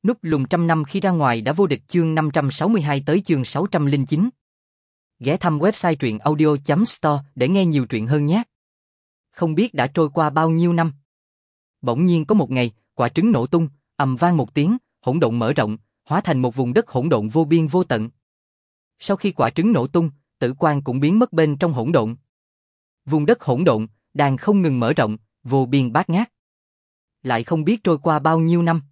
Núp lùm trăm năm khi ra ngoài đã vô địch chương 562 tới chương 609. Ghé thăm website truyện audio.store để nghe nhiều truyện hơn nhé. Không biết đã trôi qua bao nhiêu năm. Bỗng nhiên có một ngày, quả trứng nổ tung, ầm vang một tiếng, hỗn độn mở rộng, hóa thành một vùng đất hỗn độn vô biên vô tận. Sau khi quả trứng nổ tung, tử quang cũng biến mất bên trong hỗn độn. Vùng đất hỗn độn đang không ngừng mở rộng, vô biên bát ngát. Lại không biết trôi qua bao nhiêu năm.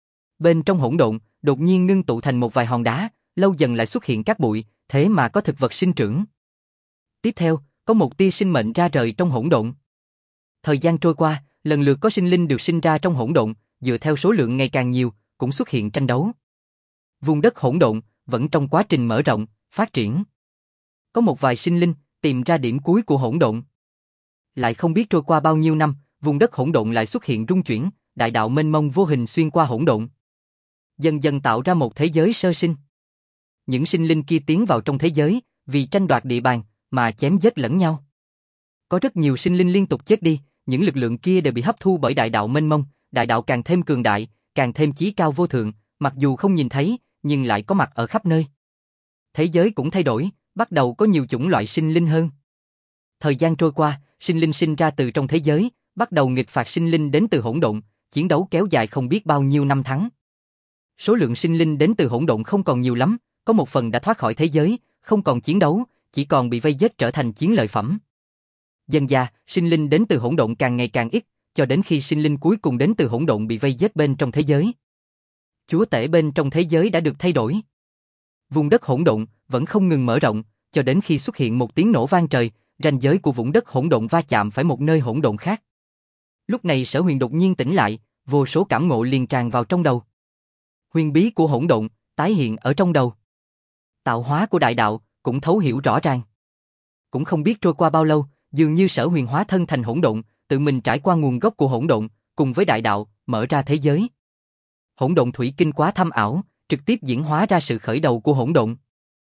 Bên trong hỗn độn, đột nhiên ngưng tụ thành một vài hòn đá, lâu dần lại xuất hiện các bụi, thế mà có thực vật sinh trưởng. Tiếp theo, có một tia sinh mệnh ra rời trong hỗn độn. Thời gian trôi qua, lần lượt có sinh linh được sinh ra trong hỗn độn, dựa theo số lượng ngày càng nhiều, cũng xuất hiện tranh đấu. Vùng đất hỗn độn vẫn trong quá trình mở rộng, phát triển. Có một vài sinh linh tìm ra điểm cuối của hỗn độn. Lại không biết trôi qua bao nhiêu năm, vùng đất hỗn độn lại xuất hiện rung chuyển, đại đạo mênh mông vô hình xuyên qua hỗn độn. Dần dần tạo ra một thế giới sơ sinh. Những sinh linh kia tiến vào trong thế giới, vì tranh đoạt địa bàn mà chém giết lẫn nhau. Có rất nhiều sinh linh liên tục chết đi, những lực lượng kia đều bị hấp thu bởi đại đạo mênh mông, đại đạo càng thêm cường đại, càng thêm chí cao vô thượng, mặc dù không nhìn thấy, nhưng lại có mặt ở khắp nơi. Thế giới cũng thay đổi, bắt đầu có nhiều chủng loại sinh linh hơn. Thời gian trôi qua, sinh linh sinh ra từ trong thế giới, bắt đầu nghịch phạt sinh linh đến từ hỗn độn, chiến đấu kéo dài không biết bao nhiêu năm tháng. Số lượng sinh linh đến từ hỗn độn không còn nhiều lắm, có một phần đã thoát khỏi thế giới, không còn chiến đấu, chỉ còn bị vây giết trở thành chiến lợi phẩm. Dần dà, sinh linh đến từ hỗn độn càng ngày càng ít, cho đến khi sinh linh cuối cùng đến từ hỗn độn bị vây giết bên trong thế giới. Chúa tể bên trong thế giới đã được thay đổi. Vùng đất hỗn độn vẫn không ngừng mở rộng, cho đến khi xuất hiện một tiếng nổ vang trời, ranh giới của vùng đất hỗn độn va chạm phải một nơi hỗn độn khác. Lúc này Sở Huyền đột nhiên tỉnh lại, vô số cảm ngộ liền tràn vào trong đầu. Huyền bí của hỗn độn tái hiện ở trong đầu. Tạo hóa của đại đạo cũng thấu hiểu rõ ràng. Cũng không biết trôi qua bao lâu, dường như Sở Huyền hóa thân thành hỗn độn, tự mình trải qua nguồn gốc của hỗn độn, cùng với đại đạo mở ra thế giới. Hỗn độn thủy kinh quá thâm ảo, trực tiếp diễn hóa ra sự khởi đầu của hỗn độn.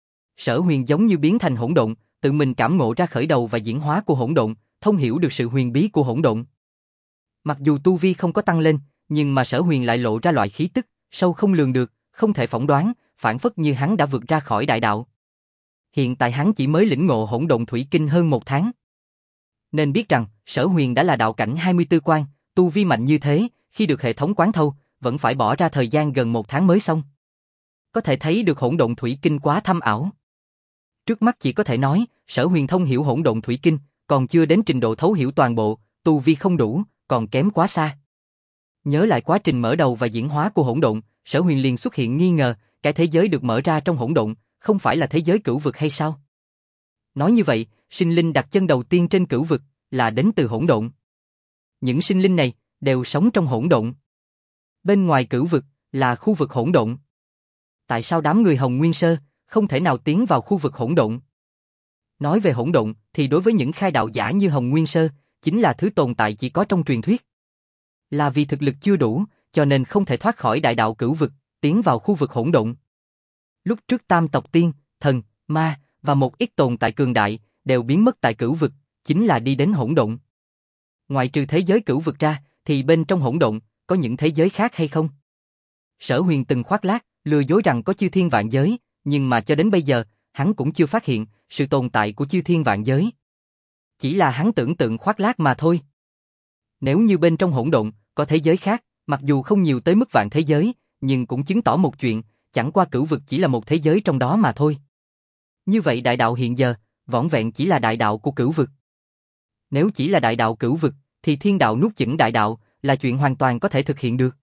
Sở Huyền giống như biến thành hỗn độn, tự mình cảm ngộ ra khởi đầu và diễn hóa của hỗn độn, thông hiểu được sự huyền bí của hỗn độn. Mặc dù tu vi không có tăng lên, nhưng mà Sở Huyền lại lộ ra loại khí tức sâu không lường được, không thể phỏng đoán, phản phất như hắn đã vượt ra khỏi đại đạo. Hiện tại hắn chỉ mới lĩnh ngộ hỗn độn thủy kinh hơn 1 tháng. Nên biết rằng, Sở Huyền đã là đạo cảnh 24 quan, tu vi mạnh như thế, khi được hệ thống quán thâu, vẫn phải bỏ ra thời gian gần 1 tháng mới xong. Có thể thấy được hỗn độn thủy kinh quá thâm ảo. Trước mắt chỉ có thể nói, Sở Huyền thông hiểu hỗn độn thủy kinh, còn chưa đến trình độ thấu hiểu toàn bộ, tu vi không đủ, còn kém quá xa. Nhớ lại quá trình mở đầu và diễn hóa của hỗn độn, Sở Huyền liền xuất hiện nghi ngờ, cái thế giới được mở ra trong hỗn độn, không phải là thế giới cửu vực hay sao? Nói như vậy, sinh linh đặt chân đầu tiên trên cửu vực là đến từ hỗn độn. Những sinh linh này đều sống trong hỗn độn. Bên ngoài cửu vực là khu vực hỗn độn. Tại sao đám người Hồng Nguyên Sơ không thể nào tiến vào khu vực hỗn độn? Nói về hỗn độn thì đối với những khai đạo giả như Hồng Nguyên Sơ, chính là thứ tồn tại chỉ có trong truyền thuyết. Là vì thực lực chưa đủ, cho nên không thể thoát khỏi đại đạo cửu vực, tiến vào khu vực hỗn độn. Lúc trước tam tộc tiên, thần, ma và một ít tồn tại cường đại đều biến mất tại cửu vực, chính là đi đến hỗn độn. Ngoài trừ thế giới cửu vực ra, thì bên trong hỗn độn có những thế giới khác hay không? Sở Huyền từng khoác lác, lừa dối rằng có chư thiên vạn giới, nhưng mà cho đến bây giờ, hắn cũng chưa phát hiện sự tồn tại của chư thiên vạn giới. Chỉ là hắn tưởng tượng khoác lác mà thôi. Nếu như bên trong hỗn độn có thế giới khác, mặc dù không nhiều tới mức vạn thế giới, nhưng cũng chứng tỏ một chuyện, chẳng qua cửu vực chỉ là một thế giới trong đó mà thôi. Như vậy đại đạo hiện giờ, vỏn vẹn chỉ là đại đạo của cửu vực. Nếu chỉ là đại đạo cửu vực, thì thiên đạo nuốt chửng đại đạo là chuyện hoàn toàn có thể thực hiện được.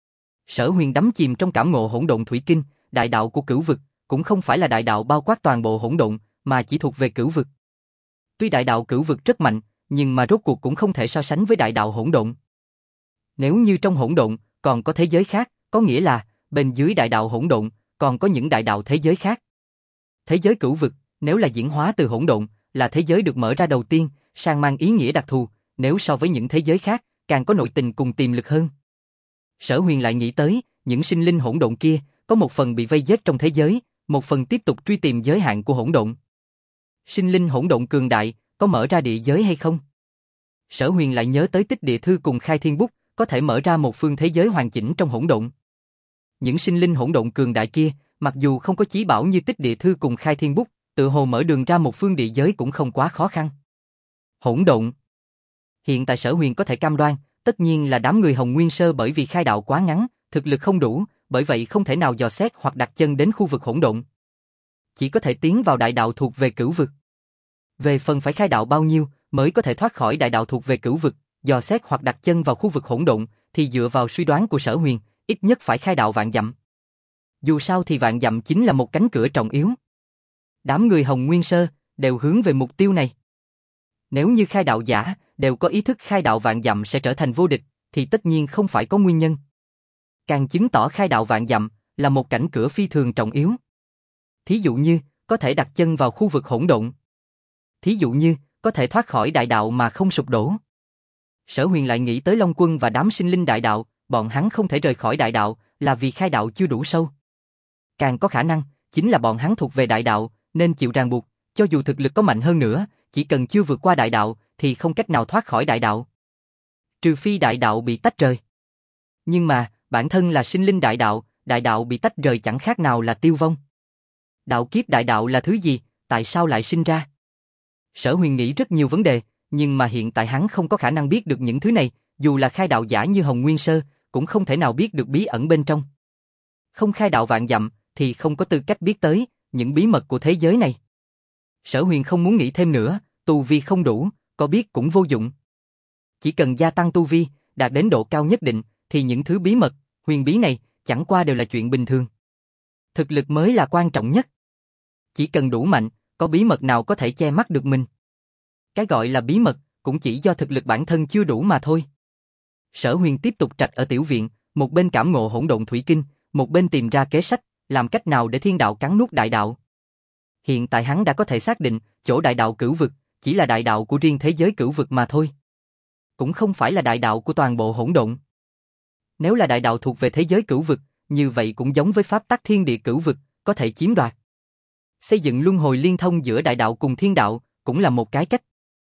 Sở Huyền đắm chìm trong cảm ngộ hỗn độn thủy kinh, đại đạo của cửu vực cũng không phải là đại đạo bao quát toàn bộ hỗn độn, mà chỉ thuộc về cửu vực. Tuy đại đạo cửu vực rất mạnh, nhưng mà rốt cuộc cũng không thể so sánh với đại đạo hỗn độn. Nếu như trong hỗn độn còn có thế giới khác, có nghĩa là bên dưới đại đạo hỗn độn còn có những đại đạo thế giới khác. Thế giới cửu vực, nếu là diễn hóa từ hỗn độn, là thế giới được mở ra đầu tiên, sang mang ý nghĩa đặc thù, nếu so với những thế giới khác, càng có nội tình cùng tiềm lực hơn. Sở Huyền lại nghĩ tới, những sinh linh hỗn độn kia, có một phần bị vây giết trong thế giới, một phần tiếp tục truy tìm giới hạn của hỗn độn. Sinh linh hỗn độn cường đại, có mở ra địa giới hay không? Sở Huyền lại nhớ tới tích địa thư cùng khai thiên bút, có thể mở ra một phương thế giới hoàn chỉnh trong hỗn độn. Những sinh linh hỗn độn cường đại kia, mặc dù không có chí bảo như Tích Địa Thư cùng Khai Thiên Bút, tự hồ mở đường ra một phương địa giới cũng không quá khó khăn. Hỗn độn. Hiện tại Sở Huyền có thể cam đoan, tất nhiên là đám người Hồng Nguyên Sơ bởi vì khai đạo quá ngắn, thực lực không đủ, bởi vậy không thể nào dò xét hoặc đặt chân đến khu vực hỗn độn. Chỉ có thể tiến vào đại đạo thuộc về cửu vực. Về phần phải khai đạo bao nhiêu mới có thể thoát khỏi đại đạo thuộc về cửu vực, dò xét hoặc đặt chân vào khu vực hỗn độn, thì dựa vào suy đoán của Sở Huyền, ít nhất phải khai đạo vạn dặm. Dù sao thì vạn dặm chính là một cánh cửa trọng yếu. Đám người Hồng Nguyên Sơ đều hướng về mục tiêu này. Nếu như khai đạo giả đều có ý thức khai đạo vạn dặm sẽ trở thành vô địch, thì tất nhiên không phải có nguyên nhân. Càng chứng tỏ khai đạo vạn dặm là một cảnh cửa phi thường trọng yếu. Thí dụ như, có thể đặt chân vào khu vực hỗn độn. Thí dụ như, có thể thoát khỏi đại đạo mà không sụp đổ. Sở Huyền lại nghĩ tới Long Quân và đám sinh linh đại đạo, bọn hắn không thể rời khỏi đại đạo là vì khai đạo chưa đủ sâu. Càng có khả năng, chính là bọn hắn thuộc về đại đạo, nên chịu ràng buộc, cho dù thực lực có mạnh hơn nữa, chỉ cần chưa vượt qua đại đạo, thì không cách nào thoát khỏi đại đạo. Trừ phi đại đạo bị tách rời. Nhưng mà, bản thân là sinh linh đại đạo bị tách rời chẳng khác nào là tiêu vong. Đạo kiếp đại đạo là thứ gì, tại sao lại sinh ra? Sở Huyền nghĩ rất nhiều vấn đề, nhưng mà hiện tại hắn không có khả năng biết được những thứ này, dù là khai đạo giả như Hồng Nguyên Sơ, cũng không thể nào biết được bí ẩn bên trong. Không khai đạo vạn dặm, thì không có tư cách biết tới những bí mật của thế giới này. Sở Huyền không muốn nghĩ thêm nữa, tu vi không đủ, có biết cũng vô dụng. Chỉ cần gia tăng tu vi, đạt đến độ cao nhất định, thì những thứ bí mật, huyền bí này, chẳng qua đều là chuyện bình thường. Thực lực mới là quan trọng nhất. Chỉ cần đủ mạnh, có bí mật nào có thể che mắt được mình. Cái gọi là bí mật, cũng chỉ do thực lực bản thân chưa đủ mà thôi. Sở Huyền tiếp tục trạch ở tiểu viện, một bên cảm ngộ hỗn độn thủy kinh, một bên tìm ra kế sách, làm cách nào để thiên đạo cắn nuốt đại đạo. Hiện tại hắn đã có thể xác định, chỗ đại đạo cửu vực, chỉ là đại đạo của riêng thế giới cửu vực mà thôi. Cũng không phải là đại đạo của toàn bộ hỗn độn. Nếu là đại đạo thuộc về thế giới cửu vực, như vậy cũng giống với pháp tắc thiên địa cửu vực, có thể chiếm đoạt. Xây dựng luân hồi liên thông giữa đại đạo cùng thiên đạo, cũng là một cái cách.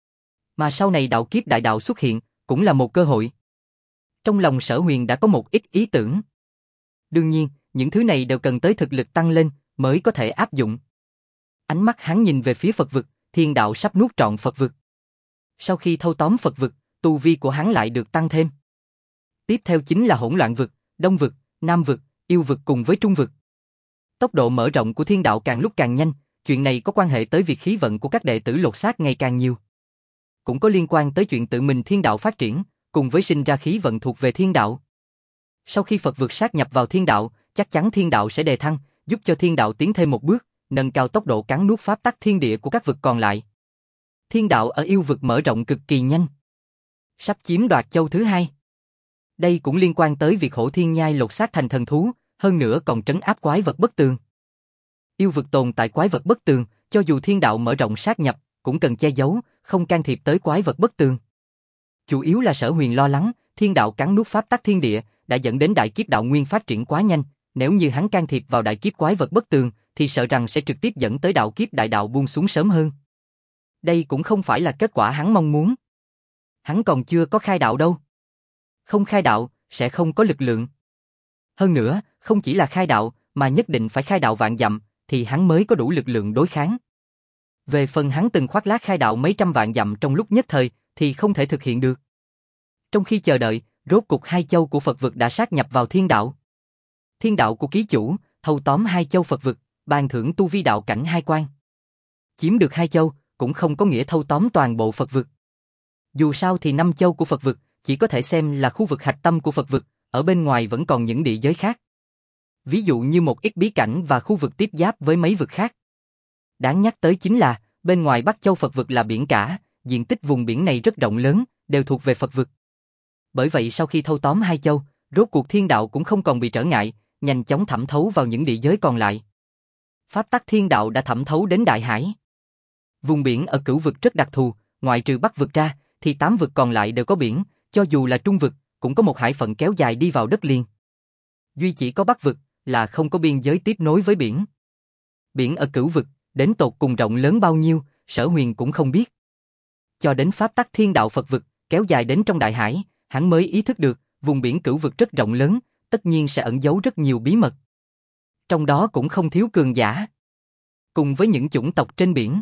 Mà sau này đạo kiếp đại đạo xuất hiện, cũng là một cơ hội. Trong lòng Sở Huyền đã có một ít ý tưởng. Đương nhiên, những thứ này đều cần tới thực lực tăng lên, mới có thể áp dụng. Ánh mắt hắn nhìn về phía Phật vực, thiên đạo sắp nuốt trọn Phật vực. Sau khi thâu tóm Phật vực, tu vi của hắn lại được tăng thêm. Tiếp theo chính là hỗn loạn vực, đông vực, nam vực, yêu vực cùng với trung vực. Tốc độ mở rộng của thiên đạo càng lúc càng nhanh, chuyện này có quan hệ tới việc khí vận của các đệ tử lột xác ngày càng nhiều. Cũng có liên quan tới chuyện tự mình thiên đạo phát triển, cùng với sinh ra khí vận thuộc về thiên đạo. Sau khi Phật vực sát nhập vào thiên đạo, chắc chắn thiên đạo sẽ đề thăng, giúp cho thiên đạo tiến thêm một bước, nâng cao tốc độ cắn nuốt pháp tắc thiên địa của các vực còn lại. Thiên đạo ở yêu vực mở rộng cực kỳ nhanh, sắp chiếm đoạt châu thứ hai. Đây cũng liên quan tới việc Hổ Thiên Nhai lột xác thành thần thú, hơn nữa còn trấn áp quái vật bất tường. Yêu vực tồn tại quái vật bất tường, cho dù thiên đạo mở rộng sát nhập, cũng cần che giấu, không can thiệp tới quái vật bất tường. Chủ yếu là Sở Huyền lo lắng, thiên đạo cắn nuốt pháp tắc thiên địa, đã dẫn đến đại kiếp đạo nguyên phát triển quá nhanh, nếu như hắn can thiệp vào đại kiếp quái vật bất tường, thì sợ rằng sẽ trực tiếp dẫn tới đạo kiếp đại đạo buông xuống sớm hơn. Đây cũng không phải là kết quả hắn mong muốn. Hắn còn chưa có khai đạo đâu. Không khai đạo, sẽ không có lực lượng. Hơn nữa, không chỉ là khai đạo, mà nhất định phải khai đạo vạn dặm, thì hắn mới có đủ lực lượng đối kháng. Về phần hắn từng khoác lác khai đạo mấy trăm vạn dặm trong lúc nhất thời, thì không thể thực hiện được. Trong khi chờ đợi, rốt cục hai châu của Phật vực đã sát nhập vào thiên đạo. Thiên đạo của ký chủ, thâu tóm hai châu Phật vực, ban thưởng tu vi đạo cảnh hai quan. Chiếm được hai châu, cũng không có nghĩa thâu tóm toàn bộ Phật vực. Dù sao thì năm châu của Phật vực, chỉ có thể xem là khu vực hạch tâm của Phật vực, ở bên ngoài vẫn còn những địa giới khác. Ví dụ như một ít bí cảnh và khu vực tiếp giáp với mấy vực khác. Đáng nhắc tới chính là, bên ngoài Bắc Châu Phật vực là biển cả, diện tích vùng biển này rất rộng lớn, đều thuộc về Phật vực. Bởi vậy sau khi thâu tóm hai châu, rốt cuộc thiên đạo cũng không còn bị trở ngại, nhanh chóng thẩm thấu vào những địa giới còn lại. Pháp tắc thiên đạo đã thẩm thấu đến Đại Hải. Vùng biển ở Cửu vực rất đặc thù, ngoại trừ Bắc vực ra, thì 8 vực còn lại đều có biển, cho dù là Trung vực, cũng có một hải phận kéo dài đi vào đất liền. Duy chỉ có Bắc vực là không có biên giới tiếp nối với biển. Biển ở Cửu vực, đến tột cùng rộng lớn bao nhiêu, Sở Huyền cũng không biết. Cho đến pháp tắc thiên đạo Phật vực, kéo dài đến trong Đại Hải, hắn mới ý thức được, vùng biển Cửu vực rất rộng lớn, tất nhiên sẽ ẩn giấu rất nhiều bí mật. Trong đó cũng không thiếu cường giả. Cùng với những chủng tộc trên biển.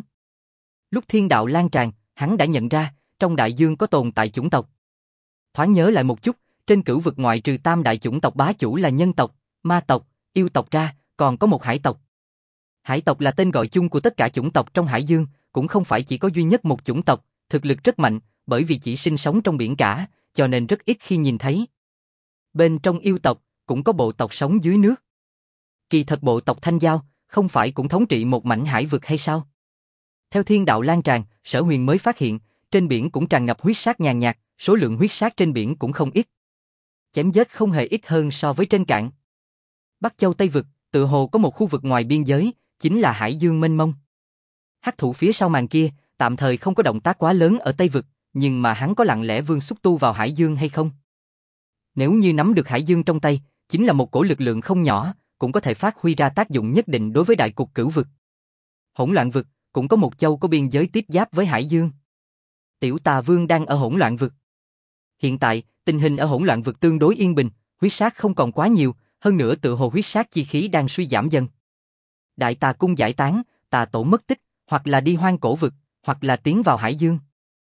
Lúc thiên đạo lan tràn, hắn đã nhận ra, trong đại dương có tồn tại chủng tộc. Thoáng nhớ lại một chút, trên cửu vực ngoại trừ tam đại chủng tộc bá chủ là nhân tộc, ma tộc, yêu tộc ra, còn có một hải tộc. Hải tộc là tên gọi chung của tất cả chủng tộc trong hải dương, cũng không phải chỉ có duy nhất một chủng tộc, thực lực rất mạnh, bởi vì chỉ sinh sống trong biển cả, cho nên rất ít khi nhìn thấy. Bên trong yêu tộc, cũng có bộ tộc sống dưới nước. Kỳ thật bộ tộc Thanh Giao, không phải cũng thống trị một mảnh hải vực hay sao? Theo thiên đạo lan tràn, Sở Huyền mới phát hiện, trên biển cũng tràn ngập huyết sát nhàn nhạt, số lượng huyết sát trên biển cũng không ít. Chém giết không hề ít hơn so với trên cạn. Bắc Châu Tây Vực, tự hồ có một khu vực ngoài biên giới, chính là hải dương mênh mông. Hắc thủ phía sau màn kia, tạm thời không có động tác quá lớn ở Tây Vực, nhưng mà hắn có lặng lẽ vương xúc tu vào hải dương hay không? Nếu như nắm được hải dương trong tay, chính là một cổ lực lượng không nhỏ, cũng có thể phát huy ra tác dụng nhất định đối với đại cục cửu vực. Hỗn loạn vực, cũng có một châu có biên giới tiếp giáp với hải dương. Tiểu Tà Vương đang ở hỗn loạn vực. Hiện tại, tình hình ở hỗn loạn vực tương đối yên bình, huyết sát không còn quá nhiều, hơn nữa tự hồ huyết sát chi khí đang suy giảm dần. Đại Tà Cung giải tán, Tà Tổ mất tích, hoặc là đi hoang cổ vực, hoặc là tiến vào hải dương.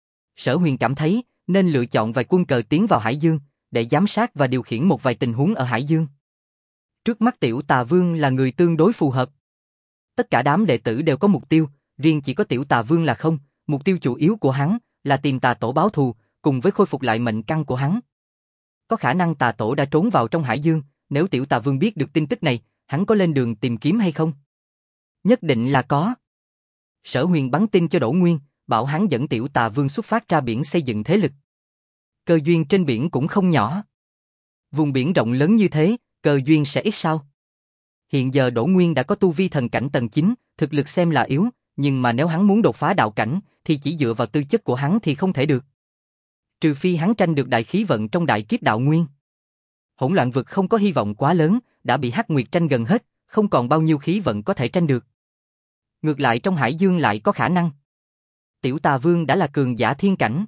Sở Huyền cảm thấy, nên lựa chọn vài quân cờ tiến vào hải dương, để giám sát và điều khiển một vài tình huống ở hải dương. Trước mắt Tiểu Tà Vương là người tương đối phù hợp. Tất cả đám đệ tử đều có mục tiêu, riêng chỉ có Tiểu Tà Vương là không, mục tiêu chủ yếu của hắn là tìm Tà Tổ báo thù, cùng với khôi phục lại mệnh căn của hắn. Có khả năng Tà Tổ đã trốn vào trong hải dương, nếu Tiểu Tà Vương biết được tin tức này, hắn có lên đường tìm kiếm hay không? Nhất định là có. Sở Huyền bắn tin cho Đỗ Nguyên, bảo hắn dẫn Tiểu Tà Vương xuất phát ra biển xây dựng thế lực. Cơ duyên trên biển cũng không nhỏ. Vùng biển rộng lớn như thế, cơ duyên sẽ ít sao? Hiện giờ Đỗ Nguyên đã có tu vi thần cảnh tầng 9, thực lực xem là yếu, nhưng mà nếu hắn muốn đột phá đạo cảnh, thì chỉ dựa vào tư chất của hắn thì không thể được. Trừ phi hắn tranh được đại khí vận trong đại kiếp đạo nguyên. Hỗn loạn vực không có hy vọng quá lớn, đã bị Hắc Nguyệt tranh gần hết, không còn bao nhiêu khí vận có thể tranh được. Ngược lại trong hải dương lại có khả năng. Tiểu Tà Vương đã là cường giả thiên cảnh.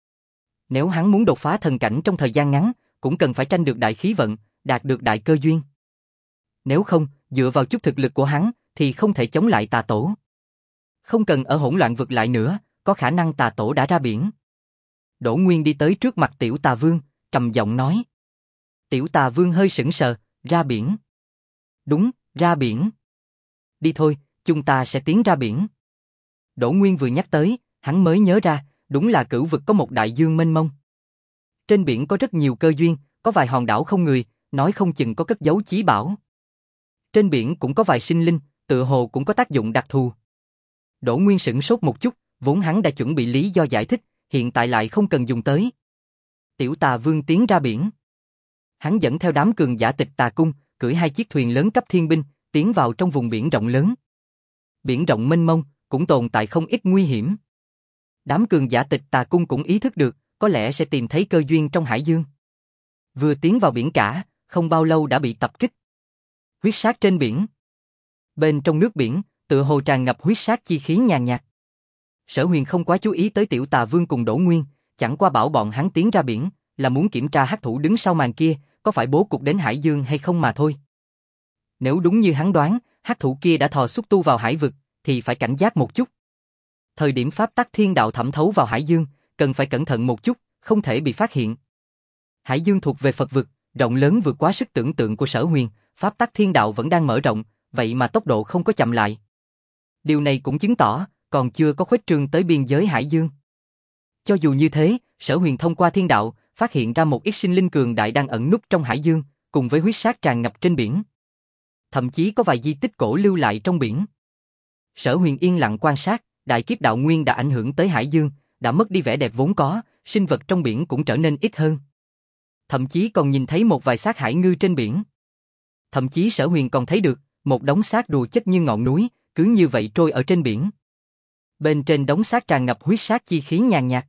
Nếu hắn muốn đột phá thần cảnh trong thời gian ngắn, cũng cần phải tranh được đại khí vận, đạt được đại cơ duyên. Nếu không, dựa vào chút thực lực của hắn, thì không thể chống lại Tà Tổ. Không cần ở hỗn loạn vực lại nữa, có khả năng Tà Tổ đã ra biển. Đỗ Nguyên đi tới trước mặt Tiểu Tà Vương, trầm giọng nói. Tiểu Tà Vương hơi sững sờ, ra biển. Đúng, ra biển. Đi thôi, chúng ta sẽ tiến ra biển. Đỗ Nguyên vừa nhắc tới, hắn mới nhớ ra, đúng là cửu vực có một đại dương mênh mông. Trên biển có rất nhiều cơ duyên, có vài hòn đảo không người, nói không chừng có cất giấu chí bảo. Trên biển cũng có vài sinh linh, tựa hồ cũng có tác dụng đặc thù. Đỗ Nguyên sửng sốt một chút, vốn hắn đã chuẩn bị lý do giải thích, hiện tại lại không cần dùng tới. Tiểu Tà Vương tiến ra biển. Hắn dẫn theo đám cường giả Tịch Tà Cung, cưỡi 2 chiếc thuyền lớn cấp thiên binh, tiến vào trong vùng biển rộng lớn. Biển rộng mênh mông, cũng tồn tại không ít nguy hiểm. Đám cường giả Tịch Tà Cung cũng ý thức được, có lẽ sẽ tìm thấy cơ duyên trong hải dương. Vừa tiến vào biển cả, không bao lâu đã bị tập kích. Huyết sát trên biển. Bên trong nước biển, tựa hồ tràn ngập huyết sát chi khí nhàn nhạt. Sở Huyền không quá chú ý tới Tiểu Tà Vương cùng Đỗ Nguyên, chẳng qua bảo bọn hắn tiến ra biển, là muốn kiểm tra hắc thủ đứng sau màn kia, có phải bố cục đến hải dương hay không mà thôi. Nếu đúng như hắn đoán, hắc thủ kia đã thò xúc tu vào hải vực, thì phải cảnh giác một chút. Thời điểm pháp tắc thiên đạo thẩm thấu vào hải dương, cần phải cẩn thận một chút, không thể bị phát hiện. Hải dương thuộc về Phật vực, rộng lớn vượt quá sức tưởng tượng của Sở Huyền, pháp tắc thiên đạo vẫn đang mở rộng, vậy mà tốc độ không có chậm lại. Điều này cũng chứng tỏ, còn chưa có khuếch trương tới biên giới hải dương. Cho dù như thế, Sở Huyền thông qua thiên đạo, phát hiện ra một ít sinh linh cường đại đang ẩn núp trong hải dương, cùng với huyết sát tràn ngập trên biển. Thậm chí có vài di tích cổ lưu lại trong biển. Sở Huyền yên lặng quan sát, đại kiếp đạo nguyên đã ảnh hưởng tới hải dương, đã mất đi vẻ đẹp vốn có, sinh vật trong biển cũng trở nên ít hơn. Thậm chí còn nhìn thấy một vài xác hải ngư trên biển. Thậm chí Sở Huyền còn thấy được một đống xác rùa chất như ngọn núi, cứ như vậy trôi ở trên biển. Bên trên đống xác tràn ngập huyết sát chi khí nhàn nhạt.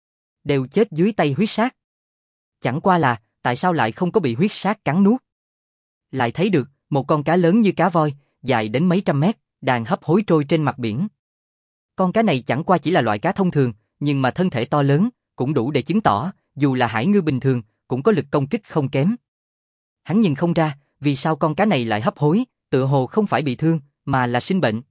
Đều chết dưới tay huyết sát. Chẳng qua là, tại sao lại không có bị huyết sát cắn nuốt? Lại thấy được, một con cá lớn như cá voi, dài đến mấy trăm mét, đang hấp hối trôi trên mặt biển. Con cá này chẳng qua chỉ là loại cá thông thường, nhưng mà thân thể to lớn, cũng đủ để chứng tỏ, dù là hải ngư bình thường, cũng có lực công kích không kém. Hắn nhìn không ra, vì sao con cá này lại hấp hối, tựa hồ không phải bị thương, mà là sinh bệnh.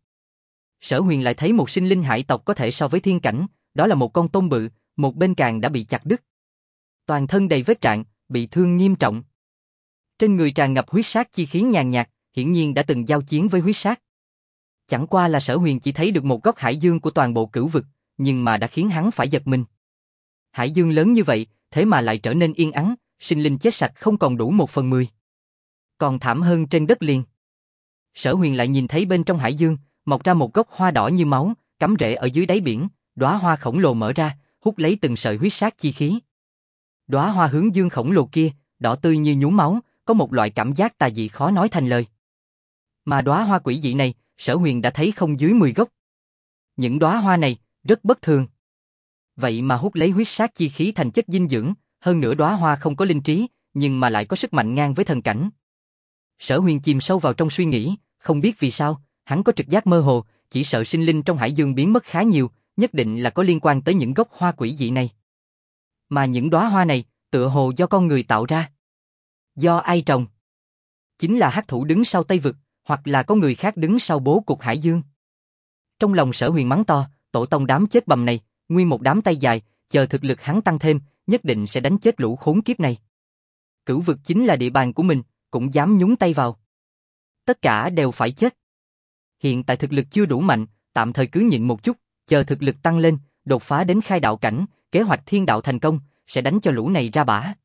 Sở Huyền lại thấy một sinh linh hải tộc có thể so với thiên cảnh, đó là một con tôm bự, một bên càng đã bị chặt đứt. Toàn thân đầy vết rạn, bị thương nghiêm trọng. Trên người tràn ngập huyết sát chi khí nhàn nhạt, hiển nhiên đã từng giao chiến với huyết sát. Chẳng qua là Sở Huyền chỉ thấy được một góc hải dương của toàn bộ cửu vực, nhưng mà đã khiến hắn phải giật mình. Hải dương lớn như vậy, thế mà lại trở nên yên ắng, sinh linh chết sạch không còn đủ 1/10. Còn thảm hơn trên đất liền. Sở Huyền lại nhìn thấy bên trong hải dương, mọc ra một gốc hoa đỏ như máu, cắm rễ ở dưới đáy biển, đóa hoa khổng lồ mở ra, hút lấy từng sợi huyết sát chi khí. Đóa hoa hướng dương khổng lồ kia, đỏ tươi như nhuốm máu, có một loại cảm giác tà dị khó nói thành lời. Mà đóa hoa quỷ dị này, Sở Huyền đã thấy không dưới 10 gốc. Những đóa hoa này rất bất thường. Vậy mà hút lấy huyết sát chi khí thành chất dinh dưỡng, hơn nữa đóa hoa không có linh trí, nhưng mà lại có sức mạnh ngang với thần cảnh. Sở Huyền chìm sâu vào trong suy nghĩ, không biết vì sao, hắn có trực giác mơ hồ, chỉ sợ sinh linh trong hải dương biến mất khá nhiều, nhất định là có liên quan tới những gốc hoa quỷ dị này. Mà những đóa hoa này, tựa hồ do con người tạo ra. Do ai trồng? Chính là hắc thủ đứng sau Tây Vực, hoặc là có người khác đứng sau bố cục hải dương. Trong lòng Sở Huyền mắng to, tổ tông đám chết bầm này, nguyên một đám tay dài, chờ thực lực hắn tăng thêm, nhất định sẽ đánh chết lũ khốn kiếp này. Cửu vực chính là địa bàn của mình, cũng dám nhúng tay vào. Tất cả đều phải chết. Hiện tại thực lực chưa đủ mạnh, tạm thời cứ nhịn một chút, chờ thực lực tăng lên, đột phá đến khai đạo cảnh, kế hoạch thiên đạo thành công, sẽ đánh cho lũ này ra bả.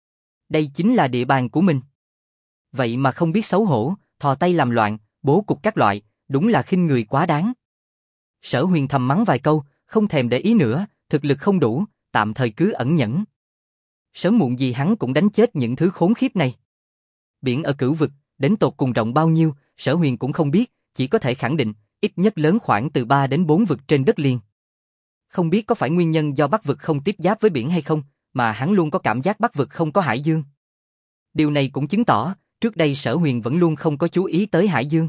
Đây chính là địa bàn của mình. Vậy mà không biết xấu hổ, thò tay làm loạn, bố cục các loại, đúng là khinh người quá đáng. Sở Huyền thầm mắng vài câu, không thèm để ý nữa, thực lực không đủ, tạm thời cứ ẩn nhẫn. Sớm muộn gì hắn cũng đánh chết những thứ khốn khiếp này. Biển ở cửu vực, đến tột cùng rộng bao nhiêu, Sở Huyền cũng không biết, chỉ có thể khẳng định, ít nhất lớn khoảng từ 3 đến 4 vực trên đất liền. Không biết có phải nguyên nhân do Bắc vực không tiếp giáp với biển hay không, mà hắn luôn có cảm giác Bắc vực không có hải dương. Điều này cũng chứng tỏ, trước đây Sở Huyền vẫn luôn không có chú ý tới hải dương.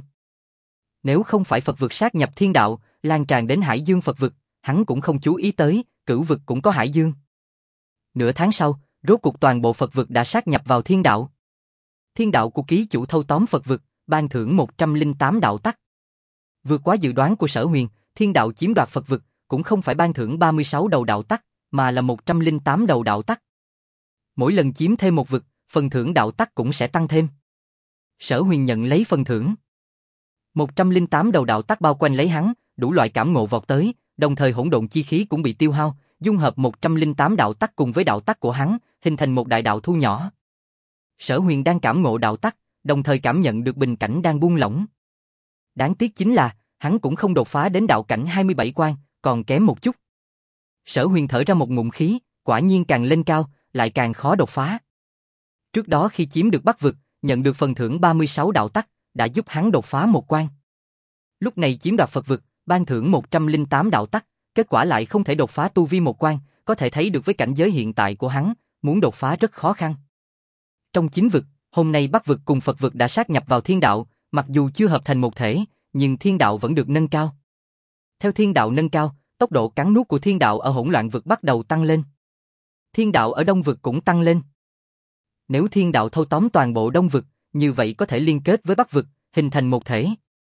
Nếu không phải Phật vực sát nhập thiên đạo, lan tràn đến hải dương Phật vực, hắn cũng không chú ý tới, cửu vực cũng có hải dương. Nửa tháng sau, rốt cuộc toàn bộ Phật vực đã sát nhập vào thiên đạo. Thiên đạo của ký chủ thâu tóm Phật vực, ban thưởng 108 đạo tắc. Vượt quá dự đoán của Sở Huyền, thiên đạo chiếm đoạt Phật vực, cũng không phải ban thưởng 36 đầu đạo tắc, mà là 108 đầu đạo tắc. Mỗi lần chiếm thêm một vực, phần thưởng đạo tắc cũng sẽ tăng thêm. Sở Huyền nhận lấy phần thưởng. 108 đầu đạo tắc bao quanh lấy hắn, đủ loại cảm ngộ vọt tới, đồng thời hỗn độn chi khí cũng bị tiêu hao, dung hợp 108 đạo tắc cùng với đạo tắc của hắn, hình thành một đại đạo thu nhỏ. Sở Huyền đang cảm ngộ đạo tắc, đồng thời cảm nhận được bình cảnh đang buông lỏng. Đáng tiếc chính là, hắn cũng không đột phá đến đạo cảnh 27 quan, còn kém một chút. Sở Huyền thở ra một ngụm khí, quả nhiên càng lên cao, lại càng khó đột phá. Trước đó khi chiếm được Bắc vực, nhận được phần thưởng 36 đạo tắc, đã giúp hắn đột phá một quan. Lúc này chiếm đoạt Phật vực, ban thưởng 108 đạo tắc, kết quả lại không thể đột phá tu vi một quan, có thể thấy được với cảnh giới hiện tại của hắn, muốn đột phá rất khó khăn. Trong chính vực, hôm nay Bắc vực cùng Phật vực đã sát nhập vào thiên đạo, mặc dù chưa hợp thành một thể, nhưng thiên đạo vẫn được nâng cao. Theo thiên đạo nâng cao, tốc độ cắn nuốt của thiên đạo ở hỗn loạn vực bắt đầu tăng lên. Thiên đạo ở đông vực cũng tăng lên. Nếu thiên đạo thâu tóm toàn bộ đông vực, như vậy có thể liên kết với Bắc vực, hình thành một thể.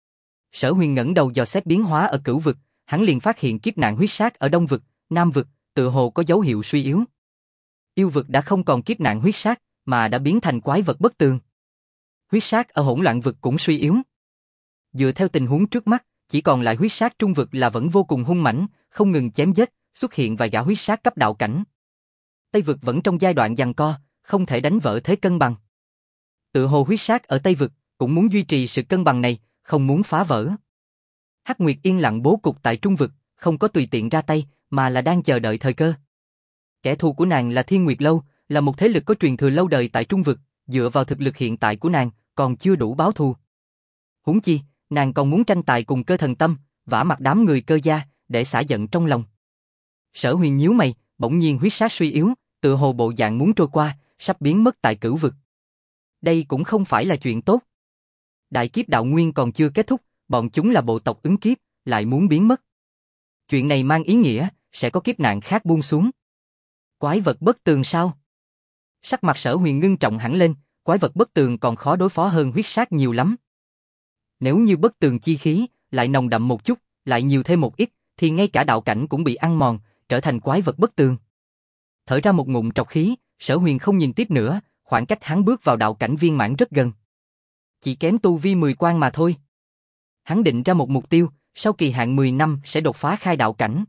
Sở Huyền ngẩng đầu dò xét biến hóa ở cửu vực, hắn liền phát hiện kiếp nạn huyết sát ở đông vực, nam vực, tựa hồ có dấu hiệu suy yếu. Yêu vực đã không còn kiếp nạn huyết sát, mà đã biến thành quái vật bất tường. Huyết sát ở hỗn loạn vực cũng suy yếu. Dựa theo tình huống trước mắt, chỉ còn lại huyết sát trung vực là vẫn vô cùng hung mãnh, không ngừng chém giết, xuất hiện vài gã huyết sát cấp đạo cảnh. Tây vực vẫn trong giai đoạn giằng co, không thể đánh vỡ thế cân bằng. Tựa hồ huyết sát ở Tây vực cũng muốn duy trì sự cân bằng này, không muốn phá vỡ. Hắc Nguyệt yên lặng bố cục tại trung vực, không có tùy tiện ra tay, mà là đang chờ đợi thời cơ. Kẻ thù của nàng là Thiên Nguyệt Lâu, là một thế lực có truyền thừa lâu đời tại trung vực, dựa vào thực lực hiện tại của nàng, còn chưa đủ báo thù. Huống chi, nàng còn muốn tranh tài cùng Cơ Thần Tâm, vả mặt đám người Cơ gia, để xả giận trong lòng. Sở Huyền nhíu mày, bỗng nhiên huyết sát suy yếu, tựa hồ bộ dạng muốn trôi qua, sắp biến mất tại cửu vực. Đây cũng không phải là chuyện tốt. Đại kiếp đạo nguyên còn chưa kết thúc, bọn chúng là bộ tộc ứng kiếp, lại muốn biến mất. Chuyện này mang ý nghĩa, sẽ có kiếp nạn khác buông xuống. Quái vật bất tường sao? Sắc mặt Sở Huyền ngưng trọng hẳn lên, quái vật bất tường còn khó đối phó hơn huyết sát nhiều lắm. Nếu như bất tường chi khí lại nồng đậm một chút, lại nhiều thêm một ít, thì ngay cả đạo cảnh cũng bị ăn mòn, trở thành quái vật bất tường. Thở ra một ngụm trọc khí, Sở Huyền không nhìn tiếp nữa, khoảng cách hắn bước vào đạo cảnh viên mãn rất gần. Chỉ kém tu vi 10 quan mà thôi. Hắn định ra một mục tiêu, sau kỳ hạn 10 năm sẽ đột phá khai đạo cảnh.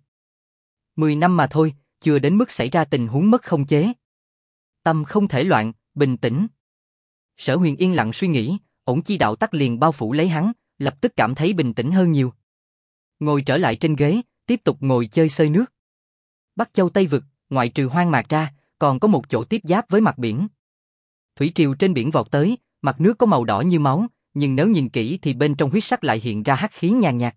10 năm mà thôi, chưa đến mức xảy ra tình huống mất không chế. Tâm không thể loạn, bình tĩnh. Sở Huyền yên lặng suy nghĩ, ổn chi đạo tắc liền bao phủ lấy hắn, lập tức cảm thấy bình tĩnh hơn nhiều. Ngồi trở lại trên ghế, tiếp tục ngồi chơi xơi nước. Bắc Châu Tây Vực, ngoại trừ hoang mạc ra, còn có một chỗ tiếp giáp với mặt biển. Thủy triều trên biển vọt tới, mặt nước có màu đỏ như máu, nhưng nếu nhìn kỹ thì bên trong huyết sắc lại hiện ra hắc khí nhàn nhạt.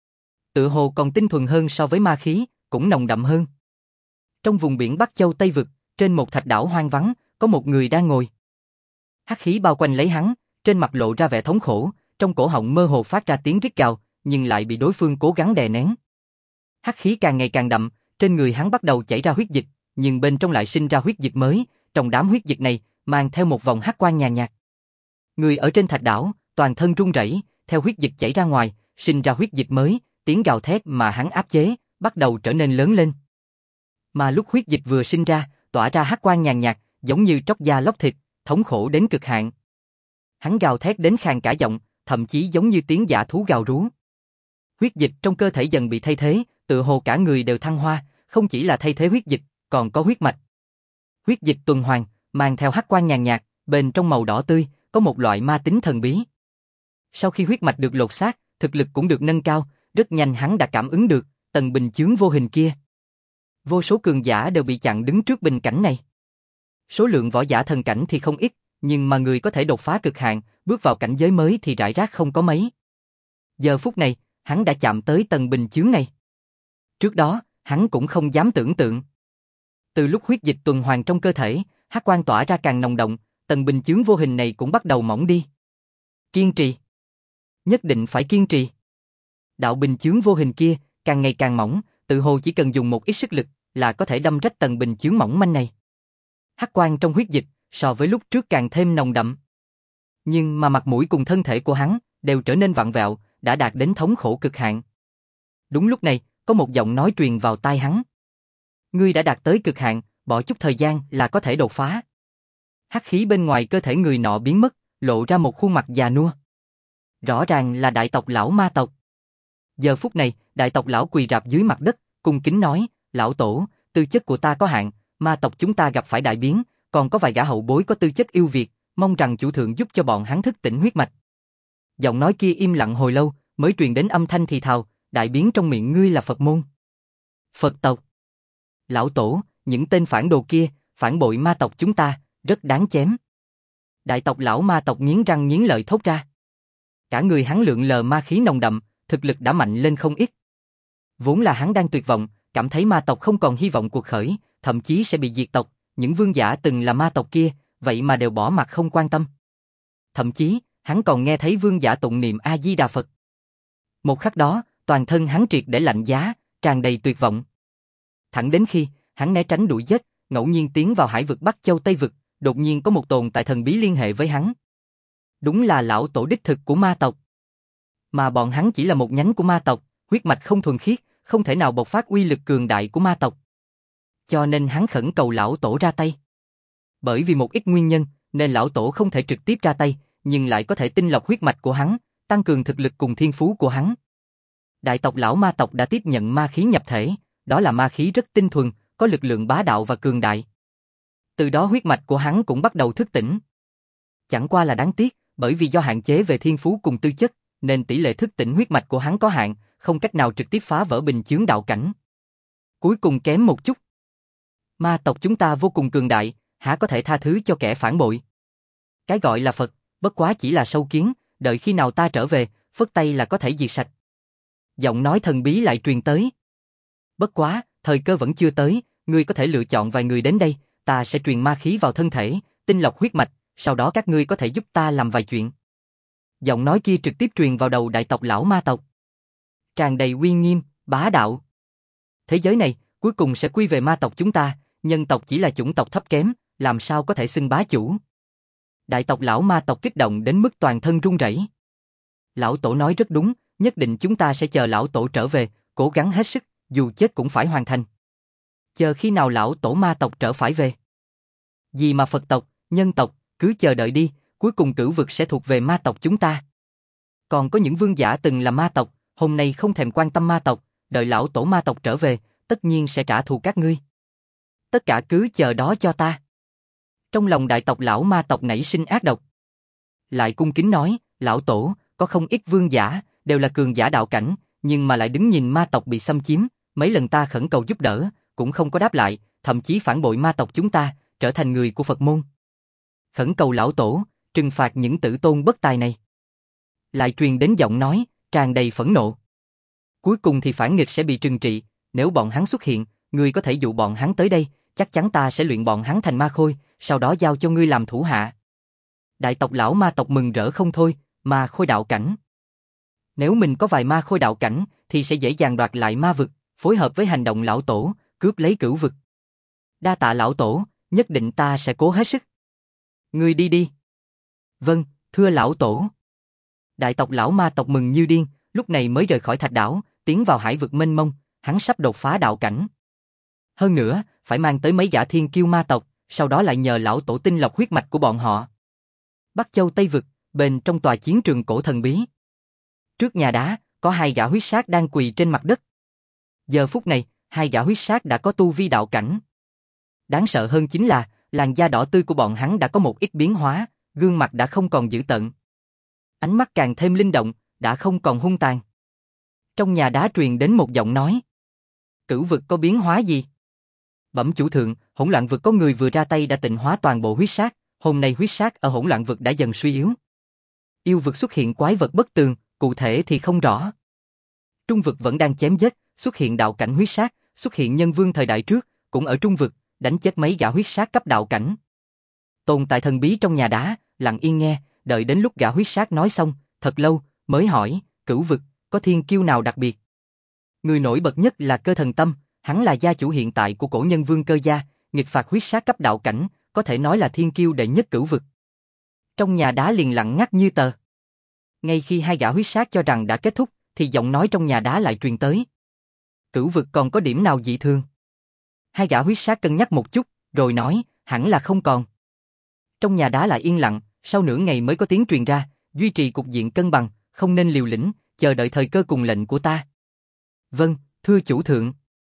Tựa hồ còn tinh thuần hơn so với ma khí, cũng nồng đậm hơn. Trong vùng biển Bắc Châu Tây Vực, trên một thạch đảo hoang vắng, có một người đang ngồi. Hắc khí bao quanh lấy hắn, trên mặt lộ ra vẻ thống khổ, trong cổ họng mơ hồ phát ra tiếng rít gào, nhưng lại bị đối phương cố gắng đè nén. Hắc khí càng ngày càng đậm, trên người hắn bắt đầu chảy ra huyết dịch, nhưng bên trong lại sinh ra huyết dịch mới, trong đám huyết dịch này mang theo một vòng hắc quang nhàn nhạt. Người ở trên thạch đảo, toàn thân run rẩy, theo huyết dịch chảy ra ngoài, sinh ra huyết dịch mới, tiếng gào thét mà hắn áp chế, bắt đầu trở nên lớn lên. Mà lúc huyết dịch vừa sinh ra, tỏa ra hắc quang nhàn nhạt, giống như tróc da lóc thịt, thống khổ đến cực hạn. Hắn gào thét đến khàn cả giọng, thậm chí giống như tiếng dã thú gào rú. Huyết dịch trong cơ thể dần bị thay thế, tựa hồ cả người đều thăng hoa, không chỉ là thay thế huyết dịch, còn có huyết mạch. Huyết dịch tuần hoàn, mang theo hắc quang nhàn nhạt, bên trong màu đỏ tươi, có một loại ma tính thần bí. Sau khi huyết mạch được lột xác, thực lực cũng được nâng cao, rất nhanh hắn đã cảm ứng được tầng bình chướng vô hình kia. Vô số cường giả đều bị chặn đứng trước bình cảnh này. Số lượng võ giả thần cảnh thì không ít, nhưng mà người có thể đột phá cực hạn, bước vào cảnh giới mới thì rải rác không có mấy. Giờ phút này, hắn đã chạm tới tầng bình chướng này. Trước đó, hắn cũng không dám tưởng tượng. Từ lúc huyết dịch tuần hoàn trong cơ thể, hắc quang tỏa ra càng nồng đậm, tầng bình chướng vô hình này cũng bắt đầu mỏng đi. Kiên trì. Nhất định phải kiên trì. Đạo bình chướng vô hình kia, càng ngày càng mỏng, tự hồ chỉ cần dùng một ít sức lực, là có thể đâm rách tầng bình chướng mỏng manh này. Hắc quang trong huyết dịch, so với lúc trước càng thêm nồng đậm. Nhưng mà mặt mũi cùng thân thể của hắn, đều trở nên vặn vẹo, đã đạt đến thống khổ cực hạn. Đúng lúc này, có một giọng nói truyền vào tai hắn. Ngươi đã đạt tới cực hạn, bỏ chút thời gian là có thể đột phá. Hắc khí bên ngoài cơ thể người nọ biến mất, lộ ra một khuôn mặt già nua. Rõ ràng là đại tộc lão ma tộc. Giờ phút này, đại tộc lão quỳ rạp dưới mặt đất, cung kính nói, lão tổ, tư chất của ta có hạn, ma tộc chúng ta gặp phải đại biến, còn có vài gã hậu bối có tư chất yêu việt, mong rằng chủ thượng giúp cho bọn hắn thức tỉnh huyết mạch. Giọng nói kia im lặng hồi lâu, mới truyền đến âm thanh thì thào, đại biến trong miệng ngươi là Phật môn. Phật tộc. Lão tổ, những tên phản đồ kia, phản bội ma tộc chúng ta, rất đáng chém. Đại tộc lão ma tộc nghiến răng nghiến lợi thốt ra. Cả người hắn lượn lờ ma khí nồng đậm, thực lực đã mạnh lên không ít. Vốn là hắn đang tuyệt vọng, cảm thấy ma tộc không còn hy vọng cuộc khởi, thậm chí sẽ bị diệt tộc, những vương giả từng là ma tộc kia, vậy mà đều bỏ mặc không quan tâm. Thậm chí, hắn còn nghe thấy vương giả tụng niệm A-di-đà Phật. Một khắc đó, toàn thân hắn triệt để lạnh giá, tràn đầy tuyệt vọng. Thẳng đến khi, hắn né tránh đuổi giết, ngẫu nhiên tiến vào hải vực Bắc Châu Tây Vực, đột nhiên có một tồn tại thần bí liên hệ với hắn. Đúng là lão tổ đích thực của ma tộc. Mà bọn hắn chỉ là một nhánh của ma tộc, huyết mạch không thuần khiết, không thể nào bộc phát uy lực cường đại của ma tộc. Cho nên hắn khẩn cầu lão tổ ra tay. Bởi vì một ít nguyên nhân, nên lão tổ không thể trực tiếp ra tay, nhưng lại có thể tinh lọc huyết mạch của hắn, tăng cường thực lực cùng thiên phú của hắn. Đại tộc lão ma tộc đã tiếp nhận ma khí nhập thể, đó là ma khí rất tinh thuần, có lực lượng bá đạo và cường đại. Từ đó huyết mạch của hắn cũng bắt đầu thức tỉnh. Chẳng qua là đáng tiếc, bởi vì do hạn chế về thiên phú cùng tư chất, nên tỷ lệ thức tỉnh huyết mạch của hắn có hạn, không cách nào trực tiếp phá vỡ bình chướng đạo cảnh. Cuối cùng kém một chút. Ma tộc chúng ta vô cùng cường đại, há có thể tha thứ cho kẻ phản bội. Cái gọi là Phật, bất quá chỉ là sâu kiến, đợi khi nào ta trở về, phất tay là có thể diệt sạch. Giọng nói thần bí lại truyền tới. Bất quá, thời cơ vẫn chưa tới, ngươi có thể lựa chọn vài người đến đây, ta sẽ truyền ma khí vào thân thể, tinh lọc huyết mạch, sau đó các ngươi có thể giúp ta làm vài chuyện. Giọng nói kia trực tiếp truyền vào đầu đại tộc lão ma tộc. Tràn đầy uy nghiêm, bá đạo. Thế giới này, cuối cùng sẽ quy về ma tộc chúng ta, nhân tộc chỉ là chủng tộc thấp kém, làm sao có thể xưng bá chủ. Đại tộc lão ma tộc kích động đến mức toàn thân run rẩy. Lão tổ nói rất đúng, nhất định chúng ta sẽ chờ lão tổ trở về, cố gắng hết sức, dù chết cũng phải hoàn thành. Chờ khi nào lão tổ ma tộc trở phải về? Gì mà Phật tộc, nhân tộc, cứ chờ đợi đi, cuối cùng cửu vực sẽ thuộc về ma tộc chúng ta. Còn có những vương giả từng là ma tộc, hôm nay không thèm quan tâm ma tộc, đợi lão tổ ma tộc trở về, tất nhiên sẽ trả thù các ngươi. Tất cả cứ chờ đó cho ta. Trong lòng đại tộc lão ma tộc nảy sinh ác độc. Lại cung kính nói, lão tổ, có không ít vương giả, đều là cường giả đạo cảnh, nhưng mà lại đứng nhìn ma tộc bị xâm chiếm, mấy lần ta khẩn cầu giúp đỡ, cũng không có đáp lại, thậm chí phản bội ma tộc chúng ta, trở thành người của Phật môn. Khẩn cầu lão tổ, trừng phạt những tử tôn bất tài này. Lại truyền đến giọng nói, tràn đầy phẫn nộ. Cuối cùng thì phản nghịch sẽ bị trừng trị, nếu bọn hắn xuất hiện, ngươi có thể dụ bọn hắn tới đây, chắc chắn ta sẽ luyện bọn hắn thành ma khôi, sau đó giao cho ngươi làm thủ hạ. Đại tộc lão ma tộc mừng rỡ không thôi, ma khôi đạo cảnh. Nếu mình có vài ma khôi đạo cảnh, thì sẽ dễ dàng đoạt lại ma vực, phối hợp với hành động lão tổ, cướp lấy cửu vực. Đa tạ lão tổ, nhất định ta sẽ cố hết sức. Ngươi đi đi. Vâng, thưa lão tổ. Đại tộc lão ma tộc mừng như điên, lúc này mới rời khỏi thạch đảo, tiến vào hải vực mênh mông, hắn sắp đột phá đạo cảnh. Hơn nữa, phải mang tới mấy gã thiên kiêu ma tộc, sau đó lại nhờ lão tổ tinh lọc huyết mạch của bọn họ. Bắc Châu Tây Vực, bên trong tòa chiến trường cổ thần bí. Trước nhà đá, có hai gã huyết sát đang quỳ trên mặt đất. Giờ phút này, hai gã huyết sát đã có tu vi đạo cảnh. Đáng sợ hơn chính là, làn da đỏ tươi của bọn hắn đã có một ít biến hóa, gương mặt đã không còn dữ tợn. Ánh mắt càng thêm linh động, đã không còn hung tàn. Trong nhà đá truyền đến một giọng nói. Cửu vực có biến hóa gì? Bẩm chủ thượng, hỗn loạn vực có người vừa ra tay đã tịnh hóa toàn bộ huyết sát, hôm nay huyết sát ở hỗn loạn vực đã dần suy yếu. Yêu vực xuất hiện quái vật bất tường, cụ thể thì không rõ. Trung vực vẫn đang chém giết, xuất hiện đạo cảnh huyết sát, xuất hiện nhân vương thời đại trước, cũng ở trung vực, đánh chết mấy gã huyết sát cấp đạo cảnh. Tồn tại thần bí trong nhà đá, lặng yên nghe, đợi đến lúc gã huyết sát nói xong, thật lâu, mới hỏi, cửu vực, có thiên kiêu nào đặc biệt? Người nổi bật nhất là Cơ Thần Tâm, hắn là gia chủ hiện tại của cổ nhân vương Cơ gia, nghịch phạt huyết sát cấp đạo cảnh, có thể nói là thiên kiêu đệ nhất cửu vực. Trong nhà đá liền lặng ngắt như tờ. Ngay khi hai gã huyết sát cho rằng đã kết thúc, thì giọng nói trong nhà đá lại truyền tới. Cửu vực còn có điểm nào dị thường? Hai gã huyết sát cân nhắc một chút, rồi nói, hẳn là không còn. Trong nhà đá lại yên lặng, sau nửa ngày mới có tiếng truyền ra, duy trì cục diện cân bằng, không nên liều lĩnh, chờ đợi thời cơ cùng lệnh của ta. Vâng, thưa chủ thượng.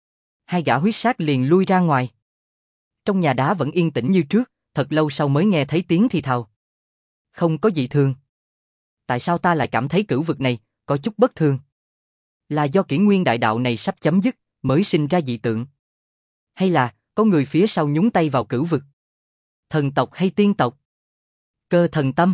Hai gã huyết sát liền lui ra ngoài. Trong nhà đá vẫn yên tĩnh như trước, thật lâu sau mới nghe thấy tiếng thì thào. Không có dị thường. Tại sao ta lại cảm thấy cửu vực này có chút bất thường? Là do kỷ nguyên đại đạo này sắp chấm dứt, mới sinh ra dị tượng? Hay là có người phía sau nhúng tay vào cửu vực? Thần tộc hay tiên tộc? Cơ Thần Tâm.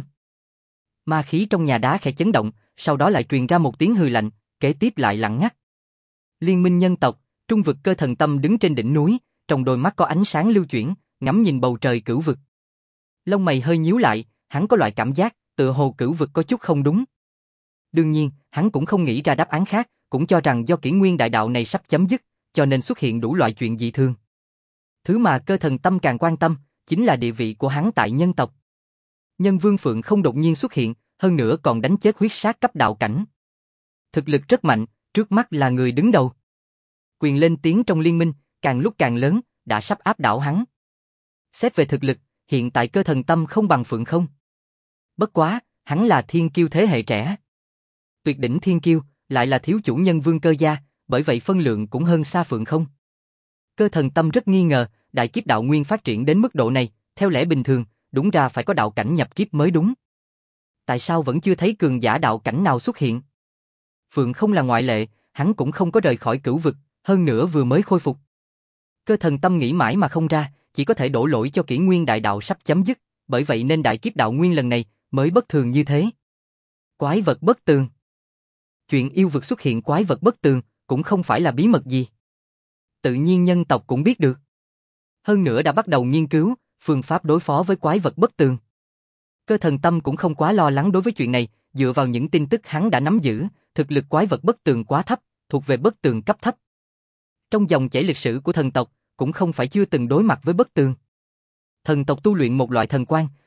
Ma khí trong nhà đá khẽ chấn động, sau đó lại truyền ra một tiếng hừ lạnh, kế tiếp lại lặng ngắt. Liên minh nhân tộc, trung vực Cơ Thần Tâm đứng trên đỉnh núi, trong đôi mắt có ánh sáng lưu chuyển, ngắm nhìn bầu trời cửu vực. Lông mày hơi nhíu lại, hắn có loại cảm giác, tựa hồ cửu vực có chút không đúng. Đương nhiên, hắn cũng không nghĩ ra đáp án khác, cũng cho rằng do kỷ nguyên đại đạo này sắp chấm dứt, cho nên xuất hiện đủ loại chuyện dị thường. Thứ mà Cơ Thần Tâm càng quan tâm, chính là địa vị của hắn tại nhân tộc. Nhân Vương Phượng không đột nhiên xuất hiện, hơn nữa còn đánh chết huyết sát cấp đạo cảnh. Thực lực rất mạnh, trước mắt là người đứng đầu. Quyền lên tiếng trong liên minh, càng lúc càng lớn, đã sắp áp đảo hắn. Xét về thực lực, hiện tại Cơ Thần Tâm không bằng Phượng không. Bất quá, hắn là thiên kiêu thế hệ trẻ. Tuyệt đỉnh thiên kiêu, lại là thiếu chủ nhân vương Cơ gia, bởi vậy phân lượng cũng hơn xa Phượng không. Cơ Thần Tâm rất nghi ngờ, đại kiếp đạo nguyên phát triển đến mức độ này, theo lẽ bình thường, đúng ra phải có đạo cảnh nhập kiếp mới đúng. Tại sao vẫn chưa thấy cường giả đạo cảnh nào xuất hiện? Phượng không là ngoại lệ, hắn cũng không có rời khỏi cửu vực, hơn nữa vừa mới khôi phục. Cơ Thần Tâm nghĩ mãi mà không ra, chỉ có thể đổ lỗi cho kỷ nguyên đại đạo sắp chấm dứt, bởi vậy nên đại kiếp đạo nguyên lần này mới bất thường như thế. Quái vật bất tường. Chuyện yêu vực xuất hiện quái vật bất tường cũng không phải là bí mật gì. Tự nhiên nhân tộc cũng biết được. Hơn nữa đã bắt đầu nghiên cứu phương pháp đối phó với quái vật bất tường. Cơ Thần Tâm cũng không quá lo lắng đối với chuyện này, dựa vào những tin tức hắn đã nắm giữ, thực lực quái vật bất tường quá thấp, thuộc về bất tường cấp thấp. Trong dòng chảy lịch sử của thần tộc, cũng không phải chưa từng đối mặt với bất tường. Thần tộc tu luyện một loại thần quan,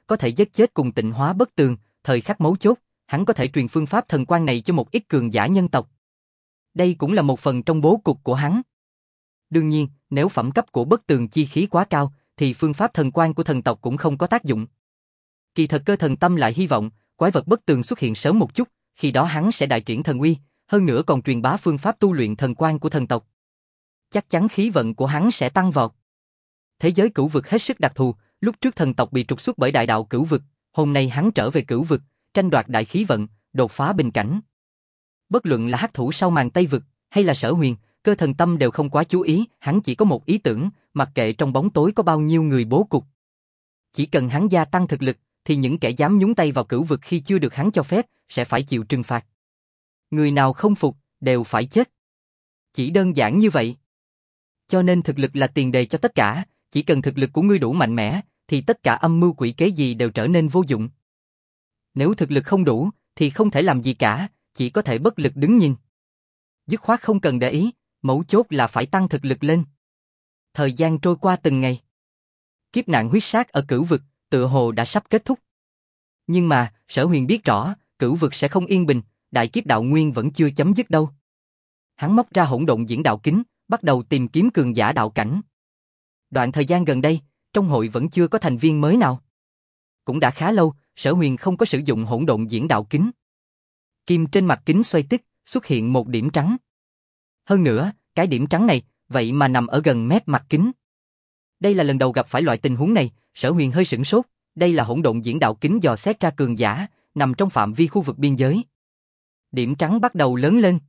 có thể giết chết cùng tịnh hóa bất tường, thời khắc mấu chốt, hắn có thể truyền phương pháp thần quan này cho một ít cường giả nhân tộc. Đây cũng là một phần trong bố cục của hắn. Đương nhiên, nếu phẩm cấp của bất tường chi khí quá cao, thì phương pháp thần quan của thần tộc cũng không có tác dụng. Kỳ thật Cơ Thần Tâm lại hy vọng, quái vật bất tường xuất hiện sớm một chút, khi đó hắn sẽ đại triển thần uy, hơn nữa còn truyền bá phương pháp tu luyện thần quan của thần tộc. Chắc chắn khí vận của hắn sẽ tăng vọt. Thế giới cửu vực hết sức đặc thù, lúc trước thần tộc bị trục xuất bởi đại đạo cửu vực, hôm nay hắn trở về cửu vực, tranh đoạt đại khí vận, đột phá bình cảnh. Bất luận là hắc thủ sau màn Tây vực, hay là Sở Huyền, Cơ Thần Tâm đều không quá chú ý, hắn chỉ có một ý tưởng, mặc kệ trong bóng tối có bao nhiêu người bố cục. Chỉ cần hắn gia tăng thực lực, thì những kẻ dám nhúng tay vào cửu vực khi chưa được hắn cho phép, sẽ phải chịu trừng phạt. Người nào không phục, đều phải chết. Chỉ đơn giản như vậy. Cho nên thực lực là tiền đề cho tất cả, chỉ cần thực lực của ngươi đủ mạnh mẽ, thì tất cả âm mưu quỷ kế gì đều trở nên vô dụng. Nếu thực lực không đủ, thì không thể làm gì cả, chỉ có thể bất lực đứng nhìn. Dứt khoát không cần để ý, mấu chốt là phải tăng thực lực lên. Thời gian trôi qua từng ngày. Kiếp nạn huyết sát ở cửu vực, tựa hồ đã sắp kết thúc. Nhưng mà, Sở Huyền biết rõ, cửu vực sẽ không yên bình, đại kiếp đạo nguyên vẫn chưa chấm dứt đâu. Hắn móc ra hỗn độn diễn đạo kính, bắt đầu tìm kiếm cường giả đạo cảnh. Đoạn thời gian gần đây, trong hội vẫn chưa có thành viên mới nào. Cũng đã khá lâu, Sở Huyền không có sử dụng hỗn độn diễn đạo kính. Kim trên mặt kính xoay tích, xuất hiện một điểm trắng. Hơn nữa, cái điểm trắng này, vậy mà nằm ở gần mép mặt kính. Đây là lần đầu gặp phải loại tình huống này, Sở Huyền hơi sửng sốt, đây là hỗn độn diễn đạo kính dò xét ra cường giả, nằm trong phạm vi khu vực biên giới. Điểm trắng bắt đầu lớn lên.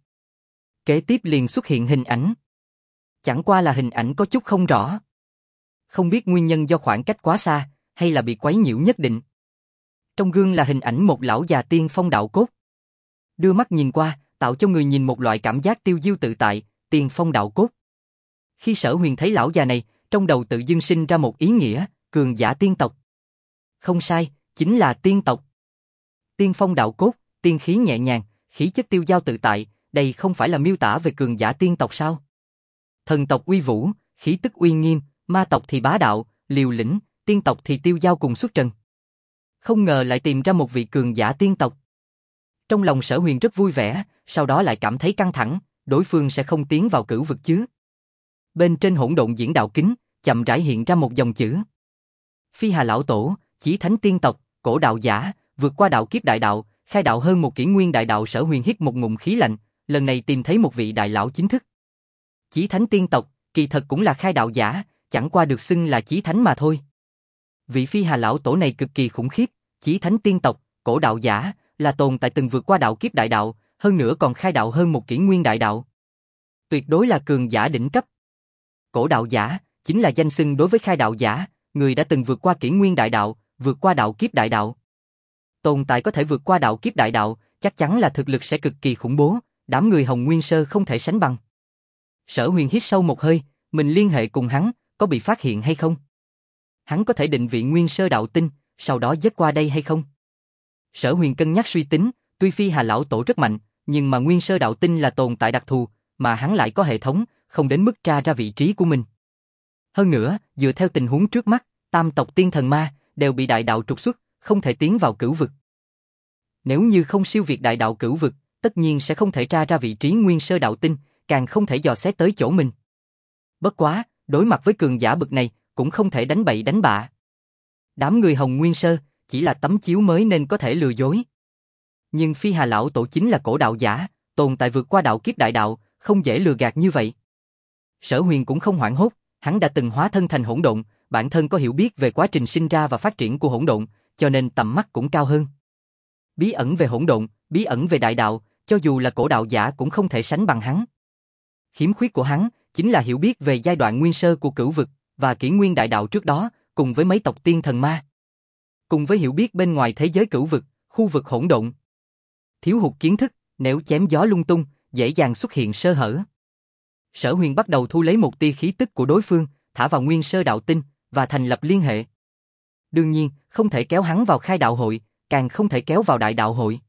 Kế tiếp liền xuất hiện hình ảnh. Chẳng qua là hình ảnh có chút không rõ. Không biết nguyên nhân do khoảng cách quá xa, hay là bị quấy nhiễu nhất định. Trong gương là hình ảnh một lão già tiên phong đạo cốt. Đưa mắt nhìn qua, tạo cho người nhìn một loại cảm giác tiêu diêu tự tại, tiên phong đạo cốt. Khi Sở Huyền thấy lão già này, trong đầu tự dưng sinh ra một ý nghĩa, cường giả tiên tộc. Không sai, chính là tiên tộc. Tiên phong đạo cốt, tiên khí nhẹ nhàng, khí chất tiêu dao tự tại, đây không phải là miêu tả về cường giả tiên tộc sao? Thần tộc uy vũ, khí tức uy nghiêm, ma tộc thì bá đạo, liều lĩnh, tiên tộc thì tiêu dao cùng xuất trần. Không ngờ lại tìm ra một vị cường giả tiên tộc. Trong lòng Sở Huyền rất vui vẻ, sau đó lại cảm thấy căng thẳng, đối phương sẽ không tiến vào cửu vực chứ. Bên trên hỗn độn diễn đạo kính, chậm rãi hiện ra một dòng chữ. Phi Hà Lão Tổ, Chí Thánh Tiên Tộc, Cổ Đạo Giả, vượt qua đạo kiếp đại đạo, khai đạo hơn một kỷ nguyên đại đạo. Sở Huyền hít một ngụm khí lạnh, lần này tìm thấy một vị đại lão chính thức. Chí Thánh Tiên Tộc, kỳ thật cũng là khai đạo giả, chẳng qua được xưng là Chí Thánh mà thôi. Vị Phi Hà Lão Tổ này cực kỳ khủng khiếp, Chí Thánh Tiên Tộc, Cổ Đạo Giả, là tồn tại từng vượt qua đạo kiếp đại đạo, hơn nữa còn khai đạo hơn một kỷ nguyên đại đạo. Tuyệt đối là cường giả đỉnh cấp. Cổ Đạo Giả, chính là danh xưng đối với khai đạo giả, người đã từng vượt qua kỷ nguyên đại đạo, vượt qua đạo kiếp đại đạo. Tồn tại có thể vượt qua đạo kiếp đại đạo, chắc chắn là thực lực sẽ cực kỳ khủng bố, đám người Hồng Nguyên Sơ không thể sánh bằng. Sở Huyền hít sâu một hơi, mình liên hệ cùng hắn, có bị phát hiện hay không? Hắn có thể định vị Nguyên Sơ đạo tinh, sau đó dứt qua đây hay không? Sở Huyền cân nhắc suy tính, tuy Phi Hà Lão Tổ rất mạnh, nhưng mà Nguyên Sơ đạo tinh là tồn tại đặc thù, mà hắn lại có hệ thống, không đến mức tra ra vị trí của mình. Hơn nữa, dựa theo tình huống trước mắt, tam tộc tiên thần ma đều bị đại đạo trục xuất, không thể tiến vào cửu vực. Nếu như không siêu việt đại đạo cửu vực, tất nhiên sẽ không thể tra ra vị trí Nguyên Sơ đạo tinh, càng không thể dò xét tới chỗ mình. Bất quá, đối mặt với cường giả bậc này, cũng không thể đánh bậy đánh bạ. Đám người Hồng Nguyên Sơ chỉ là tấm chiếu mới nên có thể lừa dối. Nhưng Phi Hà Lão Tổ chính là cổ đạo giả, tồn tại vượt qua đạo kiếp đại đạo, không dễ lừa gạt như vậy. Sở Huyền cũng không hoảng hốt, hắn đã từng hóa thân thành hỗn độn, bản thân có hiểu biết về quá trình sinh ra và phát triển của hỗn độn, cho nên tầm mắt cũng cao hơn. Bí ẩn về hỗn độn, bí ẩn về đại đạo, cho dù là cổ đạo giả cũng không thể sánh bằng hắn. Khiếm khuyết của hắn chính là hiểu biết về giai đoạn nguyên sơ của cửu vực và kỷ nguyên đại đạo trước đó, cùng với mấy tộc tiên thần ma. Cùng với hiểu biết bên ngoài thế giới cửu vực, khu vực hỗn độn. Thiếu hụt kiến thức, nếu chém gió lung tung, dễ dàng xuất hiện sơ hở. Sở Huyền bắt đầu thu lấy một tia khí tức của đối phương, thả vào Nguyên Sơ đạo tinh và thành lập liên hệ. Đương nhiên, không thể kéo hắn vào khai đạo hội, càng không thể kéo vào đại đạo hội.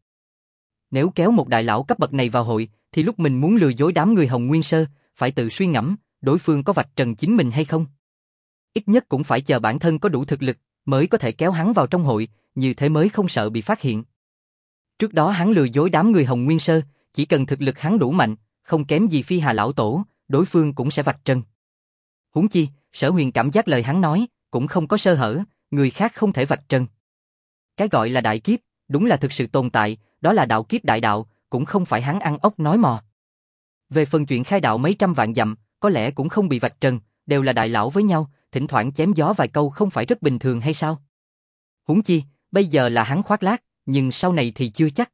Nếu kéo một đại lão cấp bậc này vào hội, thì lúc mình muốn lừa dối đám người Hồng Nguyên Sơ, phải tự suy ngẫm, đối phương có vạch trần chính mình hay không. Ít nhất cũng phải chờ bản thân có đủ thực lực, mới có thể kéo hắn vào trong hội, như thế mới không sợ bị phát hiện. Trước đó hắn lừa dối đám người Hồng Nguyên Sơ, chỉ cần thực lực hắn đủ mạnh, không kém gì Phi Hà lão tổ, đối phương cũng sẽ vạch trần. Huống chi, Sở Huyền cảm giác lời hắn nói, cũng không có sơ hở, người khác không thể vạch trần. Cái gọi là đại kiếp, đúng là thực sự tồn tại, đó là đạo kiếp đại đạo, cũng không phải hắn ăn ốc nói mò. Về phần chuyện khai đạo mấy trăm vạn dặm, có lẽ cũng không bị vạch trần, đều là đại lão với nhau, thỉnh thoảng chém gió vài câu không phải rất bình thường hay sao? Huống chi, bây giờ là hắn khoác lác, nhưng sau này thì chưa chắc.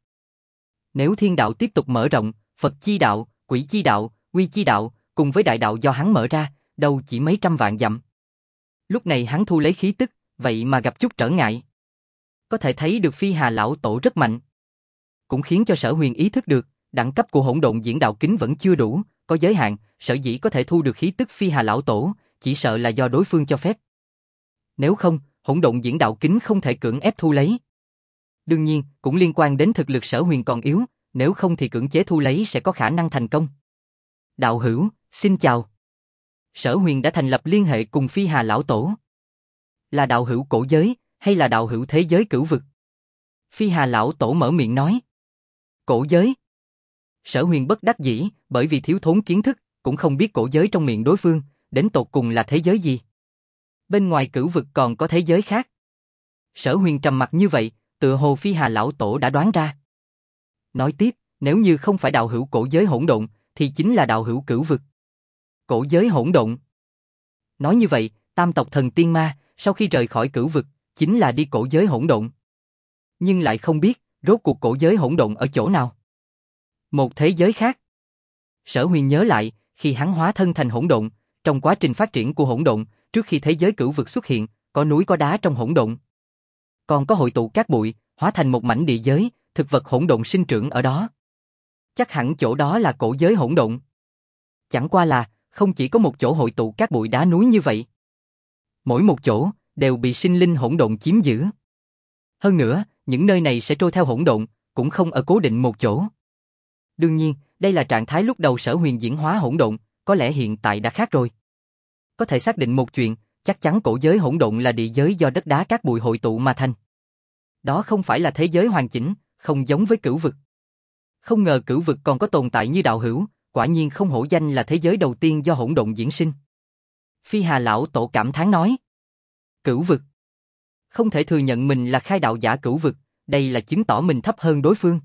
Nếu thiên đạo tiếp tục mở rộng, Phật chi đạo, Quỷ chi đạo, Quy chi đạo, cùng với đại đạo do hắn mở ra, đâu chỉ mấy trăm vạn dặm. Lúc này hắn thu lấy khí tức, vậy mà gặp chút trở ngại. Có thể thấy được Phi Hà lão tổ rất mạnh. Cũng khiến cho Sở Huyền ý thức được, đẳng cấp của hỗn độn diễn đạo kính vẫn chưa đủ, có giới hạn, sở dĩ có thể thu được khí tức Phi Hà lão tổ, chỉ sợ là do đối phương cho phép. Nếu không, hỗn độn diễn đạo kính không thể cưỡng ép thu lấy. Đương nhiên, cũng liên quan đến thực lực Sở Huyền còn yếu, nếu không thì cưỡng chế thu lấy sẽ có khả năng thành công. Đạo hữu, xin chào. Sở Huyền đã thành lập liên hệ cùng Phi Hà lão tổ. Là đạo hữu cổ giới, hay là đạo hữu thế giới cửu vực? Phi Hà lão tổ mở miệng nói. Cổ giới. Sở Huyền bất đắc dĩ, bởi vì thiếu thốn kiến thức, cũng không biết cổ giới trong miệng đối phương, đến tột cùng là thế giới gì. Bên ngoài cửu vực còn có thế giới khác. Sở Huyền trầm mặc như vậy, tựa hồ Phi Hà lão tổ đã đoán ra. Nói tiếp, nếu như không phải đạo hữu cổ giới hỗn độn, thì chính là đạo hữu cửu vực. Cổ giới hỗn độn. Nói như vậy, tam tộc thần tiên ma, sau khi rời khỏi cửu vực, chính là đi cổ giới hỗn độn. Nhưng lại không biết, rốt cuộc cổ giới hỗn độn ở chỗ nào. Một thế giới khác. Sở Huyền nhớ lại, khi hắn hóa thân thành hỗn độn, trong quá trình phát triển của hỗn độn, trước khi thế giới cửu vực xuất hiện, có núi có đá trong hỗn độn. Còn có hội tụ cát bụi, hóa thành một mảnh địa giới, thực vật hỗn độn sinh trưởng ở đó. Chắc hẳn chỗ đó là cổ giới hỗn độn. Chẳng qua là, không chỉ có một chỗ hội tụ cát bụi đá núi như vậy. Mỗi một chỗ, đều bị sinh linh hỗn độn chiếm giữ. Hơn nữa, những nơi này sẽ trôi theo hỗn độn, cũng không ở cố định một chỗ. Đương nhiên, đây là trạng thái lúc đầu Sở Huyền diễn hóa hỗn độn, có lẽ hiện tại đã khác rồi. Có thể xác định một chuyện, chắc chắn cổ giới hỗn độn là địa giới do đất đá cát bụi hội tụ mà thành. Đó không phải là thế giới hoàn chỉnh, không giống với cửu vực. Không ngờ cửu vực còn có tồn tại như đạo hữu, quả nhiên không hổ danh là thế giới đầu tiên do hỗn độn diễn sinh. Phi Hà lão tổ cảm thán nói. Cửu vực. Không thể thừa nhận mình là khai đạo giả cửu vực, đây là chứng tỏ mình thấp hơn đối phương.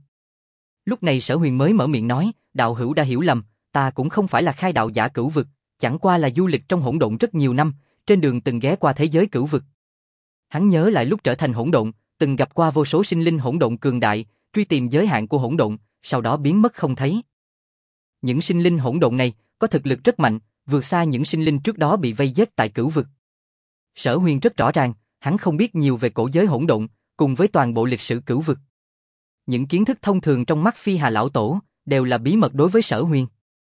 Lúc này Sở Huyền mới mở miệng nói, đạo hữu đã hiểu lầm, ta cũng không phải là khai đạo giả cửu vực, chẳng qua là du lịch trong hỗn độn rất nhiều năm, trên đường từng ghé qua thế giới cửu vực. Hắn nhớ lại lúc trở thành hỗn độn, từng gặp qua vô số sinh linh hỗn độn cường đại, truy tìm giới hạn của hỗn độn, sau đó biến mất không thấy. Những sinh linh hỗn độn này có thực lực rất mạnh, vượt xa những sinh linh trước đó bị vây giết tại cửu vực. Sở Huyền rất rõ ràng, hắn không biết nhiều về cổ giới hỗn độn, cùng với toàn bộ lịch sử cửu vực. Những kiến thức thông thường trong mắt Phi Hà lão tổ đều là bí mật đối với Sở Huyền.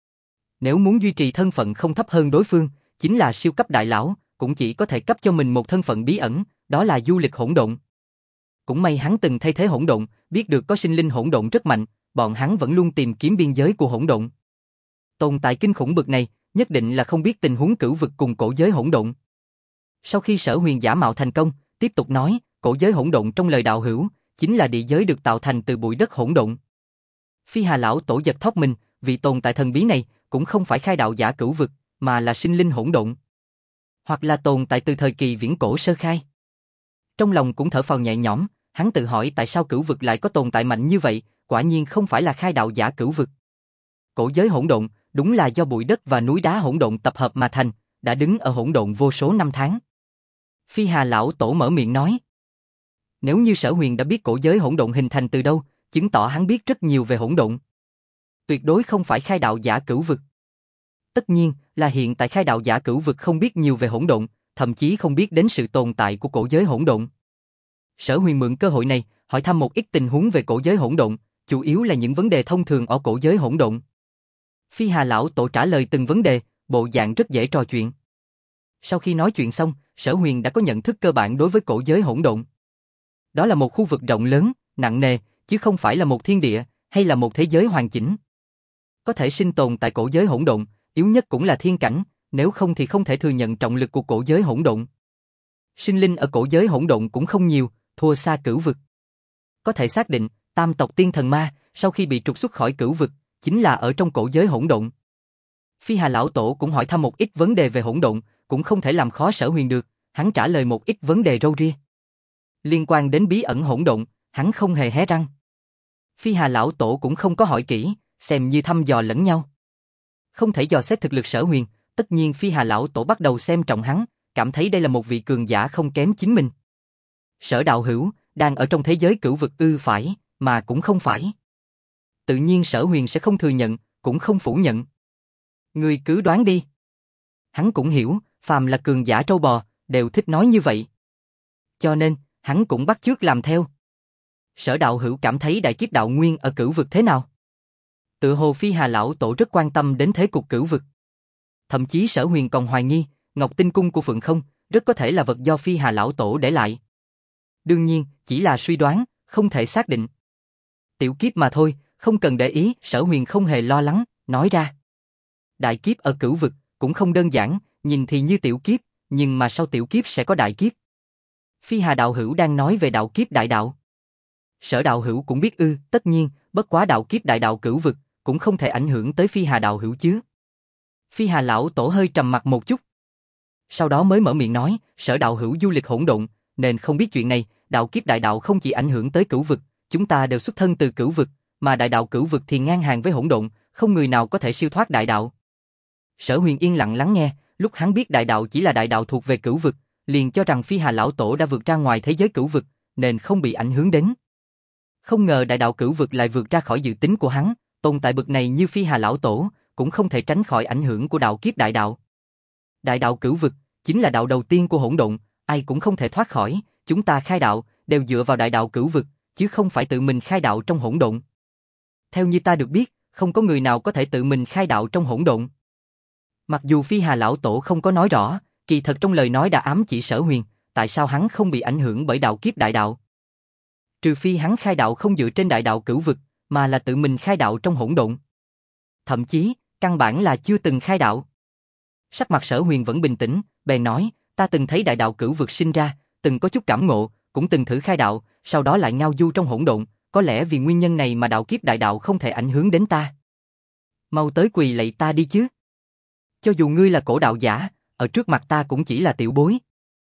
Nếu muốn duy trì thân phận không thấp hơn đối phương, chính là siêu cấp đại lão, cũng chỉ có thể cấp cho mình một thân phận bí ẩn, đó là du lịch hỗn độn. Cũng may hắn từng thay thế hỗn độn, biết được có sinh linh hỗn độn rất mạnh, bọn hắn vẫn luôn tìm kiếm biên giới của hỗn độn. Tồn tại kinh khủng bực này, nhất định là không biết tình huống cửu vực cùng cổ giới hỗn độn. Sau khi Sở Huyền giả mạo thành công, tiếp tục nói, cổ giới hỗn độn trong lời đạo hữu, chính là địa giới được tạo thành từ bụi đất hỗn độn. Phi Hà lão tổ giật thót mình, vì tồn tại thần bí này cũng không phải khai đạo giả cửu vực, mà là sinh linh hỗn độn, hoặc là tồn tại từ thời kỳ viễn cổ sơ khai. Trong lòng cũng thở phào nhẹ nhõm, hắn tự hỏi tại sao cửu vực lại có tồn tại mạnh như vậy, quả nhiên không phải là khai đạo giả cửu vực. Cổ giới hỗn độn đúng là do bụi đất và núi đá hỗn độn tập hợp mà thành, đã đứng ở hỗn độn vô số năm tháng. Phi Hà lão tổ mở miệng nói. Nếu như Sở Huyền đã biết cổ giới hỗn độn hình thành từ đâu, chứng tỏ hắn biết rất nhiều về hỗn độn. Tuyệt đối không phải khai đạo giả cửu vực. Tất nhiên là hiện tại khai đạo giả cửu vực không biết nhiều về hỗn độn, thậm chí không biết đến sự tồn tại của cổ giới hỗn độn. Sở Huyền mượn cơ hội này, hỏi thăm một ít tình huống về cổ giới hỗn độn, chủ yếu là những vấn đề thông thường ở cổ giới hỗn độn. Phi Hà lão tổ trả lời từng vấn đề, bộ dạng rất dễ trò chuyện. Sau khi nói chuyện xong, Sở Huyền đã có nhận thức cơ bản đối với cổ giới hỗn độn. Đó là một khu vực rộng lớn, nặng nề, chứ không phải là một thiên địa, hay là một thế giới hoàn chỉnh. Có thể sinh tồn tại cổ giới hỗn độn, yếu nhất cũng là thiên cảnh, nếu không thì không thể thừa nhận trọng lực của cổ giới hỗn độn. Sinh linh ở cổ giới hỗn độn cũng không nhiều, thua xa cửu vực. Có thể xác định, tam tộc tiên thần ma, sau khi bị trục xuất khỏi cửu vực, chính là ở trong cổ giới hỗn độn. Phi Hà lão tổ cũng hỏi thăm một ít vấn đề về hỗn độn, cũng không thể làm khó Sở Huyền được, hắn trả lời một ít vấn đề râu ria. Liên quan đến bí ẩn hỗn độn, hắn không hề hé răng. Phi Hà lão tổ cũng không có hỏi kỹ, xem như thăm dò lẫn nhau. Không thể dò xét thực lực Sở Huyền, tất nhiên Phi Hà lão tổ bắt đầu xem trọng hắn, cảm thấy đây là một vị cường giả không kém chính mình. Sở đạo hữu, đang ở trong thế giới cửu vực phải, mà cũng không phải. Tự nhiên Sở Huyền sẽ không thừa nhận, cũng không phủ nhận. Ngươi cứ đoán đi. Hắn cũng hiểu, phàm là cường giả trâu bò, đều thích nói như vậy. Cho nên, hắn cũng bắt chước làm theo. Sở đạo hữu cảm thấy đại kiếp đạo nguyên ở cửu vực thế nào? Tự hồ Phi Hà lão tổ rất quan tâm đến thế cục cửu vực. Thậm chí Sở Huyền còn hoài nghi, Ngọc Tinh Cung của Phượng Không, rất có thể là vật do Phi Hà lão tổ để lại. Đương nhiên, chỉ là suy đoán, không thể xác định. Tiểu kiếp mà thôi, không cần để ý, Sở Huyền không hề lo lắng, nói ra. Đại kiếp ở cửu vực, cũng không đơn giản, nhìn thì như tiểu kiếp, nhưng mà sau tiểu kiếp sẽ có đại kiếp. Phi Hà đạo hữu đang nói về đạo kiếp đại đạo. Sở đạo hữu cũng biết tất nhiên, bất quá đạo kiếp đại đạo cửu vực, cũng không thể ảnh hưởng tới Phi Hà đạo hữu chứ. Phi Hà lão tổ hơi trầm mặt một chút. Sau đó mới mở miệng nói, Sở đạo hữu du lịch hỗn độn, nên không biết chuyện này, đạo kiếp đại đạo không chỉ ảnh hưởng tới cửu vực, chúng ta đều xuất thân từ cửu vực, mà đại đạo cửu vực thì ngang hàng với hỗn độn, không người nào có thể siêu thoát đại đạo. Sở Huyền yên lặng lắng nghe, lúc hắn biết đại đạo chỉ là đại đạo thuộc về cửu vực, liền cho rằng Phi Hà lão tổ đã vượt ra ngoài thế giới cửu vực, nên không bị ảnh hưởng đến. Không ngờ đại đạo cửu vực lại vượt ra khỏi dự tính của hắn, tồn tại bậc này như Phi Hà lão tổ, cũng không thể tránh khỏi ảnh hưởng của đạo kiếp đại đạo. Đại đạo cửu vực chính là đạo đầu tiên của hỗn độn, ai cũng không thể thoát khỏi, chúng ta khai đạo đều dựa vào đại đạo cửu vực, chứ không phải tự mình khai đạo trong hỗn độn. Theo như ta được biết, không có người nào có thể tự mình khai đạo trong hỗn độn. Mặc dù Phi Hà lão tổ không có nói rõ, kỳ thật trong lời nói đã ám chỉ Sở Huyền, tại sao hắn không bị ảnh hưởng bởi đạo kiếp đại đạo. Trừ phi hắn khai đạo không dựa trên đại đạo cửu vực, mà là tự mình khai đạo trong hỗn độn. Thậm chí, căn bản là chưa từng khai đạo. Sắc mặt Sở Huyền vẫn bình tĩnh, bèn nói, ta từng thấy đại đạo cửu vực sinh ra, từng có chút cảm ngộ, cũng từng thử khai đạo, sau đó lại ngao du trong hỗn độn, có lẽ vì nguyên nhân này mà đạo kiếp đại đạo không thể ảnh hưởng đến ta. Mau tới quỳ lạy ta đi chứ. Cho dù ngươi là cổ đạo giả, ở trước mặt ta cũng chỉ là tiểu bối.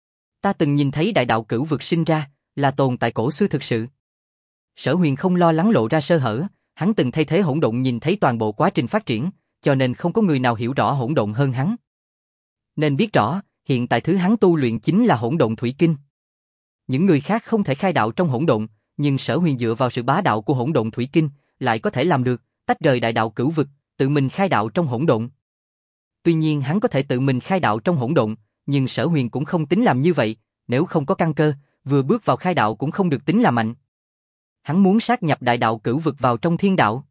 Ta từng nhìn thấy đại đạo cửu vực sinh ra, là tồn tại cổ xưa thực sự. Sở Huyền không lo lắng lộ ra sơ hở, hắn từng thay thế hỗn độn nhìn thấy toàn bộ quá trình phát triển, cho nên không có người nào hiểu rõ hỗn độn hơn hắn. Nên biết rõ, hiện tại thứ hắn tu luyện chính là hỗn độn thủy kinh. Những người khác không thể khai đạo trong hỗn độn, nhưng Sở Huyền dựa vào sự bá đạo của hỗn độn thủy kinh, lại có thể làm được, tách rời đại đạo cửu vực, tự mình khai đạo trong hỗn độn. Tuy nhiên hắn có thể tự mình khai đạo trong hỗn độn, nhưng Sở Huyền cũng không tính làm như vậy, nếu không có căn cơ, vừa bước vào khai đạo cũng không được tính là mạnh. Hắn muốn sát nhập đại đạo cửu vực vào trong thiên đạo.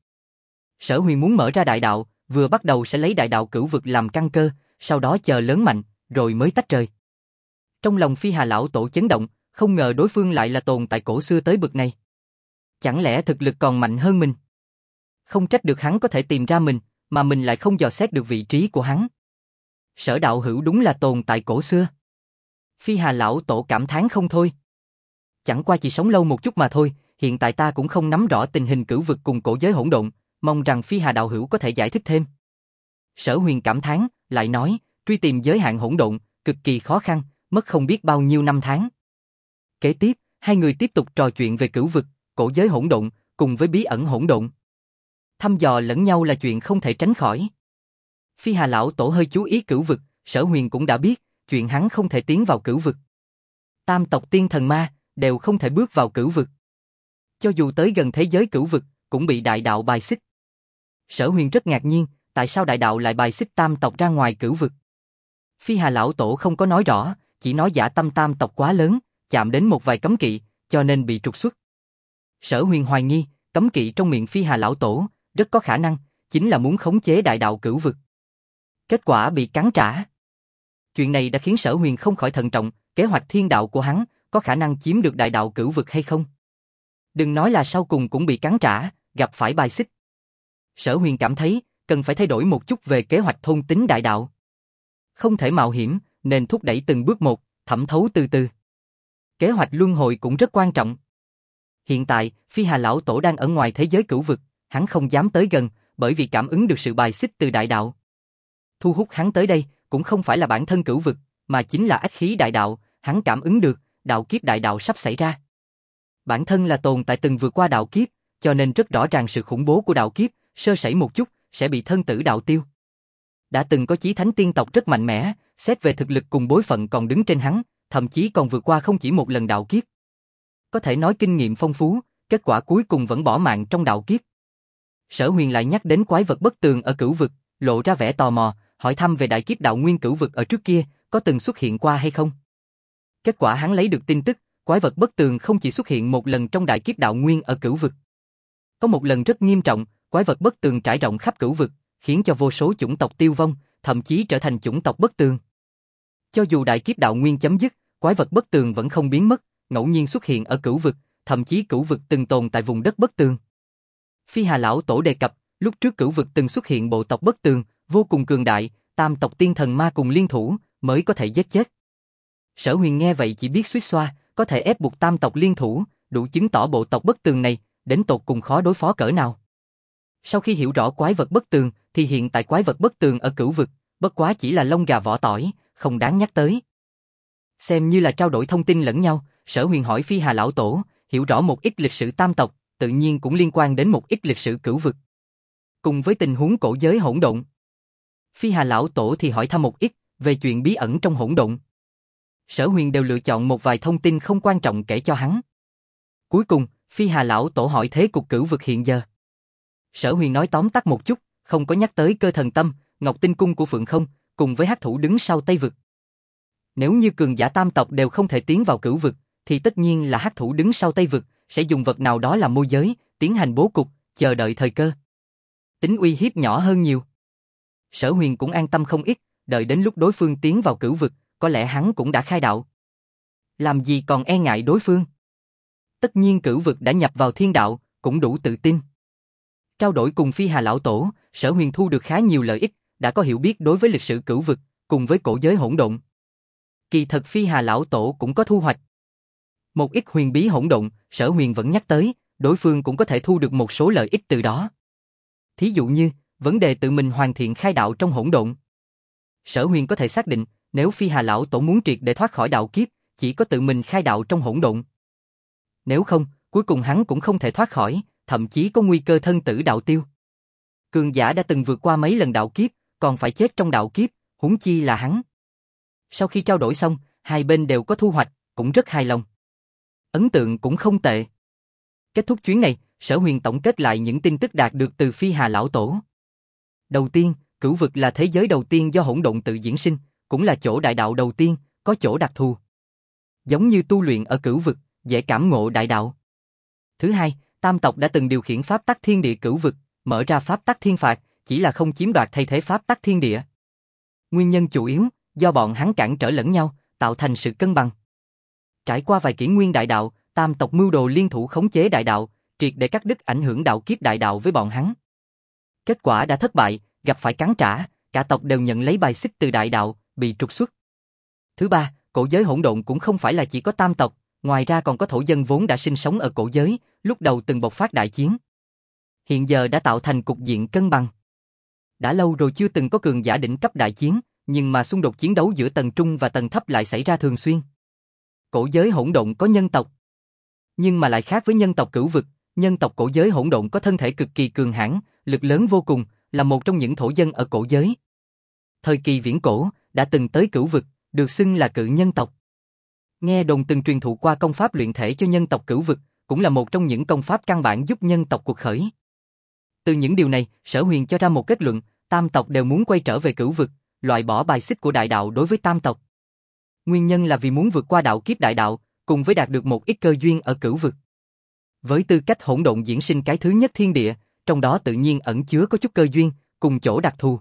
Sở Huyền muốn mở ra đại đạo, vừa bắt đầu sẽ lấy đại đạo cửu vực làm căn cơ, sau đó chờ lớn mạnh, rồi mới tách rời. Trong lòng Phi Hà lão tổ chấn động, không ngờ đối phương lại là tồn tại cổ xưa tới bậc này. Chẳng lẽ thực lực còn mạnh hơn mình? Không trách được hắn có thể tìm ra mình, mà mình lại không dò xét được vị trí của hắn. Sở đạo hữu đúng là tồn tại cổ xưa. Phi Hà lão tổ cảm thán không thôi. Chẳng qua chỉ sống lâu một chút mà thôi, hiện tại ta cũng không nắm rõ tình hình cửu vực cùng cổ giới hỗn độn, mong rằng Phi Hà đạo hữu có thể giải thích thêm. Sở Huyền cảm thán, lại nói, truy tìm giới hạn hỗn độn, cực kỳ khó khăn, mất không biết bao nhiêu năm tháng. Kế tiếp, hai người tiếp tục trò chuyện về cửu vực, cổ giới hỗn độn, cùng với bí ẩn hỗn độn. Thăm dò lẫn nhau là chuyện không thể tránh khỏi. Phi Hà lão tổ hơi chú ý cửu vực, Sở Huyền cũng đã biết, chuyện hắn không thể tiến vào cửu vực. Tam tộc tiên thần ma đều không thể bước vào cửu vực. Cho dù tới gần thế giới cửu vực, cũng bị đại đạo bài xích. Sở Huyền rất ngạc nhiên, tại sao đại đạo lại bài xích tam tộc ra ngoài cửu vực. Phi Hà lão tổ không có nói rõ, chỉ nói dã tâm tam tộc quá lớn, chạm đến một vài cấm kỵ, cho nên bị trục xuất. Sở Huyền hoài nghi, cấm kỵ trong miệng Phi Hà lão tổ, rất có khả năng, chính là muốn khống chế đại đạo cửu vực. Kết quả bị cắn trả. Chuyện này đã khiến Sở Huyền không khỏi thận trọng, kế hoạch thiên đạo của hắn, có khả năng chiếm được đại đạo cửu vực hay không? Đừng nói là sau cùng cũng bị cắn trả, gặp phải bài xích. Sở Huyền cảm thấy, cần phải thay đổi một chút về kế hoạch thôn tính đại đạo. Không thể mạo hiểm, nên thúc đẩy từng bước một, thẩm thấu từ từ. Kế hoạch luân hồi cũng rất quan trọng. Hiện tại, Phi Hà lão tổ đang ở ngoài thế giới cửu vực, hắn không dám tới gần, bởi vì cảm ứng được sự bài xích từ đại đạo. Thu hút hắn tới đây, cũng không phải là bản thân cửu vực, mà chính là ách khí đại đạo, hắn cảm ứng được, đạo kiếp đại đạo sắp xảy ra. Bản thân là tồn tại từng vượt qua đạo kiếp, cho nên rất rõ ràng sự khủng bố của đạo kiếp, sơ sẩy một chút, sẽ bị thân tử đạo tiêu. Đã từng có chí thánh tiên tộc rất mạnh mẽ, xét về thực lực cùng bối phận còn đứng trên hắn, thậm chí còn vượt qua không chỉ một lần đạo kiếp. Có thể nói kinh nghiệm phong phú, kết quả cuối cùng vẫn bỏ mạng trong đạo kiếp. Sở Huyền lại nhắc đến quái vật bất tường ở cửu vực, lộ ra vẻ tò mò, hỏi thăm về đại kiếp đạo nguyên cửu vực ở trước kia, có từng xuất hiện qua hay không. Kết quả hắn lấy được tin tức, quái vật bất tường không chỉ xuất hiện một lần trong đại kiếp đạo nguyên ở cửu vực. Có một lần rất nghiêm trọng, quái vật bất tường trải rộng khắp cửu vực, khiến cho vô số chủng tộc tiêu vong, thậm chí trở thành chủng tộc bất tường. Cho dù đại kiếp đạo nguyên chấm dứt, quái vật bất tường vẫn không biến mất, ngẫu nhiên xuất hiện ở cửu vực, thậm chí cửu vực từng tồn tại vùng đất bất tường. Phi Hà lão tổ đề cập, lúc trước cửu vực từng xuất hiện bộ tộc bất tường, vô cùng cường đại, tam tộc tiên thần ma cùng liên thủ, mới có thể giết chết. Sở Huyền nghe vậy chỉ biết xuýt xoa, có thể ép buộc tam tộc liên thủ, đủ chứng tỏ bộ tộc bất tường này, đến tột cùng khó đối phó cỡ nào. Sau khi hiểu rõ quái vật bất tường, thì hiện tại quái vật bất tường ở cửu vực, bất quá chỉ là lông gà vỏ tỏi, không đáng nhắc tới. Xem như là trao đổi thông tin lẫn nhau, Sở Huyền hỏi Phi Hà lão tổ, hiểu rõ một ít lịch sử tam tộc, tự nhiên cũng liên quan đến một ít lịch sử cửu vực. Cùng với tình huống cổ giới hỗn độn. Phi Hà lão tổ thì hỏi thăm một ít về chuyện bí ẩn trong hỗn độn. Sở Huyền đều lựa chọn một vài thông tin không quan trọng kể cho hắn. Cuối cùng, Phi Hà lão tổ hỏi thế cục cửu vực hiện giờ. Sở Huyền nói tóm tắt một chút, không có nhắc tới cơ thần tâm, Ngọc Tinh cung của Phượng Không, cùng với hắc thủ đứng sau Tây vực. Nếu như cường giả tam tộc đều không thể tiến vào cửu vực, thì tất nhiên là hắc thủ đứng sau Tây vực sẽ dùng vật nào đó làm môi giới, tiến hành bố cục, chờ đợi thời cơ. Tính uy hiếp nhỏ hơn nhiều. Sở Huyền cũng an tâm không ít, đợi đến lúc đối phương tiến vào cửu vực, có lẽ hắn cũng đã khai đạo. Làm gì còn e ngại đối phương? Tất nhiên cửu vực đã nhập vào thiên đạo, cũng đủ tự tin. Trao đổi cùng Phi Hà lão tổ, Sở Huyền thu được khá nhiều lợi ích, đã có hiểu biết đối với lịch sử cửu vực, cùng với cổ giới hỗn độn. Kỳ thật Phi Hà lão tổ cũng có thu hoạch. Một ít huyền bí hỗn độn, Sở Huyền vẫn nhắc tới, đối phương cũng có thể thu được một số lợi ích từ đó. Thí dụ như, vấn đề tự mình hoàn thiện khai đạo trong hỗn độn. Sở Huyền có thể xác định, nếu Phi Hà lão tổ muốn triệt để thoát khỏi đạo kiếp, chỉ có tự mình khai đạo trong hỗn độn. Nếu không, cuối cùng hắn cũng không thể thoát khỏi, thậm chí có nguy cơ thân tử đạo tiêu. Cường giả đã từng vượt qua mấy lần đạo kiếp, còn phải chết trong đạo kiếp, huống chi là hắn. Sau khi trao đổi xong, hai bên đều có thu hoạch, cũng rất hài lòng. Ấn tượng cũng không tệ. Kết thúc chuyến này, Sở Huyền tổng kết lại những tin tức đạt được từ Phi Hà lão tổ. Đầu tiên, cửu vực là thế giới đầu tiên do hỗn độn tự diễn sinh, cũng là chỗ đại đạo đầu tiên, có chỗ đặc thù. Giống như tu luyện ở cửu vực, dễ cảm ngộ đại đạo. Thứ hai, tam tộc đã từng điều khiển pháp tắc thiên địa cửu vực, mở ra pháp tắc thiên phạt, chỉ là không chiếm đoạt thay thế pháp tắc thiên địa. Nguyên nhân chủ yếu, do bọn hắn cản trở lẫn nhau, tạo thành sự cân bằng. Trải qua vài kỷ nguyên đại đạo, tam tộc mưu đồ liên thủ khống chế đại đạo, triệt để cắt đứt ảnh hưởng đạo kiếp đại đạo với bọn hắn. Kết quả đã thất bại, gặp phải cắn trả, cả tộc đều nhận lấy bài xích từ đại đạo, bị trục xuất. Thứ ba, cổ giới hỗn độn cũng không phải là chỉ có tam tộc, ngoài ra còn có thổ dân vốn đã sinh sống ở cổ giới, lúc đầu từng bộc phát đại chiến. Hiện giờ đã tạo thành cục diện cân bằng. Đã lâu rồi chưa từng có cường giả đỉnh cấp đại chiến, nhưng mà xung đột chiến đấu giữa tầng trung và tầng thấp lại xảy ra thường xuyên. Cổ giới hỗn độn có nhân tộc, nhưng mà lại khác với nhân tộc cửu vực, nhân tộc cổ giới hỗn độn có thân thể cực kỳ cường hãn, lực lớn vô cùng, là một trong những thổ dân ở cổ giới. Thời kỳ viễn cổ, đã từng tới cửu vực, được xưng là cự nhân tộc. Nghe đồn từng truyền thụ qua công pháp luyện thể cho nhân tộc cửu vực, cũng là một trong những công pháp căn bản giúp nhân tộc cuộc khởi. Từ những điều này, Sở Huyền cho ra một kết luận, tam tộc đều muốn quay trở về cửu vực, loại bỏ bài xích của đại đạo đối với tam tộc. Nguyên nhân là vì muốn vượt qua đạo kiếp đại đạo, cùng với đạt được một ít cơ duyên ở cửu vực. Với tư cách hỗn độn diễn sinh cái thứ nhất thiên địa, trong đó tự nhiên ẩn chứa có chút cơ duyên, cùng chỗ đặc thù.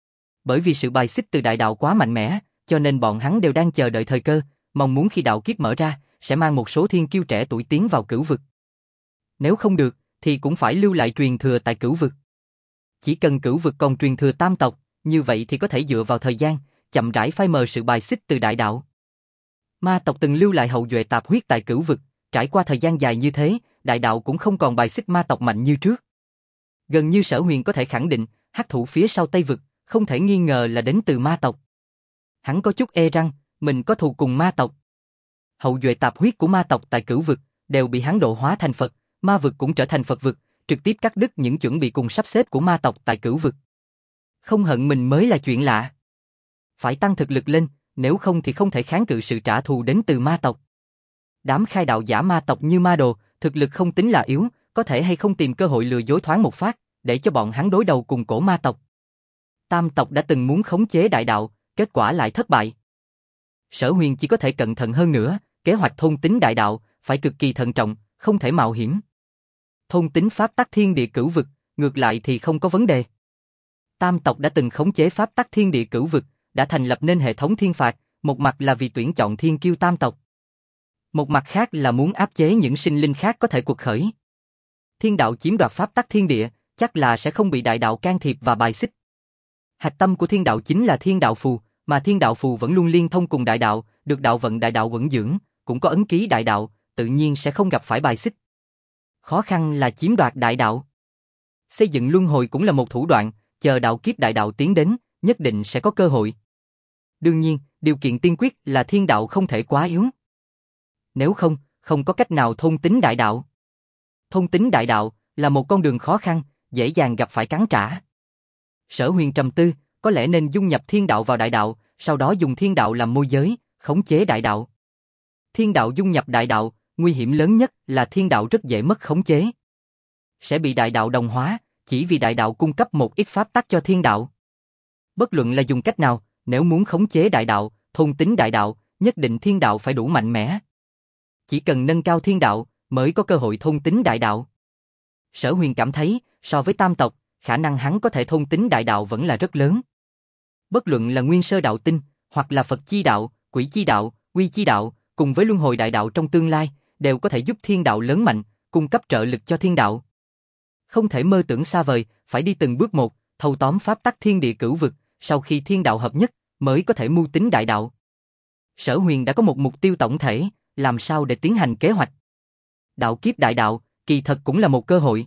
Bởi vì sự bài xích từ đại đạo quá mạnh mẽ, cho nên bọn hắn đều đang chờ đợi thời cơ, mong muốn khi đạo kiếp mở ra, sẽ mang một số thiên kiêu trẻ tuổi tiến vào cửu vực. Nếu không được, thì cũng phải lưu lại truyền thừa tại cửu vực. Chỉ cần cửu vực còn truyền thừa tam tộc, như vậy thì có thể dựa vào thời gian, chậm rãi phai mờ sự bài xích từ đại đạo. Ma tộc từng lưu lại hậu duệ tạp huyết tại cửu vực, trải qua thời gian dài như thế, đại đạo cũng không còn bài xích ma tộc mạnh như trước. Gần như Sở Huyền có thể khẳng định, hắc thủ phía sau Tây vực, không thể nghi ngờ là đến từ ma tộc. Hắn có chút e rằng, mình có thù cùng ma tộc. Hậu duệ tạp huyết của ma tộc tại cửu vực, đều bị hắn độ hóa thành Phật, ma vực cũng trở thành Phật vực, trực tiếp cắt đứt những chuẩn bị cùng sắp xếp của ma tộc tại cửu vực. Không hận mình mới là chuyện lạ. Phải tăng thực lực lên, nếu không thì không thể kháng cự sự trả thù đến từ ma tộc. Đám khai đạo giả ma tộc như ma đồ, thực lực không tính là yếu, có thể hay không tìm cơ hội lừa dối thoáng một phát, để cho bọn hắn đối đầu cùng cổ ma tộc. Tam tộc đã từng muốn khống chế đại đạo, kết quả lại thất bại. Sở Huyền chỉ có thể cẩn thận hơn nữa, kế hoạch thôn tính đại đạo, phải cực kỳ thận trọng, không thể mạo hiểm. Thôn tính pháp tắc thiên địa cửu vực, ngược lại thì không có vấn đề. Tam tộc đã từng khống chế pháp tắc thiên địa cửu vực, đã thành lập nên hệ thống thiên phạt, một mặt là vì tuyển chọn thiên kiêu tam tộc. Một mặt khác là muốn áp chế những sinh linh khác có thể cuộc khởi. Thiên đạo chiếm đoạt pháp tắc thiên địa, chắc là sẽ không bị đại đạo can thiệp và bài xích. Hạch tâm của thiên đạo chính là thiên đạo phù, mà thiên đạo phù vẫn luôn liên thông cùng đại đạo, được đạo vận đại đạo quẩn dưỡng, cũng có ấn ký đại đạo, tự nhiên sẽ không gặp phải bài xích. Khó khăn là chiếm đoạt đại đạo. Xây dựng luân hồi cũng là một thủ đoạn, chờ đạo kiếp đại đạo tiến đến, nhất định sẽ có cơ hội. Đương nhiên, điều kiện tiên quyết là thiên đạo không thể quá yếu. Nếu không, không có cách nào thôn tính đại đạo. Thôn tính đại đạo là một con đường khó khăn, dễ dàng gặp phải cắn trả. Sở Huyền trầm tư, có lẽ nên dung nhập thiên đạo vào đại đạo, sau đó dùng thiên đạo làm môi giới, khống chế đại đạo. Thiên đạo dung nhập đại đạo, nguy hiểm lớn nhất là thiên đạo rất dễ mất khống chế. Sẽ bị đại đạo đồng hóa, chỉ vì đại đạo cung cấp một ít pháp tắc cho thiên đạo. Bất luận là dùng cách nào, nếu muốn khống chế đại đạo, thôn tính đại đạo, nhất định thiên đạo phải đủ mạnh mẽ. Chỉ cần nâng cao thiên đạo, mới có cơ hội thôn tính đại đạo. Sở Huyền cảm thấy, so với tam tộc, khả năng hắn có thể thôn tính đại đạo vẫn là rất lớn. Bất luận là nguyên sơ đạo tinh, hoặc là Phật chi đạo, quỷ chi đạo, quy chi đạo, cùng với luân hồi đại đạo trong tương lai, đều có thể giúp thiên đạo lớn mạnh, cung cấp trợ lực cho thiên đạo. Không thể mơ tưởng xa vời, phải đi từng bước một, thâu tóm pháp tắc thiên địa cửu vực, sau khi thiên đạo hợp nhất, mới có thể mưu tính đại đạo. Sở Huyền đã có một mục tiêu tổng thể, làm sao để tiến hành kế hoạch. Đạo kiếp đại đạo, kỳ thật cũng là một cơ hội.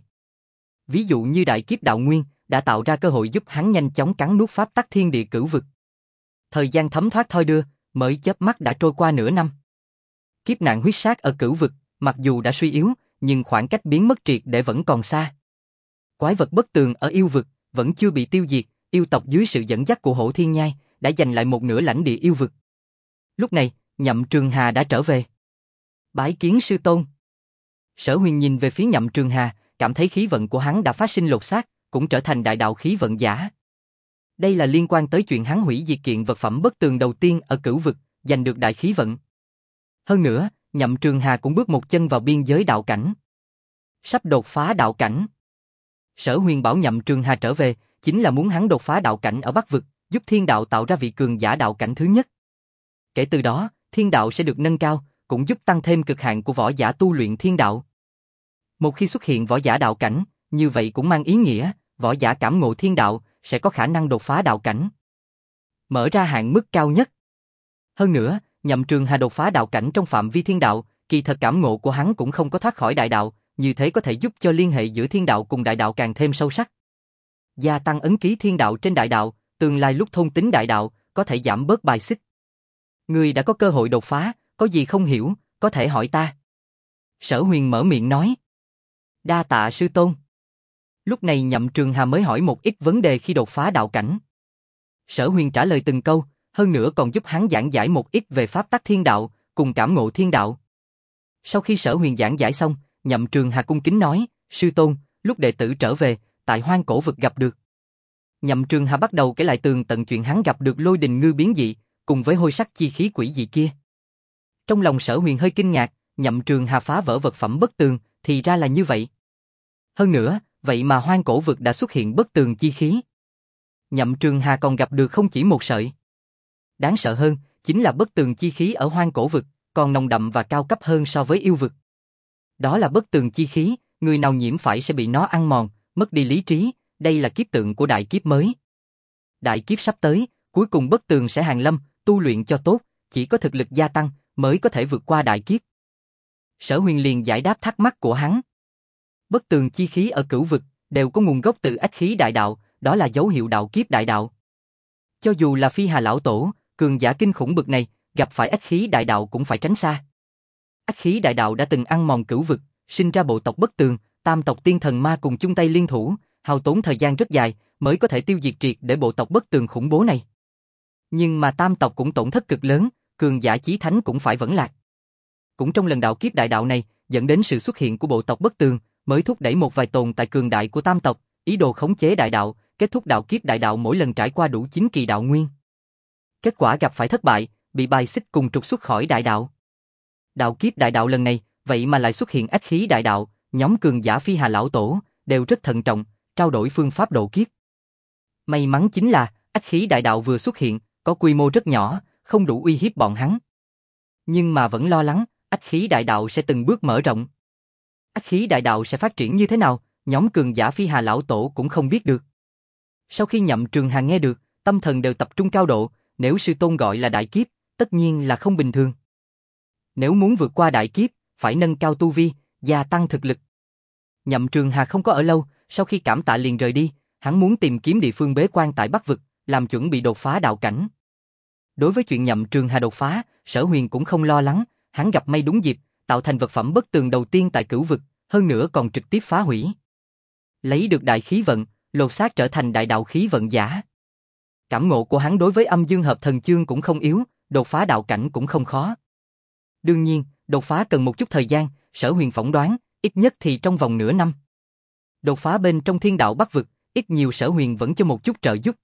Ví dụ như đại kiếp đạo nguyên, đã tạo ra cơ hội giúp hắn nhanh chóng cắn nuốt pháp tắc thiên địa cửu vực. Thời gian thấm thoát thoi đưa, mới chớp mắt đã trôi qua nửa năm. Kiếp nạn huyết sát ở cửu vực, mặc dù đã suy yếu, nhưng khoảng cách biến mất triệt để vẫn còn xa. Quái vật bất tường ở yêu vực, vẫn chưa bị tiêu diệt, yêu tộc dưới sự dẫn dắt của Hổ Thiên Nhai, đã giành lại một nửa lãnh địa yêu vực. Lúc này, Nhậm Trường Hà đã trở về. Bái kiến sư tôn. Sở Huyền nhìn về phía Nhậm Trường Hà, cảm thấy khí vận của hắn đã phát sinh lột xác, cũng trở thành đại đạo khí vận giả. Đây là liên quan tới chuyện hắn hủy diệt kiện vật phẩm bất tường đầu tiên ở cửu vực, giành được đại khí vận. Hơn nữa, Nhậm Trường Hà cũng bước một chân vào biên giới đạo cảnh. Sắp đột phá đạo cảnh. Sở Huyền bảo Nhậm Trường Hà trở về, chính là muốn hắn đột phá đạo cảnh ở Bắc vực, giúp thiên đạo tạo ra vị cường giả đạo cảnh thứ nhất. Kể từ đó, thiên đạo sẽ được nâng cao, cũng giúp tăng thêm cực hạn của võ giả tu luyện thiên đạo. Một khi xuất hiện võ giả đạo cảnh, như vậy cũng mang ý nghĩa, võ giả cảm ngộ thiên đạo, sẽ có khả năng đột phá đạo cảnh. Mở ra hạn mức cao nhất. Hơn nữa, Nhậm Trường Hà đột phá đạo cảnh trong phạm vi thiên đạo, kỳ thật cảm ngộ của hắn cũng không có thoát khỏi đại đạo, như thế có thể giúp cho liên hệ giữa thiên đạo cùng đại đạo càng thêm sâu sắc. Gia tăng ấn ký thiên đạo trên đại đạo, tương lai lúc thôn tính đại đạo, có thể giảm bớt bài xích. Người đã có cơ hội đột phá, có gì không hiểu, có thể hỏi ta. Sở Huyền mở miệng nói. Đa tạ sư tôn. Lúc này Nhậm Trường Hà mới hỏi một ít vấn đề khi đột phá đạo cảnh. Sở Huyền trả lời từng câu, hơn nữa còn giúp hắn giảng giải một ít về pháp tắc thiên đạo, cùng cảm ngộ thiên đạo. Sau khi Sở Huyền giảng giải xong, Nhậm Trường Hà cung kính nói, sư tôn, lúc đệ tử trở về, tại Hoang Cổ vực gặp được. Nhậm Trường Hà bắt đầu kể lại tường tận chuyện hắn gặp được Lôi Đình Ngư biến dị, cùng với hôi sắc chi khí quỷ dị kia. Trong lòng Sở Huyền hơi kinh ngạc, Nhậm Trường Hà phá vỡ vật phẩm bất tường, thì ra là như vậy. Hơn nữa, vậy mà Hoang Cổ vực đã xuất hiện bất tường chi khí. Nhậm Trường Hà còn gặp được không chỉ một sợi. Đáng sợ hơn, chính là bất tường chi khí ở Hoang Cổ vực, còn nồng đậm và cao cấp hơn so với yêu vực. Đó là bất tường chi khí, người nào nhiễm phải sẽ bị nó ăn mòn, mất đi lý trí, đây là kiếp tượng của đại kiếp mới. Đại kiếp sắp tới, cuối cùng bất tường sẽ hàng lâm, tu luyện cho tốt, chỉ có thực lực gia tăng, mới có thể vượt qua đại kiếp. Sở Huyền liền giải đáp thắc mắc của hắn. Bất tường chi khí ở cửu vực đều có nguồn gốc từ ách khí đại đạo, đó là dấu hiệu đạo kiếp đại đạo. Cho dù là Phi Hà lão tổ, cường giả kinh khủng bực này, gặp phải ách khí đại đạo cũng phải tránh xa. Ách khí đại đạo đã từng ăn mòn cửu vực, sinh ra bộ tộc bất tường, tam tộc tiên thần ma cùng chung tay liên thủ, hao tốn thời gian rất dài mới có thể tiêu diệt triệt để bộ tộc bất tường khủng bố này. Nhưng mà tam tộc cũng tổn thất cực lớn, cường giả chí thánh cũng phải vẫn lạc. Cũng trong lần đạo kiếp đại đạo này, dẫn đến sự xuất hiện của bộ tộc bất tường, mới thúc đẩy một vài tồn tại cường đại của tam tộc, ý đồ khống chế đại đạo, kết thúc đạo kiếp đại đạo mỗi lần trải qua đủ 9 kỳ đạo nguyên. Kết quả gặp phải thất bại, bị bài xích cùng trục xuất khỏi đại đạo. Đạo kiếp đại đạo lần này, vậy mà lại xuất hiện ách khí đại đạo, nhóm cường giả Phi Hà lão tổ đều rất thận trọng, trao đổi phương pháp độ kiếp. May mắn chính là ách khí đại đạo vừa xuất hiện, có quy mô rất nhỏ, không đủ uy hiếp bọn hắn. Nhưng mà vẫn lo lắng, ách khí đại đạo sẽ từng bước mở rộng. Ách khí đại đạo sẽ phát triển như thế nào, nhóm cường giả Phi Hà lão tổ cũng không biết được. Sau khi Nhậm Trường Hà nghe được, tâm thần đều tập trung cao độ, nếu sư tôn gọi là đại kiếp, tất nhiên là không bình thường. Nếu muốn vượt qua đại kiếp, phải nâng cao tu vi, gia tăng thực lực. Nhậm Trường Hà không có ở lâu, sau khi cảm tạ liền rời đi, hắn muốn tìm kiếm địa phương bế quan tại Bắc vực, làm chuẩn bị đột phá đạo cảnh. Đối với chuyện Nhậm Trường Hà đột phá, Sở Huyền cũng không lo lắng, hắn gặp may đúng dịp, tạo thành vật phẩm bất tường đầu tiên tại cửu vực, hơn nữa còn trực tiếp phá hủy. Lấy được đại khí vận, lột xác trở thành đại đạo khí vận giả. Cảm ngộ của hắn đối với âm dương hợp thần chương cũng không yếu, đột phá đạo cảnh cũng không khó. Đương nhiên, đột phá cần một chút thời gian, Sở Huyền phỏng đoán, ít nhất thì trong vòng nửa năm. Đột phá bên trong thiên đạo Bắc vực, ít nhiều Sở Huyền vẫn cho một chút trợ giúp.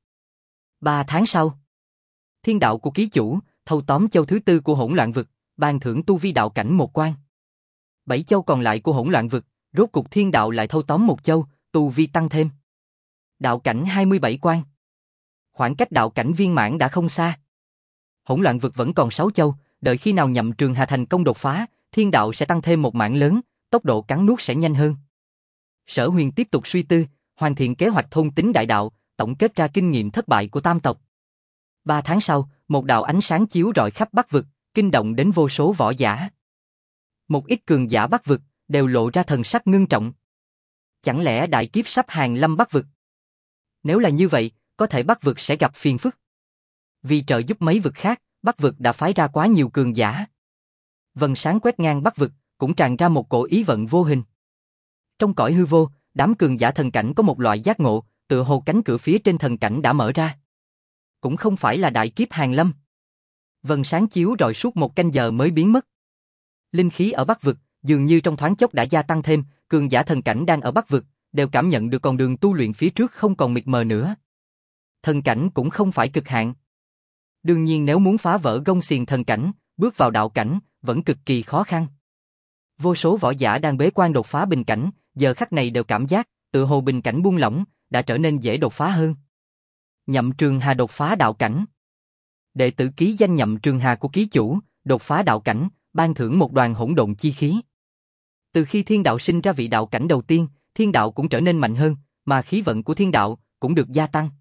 3 tháng sau, thiên đạo của ký chủ, thâu tóm châu thứ 4 của hỗn loạn vực, ban thưởng tu vi đạo cảnh một quan. 7 châu còn lại của hỗn loạn vực, rốt cục thiên đạo lại thâu tóm một châu, tu vi tăng thêm. Đạo cảnh 27 quan. Khoảng cách đạo cảnh viên mãn đã không xa. Hỗn loạn vực vẫn còn 6 châu, đợi khi nào Nhậm Trường Hà thành công đột phá, thiên đạo sẽ tăng thêm một mảng lớn, tốc độ cắn nuốt sẽ nhanh hơn. Sở Huyền tiếp tục suy tư, hoàn thiện kế hoạch thôn tính đại đạo, tổng kết ra kinh nghiệm thất bại của tam tộc. 3 tháng sau, một đạo ánh sáng chiếu rọi khắp Bắc vực, kinh động đến vô số võ giả. Một ít cường giả Bắc vực đều lộ ra thần sắc ngưng trọng. Chẳng lẽ đại kiếp sắp hàng lâm Bắc vực? Nếu là như vậy, có thể Bắc vực sẽ gặp phiền phức. Vì trợ giúp mấy vực khác, Bắc vực đã phái ra quá nhiều cường giả. Vầng sáng quét ngang Bắc vực, cũng tràn ra một cổ ý vận vô hình. Trong cõi hư vô, đám cường giả thần cảnh có một loại giác ngộ, tựa hồ cánh cửa phía trên thần cảnh đã mở ra. Cũng không phải là đại kiếp hàng lâm. Vầng sáng chiếu rọi suốt 1 canh giờ mới biến mất. Linh khí ở Bắc vực, dường như trong thoáng chốc đã gia tăng thêm, cường giả thần cảnh đang ở Bắc vực, đều cảm nhận được con đường tu luyện phía trước không còn mịt mờ nữa. Thần cảnh cũng không phải cực hạn. Đương nhiên nếu muốn phá vỡ gông xiềng thần cảnh, bước vào đạo cảnh, vẫn cực kỳ khó khăn. Vô số võ giả đang bế quan đột phá bình cảnh, giờ khắc này đều cảm giác, tựa hồ bình cảnh buông lỏng, đã trở nên dễ đột phá hơn. Nhậm Trường Hà đột phá đạo cảnh. Đệ tử ký danh Nhậm Trường Hà của ký chủ, đột phá đạo cảnh, ban thưởng một đoàn hỗn độn chi khí. Từ khi thiên đạo sinh ra vị đạo cảnh đầu tiên, thiên đạo cũng trở nên mạnh hơn, mà khí vận của thiên đạo cũng được gia tăng.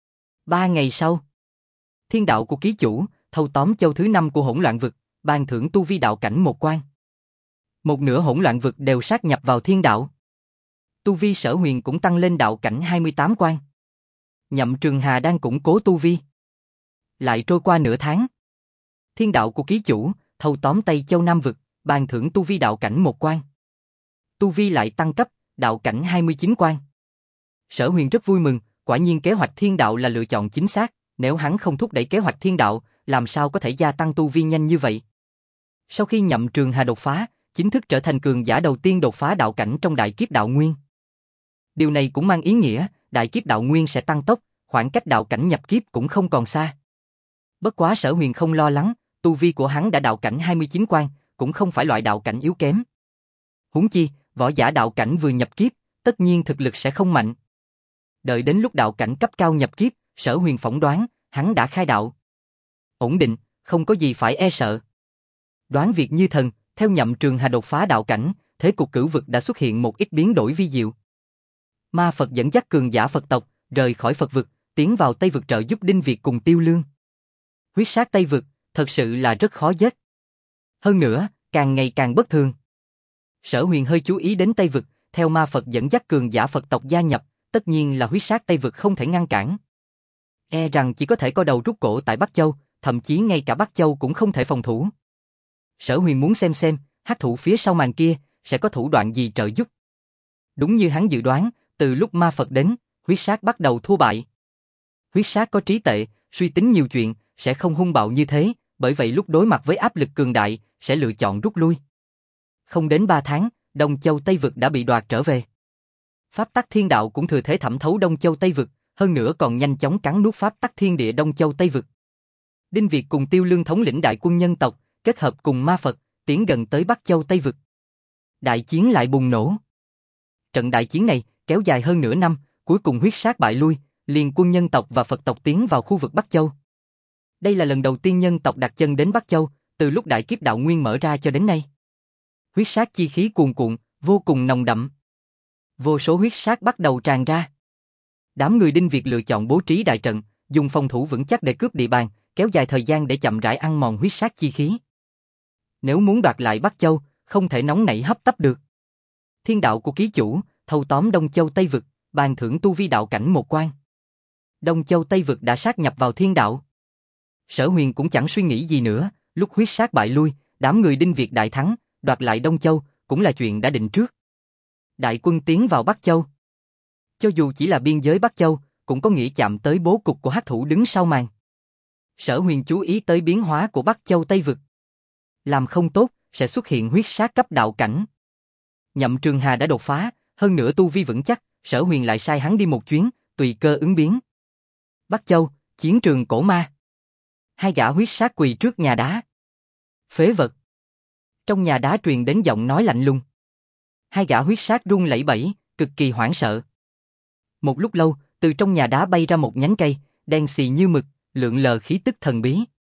3 ngày sau, thiên đạo của ký chủ, thâu tóm châu thứ 5 của hỗn loạn vực, ban thưởng tu vi đạo cảnh một quan. Một nửa hỗn loạn vực đều sát nhập vào thiên đạo. Tu vi Sở Huyền cũng tăng lên đạo cảnh 28 quan. Nhậm Trường Hà đang củng cố tu vi. Lại trôi qua nửa tháng. Thiên đạo của ký chủ, thâu tóm Tây Châu Nam vực, ban thưởng tu vi đạo cảnh một quan. Tu vi lại tăng cấp, đạo cảnh 29 quan. Sở Huyền rất vui mừng, quả nhiên kế hoạch thiên đạo là lựa chọn chính xác, nếu hắn không thúc đẩy kế hoạch thiên đạo, làm sao có thể gia tăng tu vi nhanh như vậy. Sau khi Nhậm Trường Hà đột phá, chính thức trở thành cường giả đầu tiên đột phá đạo cảnh trong đại kiếp đạo nguyên. Điều này cũng mang ý nghĩa, đại kiếp đạo nguyên sẽ tăng tốc, khoảng cách đạo cảnh nhập kiếp cũng không còn xa. Bất quá Sở Huyền không lo lắng, tu vi của hắn đã đạo cảnh 29 quan, cũng không phải loại đạo cảnh yếu kém. Huống chi, võ giả đạo cảnh vừa nhập kiếp, tất nhiên thực lực sẽ không mạnh. Đợi đến lúc đạo cảnh cấp cao nhập kiếp, Sở Huyền phỏng đoán, hắn đã khai đạo. Ổn định, không có gì phải e sợ. Đoán việc như thần, theo Nhậm Trường Hà đột phá đạo cảnh, thế cục cửu vực đã xuất hiện một ít biến đổi vi diệu. Ma Phật dẫn dắt cường giả Phật tộc, rời khỏi Phật vực, tiến vào Tây vực trợ giúp Đinh Việt cùng Tiêu Lương. Huyết sát Tây vực, thật sự là rất khó giết. Hơn nữa, càng ngày càng bất thường. Sở Huyền hơi chú ý đến Tây Vực, theo ma Phật dẫn dắt cường giả Phật tộc gia nhập, tất nhiên là huyết sát Tây Vực không thể ngăn cản. E rằng chỉ có thể co đầu rút cổ tại Bắc Châu, thậm chí ngay cả Bắc Châu cũng không thể phòng thủ. Sở Huyền muốn xem, hắc thủ phía sau màn kia, sẽ có thủ đoạn gì trợ giúp. Đúng như hắn dự đoán, từ lúc ma Phật đến, huyết sát bắt đầu thua bại. Huyết sát có trí tuệ, suy tính nhiều chuyện, sẽ không hung bạo như thế, bởi vậy lúc đối mặt với áp lực cường đại, sẽ lựa chọn rút lui. Không đến 3 tháng, Đông Châu Tây Vực đã bị đoạt trở về. Pháp tắc thiên đạo cũng thừa thế thẩm thấu Đông Châu Tây Vực, hơn nữa còn nhanh chóng cắn nuốt pháp tắc thiên địa Đông Châu Tây Vực. Đinh Việt cùng Tiêu Lương thống lĩnh đại quân nhân tộc, kết hợp cùng ma Phật, tiến gần tới Bắc Châu Tây Vực. Đại chiến lại bùng nổ. Trận đại chiến này kéo dài hơn nửa năm, cuối cùng huyết sát bại lui, liền quân nhân tộc và Phật tộc tiến vào khu vực Bắc Châu. Đây là lần đầu tiên nhân tộc đặt chân đến Bắc Châu, từ lúc đại kiếp đạo nguyên mở ra cho đến nay. Huyết sát chi khí cuồn cuộn, vô cùng nồng đậm. Vô số huyết sát bắt đầu tràn ra. Đám người Đinh Việt lựa chọn bố trí đại trận, dùng phòng thủ vững chắc để cướp địa bàn, kéo dài thời gian để chậm rãi ăn mòn huyết sát chi khí. Nếu muốn đoạt lại Bắc Châu, không thể nóng nảy hấp tấp được. Thiên đạo của ký chủ, thâu tóm Đông Châu Tây Vực, ban thưởng tu vi đạo cảnh một quan. Đông Châu Tây Vực đã sát nhập vào thiên đạo. Sở Huyền cũng chẳng suy nghĩ gì nữa, lúc huyết sát bại lui, đám người Đinh Việt đại thắng, đoạt lại Đông Châu, cũng là chuyện đã định trước. Đại quân tiến vào Bắc Châu. Cho dù chỉ là biên giới Bắc Châu, cũng có nghĩa chạm tới bố cục của hắc thủ đứng sau màn. Sở Huyền chú ý tới biến hóa của Bắc Châu Tây Vực. Làm không tốt, sẽ xuất hiện huyết sát cấp đạo cảnh. Nhậm Trường Hà đã đột phá, hơn nữa tu vi vững chắc, Sở Huyền lại sai hắn đi một chuyến, tùy cơ ứng biến. Bắc Châu, chiến trường cổ ma. Hai gã huyết sát quỳ trước nhà đá. Phế vật. Trong nhà đá truyền đến giọng nói lạnh lùng. Hai gã huyết sát run lẩy bẩy, cực kỳ hoảng sợ. Một lúc lâu, từ trong nhà đá bay ra một nhánh cây, đen xì như mực, lượn lờ khí tức thần bí.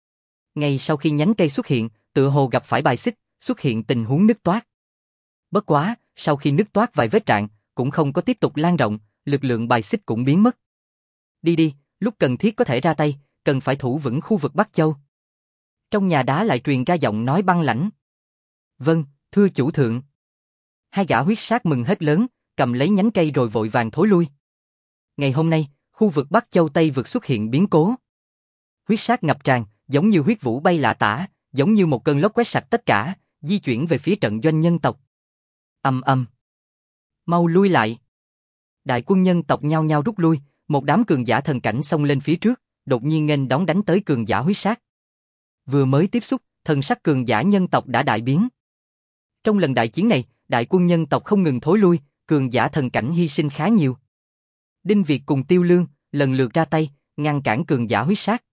Ngay sau khi nhánh cây xuất hiện, tựa hồ gặp phải bài xích, xuất hiện tình huống nứt toác. Bất quá, sau khi nứt toác vài vết rạn, cũng không có tiếp tục lan rộng, lực lượng bài xích cũng biến mất. Đi, lúc cần thiết có thể ra tay, cần phải thủ vững khu vực Bắc Châu. Trong nhà đá lại truyền ra giọng nói băng lãnh. Vâng, thưa chủ thượng. Hai gã huyết sát mừng hết lớn, cầm lấy nhánh cây rồi vội vàng thối lui. Ngày hôm nay, khu vực Bắc Châu Tây Vực xuất hiện biến cố. Huyết sát ngập tràn, giống như huyết vũ bay lả tả, giống như một cơn lốc quét sạch tất cả, di chuyển về phía trận doanh nhân tộc. Ầm ầm. Mau lui lại. Đại quân nhân tộc nhao nhao rút lui, một đám cường giả thần cảnh xông lên phía trước, đột nhiên nghênh đón đánh tới cường giả huyết sát. Vừa mới tiếp xúc, thần sắc cường giả nhân tộc đã đại biến. Trong lần đại chiến này, đại quân nhân tộc không ngừng thối lui, cường giả thần cảnh hy sinh khá nhiều. Đinh Việt cùng Tiêu Lương lần lượt ra tay, ngăn cản cường giả huyết sát.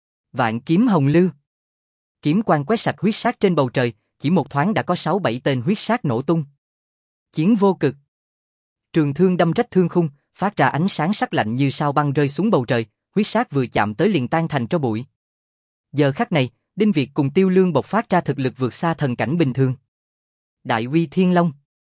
Vạn kiếm hồng lư. Kiếm quang quét sạch huyết sát trên bầu trời, chỉ một thoáng đã có 6-7 tên huyết sát nổ tung. Chiến vô cực. Trường thương đâm rách thương khung, phát ra ánh sáng sắc lạnh như sao băng rơi xuống bầu trời, huyết sát vừa chạm tới liền tan thành tro bụi. Giờ khắc này, Đinh Việt cùng Tiêu Lương bộc phát ra thực lực vượt xa thần cảnh bình thường. Đại uy thiên long.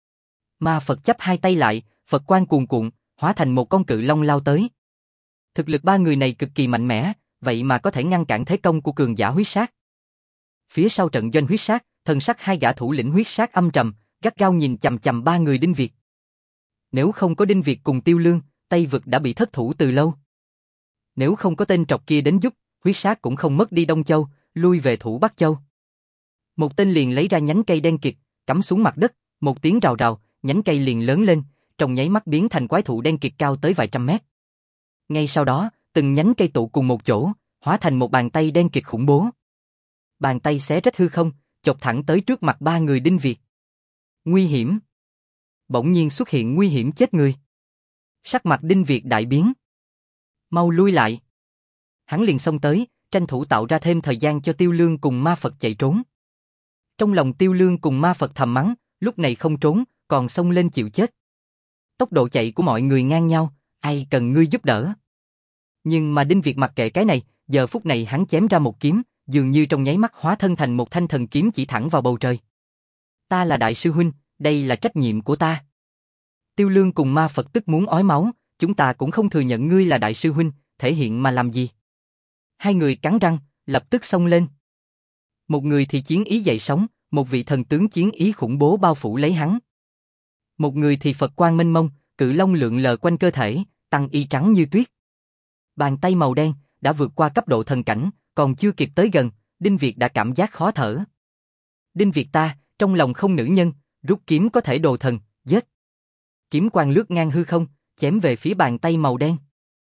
Ma Phật chắp hai tay lại, Phật quang cuồn cuộn, hóa thành một con cự long lao tới. Thực lực ba người này cực kỳ mạnh mẽ, vậy mà có thể ngăn cản thế công của cường giả huyết sát. Phía sau trận doanh huyết sát, thần sắc hai gã thủ lĩnh huyết sát âm trầm, gắt gao nhìn chằm chằm ba người Đinh Việt. Nếu không có Đinh Việt cùng Tiêu Lương, Tây Vực đã bị thất thủ từ lâu. Nếu không có tên trọc kia đến giúp, huyết sát cũng không mất đi Đông Châu, lui về thủ Bắc Châu. Một tên liền lấy ra nhánh cây đen kịt, cắm xuống mặt đất, một tiếng rào rào, nhánh cây liền lớn lên, trong nháy mắt biến thành quái thụ đen kịt cao tới vài trăm mét. Ngay sau đó, từng nhánh cây tụ cùng một chỗ, hóa thành một bàn tay đen kịt khủng bố. Bàn tay xé rách hư không, chộp thẳng tới trước mặt ba người Đinh Việt. Nguy hiểm. Bỗng nhiên xuất hiện nguy hiểm chết người. Sắc mặt Đinh Việt đại biến. Mau lui lại. Hắn liền xông tới, tranh thủ tạo ra thêm thời gian cho Tiêu Lương cùng ma Phật chạy trốn. Trong lòng Tiêu Lương cùng ma Phật thầm mắng, lúc này không trốn, còn xông lên chịu chết. Tốc độ chạy của mọi người ngang nhau, ai cần ngươi giúp đỡ. Nhưng mà Đinh Việt mặc kệ cái này, giờ phút này hắn chém ra một kiếm, dường như trong nháy mắt hóa thân thành một thanh thần kiếm chỉ thẳng vào bầu trời. Ta là đại sư huynh, đây là trách nhiệm của ta. Tiêu Lương cùng ma Phật tức muốn ói máu, chúng ta cũng không thừa nhận ngươi là đại sư huynh, thể hiện mà làm gì. Hai người cắn răng, lập tức xông lên. Một người thì chiến ý dậy sóng, một vị thần tướng chiến ý khủng bố bao phủ lấy hắn. Một người thì Phật quang mênh mông, cự long lượn lờ quanh cơ thể, tăng y trắng như tuyết. Bàn tay màu đen đã vượt qua cấp độ thần cảnh, còn chưa kịp tới gần, Đinh Việt đã cảm giác khó thở. Đinh Việt ta, trong lòng không nữ nhân, rút kiếm có thể đồ thần, giết. Kiếm quang lướt ngang hư không, chém về phía bàn tay màu đen.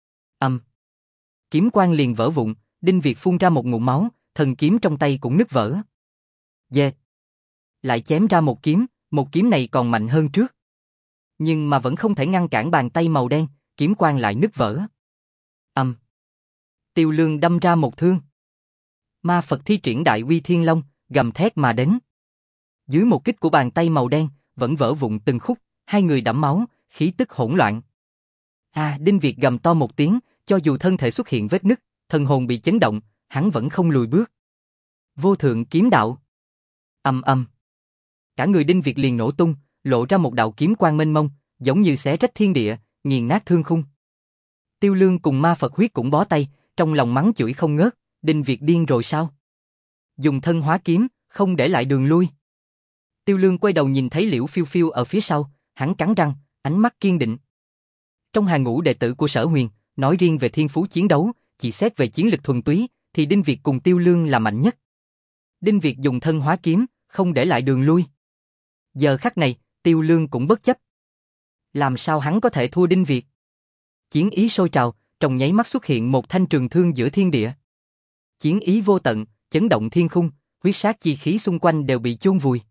Kiếm quang liền vỡ vụn, Đinh Việt phun ra một ngụm máu, thần kiếm trong tay cũng nứt vỡ. Dê! Lại chém ra một kiếm này còn mạnh hơn trước. Nhưng mà vẫn không thể ngăn cản bàn tay màu đen, kiếm quang lại nứt vỡ. Tiêu Lương đâm ra một thương. Ma Phật thi triển đại uy thiên long, gầm thét mà đến. Dưới một kích của bàn tay màu đen, vẫn vỡ vụn từng khúc, hai người đẫm máu, khí tức hỗn loạn. Đinh Việt gầm to một tiếng, cho dù thân thể xuất hiện vết nứt, thần hồn bị chấn động, hắn vẫn không lùi bước. Vô thượng kiếm đạo. Cả người Đinh Việt liền nổ tung, lộ ra một đạo kiếm quang mênh mông, giống như xé rách thiên địa, nghiền nát thương khung. Tiêu Lương cùng Ma Phật huyết cũng bó tay, trong lòng mắng chửi không ngớt, Đinh Việt điên rồi sao? Dùng thân hóa kiếm, không để lại đường lui. Tiêu Lương quay đầu nhìn thấy Liễu Phiêu Phiêu ở phía sau, hắn cắn răng, ánh mắt kiên định. Trong hàng ngũ đệ tử của Sở Huyền, nói riêng về thiên phú chiến đấu, chỉ xét về chiến lực thuần túy, thì Đinh Việt cùng Tiêu Lương là mạnh nhất. Đinh Việt dùng thân hóa kiếm, không để lại đường lui. Giờ khắc này, Tiêu Lương cũng bất chấp. Làm sao hắn có thể thua Đinh Việt? Chiến ý sôi trào, trong nháy mắt xuất hiện một thanh trường thương giữa thiên địa. Chiến ý vô tận, chấn động thiên khung, huyết sát chi khí xung quanh đều bị chôn vùi.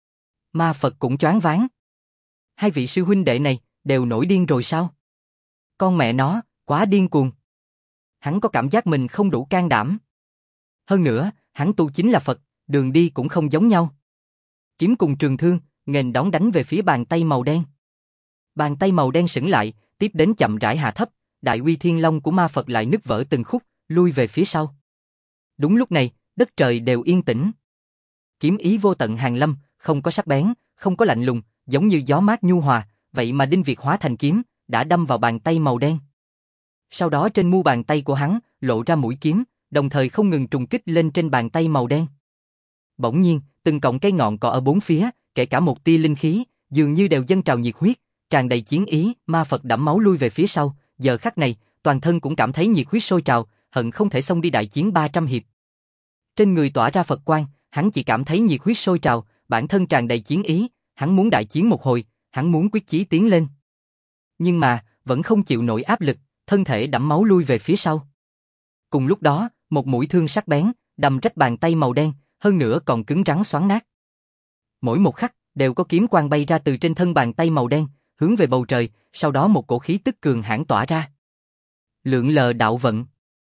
Ma Phật cũng choáng váng. Hai vị sư huynh đệ này, đều nổi điên rồi sao? Con mẹ nó, quá điên cuồng. Hắn có cảm giác mình không đủ can đảm. Hơn nữa, hắn tu chính là Phật, đường đi cũng không giống nhau. Kiếm cùng trường thương, nghênh đón đánh về phía bàn tay màu đen. Bàn tay màu đen sững lại, tiếp đến chậm rãi hạ thấp, đại uy thiên long của Ma Phật lại nứt vỡ từng khúc, lui về phía sau. Đúng lúc này, đất trời đều yên tĩnh. Kiếm ý vô tận hàn lâm, không có sắc bén, không có lạnh lùng, giống như gió mát nhu hòa, vậy mà Đinh Việt hóa thành kiếm, đã đâm vào bàn tay màu đen. Sau đó trên mu bàn tay của hắn, lộ ra mũi kiếm, đồng thời không ngừng trùng kích lên trên bàn tay màu đen. Bỗng nhiên, từng cọng cây ngọn cỏ ở bốn phía, kể cả một tia linh khí, dường như đều dâng trào nhiệt huyết, tràn đầy chiến ý, Ma Phật đẫm máu lui về phía sau, giờ khắc này, toàn thân cũng cảm thấy nhiệt huyết sôi trào, hận không thể xông đi đại chiến 300 hiệp. Trên người tỏa ra Phật quang, hắn chỉ cảm thấy nhiệt huyết sôi trào, bản thân tràn đầy chiến ý, hắn muốn đại chiến một hồi, hắn muốn quyết chí tiến lên. Nhưng mà, vẫn không chịu nổi áp lực, thân thể đẫm máu lui về phía sau. Cùng lúc đó, một mũi thương sắc bén, đâm rách bàn tay màu đen, hơn nữa còn cứng rắn xoắn nát. Mỗi một khắc, đều có kiếm quang bay ra từ trên thân bàn tay màu đen, hướng về bầu trời, sau đó một cổ khí tức cường hãn tỏa ra. Lượn lờ đạo vận.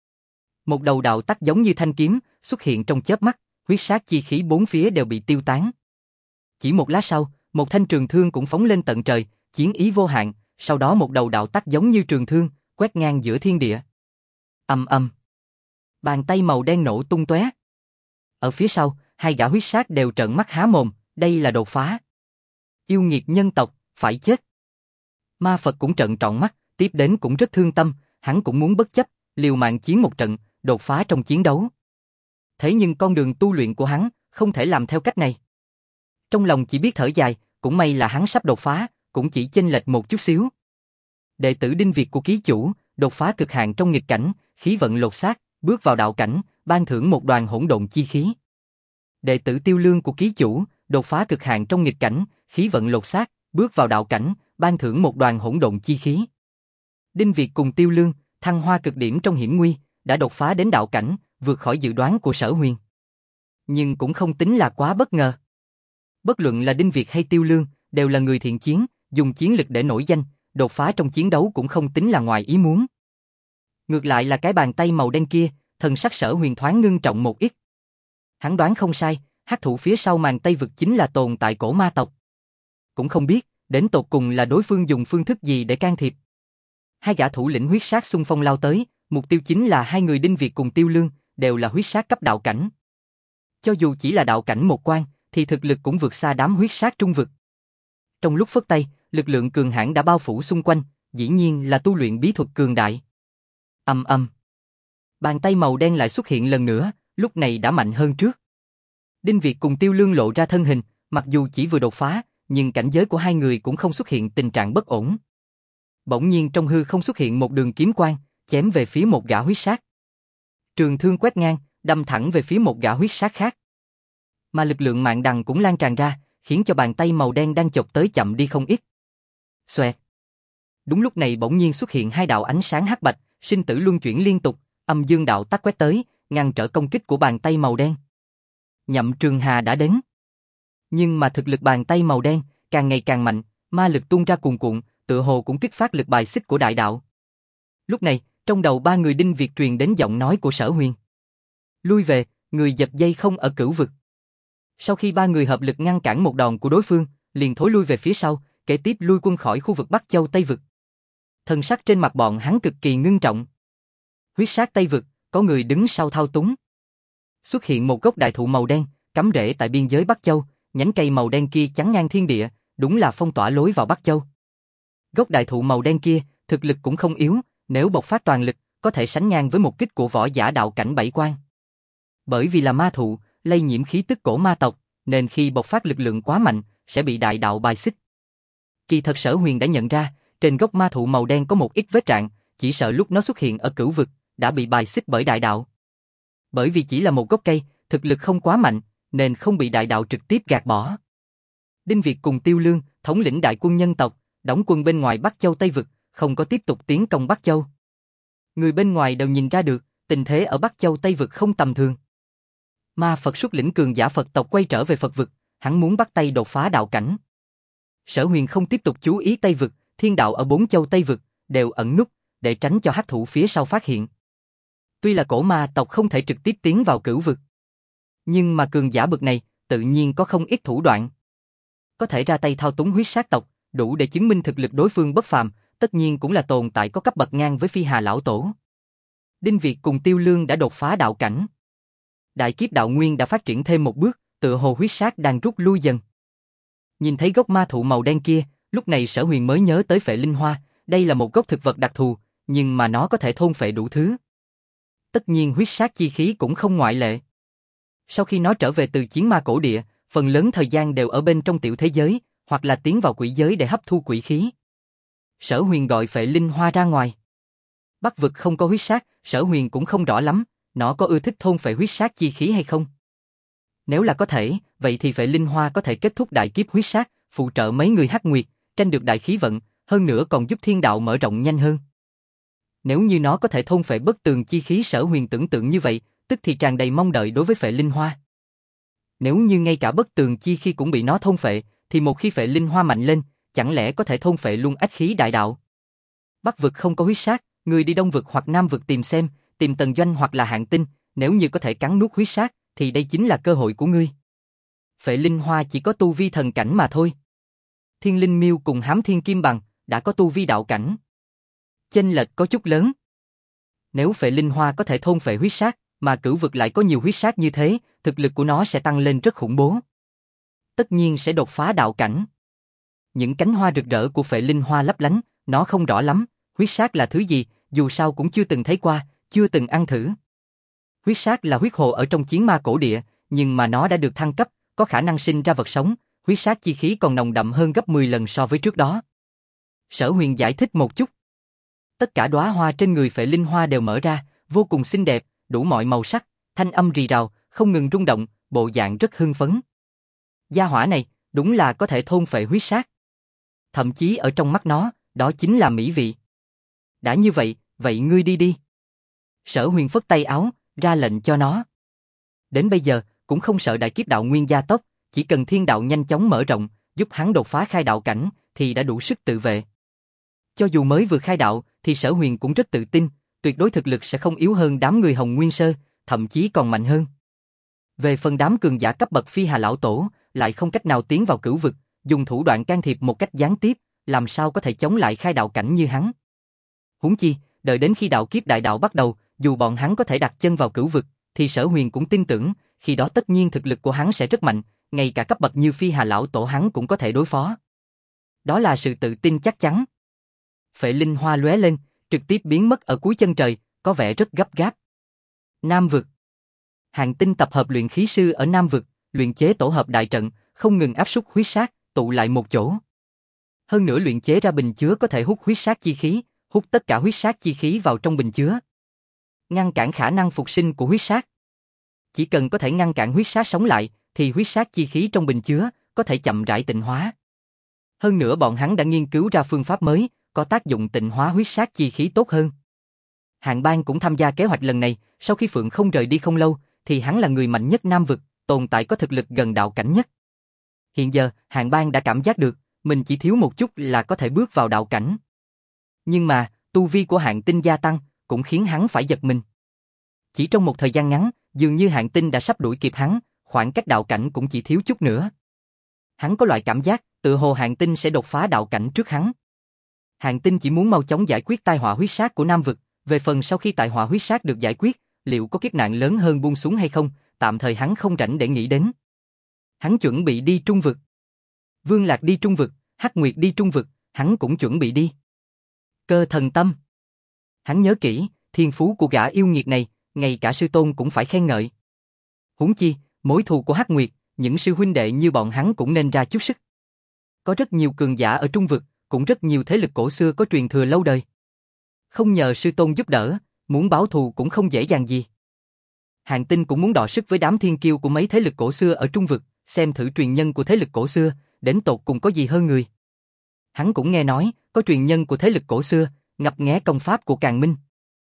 Một đầu đạo tắc giống như thanh kiếm, xuất hiện trong chớp mắt, huyết sát chi khí bốn phía đều bị tiêu tán. Chỉ một lát sau, một thanh trường thương cũng phóng lên tận trời, chiến ý vô hạn, sau đó một đầu đạo tắc giống như trường thương, quét ngang giữa thiên địa. Bàn tay màu đen nổ tung tóe. Ở phía sau, hai gã huyết sát đều trợn mắt há mồm, đây là đột phá. Yêu nghiệt nhân tộc, phải chết. Ma Phật cũng trợn tròn mắt, tiếp đến cũng rất thương tâm, hắn cũng muốn bất chấp, liều mạng chiến một trận, đột phá trong chiến đấu. Thế nhưng con đường tu luyện của hắn, không thể làm theo cách này. Trong lòng chỉ biết thở dài, cũng may là hắn sắp đột phá, cũng chỉ chênh lệch một chút xíu. Đệ tử Đinh Việt của ký chủ, đột phá cực hạn trong nghịch cảnh, khí vận lột xác, bước vào đạo cảnh, ban thưởng một đoàn hỗn độn chi khí. Đệ tử Tiêu Lương của ký chủ, đột phá cực hạn trong nghịch cảnh, khí vận lột xác, bước vào đạo cảnh, ban thưởng một đoàn hỗn độn chi khí. Đinh Việt cùng Tiêu Lương, thăng hoa cực điểm trong hiểm nguy, đã đột phá đến đạo cảnh, vượt khỏi dự đoán của Sở Huyền. Nhưng cũng không tính là quá bất ngờ. Bất luận là Đinh Việt hay Tiêu Lương, đều là người thiện chiến, dùng chiến lực để nổi danh, đột phá trong chiến đấu cũng không tính là ngoài ý muốn. Ngược lại là cái bàn tay màu đen kia, thần sắc Sở Huyền thoáng ngưng trọng một ít. Hắn đoán không sai, hắc thủ phía sau màn Tây vực chính là tồn tại cổ ma tộc. Cũng không biết, đến tột cùng là đối phương dùng phương thức gì để can thiệp. Hai gã thủ lĩnh huyết sát xung phong lao tới, mục tiêu chính là hai người Đinh Việt cùng Tiêu Lương, đều là huyết sát cấp đạo cảnh. Cho dù chỉ là đạo cảnh một quan, thì thực lực cũng vượt xa đám huyết sát trung vực. Trong lúc phất tay, lực lượng cường hãn đã bao phủ xung quanh, dĩ nhiên là tu luyện bí thuật cường đại. Bàn tay màu đen lại xuất hiện lần nữa, lúc này đã mạnh hơn trước. Đinh Việt cùng Tiêu Lương lộ ra thân hình, mặc dù chỉ vừa đột phá, nhưng cảnh giới của hai người cũng không xuất hiện tình trạng bất ổn. Bỗng nhiên trong hư không xuất hiện một đường kiếm quang, chém về phía một gã huyết sát. Trường thương quét ngang, đâm thẳng về phía một gã huyết sát khác. Mà lực lượng mạn đằng cũng lan tràn ra, khiến cho bàn tay màu đen đang chộp tới chậm đi không ít. Xoẹt. Đúng lúc này bỗng nhiên xuất hiện hai đạo ánh sáng hắc bạch, sinh tử luân chuyển liên tục, âm dương đạo tắc quét tới, ngăn trở công kích của bàn tay màu đen. Nhậm Trường Hà đã đến. Nhưng mà thực lực bàn tay màu đen càng ngày càng mạnh, ma lực tuôn ra cuồn cuộn, tựa hồ cũng kích phát lực bài xích của đại đạo. Lúc này, trong đầu ba người Đinh Việt truyền đến giọng nói của Sở Huyền. Lui về, người giật dây không ở cửu vực. Sau khi ba người hợp lực ngăn cản một đòn của đối phương, liền thối lui về phía sau, kế tiếp lui quân khỏi khu vực Bắc Châu Tây Vực. Thần sắc trên mặt bọn hắn cực kỳ ngưng trọng. Huyết sát Tây Vực, có người đứng sau thao túng. Xuất hiện một gốc đại thụ màu đen, cắm rễ tại biên giới Bắc Châu, nhánh cây màu đen kia chắn ngang thiên địa, đúng là phong tỏa lối vào Bắc Châu. Gốc đại thụ màu đen kia, thực lực cũng không yếu, nếu bộc phát toàn lực, có thể sánh ngang với một kích của võ giả đạo cảnh bảy quan. Bởi vì là ma thụ, lây nhiễm khí tức cổ ma tộc, nên khi bộc phát lực lượng quá mạnh, sẽ bị đại đạo bài xích. Kỳ thật Sở Huyền đã nhận ra, trên gốc ma thụ màu đen có một ít vết rạn, chỉ sợ lúc nó xuất hiện ở cửu vực, đã bị bài xích bởi đại đạo. Bởi vì chỉ là một gốc cây, thực lực không quá mạnh, nên không bị đại đạo trực tiếp gạt bỏ. Đinh Việt cùng Tiêu Lương, thống lĩnh đại quân nhân tộc, đóng quân bên ngoài Bắc Châu Tây Vực, không có tiếp tục tiến công Bắc Châu. Người bên ngoài đều nhìn ra được, tình thế ở Bắc Châu Tây Vực không tầm thường. Ma Phật xuất lĩnh cường giả Phật tộc quay trở về Phật vực, hắn muốn bắt tay đột phá đạo cảnh. Sở Huyền không tiếp tục chú ý Tây Vực, thiên đạo ở bốn châu Tây Vực, đều ẩn núp, để tránh cho hắc thủ phía sau phát hiện. Tuy là cổ ma tộc không thể trực tiếp tiến vào cửu vực, nhưng mà cường giả bậc này, tự nhiên có không ít thủ đoạn. Có thể ra tay thao túng huyết sát tộc, đủ để chứng minh thực lực đối phương bất phàm, tất nhiên cũng là tồn tại có cấp bậc ngang với Phi Hà Lão Tổ. Đinh Việt cùng Tiêu Lương đã đột phá đạo cảnh. Đại kiếp đạo nguyên đã phát triển thêm một bước, tựa hồ huyết sát đang rút lui dần. Nhìn thấy gốc ma thụ màu đen kia, lúc này Sở Huyền mới nhớ tới phệ linh hoa, đây là một gốc thực vật đặc thù, nhưng mà nó có thể thôn phệ đủ thứ. Tất nhiên huyết sát chi khí cũng không ngoại lệ. Sau khi nó trở về từ chiến ma cổ địa, phần lớn thời gian đều ở bên trong tiểu thế giới, hoặc là tiến vào quỷ giới để hấp thu quỷ khí. Sở Huyền gọi phệ linh hoa ra ngoài. Bắc vực không có huyết sát, Sở Huyền cũng không rõ lắm, nó có ưa thích thôn phệ huyết sát chi khí hay không. Nếu là có thể, vậy thì phệ linh hoa có thể kết thúc đại kiếp huyết sát, phụ trợ mấy người hắc nguyệt, tranh được đại khí vận, hơn nữa còn giúp thiên đạo mở rộng nhanh hơn. Nếu như nó có thể thôn phệ bất tường chi khí, Sở Huyền tưởng tượng như vậy, tức thì tràn đầy mong đợi đối với phệ linh hoa. Nếu như ngay cả bất tường chi khí cũng bị nó thôn phệ, thì một khi phệ linh hoa mạnh lên, chẳng lẽ có thể thôn phệ luôn ách khí đại đạo? Bắc vực không có huyết sát, người đi Đông vực hoặc Nam vực tìm xem, tìm Tần Doanh hoặc là Hạng Tinh, nếu như có thể cắn nuốt huyết sát, thì đây chính là cơ hội của ngươi. Phệ linh hoa chỉ có tu vi thần cảnh mà thôi. Thiên linh miêu cùng Hám Thiên Kim Bằng đã có tu vi đạo cảnh. Chênh lệch có chút lớn. Nếu phệ linh hoa có thể thôn phệ huyết sát, mà cửu vực lại có nhiều huyết sát như thế, thực lực của nó sẽ tăng lên rất khủng bố. Tất nhiên sẽ đột phá đạo cảnh. Những cánh hoa rực rỡ của phệ linh hoa lấp lánh, nó không rõ lắm, huyết sát là thứ gì, dù sao cũng chưa từng thấy qua, chưa từng ăn thử. Huyết sát là huyết hồ ở trong chiến ma cổ địa, nhưng mà nó đã được thăng cấp, có khả năng sinh ra vật sống, huyết sát chi khí còn nồng đậm hơn gấp 10 lần so với trước đó. Sở Huyền giải thích một chút. Tất cả đóa hoa trên người phệ linh hoa đều mở ra, vô cùng xinh đẹp, đủ mọi màu sắc, thanh âm rì rào, không ngừng rung động, bộ dạng rất hưng phấn. Gia hỏa này, đúng là có thể thôn phệ huyết sát. Thậm chí ở trong mắt nó, đó chính là mỹ vị. Đã như vậy, vậy ngươi đi đi. Sở Huyền phất tay áo, ra lệnh cho nó. Đến bây giờ, cũng không sợ đại kiếp đạo nguyên gia tốc, chỉ cần thiên đạo nhanh chóng mở rộng, giúp hắn đột phá khai đạo cảnh, thì đã đủ sức tự vệ. Cho dù mới vừa khai đạo, thì Sở Huyền cũng rất tự tin, tuyệt đối thực lực sẽ không yếu hơn đám người Hồng Nguyên Sơ, thậm chí còn mạnh hơn. Về phần đám cường giả cấp bậc Phi Hà Lão Tổ, lại không cách nào tiến vào cửu vực, dùng thủ đoạn can thiệp một cách gián tiếp, làm sao có thể chống lại khai đạo cảnh như hắn. Huống chi, đợi đến khi đạo kiếp đại đạo bắt đầu, dù bọn hắn có thể đặt chân vào cửu vực, thì Sở Huyền cũng tin tưởng, khi đó tất nhiên thực lực của hắn sẽ rất mạnh, ngay cả cấp bậc như Phi Hà Lão Tổ hắn cũng có thể đối phó. Đó là sự tự tin chắc chắn. Phệ linh hoa lóe lên, trực tiếp biến mất ở cuối chân trời, có vẻ rất gấp gáp. Nam vực. Hạng Tinh tập hợp luyện khí sư ở Nam vực, luyện chế tổ hợp đại trận, không ngừng áp suất huyết sát, tụ lại một chỗ. Hơn nữa luyện chế ra bình chứa có thể hút huyết sát chi khí, hút tất cả huyết sát chi khí vào trong bình chứa. Ngăn cản khả năng phục sinh của huyết sát. Chỉ cần có thể ngăn cản huyết sát sống lại, thì huyết sát chi khí trong bình chứa có thể chậm rãi tịnh hóa. Hơn nữa bọn hắn đã nghiên cứu ra phương pháp mới, có tác dụng tịnh hóa huyết sát chi khí tốt hơn. Hạng Bang cũng tham gia kế hoạch lần này, sau khi Phượng Không rời đi không lâu, thì hắn là người mạnh nhất Nam vực, tồn tại có thực lực gần đạo cảnh nhất. Hiện giờ, Hạng Bang đã cảm giác được, mình chỉ thiếu một chút là có thể bước vào đạo cảnh. Nhưng mà, tu vi của Hạng Tinh gia tăng, cũng khiến hắn phải giật mình. Chỉ trong một thời gian ngắn, dường như Hạng Tinh đã sắp đuổi kịp hắn, khoảng cách đạo cảnh cũng chỉ thiếu chút nữa. Hắn có loại cảm giác, tựa hồ Hạng Tinh sẽ đột phá đạo cảnh trước hắn. Hạng Tinh chỉ muốn mau chóng giải quyết tai họa huyết sát của Nam vực, về phần sau khi tai họa huyết sát được giải quyết, liệu có kiếp nạn lớn hơn buông xuống hay không, tạm thời hắn không rảnh để nghĩ đến. Hắn chuẩn bị đi Trung vực. Vương Lạc đi Trung vực, Hắc Nguyệt đi Trung vực, hắn cũng chuẩn bị đi. Cơ thần tâm. Hắn nhớ kỹ, thiên phú của gã yêu nghiệt này, ngay cả sư tôn cũng phải khen ngợi. Huống chi, mối thù của Hắc Nguyệt, những sư huynh đệ như bọn hắn cũng nên ra chút sức. Có rất nhiều cường giả ở Trung vực, cũng rất nhiều thế lực cổ xưa có truyền thừa lâu đời. Không nhờ sư tôn giúp đỡ, muốn báo thù cũng không dễ dàng gì. Hạng Tinh cũng muốn đọ sức với đám thiên kiêu của mấy thế lực cổ xưa ở Trung vực, xem thử truyền nhân của thế lực cổ xưa, đến tột cùng có gì hơn người. Hắn cũng nghe nói, có truyền nhân của thế lực cổ xưa, ngấp nghé công pháp của Càn Minh.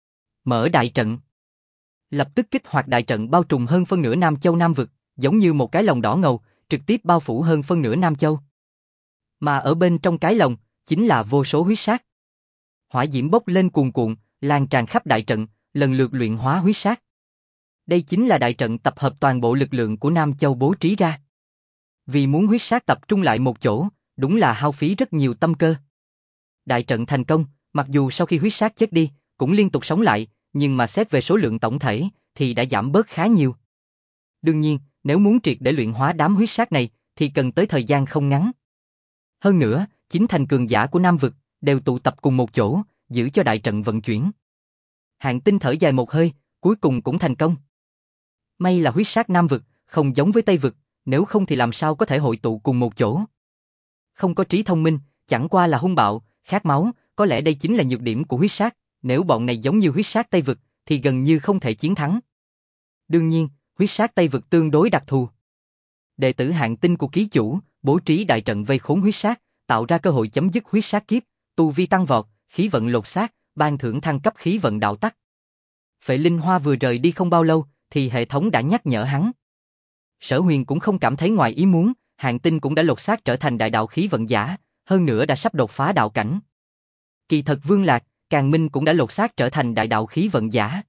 Mở đại trận. Lập tức kích hoạt đại trận bao trùm hơn phân nửa Nam Châu Nam vực, giống như một cái lồng đỏ ngầu, trực tiếp bao phủ hơn phân nửa Nam Châu. Mà ở bên trong cái lồng, chính là vô số huyết sát. Hỏa diễm bốc lên cuồn cuộn, lan tràn khắp đại trận, lần lượt luyện hóa huyết sát. Đây chính là đại trận tập hợp toàn bộ lực lượng của Nam Châu bố trí ra. Vì muốn huyết sát tập trung lại một chỗ, đúng là hao phí rất nhiều tâm cơ. Đại trận thành công, mặc dù sau khi huyết sát chết đi, cũng liên tục sống lại, nhưng mà xét về số lượng tổng thể, thì đã giảm bớt khá nhiều. Đương nhiên, nếu muốn triệt để luyện hóa đám huyết sát này, thì cần tới thời gian không ngắn. Hơn nữa, chính thành cường giả của Nam vực, đều tụ tập cùng một chỗ, giữ cho đại trận vận chuyển. Hạng Tinh thở dài một hơi, cuối cùng cũng thành công. May là huyết sát Nam vực, không giống với Tây vực, nếu không thì làm sao có thể hội tụ cùng một chỗ. Không có trí thông minh, chẳng qua là hung bạo, khát máu, có lẽ đây chính là nhược điểm của huyết sát, nếu bọn này giống như huyết sát Tây vực, thì gần như không thể chiến thắng. Đương nhiên, huyết sát Tây vực tương đối đặc thù. Đệ tử Hạng Tinh của ký chủ, bố trí đại trận vây khốn huyết sát, tạo ra cơ hội chấm dứt huyết sát kiếp, tu vi tăng vọt, khí vận lột xác, ban thưởng thăng cấp khí vận đạo tắc. Phệ Linh Hoa vừa rời đi không bao lâu, thì hệ thống đã nhắc nhở hắn. Sở Huyền cũng không cảm thấy ngoài ý muốn, Hạng Tinh cũng đã lột xác trở thành đại đạo khí vận giả, hơn nữa đã sắp đột phá đạo cảnh. Kỳ thật Vương Lạc, Càn Minh cũng đã lột xác trở thành đại đạo khí vận giả.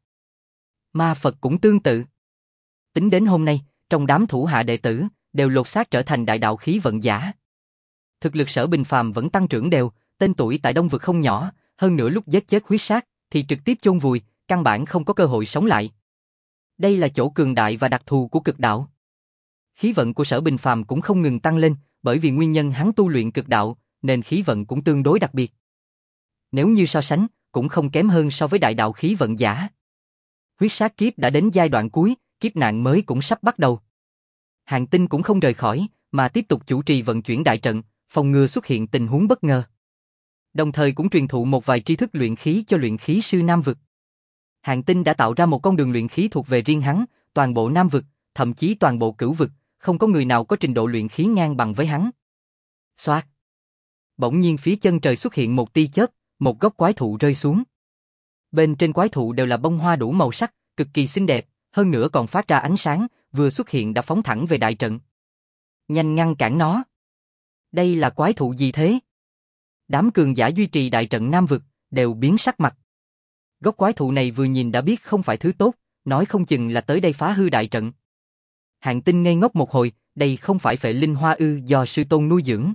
Ma Phật cũng tương tự. Tính đến hôm nay, trong đám thủ hạ đệ tử, đều lột xác trở thành đại đạo khí vận giả. Thực lực Sở Bình Phàm vẫn tăng trưởng đều, tên tuổi tại Đông vực không nhỏ, hơn nữa lúc giết chết huyết sát, thì trực tiếp chôn vùi, căn bản không có cơ hội sống lại. Đây là chỗ cường đại và đặc thù của cực đạo. Khí vận của Sở Bình Phàm cũng không ngừng tăng lên, bởi vì nguyên nhân hắn tu luyện cực đạo, nên khí vận cũng tương đối đặc biệt. Nếu như so sánh, cũng không kém hơn so với đại đạo khí vận giả. Huyết sát kiếp đã đến giai đoạn cuối, kiếp nạn mới cũng sắp bắt đầu. Hạng Tinh cũng không rời khỏi, mà tiếp tục chủ trì vận chuyển đại trận, phòng ngừa xuất hiện tình huống bất ngờ. Đồng thời cũng truyền thụ một vài tri thức luyện khí cho luyện khí sư Nam vực. Hạng Tinh đã tạo ra một con đường luyện khí thuộc về riêng hắn, toàn bộ Nam vực, thậm chí toàn bộ Cửu vực, không có người nào có trình độ luyện khí ngang bằng với hắn. Xoạt. Bỗng nhiên phía chân trời xuất hiện một tia chớp, một gốc quái thụ rơi xuống. Bên trên quái thụ đều là bông hoa đủ màu sắc, cực kỳ xinh đẹp, hơn nữa còn phát ra ánh sáng, vừa xuất hiện đã phóng thẳng về đại trận. Nhanh ngăn cản nó. Đây là quái thụ gì thế? Đám cường giả duy trì đại trận Nam vực, đều biến sắc mặt. Gốc quái thụ này vừa nhìn đã biết không phải thứ tốt, nói không chừng là tới đây phá hư đại trận. Hạng Tinh ngây ngốc một hồi, đây không phải Phệ Linh Hoa ư do sư tôn nuôi dưỡng.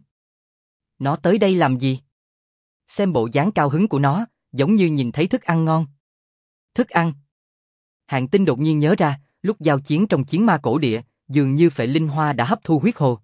Nó tới đây làm gì? Xem bộ dáng cao hứng của nó, giống như nhìn thấy thức ăn ngon. Thức ăn? Hạng Tinh đột nhiên nhớ ra, lúc giao chiến trong chiến ma cổ địa, dường như Phệ Linh Hoa đã hấp thu huyết hồ.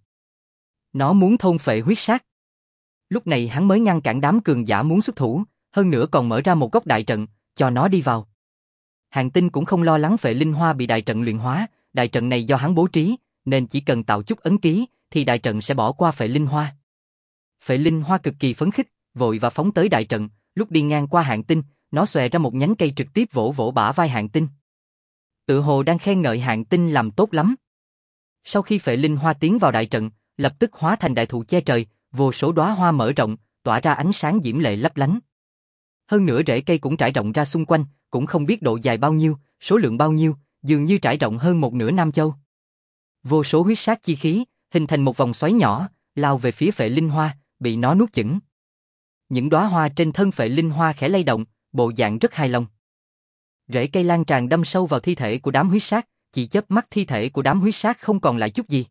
Nó muốn thôn phệ huyết sát. Lúc này hắn mới ngăn cản đám cường giả muốn xuất thủ, hơn nữa còn mở ra một góc đại trận, cho nó đi vào. Hạng Tinh cũng không lo lắng Phệ Linh Hoa bị đại trận luyện hóa, đại trận này do hắn bố trí, nên chỉ cần tạo chút ấn ký, thì đại trận sẽ bỏ qua Phệ Linh Hoa. Phệ Linh Hoa cực kỳ phấn khích, vội và phóng tới đại trận, lúc đi ngang qua Hạng Tinh, nó xòe ra một nhánh cây trực tiếp vỗ vỗ bả vai Hạng Tinh. Tự hồ đang khen ngợi Hạng Tinh làm tốt lắm. Sau khi Phệ Linh Hoa tiến vào đại trận, lập tức hóa thành đại thụ che trời, vô số đóa hoa mở rộng, tỏa ra ánh sáng diễm lệ lấp lánh. Hơn nữa rễ cây cũng trải rộng ra xung quanh, cũng không biết độ dài bao nhiêu, số lượng bao nhiêu, dường như trải rộng hơn một nửa Nam Châu. Vô số huyết sát chi khí, hình thành một vòng xoáy nhỏ, lao về phía Phệ Linh Hoa, bị nó nuốt chửng. Những đóa hoa trên thân Phệ Linh Hoa khẽ lay động, bộ dạng rất hài lòng. Rễ cây lan tràn đâm sâu vào thi thể của đám huyết sát, chỉ chớp mắt thi thể của đám huyết sát không còn lại chút gì.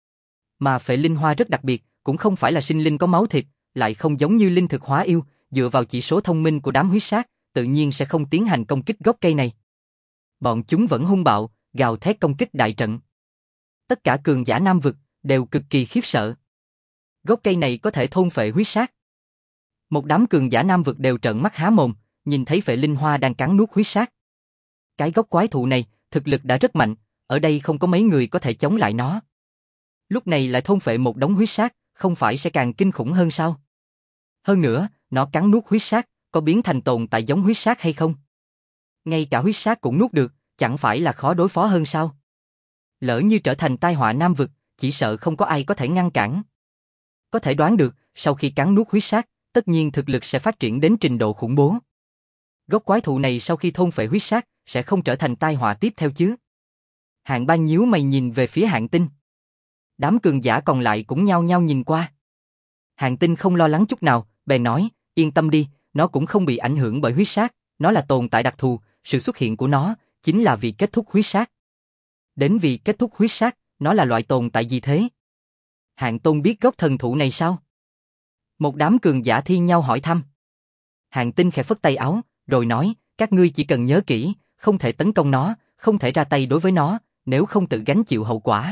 Mà Phệ Linh Hoa rất đặc biệt, cũng không phải là sinh linh có máu thịt, lại không giống như linh thực hóa yêu, dựa vào chỉ số thông minh của đám huyết sát, tự nhiên sẽ không tiến hành công kích gốc cây này. Bọn chúng vẫn hung bạo, gào thét công kích đại trận. Tất cả cường giả Nam vực đều cực kỳ khiếp sợ. Gốc cây này có thể thôn phệ huyết sát. Một đám cường giả Nam vực đều trợn mắt há mồm, nhìn thấy Phệ Linh Hoa đang cắn nuốt huyết sát. Cái gốc quái thụ này, thực lực đã rất mạnh, ở đây không có mấy người có thể chống lại nó. Lúc này lại thôn phệ một đống huyết sát, không phải sẽ càng kinh khủng hơn sao? Hơn nữa, nó cắn nuốt huyết sát, có biến thành tồn tại giống huyết sát hay không? Ngay cả huyết sát cũng nuốt được, chẳng phải là khó đối phó hơn sao? Lỡ như trở thành tai họa Nam vực, chỉ sợ không có ai có thể ngăn cản. Có thể đoán được, sau khi cắn nuốt huyết sát, tất nhiên thực lực sẽ phát triển đến trình độ khủng bố. Gốc quái thụ này sau khi thôn phệ huyết sát, sẽ không trở thành tai họa tiếp theo chứ? Hạng Bang nhíu mày nhìn về phía Hạng Tinh. Đám cường giả còn lại cũng nhao nhao nhìn qua. Hạng Tinh không lo lắng chút nào, bèn nói, yên tâm đi, nó cũng không bị ảnh hưởng bởi huyết sát, nó là tồn tại đặc thù, sự xuất hiện của nó chính là vì kết thúc huyết sát. Đến vì kết thúc huyết sát, nó là loại tồn tại gì thế? Hạng Tôn biết gốc thần thụ này sao? Một đám cường giả thi nhau hỏi thăm. Hạng Tinh khẽ phất tay áo, rồi nói, các ngươi chỉ cần nhớ kỹ, không thể tấn công nó, không thể ra tay đối với nó, nếu không tự gánh chịu hậu quả.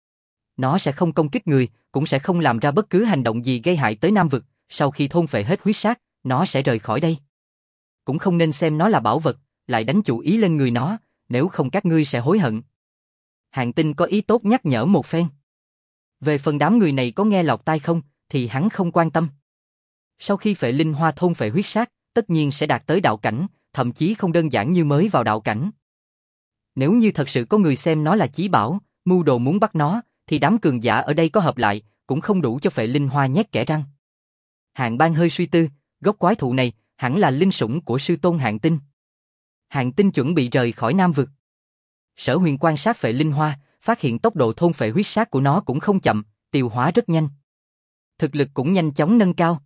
Nó sẽ không công kích người, cũng sẽ không làm ra bất cứ hành động gì gây hại tới Nam vực, sau khi thôn phệ hết huyết sát, nó sẽ rời khỏi đây. Cũng không nên xem nó là bảo vật, lại đánh chủ ý lên người nó, nếu không các ngươi sẽ hối hận. Hạng Tinh có ý tốt nhắc nhở một phen. Về phần đám người này có nghe lọt tai không, thì hắn không quan tâm. Sau khi Phệ Linh Hoa thôn phệ huyết sát, tất nhiên sẽ đạt tới đạo cảnh, thậm chí không đơn giản như mới vào đạo cảnh. Nếu như thật sự có người xem nó là chí bảo, mưu đồ muốn bắt nó, thì đám cường giả ở đây có hợp lại, cũng không đủ cho Phệ Linh Hoa nhét kẽ răng. Hạng Bang hơi suy tư, gốc quái thụ này hẳn là linh sủng của sư tôn Hạng Tinh. Hạng Tinh chuẩn bị rời khỏi Nam vực. Sở Huyền quan sát Phệ Linh Hoa, phát hiện tốc độ thôn phệ huyết sát của nó cũng không chậm, tiêu hóa rất nhanh. Thực lực cũng nhanh chóng nâng cao.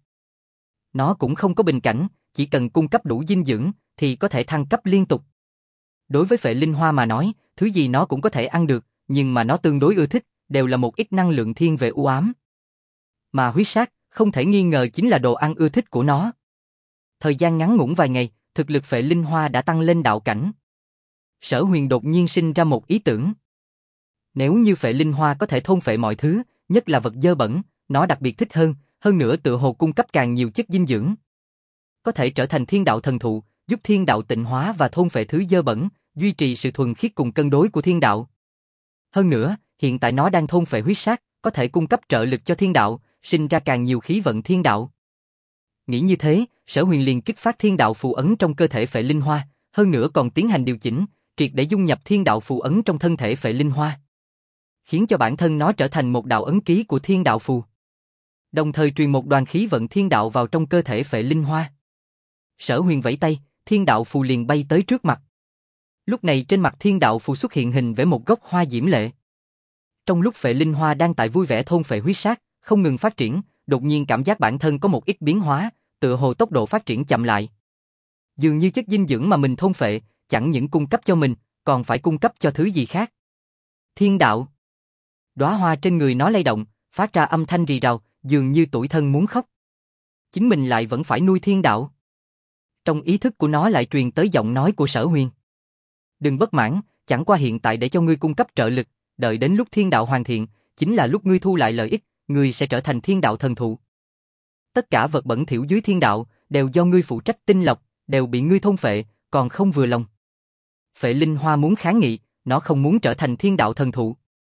Nó cũng không có bình cảnh, chỉ cần cung cấp đủ dinh dưỡng thì có thể thăng cấp liên tục. Đối với Phệ Linh Hoa mà nói, thứ gì nó cũng có thể ăn được, nhưng mà nó tương đối ưa thích, đều là một ít năng lượng thiên về u ám. Mà huyết sát, không thể nghi ngờ chính là đồ ăn ưa thích của nó. Thời gian ngắn ngủn vài ngày, thực lực Phệ Linh Hoa đã tăng lên đạo cảnh. Sở Huyền đột nhiên sinh ra một ý tưởng. Nếu như Phệ Linh Hoa có thể thôn phệ mọi thứ, nhất là vật dơ bẩn, nó đặc biệt thích hơn nữa tựa hồ cung cấp càng nhiều chất dinh dưỡng. Có thể trở thành thiên đạo thần thụ, giúp thiên đạo tịnh hóa và thôn phệ thứ dơ bẩn, duy trì sự thuần khiết cùng cân đối của thiên đạo. Hơn nữa, hiện tại nó đang thôn phệ huyết sát, có thể cung cấp trợ lực cho thiên đạo, sinh ra càng nhiều khí vận thiên đạo. Nghĩ như thế, Sở Huyền liền kích phát thiên đạo phù ấn trong cơ thể Phệ Linh Hoa, hơn nữa còn tiến hành điều chỉnh, triệt để dung nhập thiên đạo phù ấn trong thân thể Phệ Linh Hoa, khiến cho bản thân nó trở thành một đạo ấn ký của thiên đạo phù. Đồng thời truyền một đoàn khí vận thiên đạo vào trong cơ thể Phệ Linh Hoa. Sở Huyền vẫy tay, thiên đạo phù liền bay tới trước mặt. Lúc này trên mặt thiên đạo phù xuất hiện hình vẽ một gốc hoa diễm lệ. Trong lúc Phệ Linh Hoa đang tại vui vẻ thôn phệ huyết sát, không ngừng phát triển, đột nhiên cảm giác bản thân có một ít biến hóa, tựa hồ tốc độ phát triển chậm lại. Dường như chất dinh dưỡng mà mình thôn phệ, chẳng những cung cấp cho mình, còn phải cung cấp cho thứ gì khác. Thiên đạo. Đóa hoa trên người nó lay động, phát ra âm thanh rì rào, dường như tủi thân muốn khóc. Chính mình lại vẫn phải nuôi thiên đạo. Trong ý thức của nó lại truyền tới giọng nói của Sở Huyền. Đừng bất mãn, chẳng qua hiện tại để cho ngươi cung cấp trợ lực, đợi đến lúc thiên đạo hoàn thiện, chính là lúc ngươi thu lại lợi ích, ngươi sẽ trở thành thiên đạo thần thụ. Tất cả vật bẩn thỉu dưới thiên đạo, đều do ngươi phụ trách tinh lọc, đều bị ngươi thôn phệ, còn không vừa lòng. Phệ Linh Hoa muốn kháng nghị, nó không muốn trở thành thiên đạo thần thụ.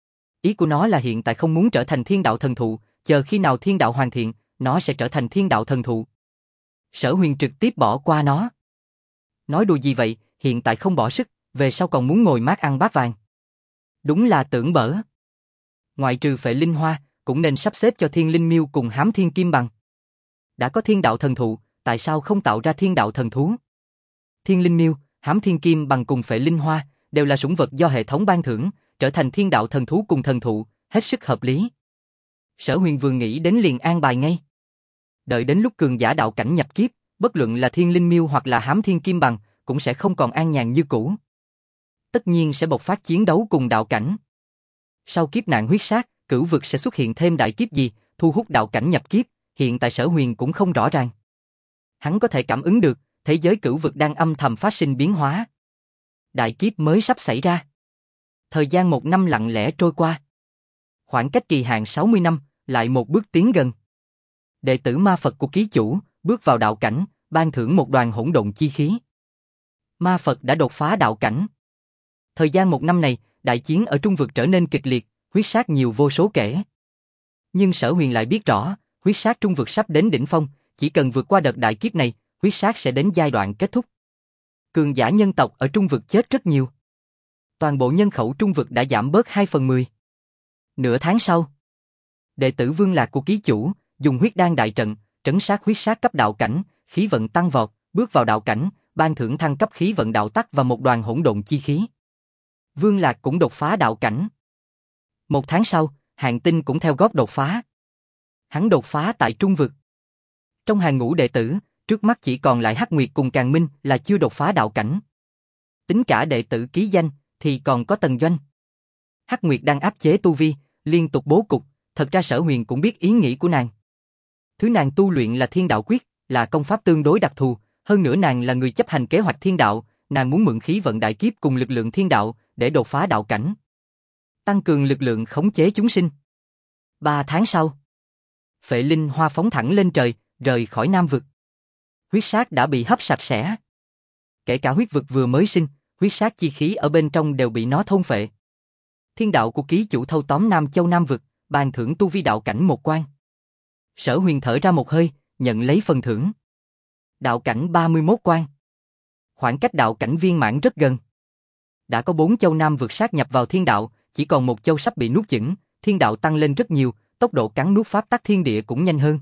Ý của nó là hiện tại không muốn trở thành thiên đạo thần thụ, chờ khi nào thiên đạo hoàn thiện, nó sẽ trở thành thiên đạo thần thụ. Sở Huyền trực tiếp bỏ qua nó. Nói đùa gì vậy, hiện tại không bỏ sức, về sau còn muốn ngồi mát ăn bát vàng. Đúng là tưởng bở. Ngoại trừ Phệ Linh Hoa, cũng nên sắp xếp cho Thiên Linh Miêu cùng Hám Thiên Kim Bằng. Đã có thiên đạo thần thụ, tại sao không tạo ra thiên đạo thần thú? Thiên Linh Miêu, Hám Thiên Kim Bằng cùng Phệ Linh Hoa đều là sủng vật do hệ thống ban thưởng, trở thành thiên đạo thần thú cùng thần thụ, hết sức hợp lý. Sở Huyền vừa nghĩ đến liền an bài ngay. Đợi đến lúc cường giả đạo cảnh nhập kiếp, bất luận là Thiên Linh Miêu hoặc là Hám Thiên Kim Bằng, cũng sẽ không còn an nhàn như cũ. Tất nhiên sẽ bộc phát chiến đấu cùng đạo cảnh. Sau kiếp nạn huyết sát, cửu vực sẽ xuất hiện thêm đại kiếp gì, thu hút đạo cảnh nhập kiếp, hiện tại Sở Huyền cũng không rõ ràng. Hắn có thể cảm ứng được, thế giới cửu vực đang âm thầm phát sinh biến hóa. Đại kiếp mới sắp xảy ra. Thời gian 1 năm lặng lẽ trôi qua. Khoảng cách kỳ hạn 60 năm, lại một bước tiến gần. Đệ tử ma Phật của ký chủ, bước vào đạo cảnh, ban thưởng một đoàn hỗn độn chi khí. Ma Phật đã đột phá đạo cảnh. Thời gian 1 năm này, đại chiến ở trung vực trở nên kịch liệt, huyết sát nhiều vô số kể. Nhưng Sở Huyền lại biết rõ, huyết sát trung vực sắp đến đỉnh phong, chỉ cần vượt qua đợt đại kiếp này, huyết sát sẽ đến giai đoạn kết thúc. Cường giả nhân tộc ở trung vực chết rất nhiều. Toàn bộ nhân khẩu trung vực đã giảm bớt 2/10. Nửa tháng sau, đệ tử Vương Lạc của ký chủ, dùng huyết đan đại trận, trấn sát huyết sát cấp đạo cảnh, khí vận tăng vọt, bước vào đạo cảnh, ban thưởng thăng cấp khí vận đạo tắc và một đoàn hỗn độn chi khí. Vương Lạc cũng đột phá đạo cảnh. 1 tháng sau, Hạng Tinh cũng theo gót đột phá. Hắn đột phá tại trung vực. Trong hàng ngũ đệ tử, trước mắt chỉ còn lại Hắc Nguyệt cùng Càn Minh là chưa đột phá đạo cảnh. Tính cả đệ tử ký danh, thì còn có Tần Doanh. Hắc Nguyệt đang áp chế tu vi, liên tục bố cục, thật ra Sở Huyền cũng biết ý nghĩ của nàng. Thứ nàng tu luyện là Thiên Đạo Quyết, là công pháp tương đối đặc thù, hơn nữa nàng là người chấp hành kế hoạch thiên đạo, nàng muốn mượn khí vận đại kiếp cùng lực lượng thiên đạo để đột phá đạo cảnh. Tăng cường lực lượng khống chế chúng sinh. 3 tháng sau, Phệ Linh Hoa phóng thẳng lên trời, rời khỏi Nam vực. Huyết sát đã bị hấp sạch sẽ. Kể cả huyết vực vừa mới sinh, huyết sát chi khí ở bên trong đều bị nó thôn phệ. Thiên đạo của ký chủ thâu tóm Nam Châu Nam vực, ban thưởng tu vi đạo cảnh một quan. Sở Huyền thở ra một hơi, nhận lấy phần thưởng. Đạo cảnh 31 quan. Khoảng cách đạo cảnh viên mãn rất gần. Đã có 4 châu Nam vực sát nhập vào thiên đạo, chỉ còn một châu sắp bị nuốt chửng, thiên đạo tăng lên rất nhiều, tốc độ cắn nuốt pháp tắc thiên địa cũng nhanh hơn.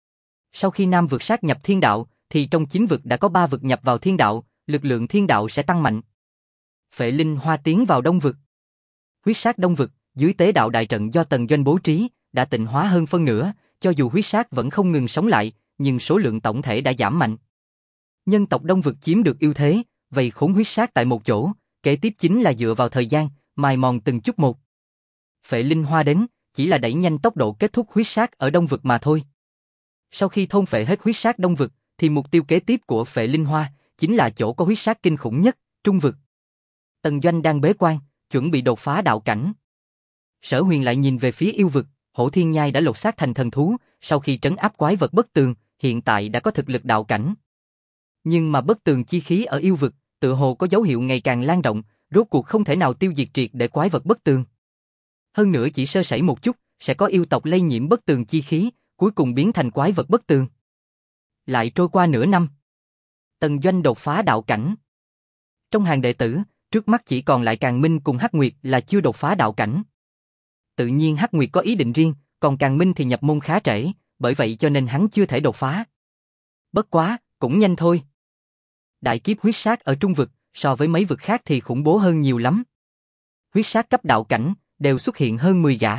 Sau khi Nam vực sát nhập thiên đạo, thì trong 9 vực đã có 3 vực nhập vào thiên đạo, lực lượng thiên đạo sẽ tăng mạnh. Phệ Linh Hoa tiến vào Đông vực. Huyết sát Đông vực, dưới tế đạo đại trận do Tần Doanh bố trí, đã tịnh hóa hơn phân nửa, cho dù huyết sát vẫn không ngừng sống lại, nhưng số lượng tổng thể đã giảm mạnh. Nhân tộc Đông vực chiếm được ưu thế, vây khốn huyết sát tại một chỗ, kế tiếp chính là dựa vào thời gian, mài mòn từng chút một. Phệ Linh Hoa đến, chỉ là đẩy nhanh tốc độ kết thúc huyết sát ở Đông vực mà thôi. Sau khi thôn phệ hết huyết sát Đông vực, thì mục tiêu kế tiếp của Phệ Linh Hoa chính là chỗ có huyết sát kinh khủng nhất, Trung vực. Tần Doanh đang bế quan, chuẩn bị đột phá đạo cảnh. Sở Huyền lại nhìn về phía yêu vực, Hổ Thiên Nhai đã lột xác thành thần thú, sau khi trấn áp quái vật bất tường, hiện tại đã có thực lực đạo cảnh. Nhưng mà bất tường chi khí ở yêu vực, tựa hồ có dấu hiệu ngày càng lan rộng, rốt cuộc không thể nào tiêu diệt triệt để quái vật bất tường. Hơn nữa chỉ sơ sẩy một chút, sẽ có yêu tộc lây nhiễm bất tường chi khí, cuối cùng biến thành quái vật bất tường. Lại trôi qua nửa năm. Tần Doanh đột phá đạo cảnh. Trong hàng đệ tử, trước mắt chỉ còn lại Càn Minh cùng Hắc Nguyệt là chưa đột phá đạo cảnh. Tự nhiên Hắc Nguyệt có ý định riêng, còn Càn Minh thì nhập môn khá trễ, bởi vậy cho nên hắn chưa thể đột phá. Bất quá, cũng nhanh thôi. Đại kiếp huyết sát ở trung vực, so với mấy vực khác thì khủng bố hơn nhiều lắm. Huyết sát cấp đạo cảnh, đều xuất hiện hơn 10 gã.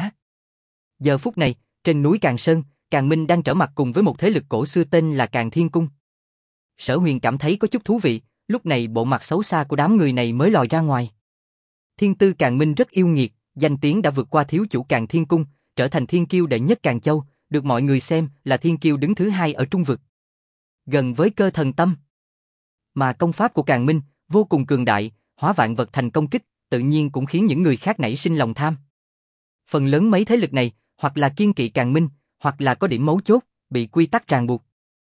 Giờ phút này, trên núi Càn Sơn, Càn Minh đang trở mặt cùng với một thế lực cổ xưa tên là Càn Thiên Cung. Sở Huyền cảm thấy có chút thú vị, lúc này bộ mặt xấu xa của đám người này mới lòi ra ngoài. Thiên tư Càn Minh rất yêu nghiệt, danh tiếng đã vượt qua thiếu chủ Càn Thiên Cung, trở thành thiên kiêu đệ nhất Càn Châu, được mọi người xem là thiên kiêu đứng thứ 2 ở trung vực. Gần với cơ thần tâm. Mà công pháp của Càn Minh vô cùng cường đại, hóa vạn vật thành công kích, tự nhiên cũng khiến những người khác nảy sinh lòng tham. Phần lớn mấy thế lực này, hoặc là kiêng kỵ Càn Minh, hoặc là có điểm mấu chốt, bị quy tắc ràng buộc.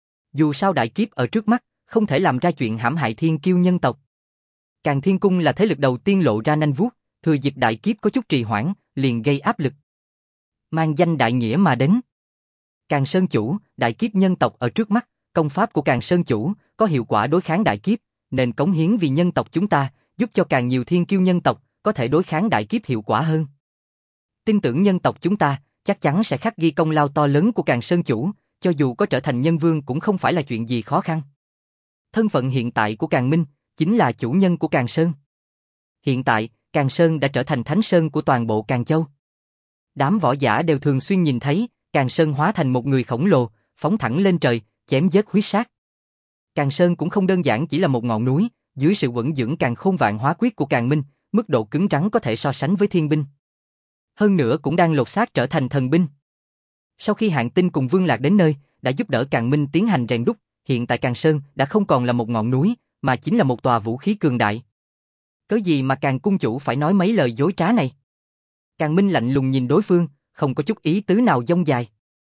Dù sao đại kiếp ở trước mắt, không thể làm ra chuyện hãm hại thiên kiêu nhân tộc. Càn Thiên Cung là thế lực đầu tiên lộ ra nanh vuốt, thừa dịp đại kiếp có chút trì hoãn, liền gây áp lực. Mang danh đại nghĩa mà đến. Càn Sơn Chủ, đại kiếp nhân tộc ở trước mắt, công pháp của Càn Sơn Chủ có hiệu quả đối kháng đại kiếp, nên cống hiến vì nhân tộc chúng ta, giúp cho càng nhiều thiên kiêu nhân tộc có thể đối kháng đại kiếp hiệu quả hơn. Tin tưởng nhân tộc chúng ta chắc chắn sẽ khắc ghi công lao to lớn của Càn Sơn Chủ, cho dù có trở thành nhân vương cũng không phải là chuyện gì khó khăn. Thân phận hiện tại của Càn Minh chính là chủ nhân của Càn Sơn. Hiện tại, Càn Sơn đã trở thành thánh sơn của toàn bộ Càn Châu. Đám võ giả đều thường xuyên nhìn thấy Càn Sơn hóa thành một người khổng lồ, phóng thẳng lên trời, chém giết huyết sát. Càn Sơn cũng không đơn giản chỉ là một ngọn núi, dưới sự quẩn dưỡng càn khôn vạn hóa quyết của Càn Minh, mức độ cứng rắn có thể so sánh với thiên binh. Hơn nữa cũng đang lột xác trở thành thần binh. Sau khi Hạng Tinh cùng Vương Lạc đến nơi, đã giúp đỡ Càn Minh tiến hành rèn đúc, hiện tại Càn Sơn đã không còn là một ngọn núi, mà chính là một tòa vũ khí cường đại. Cớ gì mà Càn cung chủ phải nói mấy lời dối trá này? Càn Minh lạnh lùng nhìn đối phương, không có chút ý tứ nào dông dài.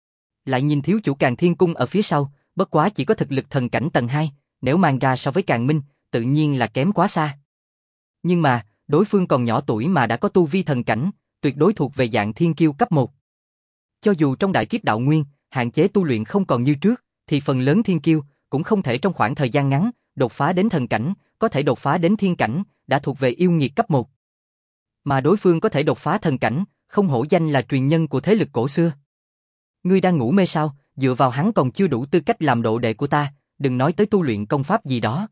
Lại nhìn thiếu chủ Càn Thiên Cung ở phía sau, bất quá chỉ có thực lực thần cảnh tầng 2, nếu mang ra so với Càn Minh, tự nhiên là kém quá xa. Nhưng mà, đối phương còn nhỏ tuổi mà đã có tu vi thần cảnh, tuyệt đối thuộc về dạng thiên kiêu cấp 1. Cho dù trong đại kiếp đạo nguyên, hạn chế tu luyện không còn như trước, thì phần lớn thiên kiêu cũng không thể trong khoảng thời gian ngắn đột phá đến thần cảnh, có thể đột phá đến thiên cảnh, đã thuộc về yêu nghiệt cấp 1. Mà đối phương có thể đột phá thần cảnh, không hổ danh là truyền nhân của thế lực cổ xưa. Ngươi đang ngủ mê sao? Dựa vào hắn còn chưa đủ tư cách làm độ đệ của ta, đừng nói tới tu luyện công pháp gì đó.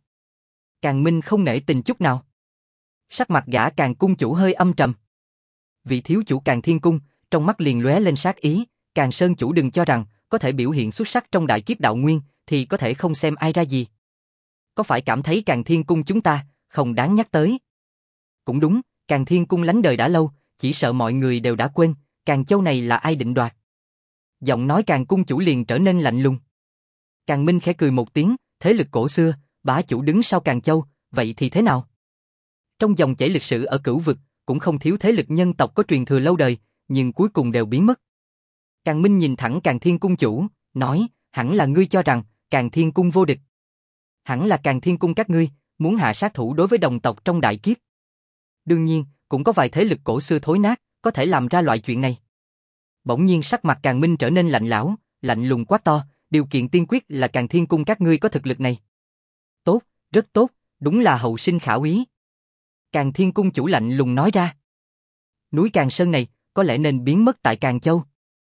Càn Minh không nể tình chút nào. Sắc mặt gã Càn cung chủ hơi âm trầm. Vị thiếu chủ Càn Thiên Cung, trong mắt liền lóe lên sát ý, Càn Sơn chủ đừng cho rằng có thể biểu hiện xuất sắc trong đại kiếp đạo nguyên thì có thể không xem ai ra gì. Có phải cảm thấy Càn Thiên Cung chúng ta không đáng nhắc tới? Cũng đúng, Càn Thiên Cung lánh đời đã lâu, chỉ sợ mọi người đều đã quên, Càn Châu này là ai định đoạt. Giọng nói Càn cung chủ liền trở nên lạnh lùng. Càn Minh khẽ cười một tiếng, thế lực cổ xưa, bá chủ đứng sau Càn Châu, vậy thì thế nào? Trong dòng chảy lịch sử ở Cửu Vực, cũng không thiếu thế lực nhân tộc có truyền thừa lâu đời, nhưng cuối cùng đều biến mất. Càn Minh nhìn thẳng Càn Thiên Cung chủ, nói, hẳn là ngươi cho rằng Càn Thiên Cung vô địch. Hẳn là Càn Thiên Cung các ngươi muốn hạ sát thủ đối với đồng tộc trong đại kiếp. Đương nhiên, cũng có vài thế lực cổ xưa thối nát có thể làm ra loại chuyện này. Bỗng nhiên sắc mặt Càn Minh trở nên lạnh lẽo, lạnh lùng quát to, điều kiện tiên quyết là Càn Thiên Cung các ngươi có thực lực này. Tốt, rất tốt, đúng là hậu sinh khả úy. Càn Thiên Cung chủ lạnh lùng nói ra. Núi Càn Sơn này có lẽ nên biến mất tại Càn Châu.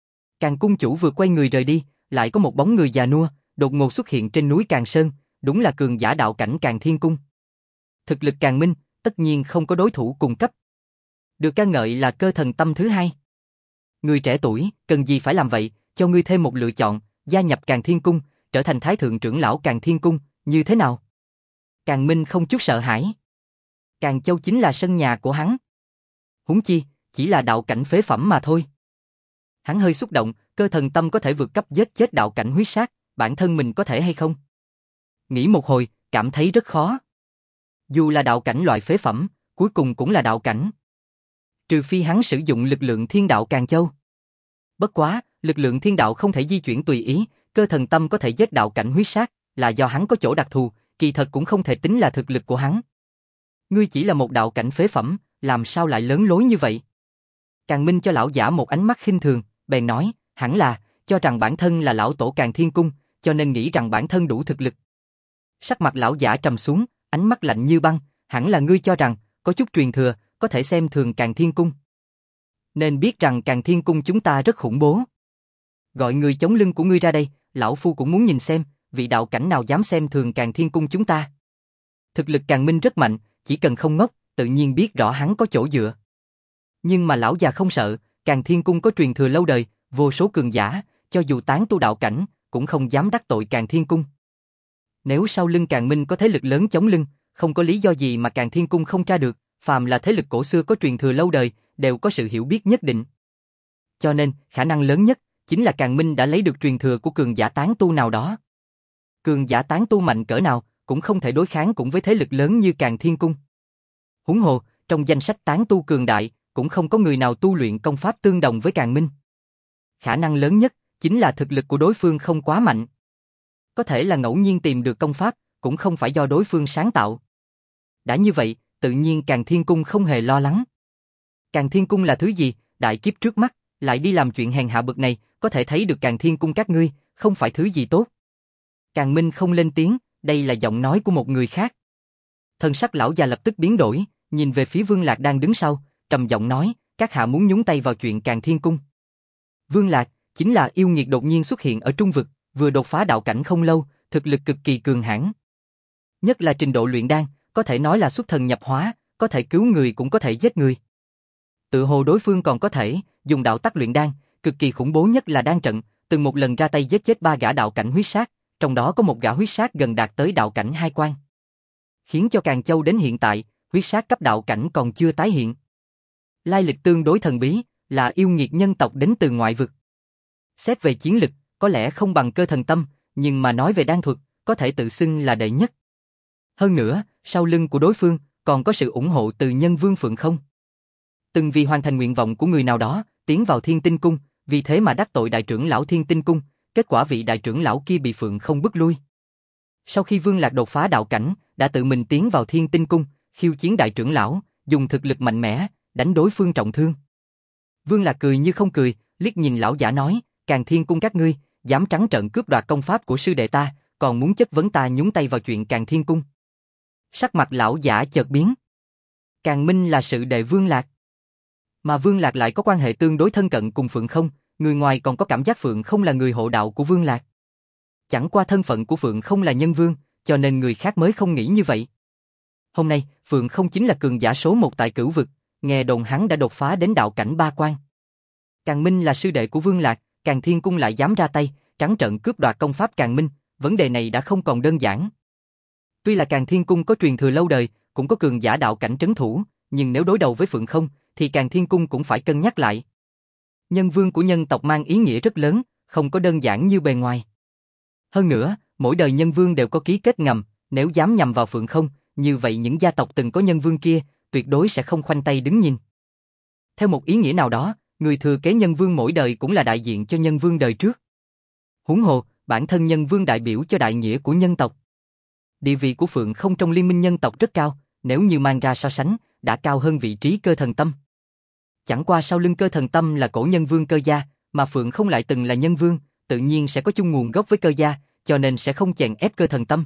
Càn cung chủ vừa quay người rời đi, lại có một bóng người già nua đột ngột xuất hiện trên núi Càn Sơn, đúng là cường giả đạo cảnh Càn Thiên Cung. Thực lực Càn Minh tất nhiên không có đối thủ cùng cấp. Được ca ngợi là cơ thần tâm thứ hai. Người trẻ tuổi, cần gì phải làm vậy, cho ngươi thêm một lựa chọn, gia nhập Càn Thiên Cung, trở thành thái thượng trưởng lão Càn Thiên Cung, như thế nào? Càn Minh không chút sợ hãi. Càn Châu chính là sân nhà của hắn. Huống chi, chỉ là đạo cảnh phế phẩm mà thôi. Hắn hơi xúc động, cơ thần tâm có thể vượt cấp giết chết đạo cảnh huyết sát, bản thân mình có thể hay không? Nghĩ một hồi, cảm thấy rất khó. Dù là đạo cảnh loại phế phẩm, cuối cùng cũng là đạo cảnh. Trừ phi hắn sử dụng lực lượng thiên đạo Càn Châu. Bất quá, lực lượng thiên đạo không thể di chuyển tùy ý, cơ thần tâm có thể giết đạo cảnh huyết sát, là do hắn có chỗ đặc thù, kỳ thật cũng không thể tính là thực lực của hắn. Ngươi chỉ là một đạo cảnh phế phẩm, làm sao lại lớn lối như vậy? Càn Minh cho lão giả một ánh mắt khinh thường, bèn nói, hẳn là cho rằng bản thân là lão tổ Càn Thiên Cung, cho nên nghĩ rằng bản thân đủ thực lực. Sắc mặt lão giả trầm xuống, ánh mắt lạnh như băng, hẳn là ngươi cho rằng có chút truyền thừa, có thể xem thường Càn Thiên Cung. Nên biết rằng Càn Thiên Cung chúng ta rất khủng bố. Gọi người chống lưng của ngươi ra đây, lão phu cũng muốn nhìn xem, vị đạo cảnh nào dám xem thường Càn Thiên Cung chúng ta. Thực lực Càn Minh rất mạnh, chỉ cần không ngốc, tự nhiên biết rõ hắn có chỗ dựa. Nhưng mà lão già không sợ, Càn Thiên Cung có truyền thừa lâu đời, vô số cường giả, cho dù tán tu đạo cảnh, cũng không dám đắc tội Càn Thiên Cung. Nếu sau lưng Càn Minh có thế lực lớn chống lưng, không có lý do gì mà Càn Thiên Cung không tra được, phàm là thế lực cổ xưa có truyền thừa lâu đời, đều có sự hiểu biết nhất định. Cho nên, khả năng lớn nhất, chính là Càn Minh đã lấy được truyền thừa của cường giả tán tu nào đó. Cường giả tán tu mạnh cỡ nào, cũng không thể đối kháng cùng với thế lực lớn như Càn Thiên Cung. Huống hồ, trong danh sách tán tu cường đại, cũng không có người nào tu luyện công pháp tương đồng với Càn Minh. Khả năng lớn nhất, chính là thực lực của đối phương không quá mạnh. Có thể là ngẫu nhiên tìm được công pháp, cũng không phải do đối phương sáng tạo. Đã như vậy, tự nhiên Càn Thiên Cung không hề lo lắng. Càn Thiên Cung là thứ gì, đại kiếp trước mắt, lại đi làm chuyện hèn hạ bực này, có thể thấy được Càn Thiên Cung các ngươi, không phải thứ gì tốt. Càn Minh không lên tiếng, đây là giọng nói của một người khác. Thần sắc lão già lập tức biến đổi, nhìn về phía Vương Lạc đang đứng sau, trầm giọng nói, các hạ muốn nhúng tay vào chuyện Càn Thiên Cung. Vương Lạc, chính là yêu nghiệt đột nhiên xuất hiện ở trung vực, vừa đột phá đạo cảnh không lâu, thực lực cực kỳ cường hãn. Nhất là trình độ luyện đan, có thể nói là xuất thần nhập hóa, có thể cứu người cũng có thể giết người. Tự hồ đối phương còn có thể dùng đạo tắc luyện đan, cực kỳ khủng bố nhất là đan trận, từng một lần ra tay giết chết 3 gã đạo cảnh huyết sát, trong đó có một gã huyết sát gần đạt tới đạo cảnh 2 quan. Khiến cho Càn Châu đến hiện tại, huyết sát cấp đạo cảnh còn chưa tái hiện. Lai lịch tương đối thần bí, là yêu nghiệt nhân tộc đến từ ngoại vực. Xét về chiến lực, có lẽ không bằng Cơ Thần Tâm, nhưng mà nói về đan thuật, có thể tự xưng là đệ nhất. Hơn nữa, sau lưng của đối phương, còn có sự ủng hộ từ Nhân Vương Phượng Không. Từng vì hoàn thành nguyện vọng của người nào đó, tiến vào Thiên Tinh Cung, vì thế mà đắc tội đại trưởng lão Thiên Tinh Cung, kết quả vị đại trưởng lão kia bị Phượng Không bức lui. Sau khi Vương Lạc đột phá đạo cảnh, đã tự mình tiến vào Thiên Tinh Cung, khiêu chiến đại trưởng lão, dùng thực lực mạnh mẽ, đánh đối phương trọng thương. Vương Lạc cười như không cười, liếc nhìn lão giả nói, Càn Thiên Cung các ngươi, dám trắng trợn cướp đoạt công pháp của sư đệ ta, còn muốn chất vấn ta nhúng tay vào chuyện Càn Thiên Cung. Sắc mặt lão giả chợt biến. Càn Minh là sự đệ Vương Lạc. Mà Vương Lạc lại có quan hệ tương đối thân cận cùng Phượng Không, người ngoài còn có cảm giác Phượng Không là người hộ đạo của Vương Lạc. Chẳng qua thân phận của Phượng Không là nhân vương, cho nên người khác mới không nghĩ như vậy. Hôm nay, Phượng Không chính là cường giả số 1 tại Cửu vực, nghe đồn hắn đã đột phá đến đạo cảnh 3 quan. Càn Minh là sư đệ của Vương Lạc, Càn Thiên Cung lại dám ra tay, trắng trợn cướp đoạt công pháp Càn Minh, vấn đề này đã không còn đơn giản. Tuy là Càn Thiên Cung có truyền thừa lâu đời, cũng có cường giả đạo cảnh trấn thủ, nhưng nếu đối đầu với Phượng Không, thì Càn Thiên Cung cũng phải cân nhắc lại. Nhân vương của nhân tộc mang ý nghĩa rất lớn, không có đơn giản như bề ngoài. Hơn nữa, mỗi đời nhân vương đều có ký kết ngầm, nếu dám nhằm vào Phượng Không, như vậy những gia tộc từng có nhân vương kia, tuyệt đối sẽ không khoanh tay đứng nhìn. Theo một ý nghĩa nào đó, người thừa kế nhân vương mỗi đời cũng là đại diện cho nhân vương đời trước. Huống hồ, bản thân nhân vương đại biểu cho đại nghĩa của nhân tộc. Địa vị của Phượng Không trong liên minh nhân tộc rất cao, nếu như mang ra so sánh, đã cao hơn vị trí Cơ Thần Tâm. Chẳng qua sau lưng Cơ Thần Tâm là cổ nhân vương Cơ gia, mà Phượng Không lại từng là nhân vương, tự nhiên sẽ có chung nguồn gốc với Cơ gia, cho nên sẽ không chèn ép Cơ Thần Tâm.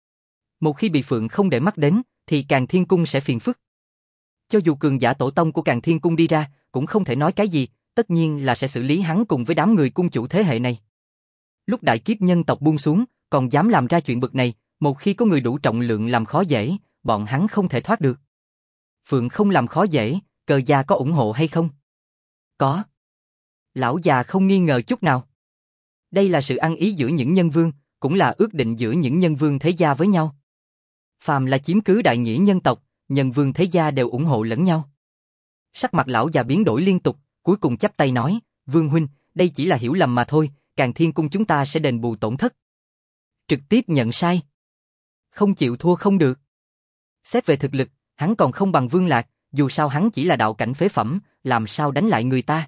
Một khi bị Phượng Không để mắt đến, thì Càn Thiên Cung sẽ phiền phức. Cho dù cường giả tổ tông của Càn Thiên Cung đi ra, cũng không thể nói cái gì, tất nhiên là sẽ xử lý hắn cùng với đám người cung chủ thế hệ này. Lúc đại kiếp nhân tộc buông xuống, còn dám làm ra chuyện bực này, một khi có người đủ trọng lượng làm khó dễ, bọn hắn không thể thoát được. Phượng Không làm khó dễ, Cơ gia có ủng hộ hay không? Có. Lão già không nghi ngờ chút nào. Đây là sự ăn ý giữa những nhân vương, cũng là ước định giữa những nhân vương thế gia với nhau. Phàm là chiếm cứ đại nghĩa nhân tộc, nhân vương thế gia đều ủng hộ lẫn nhau. Sắc mặt lão già biến đổi liên tục, cuối cùng chắp tay nói, Vương huynh, đây chỉ là hiểu lầm mà thôi, Càn Thiên Cung chúng ta sẽ đền bù tổn thất. Trực tiếp nhận sai. Không chịu thua không được. Xét về thực lực, hắn còn không bằng Vương Lạc, dù sao hắn chỉ là đạo cảnh phế phẩm, làm sao đánh lại người ta.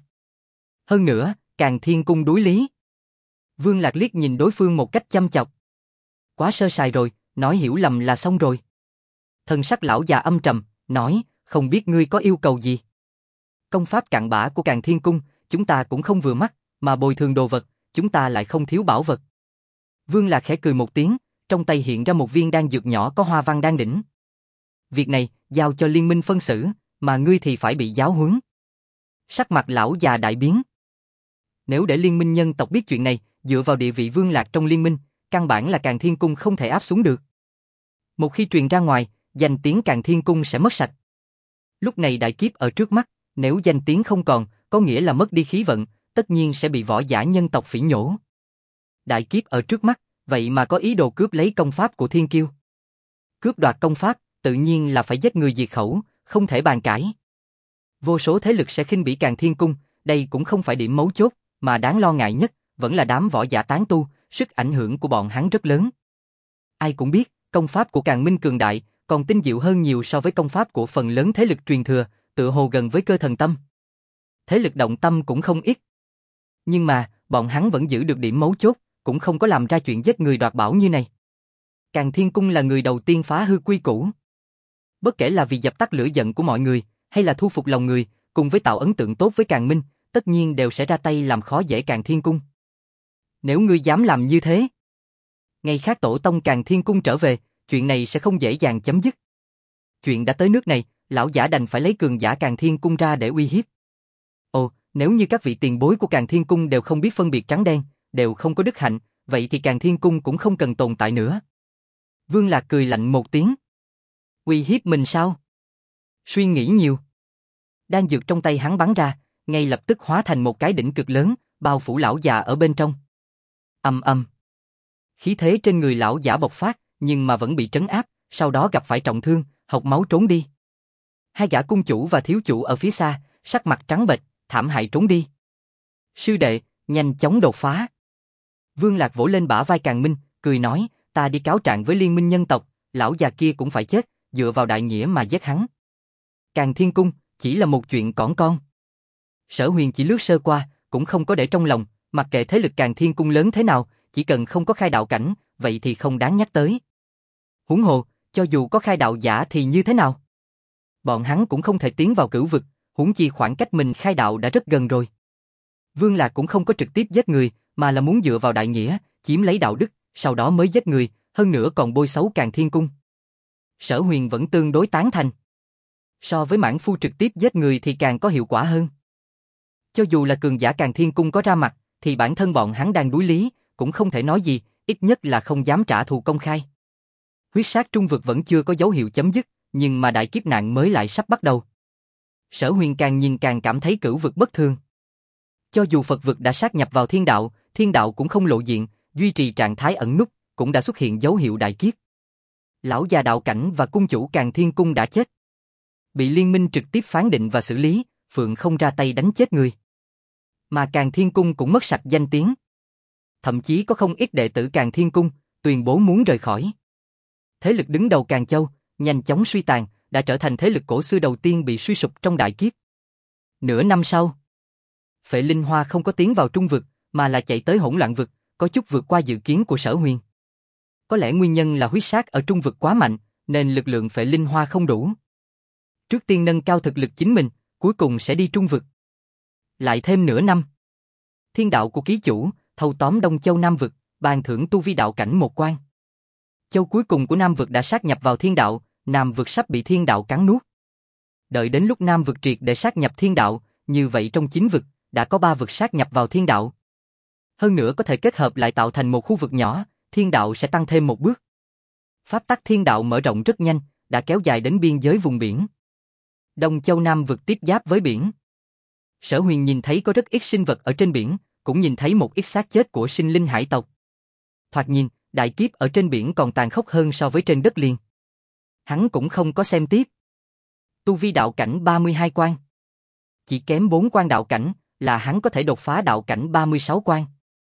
Hơn nữa, Càn Thiên Cung đối lý. Vương Lạc liếc nhìn đối phương một cách chăm chọc. Quá sơ sài rồi, nói hiểu lầm là xong rồi. Thần sắc lão già âm trầm, nói, không biết ngươi có yêu cầu gì. Công pháp cặn bã của Càn Thiên Cung, chúng ta cũng không vừa mắt, mà bồi thường đồ vật, chúng ta lại không thiếu bảo vật. Vương Lạc khẽ cười một tiếng, trong tay hiện ra một viên đan dược nhỏ có hoa văn đan đỉnh. Việc này, giao cho liên minh phân xử, mà ngươi thì phải bị giáo huấn. Sắc mặt lão già đại biến. Nếu để liên minh nhân tộc biết chuyện này, dựa vào địa vị Vương Lạc trong liên minh, căn bản là Càn Thiên Cung không thể áp xuống được. Một khi truyền ra ngoài, danh tiếng Càn Thiên Cung sẽ mất sạch. Lúc này đại kiếp ở trước mắt, nếu danh tiếng không còn, có nghĩa là mất đi khí vận, tất nhiên sẽ bị võ giả nhân tộc phỉ nhổ. Đại kiếp ở trước mắt, vậy mà có ý đồ cướp lấy công pháp của Thiên Kiêu. Cướp đoạt công pháp, tự nhiên là phải giết người diệt khẩu, không thể bàn cãi. Vô số thế lực sẽ khinh bỉ Càn Thiên Cung, đây cũng không phải điểm mấu chốt, mà đáng lo ngại nhất, vẫn là đám võ giả tán tu, sức ảnh hưởng của bọn hắn rất lớn. Ai cũng biết, công pháp của Càn Minh cường đại, còn tinh diệu hơn nhiều so với công pháp của phần lớn thế lực truyền thừa, tựa hồ gần với Cơ Thần Tâm. Thế lực động tâm cũng không ít. Nhưng mà, bọn hắn vẫn giữ được điểm mấu chốt, cũng không có làm ra chuyện giết người đoạt bảo như này. Càn Thiên Cung là người đầu tiên phá hư quy củ. Bất kể là vì dập tắt lửa giận của mọi người, hay là thu phục lòng người, cùng với tạo ấn tượng tốt với Càn Minh, tất nhiên đều sẽ ra tay làm khó dễ Càn Thiên Cung. Nếu ngươi dám làm như thế, ngày khác tổ tông Càn Thiên Cung trở về, chuyện này sẽ không dễ dàng chấm dứt. Chuyện đã tới nước này, lão giả đành phải lấy cường giả Càn Thiên Cung ra để uy hiếp. Ồ, nếu như các vị tiền bối của Càn Thiên Cung đều không biết phân biệt trắng đen, đều không có đức hạnh, vậy thì Càn Thiên Cung cũng không cần tồn tại nữa. Vương Lạc cười lạnh một tiếng. Uy hiếp mình sao? Suy nghĩ nhiều. Đan dược trong tay hắn bắn ra, ngay lập tức hóa thành một cái đỉnh cực lớn, bao phủ lão già ở bên trong. Ầm ầm. Khí thế trên người lão giả bộc phát, nhưng mà vẫn bị trấn áp, sau đó gặp phải trọng thương, hộc máu trốn đi. Hai gã cung chủ và thiếu chủ ở phía xa, sắc mặt trắng bệch, thảm hại trốn đi. Sư đệ, nhanh chóng đột phá. Vương Lạc vỗ lên bả vai Càn Minh, cười nói, ta đi cáo trạng với liên minh nhân tộc, lão già kia cũng phải chết, dựa vào đại nghĩa mà giết hắn. Càn Thiên Cung, chỉ là một chuyện cỏn con. Sở Huyền chỉ lướt sơ qua, cũng không có để trong lòng, mặc kệ thế lực Càn Thiên Cung lớn thế nào, chỉ cần không có khai đạo cảnh, vậy thì không đáng nhắc tới. Huống hồ, cho dù có khai đạo giả thì như thế nào? Bọn hắn cũng không thể tiến vào cửu vực, huống chi khoảng cách mình khai đạo đã rất gần rồi. Vương Lạc cũng không có trực tiếp giết người, mà là muốn dựa vào đại nghĩa, chiếm lấy đạo đức, sau đó mới giết người, hơn nữa còn bôi xấu Càn Thiên Cung. Sở Huyền vẫn tương đối tán thành. So với mãn phu trực tiếp giết người thì càng có hiệu quả hơn. Cho dù là cường giả Càn Thiên Cung có ra mặt, thì bản thân bọn hắn đang đối lý, cũng không thể nói gì, ít nhất là không dám trả thù công khai. Huyết sát trung vực vẫn chưa có dấu hiệu chấm dứt, nhưng mà đại kiếp nạn mới lại sắp bắt đầu. Sở Huyền càng nhìn càng cảm thấy cửu vực bất thường. Cho dù Phật vực đã sát nhập vào thiên đạo cũng không lộ diện, duy trì trạng thái ẩn núp, cũng đã xuất hiện dấu hiệu đại kiếp. Lão già đạo cảnh và cung chủ Càn Thiên Cung đã chết. Bị liên minh trực tiếp phán định và xử lý, Phượng không ra tay đánh chết người. Mà Càn Thiên Cung cũng mất sạch danh tiếng. Thậm chí có không ít đệ tử Càn Thiên Cung tuyên bố muốn rời khỏi. Thế lực đứng đầu Càn Châu nhanh chóng suy tàn, đã trở thành thế lực cổ xưa đầu tiên bị suy sụp trong đại kiếp. Nửa năm sau, Phệ Linh Hoa không có tiến vào trung vực, mà là chạy tới hỗn loạn vực, có chút vượt qua dự kiến của Sở Huyền. Có lẽ nguyên nhân là huyết sát ở trung vực quá mạnh, nên lực lượng Phệ Linh Hoa không đủ. Trước tiên nâng cao thực lực chính mình, cuối cùng sẽ đi trung vực. Lại thêm nửa năm. Thiên đạo của ký chủ, thâu tóm Đông Châu Nam vực, ban thưởng tu vi đạo cảnh một quan. Châu cuối cùng của Nam vực đã sát nhập vào thiên đạo, Nam vực sắp bị thiên đạo cắn nuốt. Đợi đến lúc Nam vực triệt để sát nhập thiên đạo, như vậy trong 9 vực, đã có 3 vực sát nhập vào thiên đạo. Hơn nữa có thể kết hợp lại tạo thành một khu vực nhỏ, thiên đạo sẽ tăng thêm một bước. Pháp tắc thiên đạo mở rộng rất nhanh, đã kéo dài đến biên giới vùng biển. Đông Châu Nam vực tiếp giáp với biển. Sở Huyền nhìn thấy có rất ít sinh vật ở trên biển, cũng nhìn thấy một ít xác chết của sinh linh hải tộc. Thoạt nhìn, đại kiếp ở trên biển còn tàn khốc hơn so với trên đất liền. Hắn cũng không có xem tiếp. Tu vi đạo cảnh 32 quan. Chỉ kém 4 quan đạo cảnh, là hắn có thể đột phá đạo cảnh 36 quan.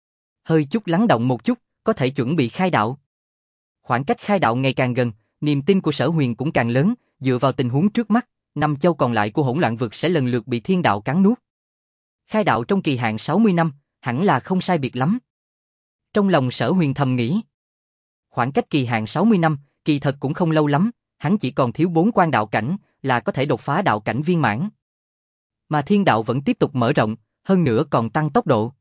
Hơi chút lắng động một chút, có thể chuẩn bị khai đạo. Khoảng cách khai đạo ngày càng gần, niềm tin của Sở Huyền cũng càng lớn, dựa vào tình huống trước mắt, 5 châu còn lại của hỗn loạn vực sẽ lần lượt bị thiên đạo cắn nuốt. Khai đạo trong kỳ hạn 60 năm, hẳn là không sai biệt lắm. Trong lòng Sở Huyền thầm nghĩ. Khoảng cách kỳ hạn 60 năm, kỳ thật cũng không lâu lắm, hắn chỉ còn thiếu 4 quan đạo cảnh, là có thể đột phá đạo cảnh viên mãn. Mà thiên đạo vẫn tiếp tục mở rộng, hơn nữa còn tăng tốc độ.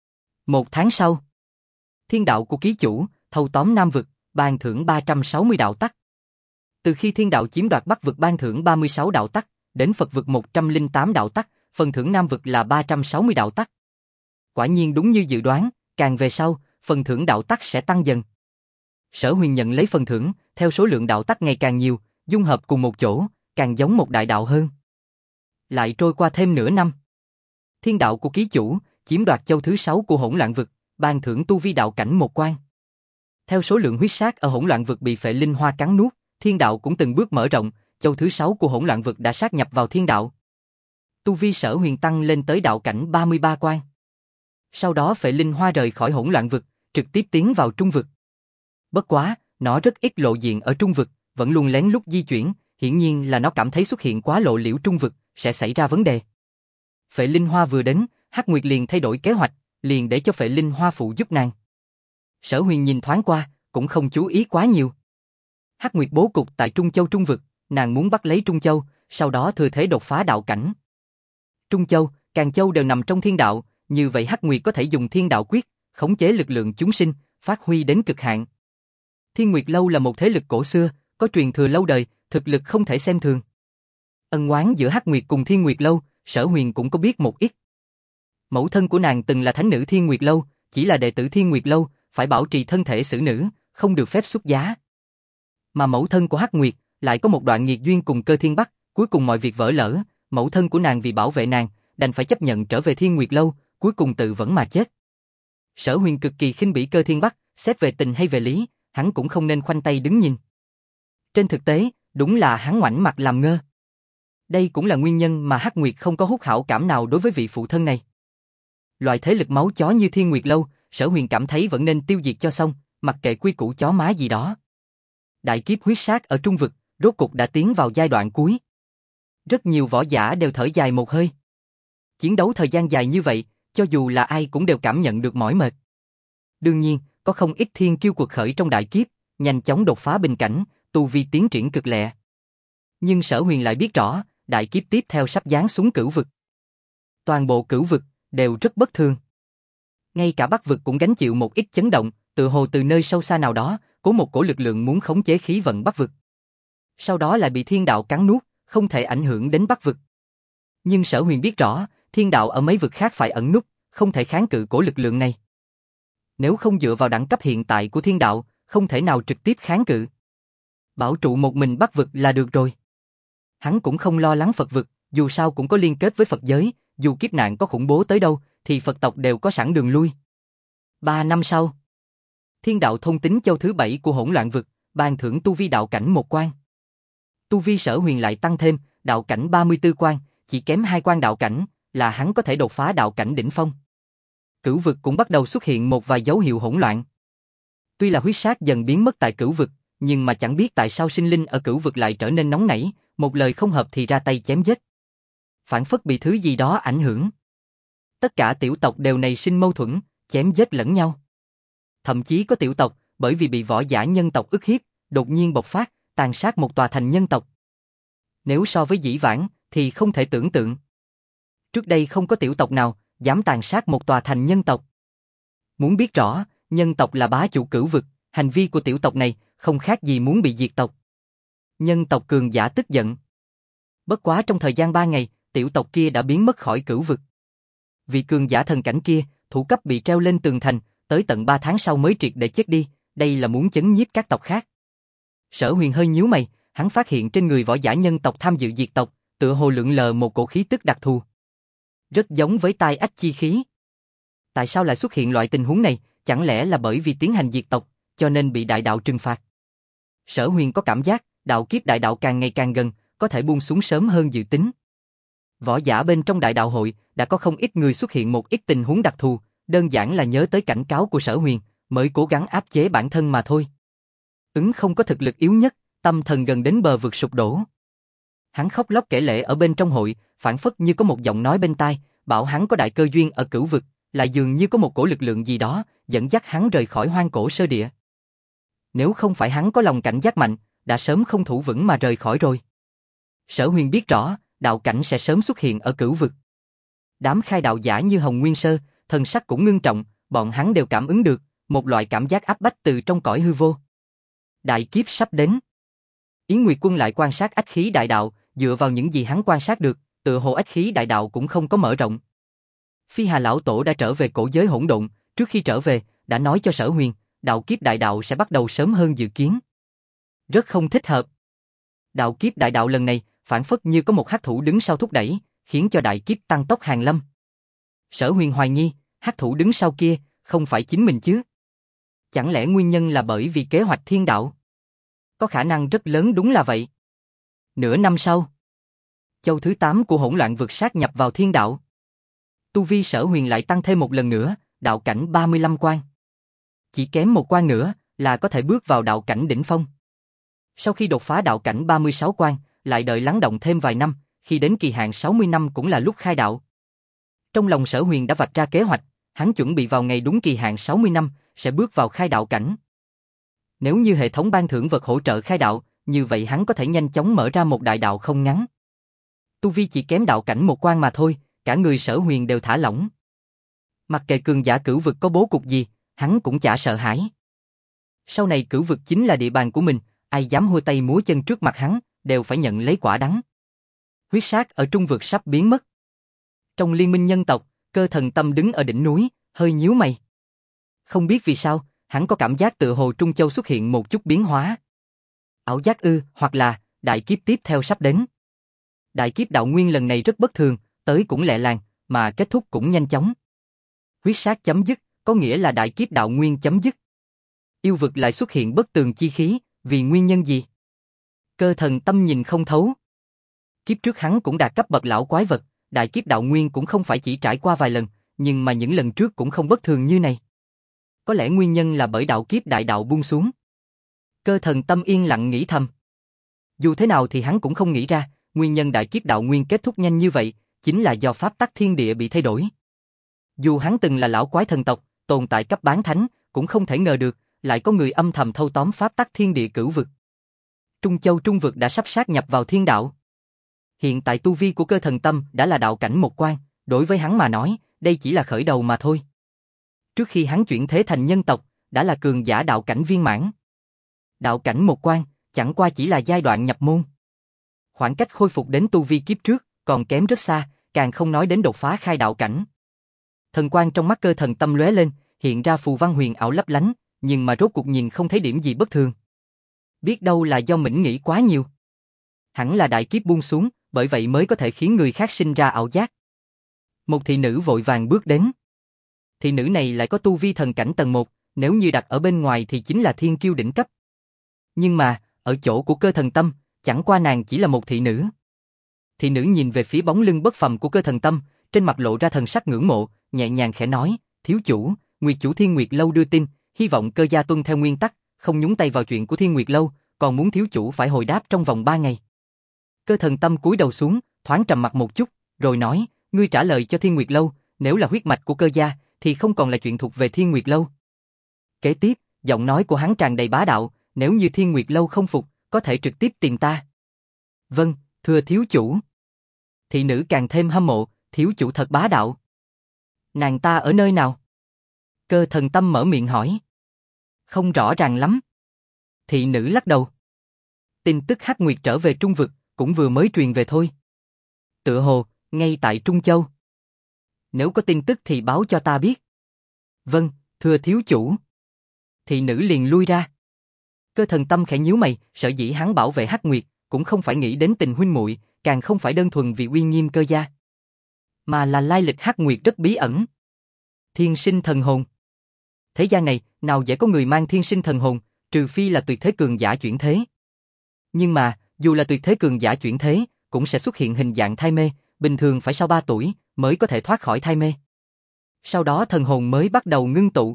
1 tháng sau, thiên đạo của ký chủ, thâu tóm Nam vực, ban thưởng 360 đạo tắc. Từ khi thiên đạo chiếm đoạt Bắc vực ban thưởng 36 đạo tắc, đến Phật vực 108 đạo tắc, phần thưởng Nam vực là 360 đạo tắc. Quả nhiên đúng như dự đoán, càng về sau, phần thưởng đạo tắc sẽ tăng dần. Sở Huyền nhận lấy phần thưởng, theo số lượng đạo tắc ngày càng nhiều, dung hợp cùng một chỗ, càng giống một đại đạo hơn. Lại trôi qua thêm nửa năm. Thiên đạo của ký chủ, chiếm đoạt châu thứ 6 của hỗn loạn vực, ban thưởng tu vi đạo cảnh một quan. Theo số lượng huyết sát ở hỗn loạn vực bị Phệ Linh Hoa cắn nuốt, thiên đạo cũng từng bước mở rộng, châu thứ 6 của hỗn loạn vực đã sát nhập vào thiên đạo. Tu vi Sở Huyền tăng lên tới đạo cảnh 33 quan. Sau đó Phệ Linh Hoa rời khỏi hỗn loạn vực, trực tiếp tiến vào trung vực. Bất quá, nó rất ít lộ diện ở trung vực, vẫn luôn lén lút di chuyển, hiển nhiên là nó cảm thấy xuất hiện quá lộ liễu trung vực, sẽ xảy ra vấn đề. Phệ Linh Hoa vừa đến, Hắc Nguyệt liền thay đổi kế hoạch, liền để cho Phệ Linh Hoa phụ giúp nàng. Sở Huyền nhìn thoáng qua, cũng không chú ý quá nhiều. Hắc Nguyệt bố cục tại Trung Châu trung vực, nàng muốn bắt lấy Trung Châu, sau đó thừa thế đột phá đạo cảnh. Trung Châu, Càn Châu đều nằm trong thiên đạo, như vậy Hắc Nguyệt có thể dùng thiên đạo quyết, khống chế lực lượng chúng sinh, phát huy đến cực hạn. Thiên Nguyệt Lâu là một thế lực cổ xưa, có truyền thừa lâu đời, thực lực không thể xem thường. Ân oán giữa Hắc Nguyệt cùng Thiên Nguyệt Lâu, Sở Huyền cũng có biết một ít. Mẫu thân của nàng từng là thánh nữ Thiên Nguyệt Lâu, chỉ là đệ tử Thiên Nguyệt Lâu, phải bảo trì thân thể xử nữ, không được phép xuất giá. Mà mẫu thân của Hắc Nguyệt lại có một đoạn nghiệt duyên cùng Cơ Thiên Bắc, cuối cùng mọi việc vỡ lỡ, mẫu thân của nàng vì bảo vệ nàng, đành phải chấp nhận trở về Thiên Nguyệt Lâu, cuối cùng tự vẫn mà chết. Sở Huyền cực kỳ khinh bỉ Cơ Thiên Bắc, xét về tình hay về lý, hắn cũng không nên khoanh tay đứng nhìn. Trên thực tế, đúng là hắn ngoảnh mặt làm ngơ. Đây cũng là nguyên nhân mà Hắc Nguyệt không có hút hảo cảm nào đối với vị phụ thân này. Loại thế lực máu chó như Thiên Nguyệt Lâu, Sở Huyền cảm thấy vẫn nên tiêu diệt cho xong, mặc kệ quy củ chó má gì đó. Đại kiếp huyết sát ở Trung Vực, rốt cục đã tiến vào giai đoạn cuối. Rất nhiều võ giả đều thở dài một hơi. Chiến đấu thời gian dài như vậy, cho dù là ai cũng đều cảm nhận được mỏi mệt. Đương nhiên, có không ít thiên kiêu quật khởi trong đại kiếp, nhanh chóng đột phá bình cảnh, tu vi tiến triển cực lẹ. Nhưng Sở Huyền lại biết rõ, đại kiếp tiếp theo sắp giáng xuống Cửu Vực. Toàn bộ Cửu Vực đều rất bất thường. Ngay cả Bắc Vực cũng gánh chịu một ít chấn động, tựa hồ từ nơi sâu xa nào đó, có một cổ lực lượng muốn khống chế khí vận Bắc Vực. Sau đó lại bị thiên đạo cắn nuốt, không thể ảnh hưởng đến Bắc Vực. Nhưng Sở Huyền biết rõ, thiên đạo ở mấy vực khác phải ẩn núp, không thể kháng cự cổ lực lượng này. Nếu không dựa vào đẳng cấp hiện tại của thiên đạo, không thể nào trực tiếp kháng cự. Bảo trụ một mình Bắc Vực là được rồi. Hắn cũng không lo lắng Phật Vực, dù sao cũng có liên kết với Phật giới, dù kiếp nạn có khủng bố tới đâu, thì Phật tộc đều có sẵn đường lui. 3 năm sau, thiên đạo thôn tính châu thứ 7 của Hỗn Loạn Vực, ban thưởng tu vi đạo cảnh 1 quan. Tu vi Sở Huyền lại tăng thêm, đạo cảnh 34 quan, chỉ kém 2 quan đạo cảnh, là hắn có thể đột phá đạo cảnh đỉnh phong. Cửu Vực cũng bắt đầu xuất hiện một vài dấu hiệu hỗn loạn. Tuy là huyết sát dần biến mất tại Cửu Vực, nhưng mà chẳng biết tại sao sinh linh ở Cửu Vực lại trở nên nóng nảy, một lời không hợp thì ra tay chém giết. Phản phất bị thứ gì đó ảnh hưởng. Tất cả tiểu tộc đều nảy sinh mâu thuẫn, chém giết lẫn nhau. Thậm chí có tiểu tộc, bởi vì bị võ giả nhân tộc ức hiếp, đột nhiên bộc phát, tàn sát một tòa thành nhân tộc. Nếu so với dĩ vãng, thì không thể tưởng tượng. Trước đây không có tiểu tộc nào dám tàn sát một tòa thành nhân tộc. Muốn biết rõ, nhân tộc là bá chủ Cửu Vực, hành vi của tiểu tộc này không khác gì muốn bị diệt tộc. Nhân tộc cường giả tức giận. Bất quá trong thời gian 3 ngày, tiểu tộc kia đã biến mất khỏi Cửu Vực. Vị cường giả thần cảnh kia, thủ cấp bị treo lên tường thành, tới tận 3 tháng sau mới triệt để chết đi, đây là muốn chấn nhiếp các tộc khác. Sở Huyền hơi nhíu mày, hắn phát hiện trên người võ giả nhân tộc tham dự diệt tộc, tựa hồ lượn lờ một cổ khí tức đặc thù. Rất giống với tai ách chi khí. Tại sao lại xuất hiện loại tình huống này, chẳng lẽ là bởi vì tiến hành diệt tộc, cho nên bị đại đạo trừng phạt? Sở Huyền có cảm giác, đạo kiếp đại đạo càng ngày càng gần, có thể buông xuống sớm hơn dự tính. Võ giả bên trong đại đạo hội, đã có không ít người xuất hiện một ít tình huống đặc thù, đơn giản là nhớ tới cảnh cáo của Sở Huyền, mới cố gắng áp chế bản thân mà thôi. Ứng không có thực lực yếu nhất, tâm thần gần đến bờ vực sụp đổ. Hắn khóc lóc kể lể ở bên trong hội, phảng phất như có một giọng nói bên tai, bảo hắn có đại cơ duyên ở Cửu Vực, lại dường như có một cổ lực lượng gì đó, dẫn dắt hắn rời khỏi hoang cổ sơ địa. Nếu không phải hắn có lòng cảnh giác mạnh, đã sớm không thủ vững mà rời khỏi rồi. Sở Huyền biết rõ, đạo cảnh sẽ sớm xuất hiện ở Cửu Vực. Đám khai đạo giả như Hồng Nguyên Sơ, thần sắc cũng ngưng trọng, bọn hắn đều cảm ứng được, một loại cảm giác áp bách từ trong cõi hư vô. Đại kiếp sắp đến. Yến Nguyệt Quân lại quan sát ách khí đại đạo, dựa vào những gì hắn quan sát được, tựa hồ ách khí đại đạo cũng không có mở rộng. Phi Hà lão tổ đã trở về cổ giới hỗn độn, trước khi trở về, đã nói cho Sở Huyền, đạo kiếp đại đạo sẽ bắt đầu sớm hơn dự kiến. Rất không thích hợp. Đạo kiếp đại đạo lần này, phản phất như có một hắc thủ đứng sau thúc đẩy, khiến cho đại kiếp tăng tốc hàng lâm. Sở Huyền hoài nghi, hắc thủ đứng sau kia, không phải chính mình chứ? Chẳng lẽ nguyên nhân là bởi vì kế hoạch thiên đạo? Có khả năng rất lớn đúng là vậy. Nửa năm sau, châu thứ 8 của Hỗn Loạn Vực sát nhập vào thiên đạo. Tu vi Sở Huyền lại tăng thêm một lần nữa, đạo cảnh 35 quan. Chỉ kém một quan nữa là có thể bước vào đạo cảnh đỉnh phong. Sau khi đột phá đạo cảnh 36 quan, lại đợi lắng động thêm vài năm, khi đến kỳ hạn 60 năm cũng là lúc khai đạo. Trong lòng Sở Huyền đã vạch ra kế hoạch, hắn chuẩn bị vào ngày đúng kỳ hạn 60 năm, sẽ bước vào khai đạo cảnh. Nếu như hệ thống ban thưởng vật hỗ trợ khai đạo, như vậy hắn có thể nhanh chóng mở ra một đại đạo không ngắn. Tu vi chỉ kém đạo cảnh một quan mà thôi, cả người Sở Huyền đều thả lỏng. Mặc kệ cường giả cửu vực có bố cục gì, hắn cũng chả sợ hãi. Sau này cửu vực chính là địa bàn của mình, ai dám hôi tay múa chân trước mặt hắn, đều phải nhận lấy quả đắng. Huyết sát ở trung vực sắp biến mất. Trong liên minh nhân tộc, Cơ Thần Tâm đứng ở đỉnh núi, hơi nhíu mày. Không biết vì sao, hắn có cảm giác tựa hồ Trung Châu xuất hiện một chút biến hóa. Ảo giác ư, hoặc là đại kiếp tiếp theo sắp đến. Đại kiếp đạo nguyên lần này rất bất thường, tới cũng lẹ làng, mà kết thúc cũng nhanh chóng. Huyết sát chấm dứt, có nghĩa là đại kiếp đạo nguyên chấm dứt. Yêu vực lại xuất hiện bất tường chi khí, vì nguyên nhân gì? Cơ Thần Tâm nhìn không thấu. Kiếp trước hắn cũng đạt cấp bậc lão quái vật, đại kiếp đạo nguyên cũng không phải chỉ trải qua vài lần, nhưng mà những lần trước cũng không bất thường như này. Có lẽ nguyên nhân là bởi đạo kiếp đại đạo buông xuống. Cơ Thần Tâm yên lặng nghĩ thầm. Dù thế nào thì hắn cũng không nghĩ ra, nguyên nhân đại kiếp đạo nguyên kết thúc nhanh như vậy, chính là do pháp tắc thiên địa bị thay đổi. Dù hắn từng là lão quái thần tộc, tồn tại cấp bán thánh, cũng không thể ngờ được, lại có người âm thầm thâu tóm pháp tắc thiên địa cửu vực. Trung Châu trung vực đã sắp sát nhập vào thiên đạo. Hiện tại tu vi của Cơ Thần Tâm đã là đạo cảnh một quan, đối với hắn mà nói, đây chỉ là khởi đầu mà thôi. Trước khi hắn chuyển thế thành nhân tộc, đã là cường giả đạo cảnh viên mãn. Đạo cảnh một quan, chẳng qua chỉ là giai đoạn nhập môn. Khoảng cách khôi phục đến tu vi kiếp trước, còn kém rất xa, càng không nói đến đột phá khai đạo cảnh. Thần quang trong mắt Cơ Thần Tâm lóe lên, hiện ra phù văn huyền ảo lấp lánh, nhưng mà rốt cuộc nhìn không thấy điểm gì bất thường. Biết đâu là do mình nghĩ quá nhiều. Hẳn là đại kiếp buông xuống, bởi vậy mới có thể khiến người khác sinh ra ảo giác. Một thị nữ vội vàng bước đến. Thị nữ này lại có tu vi thần cảnh tầng 1, nếu như đặt ở bên ngoài thì chính là thiên kiêu đỉnh cấp. Nhưng mà, ở chỗ của Cơ Thần Tâm, chẳng qua nàng chỉ là một thị nữ. Thị nữ nhìn về phía bóng lưng bất phàm của Cơ Thần Tâm, trên mặt lộ ra thần sắc ngưỡng mộ, nhẹ nhàng khẽ nói, thiếu chủ, Nguyệt chủ Thiên Nguyệt Lâu đưa tin, hy vọng Cơ gia tuân theo nguyên tắc, không nhúng tay vào chuyện của Thiên Nguyệt Lâu, còn muốn thiếu chủ phải hồi đáp trong vòng 3 ngày. Cơ Thần Tâm cúi đầu xuống, thoáng trầm mặt một chút, rồi nói, ngươi trả lời cho Thiên Nguyệt Lâu, nếu là huyết mạch của Cơ gia, thì không còn là chuyện thuộc về Thiên Nguyệt Lâu. Kế tiếp, giọng nói của hắn tràn đầy bá đạo, nếu như Thiên Nguyệt Lâu không phục, có thể trực tiếp tìm ta. Vâng, thưa thiếu chủ. Thị nữ càng thêm hâm mộ, thiếu chủ thật bá đạo. Nàng ta ở nơi nào? Cơ Thần Tâm mở miệng hỏi. Không rõ ràng lắm. Thị nữ lắc đầu. Tin tức Hắc Nguyệt trở về Trung vực, cũng vừa mới truyền về thôi. Tựa hồ, ngay tại Trung Châu. Nếu có tin tức thì báo cho ta biết. Vâng, thưa thiếu chủ. Thị nữ liền lui ra. Cơ Thần Tâm khẽ nhíu mày, sở dĩ hắn bảo vệ Hắc Nguyệt, cũng không phải nghĩ đến tình huynh muội, càng không phải đơn thuần vì uy nghiêm Cơ gia, mà là lai lịch Hắc Nguyệt rất bí ẩn. Thiên sinh thần hồn. Thế gian này, nào dễ có người mang thiên sinh thần hồn, trừ phi là tuyệt thế cường giả chuyển thế. Nhưng mà, dù là tuyệt thế cường giả chuyển thế, cũng sẽ xuất hiện hình dạng thai mê, bình thường phải sau 3 tuổi mới có thể thoát khỏi thai mê. Sau đó thần hồn mới bắt đầu ngưng tụ.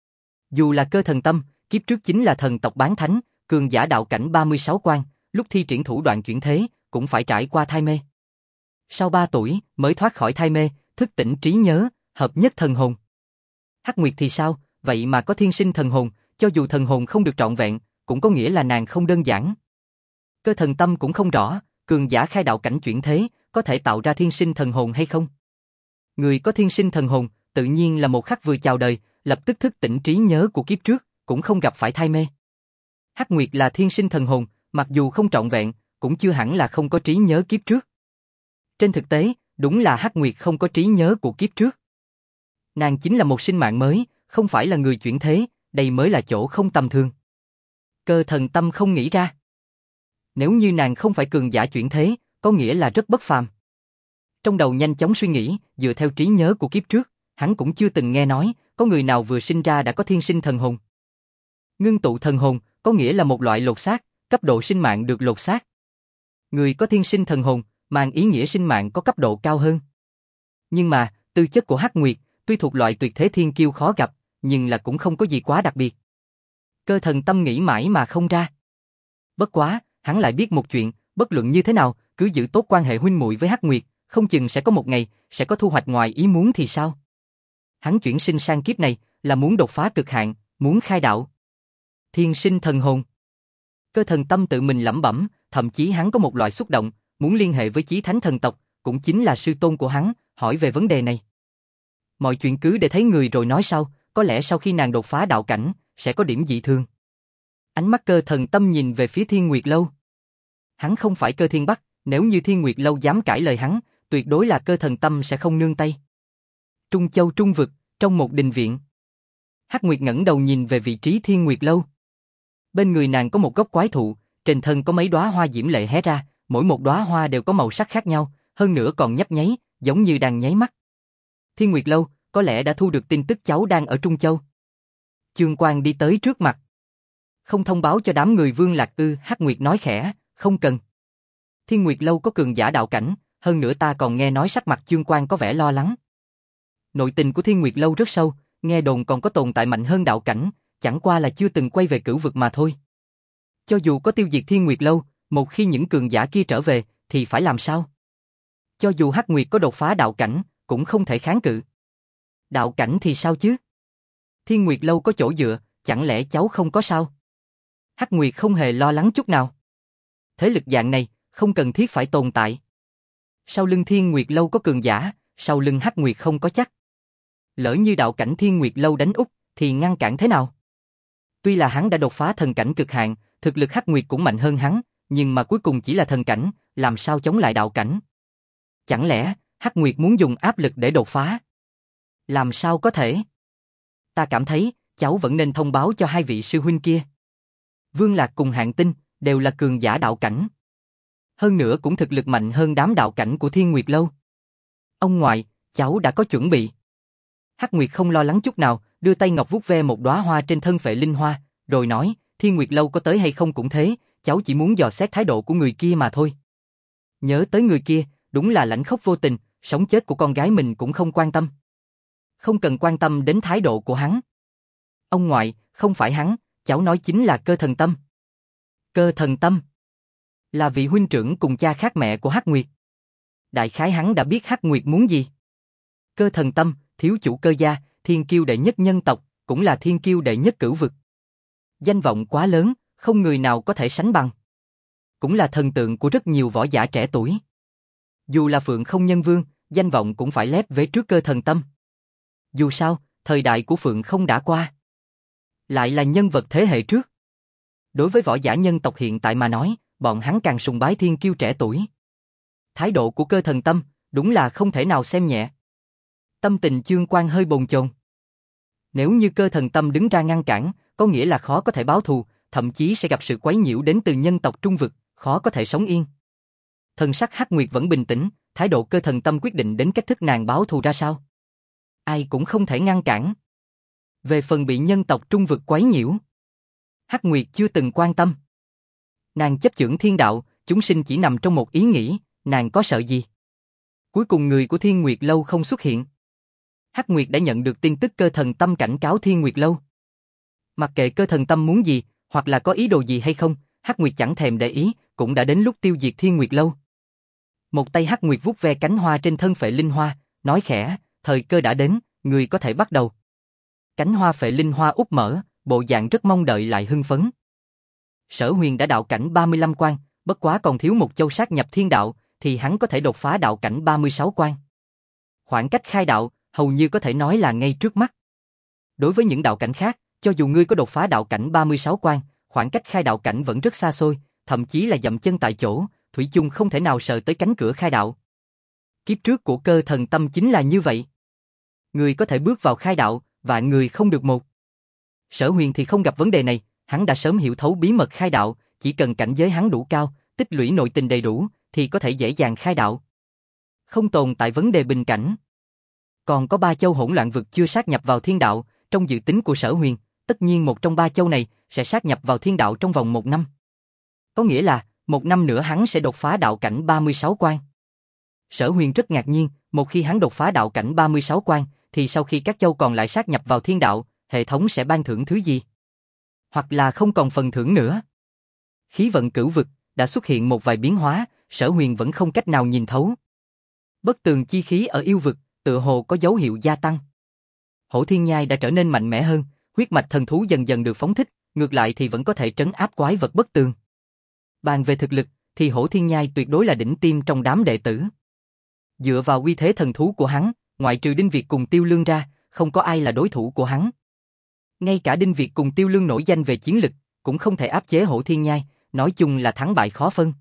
Dù là Cơ Thần Tâm, kiếp trước chính là thần tộc bán thánh, cường giả đạo cảnh 36 quan, lúc thi triển thủ đoạn chuyển thế, cũng phải trải qua thai mê. Sau 3 tuổi mới thoát khỏi thai mê, thức tỉnh trí nhớ, hợp nhất thần hồn. Hắc Nguyệt thì sao, vậy mà có thiên sinh thần hồn, cho dù thần hồn không được trọn vẹn, cũng có nghĩa là nàng không đơn giản. Cơ Thần Tâm cũng không rõ, cường giả khai đạo cảnh chuyển thế, có thể tạo ra thiên sinh thần hồn hay không? Người có thiên sinh thần hồn, tự nhiên là một khắc vừa chào đời, lập tức thức tỉnh trí nhớ của kiếp trước, cũng không gặp phải thai mê. Hắc Nguyệt là thiên sinh thần hồn, mặc dù không trọn vẹn, cũng chưa hẳn là không có trí nhớ kiếp trước. Trên thực tế, đúng là Hắc Nguyệt không có trí nhớ của kiếp trước. Nàng chính là một sinh mạng mới, không phải là người chuyển thế, đây mới là chỗ không tầm thường. Cơ Thần Tâm không nghĩ ra. Nếu như nàng không phải cường giả chuyển thế, có nghĩa là rất bất phàm. Trong đầu nhanh chóng suy nghĩ, dựa theo trí nhớ của kiếp trước, hắn cũng chưa từng nghe nói, có người nào vừa sinh ra đã có thiên sinh thần hồn. Ngưng tụ thần hồn, có nghĩa là một loại lột xác, cấp độ sinh mạng được lột xác. Người có thiên sinh thần hồn, mang ý nghĩa sinh mạng có cấp độ cao hơn. Nhưng mà, tư chất của Hắc Nguyệt, tuy thuộc loại tuyệt thế thiên kiêu khó gặp, nhưng là cũng không có gì quá đặc biệt. Cơ Thần Tâm nghĩ mãi mà không ra. Bất quá, hắn lại biết một chuyện, bất luận như thế nào, cứ giữ tốt quan hệ huynh muội với Hắc Nguyệt, không chừng sẽ có một ngày, sẽ có thu hoạch ngoài ý muốn thì sao? Hắn chuyển sinh sang kiếp này, là muốn đột phá cực hạn, muốn khai đạo. Thiên sinh thần hồn. Cơ Thần Tâm tự mình lẩm bẩm, thậm chí hắn có một loại xúc động, muốn liên hệ với chí thánh thần tộc, cũng chính là sư tôn của hắn, hỏi về vấn đề này. Mọi chuyện cứ để thấy người rồi nói sau, có lẽ sau khi nàng đột phá đạo cảnh, sẽ có điểm dị thường. Ánh mắt Cơ Thần Tâm nhìn về phía Thiên Nguyệt Lâu. Hắn không phải Cơ Thiên Bắc, nếu như Thiên Nguyệt Lâu dám cãi lời hắn, tuyệt đối là Cơ Thần Tâm sẽ không nương tay. Trung Châu Trung Vực, trong một đình viện. Hắc Nguyệt ngẩng đầu nhìn về vị trí Thiên Nguyệt Lâu. Bên người nàng có một gốc quái thụ, trên thân có mấy đóa hoa diễm lệ hé ra, mỗi một đóa hoa đều có màu sắc khác nhau, hơn nữa còn nhấp nháy, giống như đang nháy mắt. Thiên Nguyệt Lâu, có lẽ đã thu được tin tức cháu đang ở Trung Châu. Chương Quang đi tới trước mặt. Không thông báo cho đám người Vương Lạc ư? Hắc Nguyệt nói khẽ, không cần. Thiên Nguyệt Lâu có cường giả đạo cảnh, hơn nữa ta còn nghe nói sắc mặt Chương Quang có vẻ lo lắng. Nội tình của Thiên Nguyệt Lâu rất sâu, nghe đồn còn có tồn tại mạnh hơn đạo cảnh, chẳng qua là chưa từng quay về Cửu Vực mà thôi. Cho dù có tiêu diệt Thiên Nguyệt Lâu, một khi những cường giả kia trở về, thì phải làm sao? Cho dù Hắc Nguyệt có đột phá đạo cảnh, cũng không thể kháng cự. Đạo cảnh thì sao chứ? Thiên Nguyệt Lâu có chỗ dựa, chẳng lẽ cháu không có sao? Hắc Nguyệt không hề lo lắng chút nào. Thế lực dạng này, không cần thiết phải tồn tại. Sau lưng Thiên Nguyệt Lâu có cường giả, sau lưng Hắc Nguyệt không có chắc. Lỡ như đạo cảnh Thiên Nguyệt Lâu đánh úp, thì ngăn cản thế nào? Tuy là hắn đã đột phá thần cảnh cực hạn, thực lực Hắc Nguyệt cũng mạnh hơn hắn, nhưng mà cuối cùng chỉ là thần cảnh, làm sao chống lại đạo cảnh? Chẳng lẽ Hắc Nguyệt muốn dùng áp lực để đột phá? Làm sao có thể? Ta cảm thấy, cháu vẫn nên thông báo cho hai vị sư huynh kia. Vương Lạc cùng Hạng Tinh đều là cường giả đạo cảnh. Hơn nữa cũng thực lực mạnh hơn đám đạo cảnh của Thiên Nguyệt Lâu. Ông ngoại, cháu đã có chuẩn bị. Hắc Nguyệt không lo lắng chút nào, đưa tay ngọc vuốt ve một đóa hoa trên thân phệ linh hoa, rồi nói, Thiên Nguyệt Lâu có tới hay không cũng thế, cháu chỉ muốn dò xét thái độ của người kia mà thôi. Nhớ tới người kia, đúng là lãnh khốc vô tình, sống chết của con gái mình cũng không quan tâm. Không cần quan tâm đến thái độ của hắn. Ông ngoại, không phải hắn, cháu nói chính là Cơ Thần Tâm. Cơ Thần Tâm là vị huynh trưởng cùng cha khác mẹ của Hắc Nguyệt. Đại khái hắn đã biết Hắc Nguyệt muốn gì. Cơ Thần Tâm, thiếu chủ Cơ gia, thiên kiêu đệ nhất nhân tộc, cũng là thiên kiêu đệ nhất Cửu Vực. Danh vọng quá lớn, không người nào có thể sánh bằng. Cũng là thần tượng của rất nhiều võ giả trẻ tuổi. Dù là Phượng Không Nhân Vương, danh vọng cũng phải lép vế trước Cơ Thần Tâm. Dù sao, thời đại của Phượng Không đã qua. Lại là nhân vật thế hệ trước. Đối với võ giả nhân tộc hiện tại mà nói, bọn hắn càng sùng bái thiên kiêu trẻ tuổi. Thái độ của Cơ Thần Tâm, đúng là không thể nào xem nhẹ. Tâm tình Chương Quang hơi bồn chồn. Nếu như Cơ Thần Tâm đứng ra ngăn cản, có nghĩa là khó có thể báo thù, thậm chí sẽ gặp sự quấy nhiễu đến từ nhân tộc Trung Vực, khó có thể sống yên. Thần sắc Hắc Nguyệt vẫn bình tĩnh, thái độ Cơ Thần Tâm quyết định đến cách thức nàng báo thù ra sao. Ai cũng không thể ngăn cản. Về phần bị nhân tộc Trung Vực quấy nhiễu, Hắc Nguyệt chưa từng quan tâm. Nàng chấp chưởng thiên đạo, chúng sinh chỉ nằm trong một ý nghĩ, nàng có sợ gì? Cuối cùng người của Thiên Nguyệt Lâu không xuất hiện. Hắc Nguyệt đã nhận được tin tức Cơ Thần Tâm cảnh cáo Thiên Nguyệt Lâu. Mặc kệ Cơ Thần Tâm muốn gì, hoặc là có ý đồ gì hay không, Hắc Nguyệt chẳng thèm để ý, cũng đã đến lúc tiêu diệt Thiên Nguyệt Lâu. Một tay Hắc Nguyệt vuốt ve cánh hoa trên thân phệ linh hoa, nói khẽ, thời cơ đã đến, người có thể bắt đầu. Cánh hoa phệ linh hoa úp mở, bộ dạng rất mong đợi lại hưng phấn. Sở Huyền đã đạo cảnh 35 quan, bất quá còn thiếu một châu sát nhập thiên đạo, thì hắn có thể đột phá đạo cảnh 36 quan. Khoảng cách khai đạo, hầu như có thể nói là ngay trước mắt. Đối với những đạo cảnh khác, cho dù ngươi có đột phá đạo cảnh 36 quan, khoảng cách khai đạo cảnh vẫn rất xa xôi, thậm chí là dậm chân tại chỗ, thủy chung không thể nào sờ tới cánh cửa khai đạo. Kiếp trước của Cơ Thần Tâm chính là như vậy. Người có thể bước vào khai đạo, và người không được một. Sở Huyền thì không gặp vấn đề này, hắn đã sớm hiểu thấu bí mật khai đạo, chỉ cần cảnh giới hắn đủ cao, tích lũy nội tình đầy đủ, thì có thể dễ dàng khai đạo. Không tồn tại vấn đề bình cảnh. Còn có 3 châu hỗn loạn vực chưa sát nhập vào thiên đạo, trong dự tính của Sở Huyền, tất nhiên một trong 3 châu này sẽ sát nhập vào thiên đạo trong vòng 1 năm. Có nghĩa là, 1 năm nữa hắn sẽ đột phá đạo cảnh 36 quan. Sở Huyền rất ngạc nhiên, một khi hắn đột phá đạo cảnh 36 quan, thì sau khi các châu còn lại sát nhập vào thiên đạo, hệ thống sẽ ban thưởng thứ gì? Hoặc là không còn phần thưởng nữa. Khí vận Cửu Vực đã xuất hiện một vài biến hóa, Sở Huyền vẫn không cách nào nhìn thấu. Bất tường chi khí ở yêu vực, tựa hồ có dấu hiệu gia tăng. Hổ Thiên Nhai đã trở nên mạnh mẽ hơn, huyết mạch thần thú dần dần được phóng thích, ngược lại thì vẫn có thể trấn áp quái vật bất tường. Bàn về thực lực, thì Hổ Thiên Nhai tuyệt đối là đỉnh tiêm trong đám đệ tử. Dựa vào uy thế thần thú của hắn, ngoại trừ Đinh Việt cùng Tiêu Lương ra, không có ai là đối thủ của hắn. Ngay cả Đinh Việt cùng Tiêu Lương nổi danh về chiến lực, cũng không thể áp chế Hổ Thiên Nhai, nói chung là thắng bại khó phân.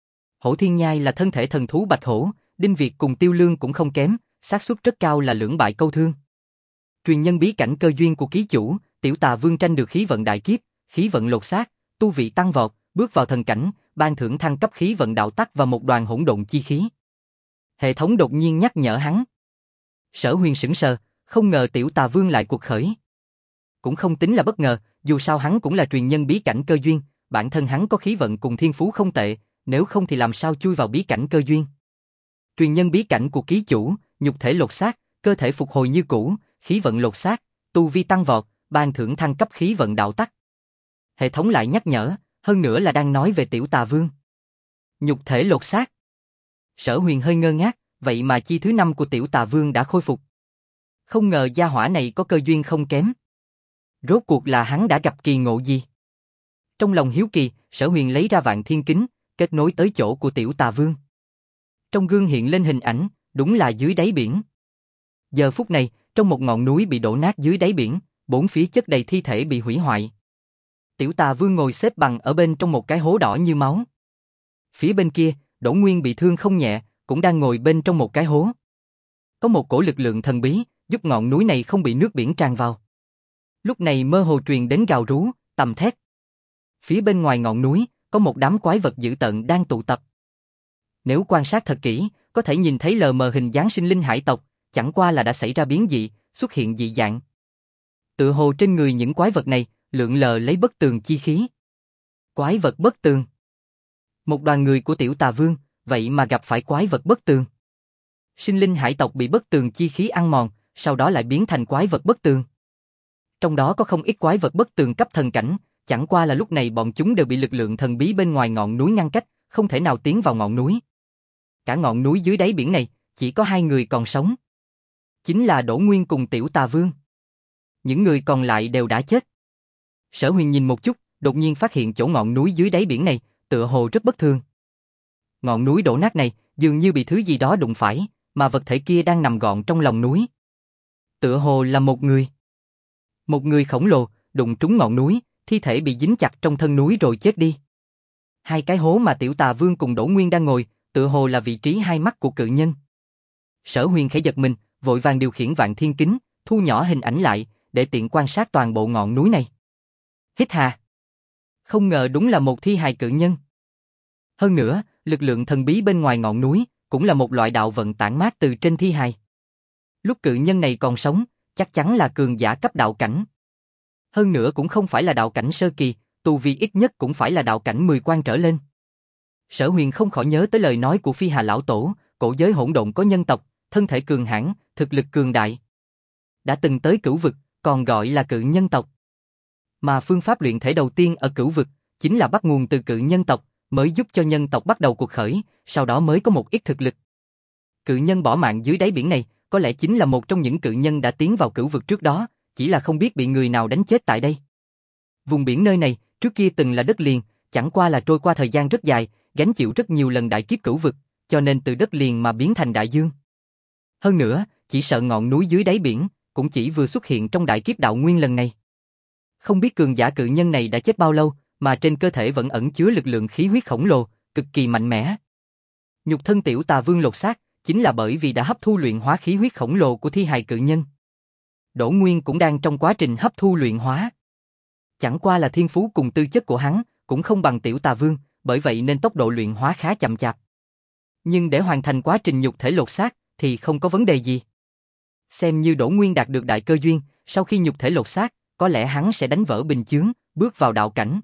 Hổ Thiên Nhai là thân thể thần thú bạch hổ, Đinh Việt cùng Tiêu Lương cũng không kém, xác suất rất cao là lưỡng bại câu thương. Truyền nhân bí cảnh cơ duyên của ký chủ, Tiểu Tà Vương tranh được khí vận đại kiếp, khí vận lột xác, tu vị tăng vọt, bước vào thần cảnh, ban thưởng thăng cấp khí vận đạo tắc và một đoàn hỗn độn chi khí. Hệ thống đột nhiên nhắc nhở hắn. Sở Huyền sững sờ, không ngờ Tiểu Tà Vương lại cuộc khởi. Cũng không tính là bất ngờ, dù sao hắn cũng là truyền nhân bí cảnh cơ duyên, bản thân hắn có khí vận cùng thiên phú không tệ, nếu không thì làm sao chui vào bí cảnh cơ duyên. Truyền nhân bí cảnh của ký chủ, nhục thể lột xác, cơ thể phục hồi như cũ, khí vận lột xác, tu vi tăng vọt, ban thưởng thăng cấp khí vận đạo tắc. Hệ thống lại nhắc nhở, hơn nữa là đang nói về Tiểu Tà Vương. Nhục thể lột xác. Sở Huyền hơi ngơ ngác, vậy mà chi thứ 5 của Tiểu Tà Vương đã khôi phục. Không ngờ gia hỏa này có cơ duyên không kém. Rốt cuộc là hắn đã gặp kỳ ngộ gì? Trong lòng hiếu kỳ, Sở Huyền lấy ra Vạn Thiên Kính, kết nối tới chỗ của Tiểu Tà Vương. Trong gương hiện lên hình ảnh, đúng là dưới đáy biển. Giờ phút này, trong một ngọn núi bị đổ nát dưới đáy biển, bốn phía chất đầy thi thể bị hủy hoại. Tiểu Tà Vương ngồi xếp bằng ở bên trong một cái hố đỏ như máu. Phía bên kia, Đỗ Nguyên bị thương không nhẹ, cũng đang ngồi bên trong một cái hố. Có một cổ lực lượng thần bí, giúp ngọn núi này không bị nước biển tràn vào. Lúc này mơ hồ truyền đến gào rú, tầm thét. Phía bên ngoài ngọn núi, có một đám quái vật dữ tợn đang tụ tập. Nếu quan sát thật kỹ, có thể nhìn thấy lờ mờ hình dáng sinh linh hải tộc, chẳng qua là đã xảy ra biến dị, xuất hiện dị dạng. Tựa hồ trên người những quái vật này, lượn lờ lấy bất tường chi khí. Quái vật bất tường. Một đoàn người của Tiểu Tà Vương, vậy mà gặp phải quái vật bất tường. Sinh linh hải tộc bị bất tường chi khí ăn mòn, sau đó lại biến thành quái vật bất tường. Trong đó có không ít quái vật bất tường cấp thần cảnh, chẳng qua là lúc này bọn chúng đều bị lực lượng thần bí bên ngoài ngọn núi ngăn cách, không thể nào tiến vào ngọn núi. Cả ngọn núi dưới đáy biển này, chỉ có hai người còn sống. Chính là Đỗ Nguyên cùng Tiểu Tà Vương. Những người còn lại đều đã chết. Sở Huyền nhìn một chút, đột nhiên phát hiện chỗ ngọn núi dưới đáy biển này, tựa hồ rất bất thường. Ngọn núi đổ nát này, dường như bị thứ gì đó đụng phải, mà vật thể kia đang nằm gọn trong lòng núi. Tựa hồ là một người. Một người khổng lồ, đụng trúng ngọn núi, thi thể bị dính chặt trong thân núi rồi chết đi. Hai cái hố mà Tiểu Tà Vương cùng Đỗ Nguyên đang ngồi, tựa hồ là vị trí hai mắt của cự nhân. Sở Huyền khẽ giật mình, vội vàng điều khiển Vạn Thiên Kính, thu nhỏ hình ảnh lại, để tiện quan sát toàn bộ ngọn núi này. Hít hà. Không ngờ đúng là một thi hài cự nhân. Hơn nữa, lực lượng thần bí bên ngoài ngọn núi, cũng là một loại đạo vận tản mát từ trên thi hài. Lúc cự nhân này còn sống, chắc chắn là cường giả cấp đạo cảnh. Hơn nữa cũng không phải là đạo cảnh sơ kỳ, tu vi ít nhất cũng phải là đạo cảnh 10 quan trở lên. Sở Huyền không khỏi nhớ tới lời nói của Phi Hà Lão Tổ, cổ giới hỗn độn có nhân tộc, thân thể cường hãn, thực lực cường đại. Đã từng tới cửu vực, còn gọi là cự nhân tộc. Mà phương pháp luyện thể đầu tiên ở cửu vực, chính là bắt nguồn từ cự nhân tộc, mới giúp cho nhân tộc bắt đầu cuộc khởi, sau đó mới có một ít thực lực. Cự nhân bỏ mạng dưới đáy biển này, có lẽ chính là một trong những cự nhân đã tiến vào cửu vực trước đó, chỉ là không biết bị người nào đánh chết tại đây. Vùng biển nơi này, trước kia từng là đất liền, chẳng qua là trôi qua thời gian rất dài, gánh chịu rất nhiều lần đại kiếp cửu vực, cho nên từ đất liền mà biến thành đại dương. Hơn nữa, chỉ sợ ngọn núi dưới đáy biển, cũng chỉ vừa xuất hiện trong đại kiếp đạo nguyên lần này. Không biết cường giả cự nhân này đã chết bao lâu, mà trên cơ thể vẫn ẩn chứa lực lượng khí huyết khổng lồ, cực kỳ mạnh mẽ. Nhục thân Tiểu Tà Vương lột xác, chính là bởi vì đã hấp thu luyện hóa khí huyết khổng lồ của thi hài cự nhân. Đỗ Nguyên cũng đang trong quá trình hấp thu luyện hóa. Chẳng qua là thiên phú cùng tư chất của hắn, cũng không bằng Tiểu Tà Vương, bởi vậy nên tốc độ luyện hóa khá chậm chạp. Nhưng để hoàn thành quá trình nhục thể lột xác, thì không có vấn đề gì. Xem như Đỗ Nguyên đạt được đại cơ duyên, sau khi nhục thể lột xác, có lẽ hắn sẽ đánh vỡ bình chướng, bước vào đạo cảnh.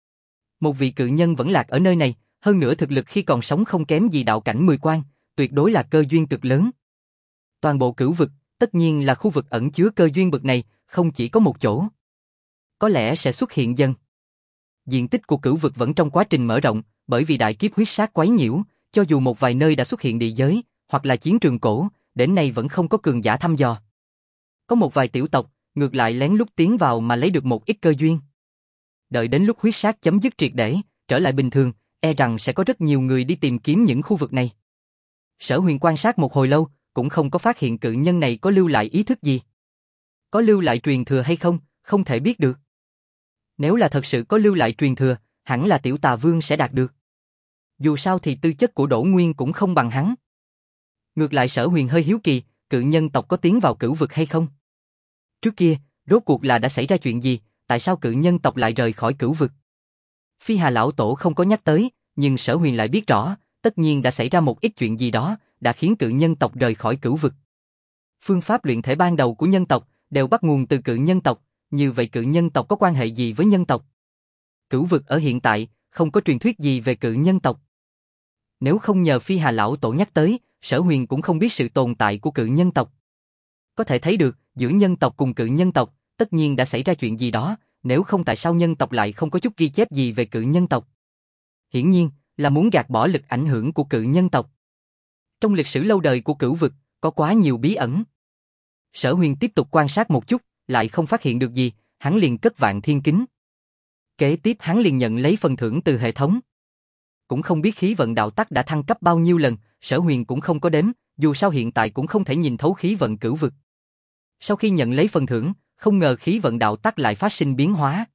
Một vị cự nhân vẫn lạc ở nơi này, hơn nữa thực lực khi còn sống không kém gì đạo cảnh 10 quan, tuyệt đối là cơ duyên cực lớn. Toàn bộ cửu vực, tất nhiên là khu vực ẩn chứa cơ duyên bậc này, không chỉ có một chỗ. Có lẽ sẽ xuất hiện dần. Diện tích của cửu vực vẫn trong quá trình mở rộng, bởi vì đại kiếp huyết sát quấy nhiễu, cho dù một vài nơi đã xuất hiện địa giới, hoặc là chiến trường cổ, đến nay vẫn không có cường giả thăm dò. Có một vài tiểu tộc, ngược lại lén lút tiến vào mà lấy được một ít cơ duyên. Đợi đến lúc huyết sát chấm dứt triệt để, trở lại bình thường, e rằng sẽ có rất nhiều người đi tìm kiếm những khu vực này. Sở Huyền quan sát một hồi lâu, cũng không có phát hiện cự nhân này có lưu lại ý thức gì. Có lưu lại truyền thừa hay không, không thể biết được. Nếu là thật sự có lưu lại truyền thừa, hẳn là Tiểu Tà Vương sẽ đạt được. Dù sao thì tư chất của Đỗ Nguyên cũng không bằng hắn. Ngược lại Sở Huyền hơi hiếu kỳ, cự nhân tộc có tiến vào cửu vực hay không? Trước kia, rốt cuộc là đã xảy ra chuyện gì, tại sao cự nhân tộc lại rời khỏi cửu vực? Phi Hà Lão Tổ không có nhắc tới, nhưng Sở Huyền lại biết rõ, tất nhiên đã xảy ra một ít chuyện gì đó, đã khiến cự nhân tộc rời khỏi cửu vực. Phương pháp luyện thể ban đầu của nhân tộc đều bắt nguồn từ cự nhân tộc, như vậy cự nhân tộc có quan hệ gì với nhân tộc? Cửu vực ở hiện tại, không có truyền thuyết gì về cự nhân tộc. Nếu không nhờ Phi Hà Lão Tổ nhắc tới, Sở Huyền cũng không biết sự tồn tại của cự nhân tộc. Có thể thấy được, giữa nhân tộc cùng cự nhân tộc, tất nhiên đã xảy ra chuyện gì đó, nếu không tại sao nhân tộc lại không có chút ghi chép gì về cự nhân tộc? Hiển nhiên, là muốn gạt bỏ lực ảnh hưởng của cự nhân tộc. Trong lịch sử lâu đời của cửu vực, có quá nhiều bí ẩn. Sở Huyền tiếp tục quan sát một chút, lại không phát hiện được gì, hắn liền cất Vạn Thiên Kính. Kế tiếp hắn liền nhận lấy phần thưởng từ hệ thống. Cũng không biết khí vận đạo tắc đã thăng cấp bao nhiêu lần, Sở Huyền cũng không có đếm, dù sao hiện tại cũng không thể nhìn thấu khí vận cửu vực. Sau khi nhận lấy phần thưởng, không ngờ khí vận đạo tắc lại phát sinh biến hóa.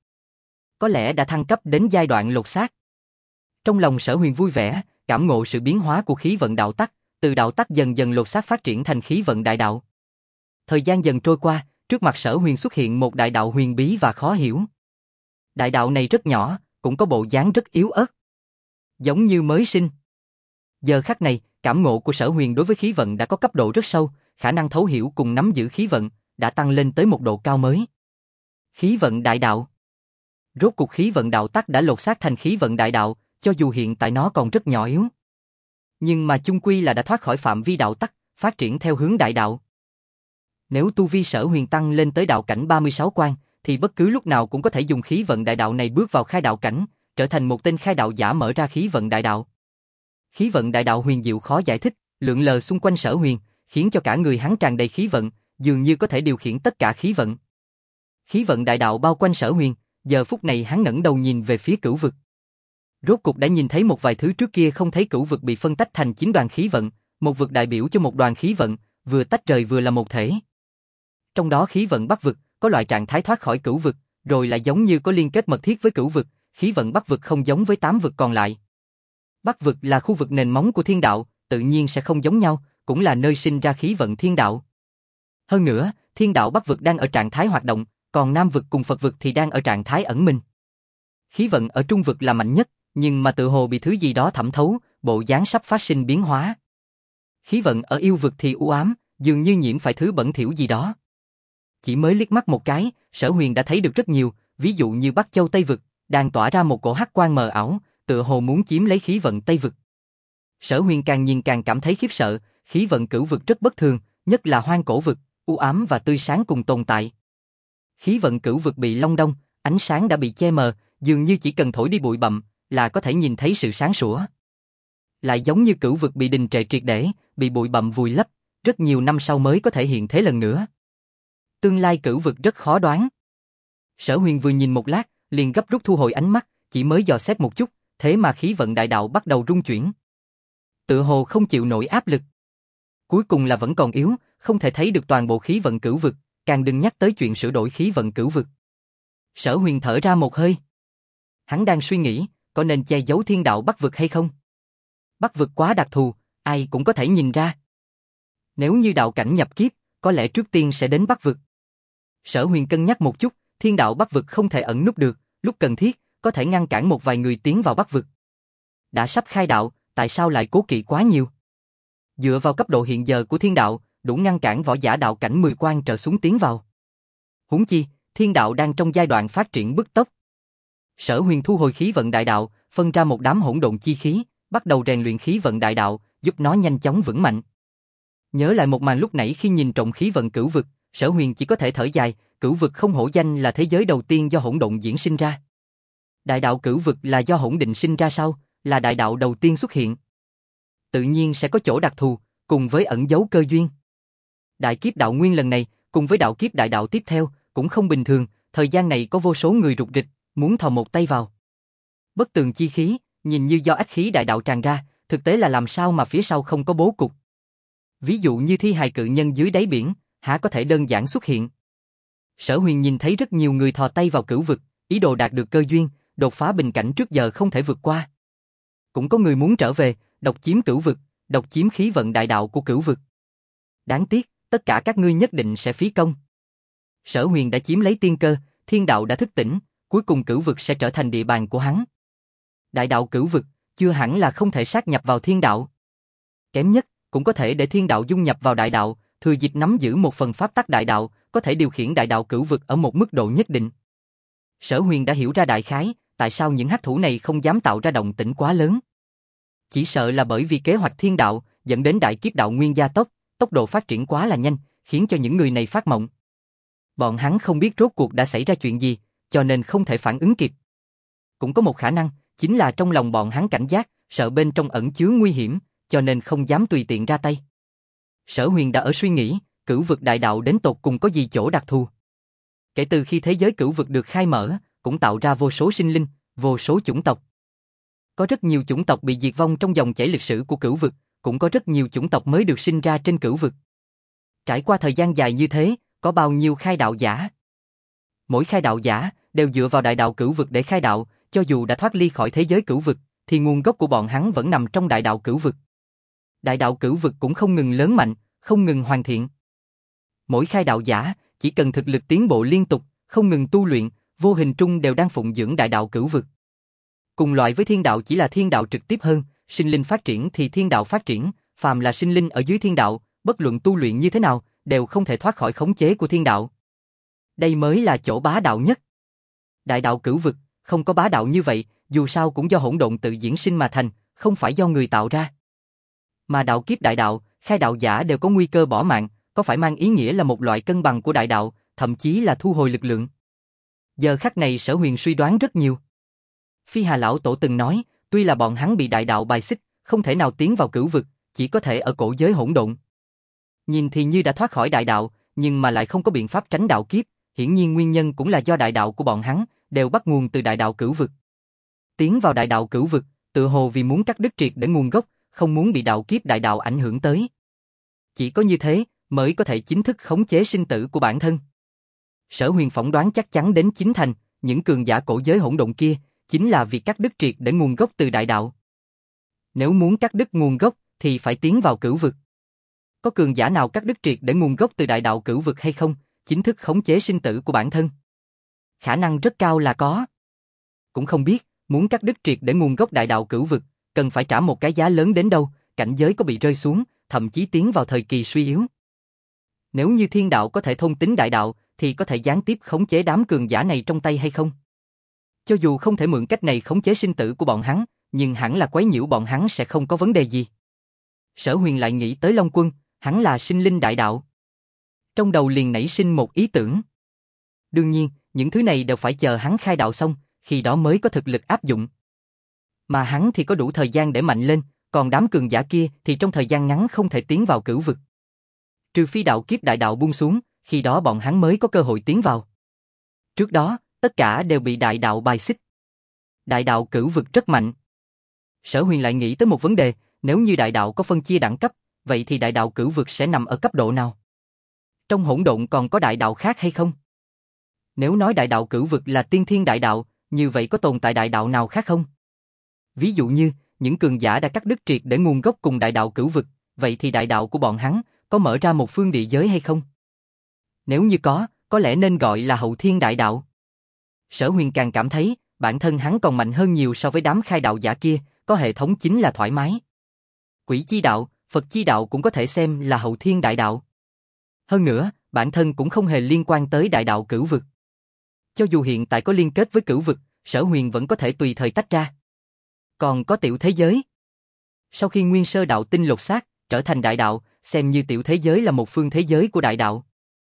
Có lẽ đã thăng cấp đến giai đoạn lột xác. Trong lòng Sở Huyền vui vẻ, cảm ngộ sự biến hóa của khí vận đạo tắc, từ đạo tắc dần dần lột xác phát triển thành khí vận đại đạo. Thời gian dần trôi qua, trước mặt Sở Huyền xuất hiện một đại đạo huyền bí và khó hiểu. Đại đạo này rất nhỏ, cũng có bộ dáng rất yếu ớt, giống như mới sinh. Giờ khắc này, cảm ngộ của Sở Huyền đối với khí vận đã có cấp độ rất sâu, khả năng thấu hiểu cùng nắm giữ khí vận đã tăng lên tới một độ cao mới. Khí vận đại đạo. Rốt cuộc khí vận đạo tắc đã lột xác thành khí vận đại đạo, cho dù hiện tại nó còn rất nhỏ yếu. Nhưng mà chung quy là đã thoát khỏi phạm vi đạo tắc, phát triển theo hướng đại đạo. Nếu tu vi Sở Huyền tăng lên tới đạo cảnh 36 quan, thì bất cứ lúc nào cũng có thể dùng khí vận đại đạo này bước vào khai đạo cảnh, trở thành một tên khai đạo giả mở ra khí vận đại đạo. Khí vận đại đạo huyền diệu khó giải thích, lượn lờ xung quanh Sở Huyền, khiến cho cả người hắn tràn đầy khí vận, dường như có thể điều khiển tất cả khí vận. Khí vận đại đạo bao quanh Sở Huyền, giờ phút này hắn ngẩng đầu nhìn về phía cửu vực. Rốt cục đã nhìn thấy một vài thứ trước kia không thấy. Cửu vực bị phân tách thành 9 đoàn khí vận, một vực đại biểu cho một đoàn khí vận, vừa tách rời vừa là một thể. Trong đó khí vận Bắc vực có loại trạng thái thoát khỏi cửu vực, rồi lại giống như có liên kết mật thiết với cửu vực, khí vận Bắc vực không giống với 8 vực còn lại. Bắc vực là khu vực nền móng của thiên đạo, tự nhiên sẽ không giống nhau, cũng là nơi sinh ra khí vận thiên đạo. Hơn nữa, thiên đạo Bắc vực đang ở trạng thái hoạt động, còn Nam vực cùng Phật vực thì đang ở trạng thái ẩn mình. Khí vận ở Trung vực là mạnh nhất, nhưng mà tự hồ bị thứ gì đó thẩm thấu, bộ dáng sắp phát sinh biến hóa. Khí vận ở Yêu vực thì u ám, dường như nhiễm phải thứ bẩn thỉu gì đó. Chỉ mới liếc mắt một cái, Sở Huyền đã thấy được rất nhiều, ví dụ như Bắc Châu Tây vực, đang tỏa ra một cổ hắc quang mờ ảo, tựa hồ muốn chiếm lấy khí vận Tây vực. Sở Huyền càng nhìn càng cảm thấy khiếp sợ, khí vận Cửu vực rất bất thường, nhất là Hoang Cổ vực, u ám và tươi sáng cùng tồn tại. Khí vận Cửu vực bị long đong, ánh sáng đã bị che mờ, dường như chỉ cần thổi đi bụi bặm là có thể nhìn thấy sự sáng sủa. Lại giống như Cửu vực bị đình trệ triệt để, bị bụi bặm vùi lấp, rất nhiều năm sau mới có thể hiện thế lần nữa. Tương lai Cửu vực rất khó đoán. Sở Huyền vừa nhìn một lát, liền gấp rút thu hồi ánh mắt, chỉ mới dò xét một chút, thế mà khí vận đại đạo bắt đầu rung chuyển. Tựa hồ không chịu nổi áp lực. Cuối cùng là vẫn còn yếu, không thể thấy được toàn bộ khí vận Cửu vực, càng đừng nhắc tới chuyện sửa đổi khí vận Cửu vực. Sở Huyền thở ra một hơi. Hắn đang suy nghĩ, có nên che giấu thiên đạo Bắc vực hay không? Bắc vực quá đặc thù, ai cũng có thể nhìn ra. Nếu như đạo cảnh nhập kiếp, có lẽ trước tiên sẽ đến Bắc vực. Sở Huyền cân nhắc một chút, thiên đạo Bắc vực không thể ẩn núp được, lúc cần thiết, có thể ngăn cản một vài người tiến vào Bắc vực. Đã sắp khai đạo, tại sao lại cố kỵ quá nhiều? Dựa vào cấp độ hiện giờ của thiên đạo, đủ ngăn cản võ giả đạo cảnh 10 quan trở xuống tiến vào. Huống chi, thiên đạo đang trong giai đoạn phát triển bứt tốc. Sở Huyền thu hồi khí vận đại đạo, phân ra một đám hỗn độn chi khí, bắt đầu rèn luyện khí vận đại đạo, giúp nó nhanh chóng vững mạnh. Nhớ lại một màn lúc nãy khi nhìn trộm khí vận Cửu vực, Sở Huyền chỉ có thể thở dài, Cửu vực không hổ danh là thế giới đầu tiên do hỗn độn diễn sinh ra. Đại đạo Cửu vực là do hỗn định sinh ra sau, là đại đạo đầu tiên xuất hiện. Tự nhiên sẽ có chỗ đặc thù, cùng với ẩn giấu cơ duyên. Đại kiếp đạo nguyên lần này, cùng với đạo kiếp đại đạo tiếp theo, cũng không bình thường, thời gian này có vô số người rục rịch, muốn thò một tay vào. Bất tường chi khí, nhìn như do ách khí đại đạo tràn ra, thực tế là làm sao mà phía sau không có bố cục. Ví dụ như thi hài cự nhân dưới đáy biển, há có thể đơn giản xuất hiện. Sở Huyền nhìn thấy rất nhiều người thò tay vào cửu vực, ý đồ đạt được cơ duyên, đột phá bình cảnh trước giờ không thể vượt qua. Cũng có người muốn trở về, độc chiếm cửu vực, độc chiếm khí vận đại đạo của cửu vực. Đáng tiếc, tất cả các ngươi nhất định sẽ phí công. Sở Huyền đã chiếm lấy tiên cơ, thiên đạo đã thức tỉnh, cuối cùng cửu vực sẽ trở thành địa bàn của hắn. Đại đạo cửu vực, chưa hẳn là không thể sát nhập vào thiên đạo. Kém nhất, cũng có thể để thiên đạo dung nhập vào đại đạo, thừa dịp nắm giữ một phần pháp tắc đại đạo, có thể điều khiển đại đạo cửu vực ở một mức độ nhất định. Sở Huyền đã hiểu ra đại khái, tại sao những hắc thủ này không dám tạo ra động tĩnh quá lớn. Chỉ sợ là bởi vì kế hoạch thiên đạo, dẫn đến đại kiếp đạo nguyên gia tốc, tốc độ phát triển quá là nhanh, khiến cho những người này phát mộng. Bọn hắn không biết rốt cuộc đã xảy ra chuyện gì, cho nên không thể phản ứng kịp. Cũng có một khả năng, chính là trong lòng bọn hắn cảnh giác, sợ bên trong ẩn chứa nguy hiểm, cho nên không dám tùy tiện ra tay. Sở Huyền đã ở suy nghĩ, cửu vực đại đạo đến tột cùng có gì chỗ đặc thù. Kể từ khi thế giới cửu vực được khai mở, cũng tạo ra vô số sinh linh, vô số chủng tộc. Có rất nhiều chủng tộc bị diệt vong trong dòng chảy lịch sử của cửu vực, cũng có rất nhiều chủng tộc mới được sinh ra trên cửu vực. Trải qua thời gian dài như thế, có bao nhiêu khai đạo giả? Mỗi khai đạo giả đều dựa vào đại đạo cửu vực để khai đạo, cho dù đã thoát ly khỏi thế giới cửu vực, thì nguồn gốc của bọn hắn vẫn nằm trong đại đạo cửu vực. Đại đạo cửu vực cũng không ngừng lớn mạnh, không ngừng hoàn thiện. Mỗi khai đạo giả chỉ cần thực lực tiến bộ liên tục, không ngừng tu luyện, vô hình trung đều đang phụng dưỡng đại đạo cửu vực. Cùng loại với thiên đạo chỉ là thiên đạo trực tiếp hơn, sinh linh phát triển thì thiên đạo phát triển, phàm là sinh linh ở dưới thiên đạo, bất luận tu luyện như thế nào, đều không thể thoát khỏi khống chế của thiên đạo. Đây mới là chỗ bá đạo nhất. Đại đạo cửu vực, không có bá đạo như vậy, dù sao cũng do hỗn độn tự diễn sinh mà thành, không phải do người tạo ra. Mà đạo kiếp đại đạo, khai đạo giả đều có nguy cơ bỏ mạng, có phải mang ý nghĩa là một loại cân bằng của đại đạo, thậm chí là thu hồi lực lượng. Giờ khắc này Sở Huyền suy đoán rất nhiều. Phi Hà Lão Tổ từng nói, tuy là bọn hắn bị đại đạo bài xích, không thể nào tiến vào cửu vực, chỉ có thể ở cổ giới hỗn độn. Nhìn thì như đã thoát khỏi đại đạo, nhưng mà lại không có biện pháp tránh đạo kiếp, hiển nhiên nguyên nhân cũng là do đại đạo của bọn hắn, đều bắt nguồn từ đại đạo cửu vực. Tiến vào đại đạo cửu vực, tự hồ vì muốn cắt đứt triệt để nguồn gốc, không muốn bị đạo kiếp đại đạo ảnh hưởng tới. Chỉ có như thế, mới có thể chính thức khống chế sinh tử của bản thân. Sở Huyền phỏng đoán chắc chắn đến chín thành, những cường giả cổ giới hỗn độn kia, chính là việc cắt đứt triệt để nguồn gốc từ đại đạo. Nếu muốn cắt đứt nguồn gốc, thì phải tiến vào cửu vực. Có cường giả nào cắt đứt triệt để nguồn gốc từ đại đạo cửu vực hay không, chính thức khống chế sinh tử của bản thân? Khả năng rất cao là có. Cũng không biết, muốn cắt đứt triệt để nguồn gốc đại đạo cửu vực, cần phải trả một cái giá lớn đến đâu, cảnh giới có bị rơi xuống, thậm chí tiến vào thời kỳ suy yếu. Nếu như thiên đạo có thể thôn tính đại đạo, thì có thể gián tiếp khống chế đám cường giả này trong tay hay không? Cho dù không thể mượn cách này khống chế sinh tử của bọn hắn, nhưng hẳn là quấy nhiễu bọn hắn sẽ không có vấn đề gì. Sở Huyền lại nghĩ tới Long Quân, hắn là sinh linh đại đạo. Trong đầu liền nảy sinh một ý tưởng. Đương nhiên, những thứ này đều phải chờ hắn khai đạo xong, khi đó mới có thực lực áp dụng. Mà hắn thì có đủ thời gian để mạnh lên, còn đám cường giả kia thì trong thời gian ngắn không thể tiến vào cửu vực. Trừ phi đạo kiếp đại đạo buông xuống, khi đó bọn hắn mới có cơ hội tiến vào. Trước đó, tất cả đều bị đại đạo bài xích. Đại đạo cửu vực rất mạnh. Sở Huyền lại nghĩ tới một vấn đề, nếu như đại đạo có phân chia đẳng cấp, vậy thì đại đạo cửu vực sẽ nằm ở cấp độ nào? Trong hỗn độn còn có đại đạo khác hay không? Nếu nói đại đạo cửu vực là tiên thiên đại đạo, như vậy có tồn tại đại đạo nào khác không? Ví dụ như, những cường giả đã cắt đứt triệt để nguồn gốc cùng đại đạo cửu vực, vậy thì đại đạo của bọn hắn có mở ra một phương địa giới hay không? Nếu như có lẽ nên gọi là hậu thiên đại đạo. Sở Huyền càng cảm thấy, bản thân hắn còn mạnh hơn nhiều so với đám khai đạo giả kia, có hệ thống chính là thoải mái. Quỷ chi đạo, Phật chi đạo cũng có thể xem là hậu thiên đại đạo. Hơn nữa, bản thân cũng không hề liên quan tới đại đạo cửu vực. Cho dù hiện tại có liên kết với cửu vực, Sở Huyền vẫn có thể tùy thời tách ra. Còn có tiểu thế giới. Sau khi nguyên sơ đạo tinh lột xác, trở thành đại đạo, xem như tiểu thế giới là một phương thế giới của đại đạo.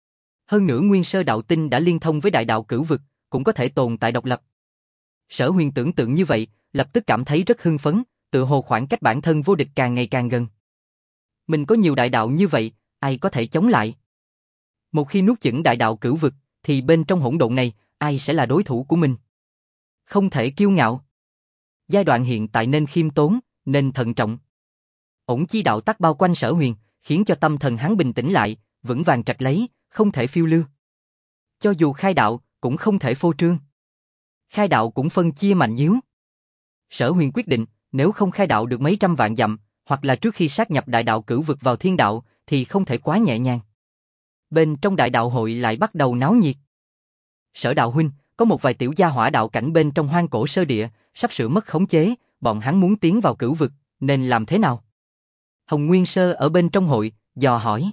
Hơn nữa nguyên sơ đạo tinh đã liên thông với đại đạo cửu vực, cũng có thể tồn tại độc lập. Sở Huyền tưởng tượng như vậy, lập tức cảm thấy rất hưng phấn, tự hồ khoảng cách bản thân vô địch càng ngày càng gần. Mình có nhiều đại đạo như vậy, ai có thể chống lại? Một khi nuốt chửng đại đạo cửu vực, thì bên trong hỗn độn này, ai sẽ là đối thủ của mình? Không thể kiêu ngạo. Giai đoạn hiện tại nên khiêm tốn, nên thận trọng. Ổn chi đạo tắc bao quanh Sở Huyền, khiến cho tâm thần hắn bình tĩnh lại, vững vàng trạch lấy, không thể phiêu lưu. Cho dù khai đạo, cũng không thể phô trương. Khai đạo cũng phân chia mạnh yếu. Sở Huyền quyết định, nếu không khai đạo được mấy trăm vạn dặm, hoặc là trước khi sát nhập đại đạo cửu vực vào thiên đạo, thì không thể quá nhẹ nhàng. Bên trong đại đạo hội lại bắt đầu náo nhiệt. Sở đạo huynh, có một vài tiểu gia hỏa đạo cảnh bên trong hoang cổ sơ địa, sắp sửa mất khống chế, bọn hắn muốn tiến vào cửu vực, nên làm thế nào? Hồng Nguyên Sơ ở bên trong hội, dò hỏi.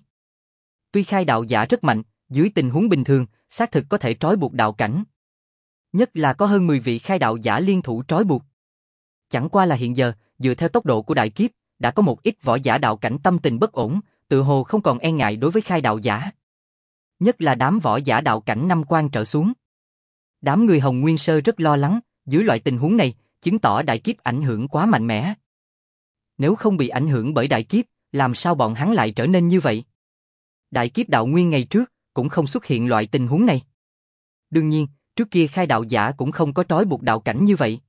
Tuy khai đạo giả rất mạnh, dưới tình huống bình thường, xác thực có thể trói buộc đạo cảnh. Nhất là có hơn 10 vị khai đạo giả liên thủ trói buộc. Chẳng qua là hiện giờ, dựa theo tốc độ của đại kiếp, đã có một ít võ giả đạo cảnh tâm tình bất ổn, tự hồ không còn e ngại đối với khai đạo giả. Nhất là đám võ giả đạo cảnh 5 quan trở xuống. Đám người Hồng Nguyên Sơ rất lo lắng, dưới loại tình huống này, chứng tỏ đại kiếp ảnh hưởng quá mạnh mẽ. Nếu không bị ảnh hưởng bởi đại kiếp, làm sao bọn hắn lại trở nên như vậy? Đại kiếp đạo nguyên ngày trước, cũng không xuất hiện loại tình huống này. Đương nhiên, trước kia khai đạo giả cũng không có trói buộc đạo cảnh như vậy.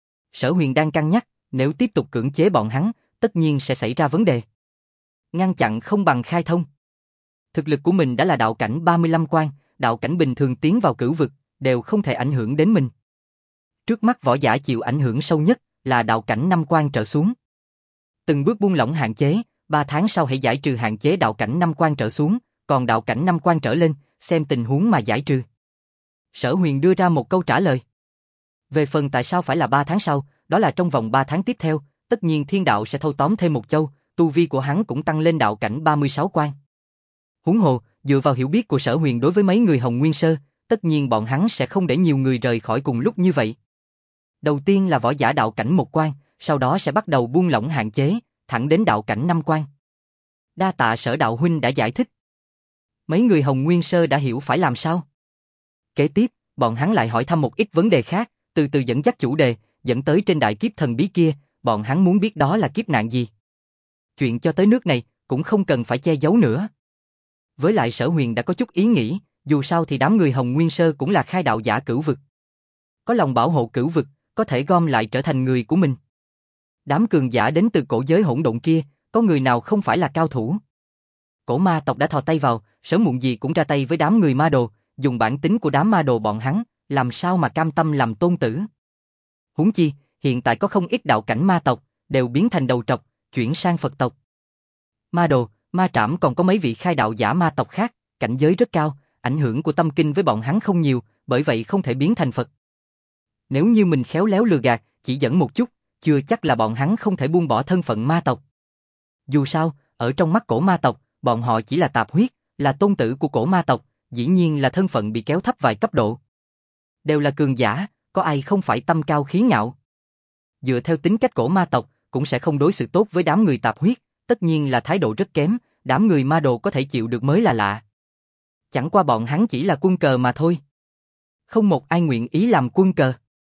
Sở Huyền đang cân nhắc, nếu tiếp tục cưỡng chế bọn hắn, tất nhiên sẽ xảy ra vấn đề. Ngăn chặn không bằng khai thông. Thực lực của mình đã là đạo cảnh 35 quan, đạo cảnh bình thường tiến vào cửu vực, đều không thể ảnh hưởng đến mình. Trước mắt võ giả chịu ảnh hưởng sâu nhất là đạo cảnh 5 quan trở xuống. Từng bước buông lỏng hạn chế, 3 tháng sau hãy giải trừ hạn chế đạo cảnh 5 quan trở xuống, còn đạo cảnh 5 quan trở lên, xem tình huống mà giải trừ. Sở Huyền đưa ra một câu trả lời. Về phần tại sao phải là 3 tháng sau, đó là trong vòng 3 tháng tiếp theo, tất nhiên thiên đạo sẽ thâu tóm thêm một châu, tu vi của hắn cũng tăng lên đạo cảnh 36 quan. Huống hồ, dựa vào hiểu biết của Sở Huyền đối với mấy người Hồng Nguyên Sơ, tất nhiên bọn hắn sẽ không để nhiều người rời khỏi cùng lúc như vậy. Đầu tiên là võ giả đạo cảnh 1 quan, sau đó sẽ bắt đầu buông lỏng hạn chế, thẳng đến đạo cảnh 5 quan. Đa tạ Sở đạo huynh đã giải thích. Mấy người Hồng Nguyên Sơ đã hiểu phải làm sao. Kế tiếp, bọn hắn lại hỏi thăm một ít vấn đề khác, từ từ dẫn dắt chủ đề, dẫn tới trên đại kiếp thần bí kia, bọn hắn muốn biết đó là kiếp nạn gì. Chuyện cho tới nước này, cũng không cần phải che giấu nữa. Với lại Sở Huyền đã có chút ý nghĩ, dù sao thì đám người Hồng Nguyên Sơ cũng là khai đạo giả cửu vực. Có lòng bảo hộ cửu vực, có thể gom lại trở thành người của mình. Đám cường giả đến từ cổ giới hỗn độn kia, có người nào không phải là cao thủ. Cổ ma tộc đã thò tay vào, sớm muộn gì cũng ra tay với đám người ma đồ, dùng bản tính của đám ma đồ bọn hắn, làm sao mà cam tâm làm tôn tử. Huống chi, hiện tại có không ít đạo cảnh ma tộc, đều biến thành đầu trọc, chuyển sang Phật tộc. Ma đồ, ma trảm còn có mấy vị khai đạo giả ma tộc khác, cảnh giới rất cao, ảnh hưởng của tâm kinh với bọn hắn không nhiều, bởi vậy không thể biến thành Phật. Nếu như mình khéo léo lừa gạt, chỉ dẫn một chút, chưa chắc là bọn hắn không thể buông bỏ thân phận ma tộc. Dù sao, ở trong mắt cổ ma tộc, bọn họ chỉ là tạp huyết, là tôn tử của cổ ma tộc, dĩ nhiên là thân phận bị kéo thấp vài cấp độ. Đều là cường giả, có ai không phải tâm cao khí ngạo. Dựa theo tính cách cổ ma tộc, cũng sẽ không đối xử tốt với đám người tạp huyết, tất nhiên là thái độ rất kém, đám người ma đồ có thể chịu được mới là lạ. Chẳng qua bọn hắn chỉ là quân cờ mà thôi. Không một ai nguyện ý làm quân cờ.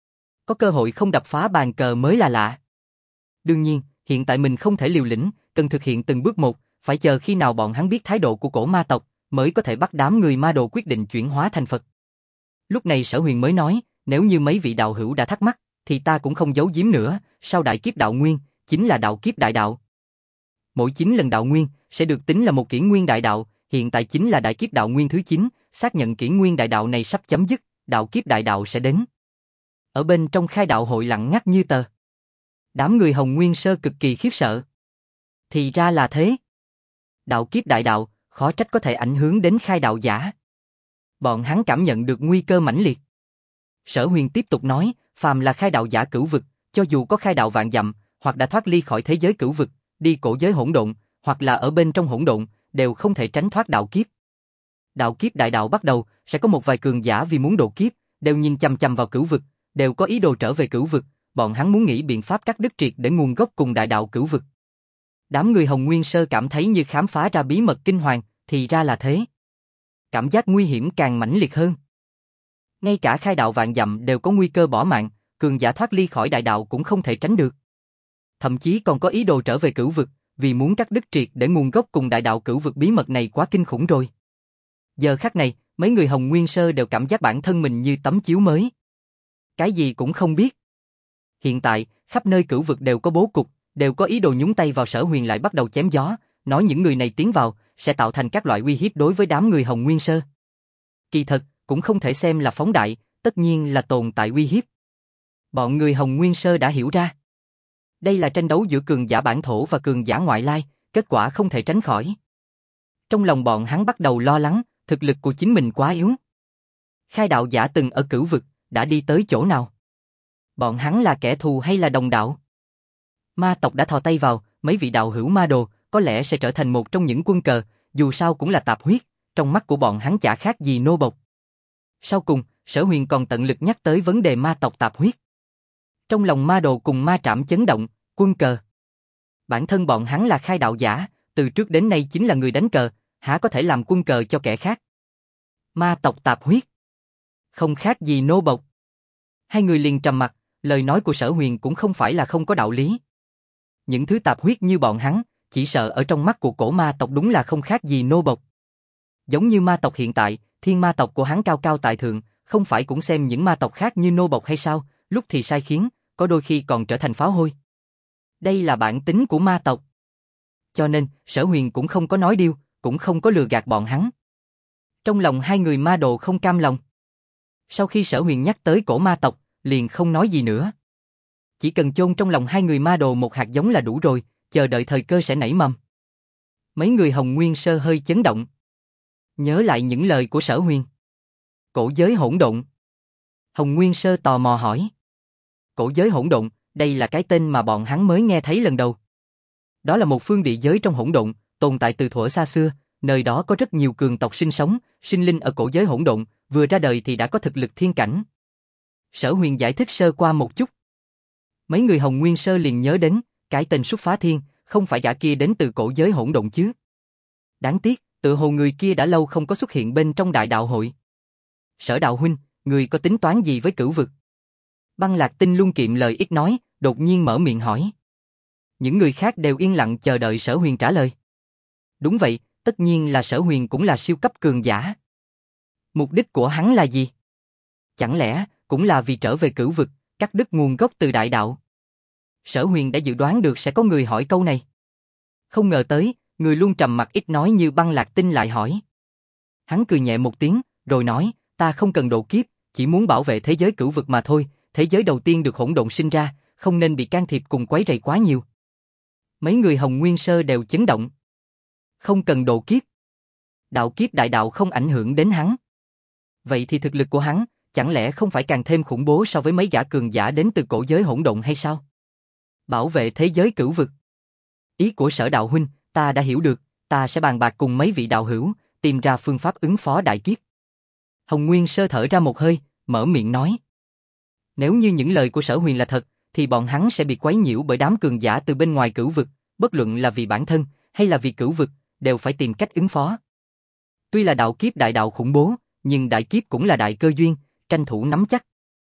Có cơ hội không đập phá bàn cờ mới là lạ. Đương nhiên, hiện tại mình không thể liều lĩnh, cần thực hiện từng bước một, phải chờ khi nào bọn hắn biết thái độ của cổ ma tộc, mới có thể bắt đám người ma đồ quyết định chuyển hóa thành Phật. Lúc này Sở Huyền mới nói, nếu như mấy vị đạo hữu đã thắc mắc, thì ta cũng không giấu giếm nữa, sau đại kiếp đạo nguyên, chính là đạo kiếp đại đạo. Mỗi 9 lần đạo nguyên, sẽ được tính là một kỷ nguyên đại đạo, hiện tại chính là đại kiếp đạo nguyên thứ 9, xác nhận kỷ nguyên đại đạo này sắp chấm dứt, đạo kiếp đại đạo sẽ đến. Ở bên trong khai đạo hội lặng ngắt như tờ. Đám người Hồng Nguyên Sơ cực kỳ khiếp sợ. Thì ra là thế. Đạo kiếp đại đạo, khó trách có thể ảnh hưởng đến khai đạo giả. Bọn hắn cảm nhận được nguy cơ mãnh liệt. Sở Huyền tiếp tục nói, phàm là khai đạo giả cửu vực, cho dù có khai đạo vạn dặm, hoặc đã thoát ly khỏi thế giới cửu vực, đi cổ giới hỗn độn, hoặc là ở bên trong hỗn độn, đều không thể tránh thoát đạo kiếp. Đạo kiếp đại đạo bắt đầu, sẽ có một vài cường giả vì muốn độ kiếp, đều nhìn chằm chằm vào cửu vực, đều có ý đồ trở về cửu vực, bọn hắn muốn nghĩ biện pháp cắt đứt triệt để nguồn gốc cùng đại đạo cửu vực. Đám người Hồng Nguyên Sơ cảm thấy như khám phá ra bí mật kinh hoàng, thì ra là thế. Cảm giác nguy hiểm càng mãnh liệt hơn. Ngay cả khai đạo vạn dặm đều có nguy cơ bỏ mạng, cường giả thoát ly khỏi đại đạo cũng không thể tránh được. Thậm chí còn có ý đồ trở về cửu vực, vì muốn cắt đứt triệt để nguồn gốc cùng đại đạo cửu vực bí mật này quá kinh khủng rồi. Giờ khắc này, mấy người Hồng Nguyên Sơ đều cảm giác bản thân mình như tấm chiếu mới. Cái gì cũng không biết. Hiện tại, khắp nơi cửu vực đều có bố cục, đều có ý đồ nhúng tay vào Sở Huyền lại bắt đầu chém gió, nói những người này tiến vào, sẽ tạo thành các loại uy hiếp đối với đám người Hồng Nguyên Sơ. Kỳ thật, cũng không thể xem là phóng đại, tất nhiên là tồn tại uy hiếp. Bọn người Hồng Nguyên Sơ đã hiểu ra. Đây là tranh đấu giữa cường giả bản thổ và cường giả ngoại lai, kết quả không thể tránh khỏi. Trong lòng bọn hắn bắt đầu lo lắng, thực lực của chính mình quá yếu. Khai đạo giả từng ở Cửu Vực, đã đi tới chỗ nào? Bọn hắn là kẻ thù hay là đồng đạo? Ma tộc đã thò tay vào, mấy vị đạo hữu ma đồ, có lẽ sẽ trở thành một trong những quân cờ, dù sao cũng là tạp huyết, trong mắt của bọn hắn chả khác gì nô bộc. Sau cùng, Sở Huyền còn tận lực nhắc tới vấn đề ma tộc tạp huyết. Trong lòng ma đồ cùng ma trảm chấn động, quân cờ. Bản thân bọn hắn là khai đạo giả, từ trước đến nay chính là người đánh cờ, há có thể làm quân cờ cho kẻ khác. Ma tộc tạp huyết. Không khác gì nô bộc. Hai người liền trầm mặt, lời nói của Sở Huyền cũng không phải là không có đạo lý. Những thứ tạp huyết như bọn hắn, chỉ sợ ở trong mắt của cổ ma tộc đúng là không khác gì nô bộc. Giống như ma tộc hiện tại, thiên ma tộc của hắn cao cao tại thượng, không phải cũng xem những ma tộc khác như nô bộc hay sao, lúc thì sai khiến, có đôi khi còn trở thành pháo hôi. Đây là bản tính của ma tộc. Cho nên, Sở Huyền cũng không có nói điêu, cũng không có lừa gạt bọn hắn. Trong lòng hai người ma đồ không cam lòng. Sau khi Sở Huyền nhắc tới cổ ma tộc, liền không nói gì nữa. Chỉ cần chôn trong lòng hai người ma đồ một hạt giống là đủ rồi, chờ đợi thời cơ sẽ nảy mầm. Mấy người Hồng Nguyên Sơ hơi chấn động. Nhớ lại những lời của Sở Huyền. Cổ giới hỗn độn. Hồng Nguyên Sơ tò mò hỏi. Cổ giới hỗn độn, đây là cái tên mà bọn hắn mới nghe thấy lần đầu. Đó là một phương địa giới trong hỗn độn, tồn tại từ thuở xa xưa, nơi đó có rất nhiều cường tộc sinh sống, sinh linh ở cổ giới hỗn độn, vừa ra đời thì đã có thực lực thiên cảnh. Sở Huyền giải thích sơ qua một chút. Mấy người Hồng Nguyên Sơ liền nhớ đến, cái tên Xuất Phá Thiên, không phải gã kia đến từ cổ giới hỗn độn chứ. Đáng tiếc, tự hồ người kia đã lâu không có xuất hiện bên trong đại đạo hội. Sở đạo huynh, người có tính toán gì với Cửu Vực? Băng Lạc Tinh luôn kiệm lời ít nói, đột nhiên mở miệng hỏi. Những người khác đều yên lặng chờ đợi Sở Huyền trả lời. Đúng vậy, tất nhiên là Sở Huyền cũng là siêu cấp cường giả. Mục đích của hắn là gì? Chẳng lẽ cũng là vì trở về Cửu Vực, cắt đứt nguồn gốc từ đại đạo? Sở Huyền đã dự đoán được sẽ có người hỏi câu này. Không ngờ tới, người luôn trầm mặc ít nói như Băng Lạc Tinh lại hỏi. Hắn cười nhẹ một tiếng, rồi nói, ta không cần độ kiếp, chỉ muốn bảo vệ thế giới Cửu Vực mà thôi, thế giới đầu tiên được hỗn độn sinh ra, không nên bị can thiệp cùng quấy rầy quá nhiều. Mấy người Hồng Nguyên Sơ đều chấn động. Không cần độ kiếp. Đạo kiếp đại đạo không ảnh hưởng đến hắn. Vậy thì thực lực của hắn, chẳng lẽ không phải càng thêm khủng bố so với mấy gã cường giả đến từ cổ giới hỗn độn hay sao? Bảo vệ thế giới Cửu Vực. Ý của Sở đạo huynh, ta đã hiểu được, ta sẽ bàn bạc cùng mấy vị đạo hữu, tìm ra phương pháp ứng phó đại kiếp. Hồng Nguyên Sơ thở ra một hơi, mở miệng nói. Nếu như những lời của Sở Huyền là thật, thì bọn hắn sẽ bị quấy nhiễu bởi đám cường giả từ bên ngoài Cửu Vực, bất luận là vì bản thân, hay là vì Cửu Vực, đều phải tìm cách ứng phó. Tuy là đạo kiếp đại đạo khủng bố, nhưng đại kiếp cũng là đại cơ duyên, tranh thủ nắm chắc.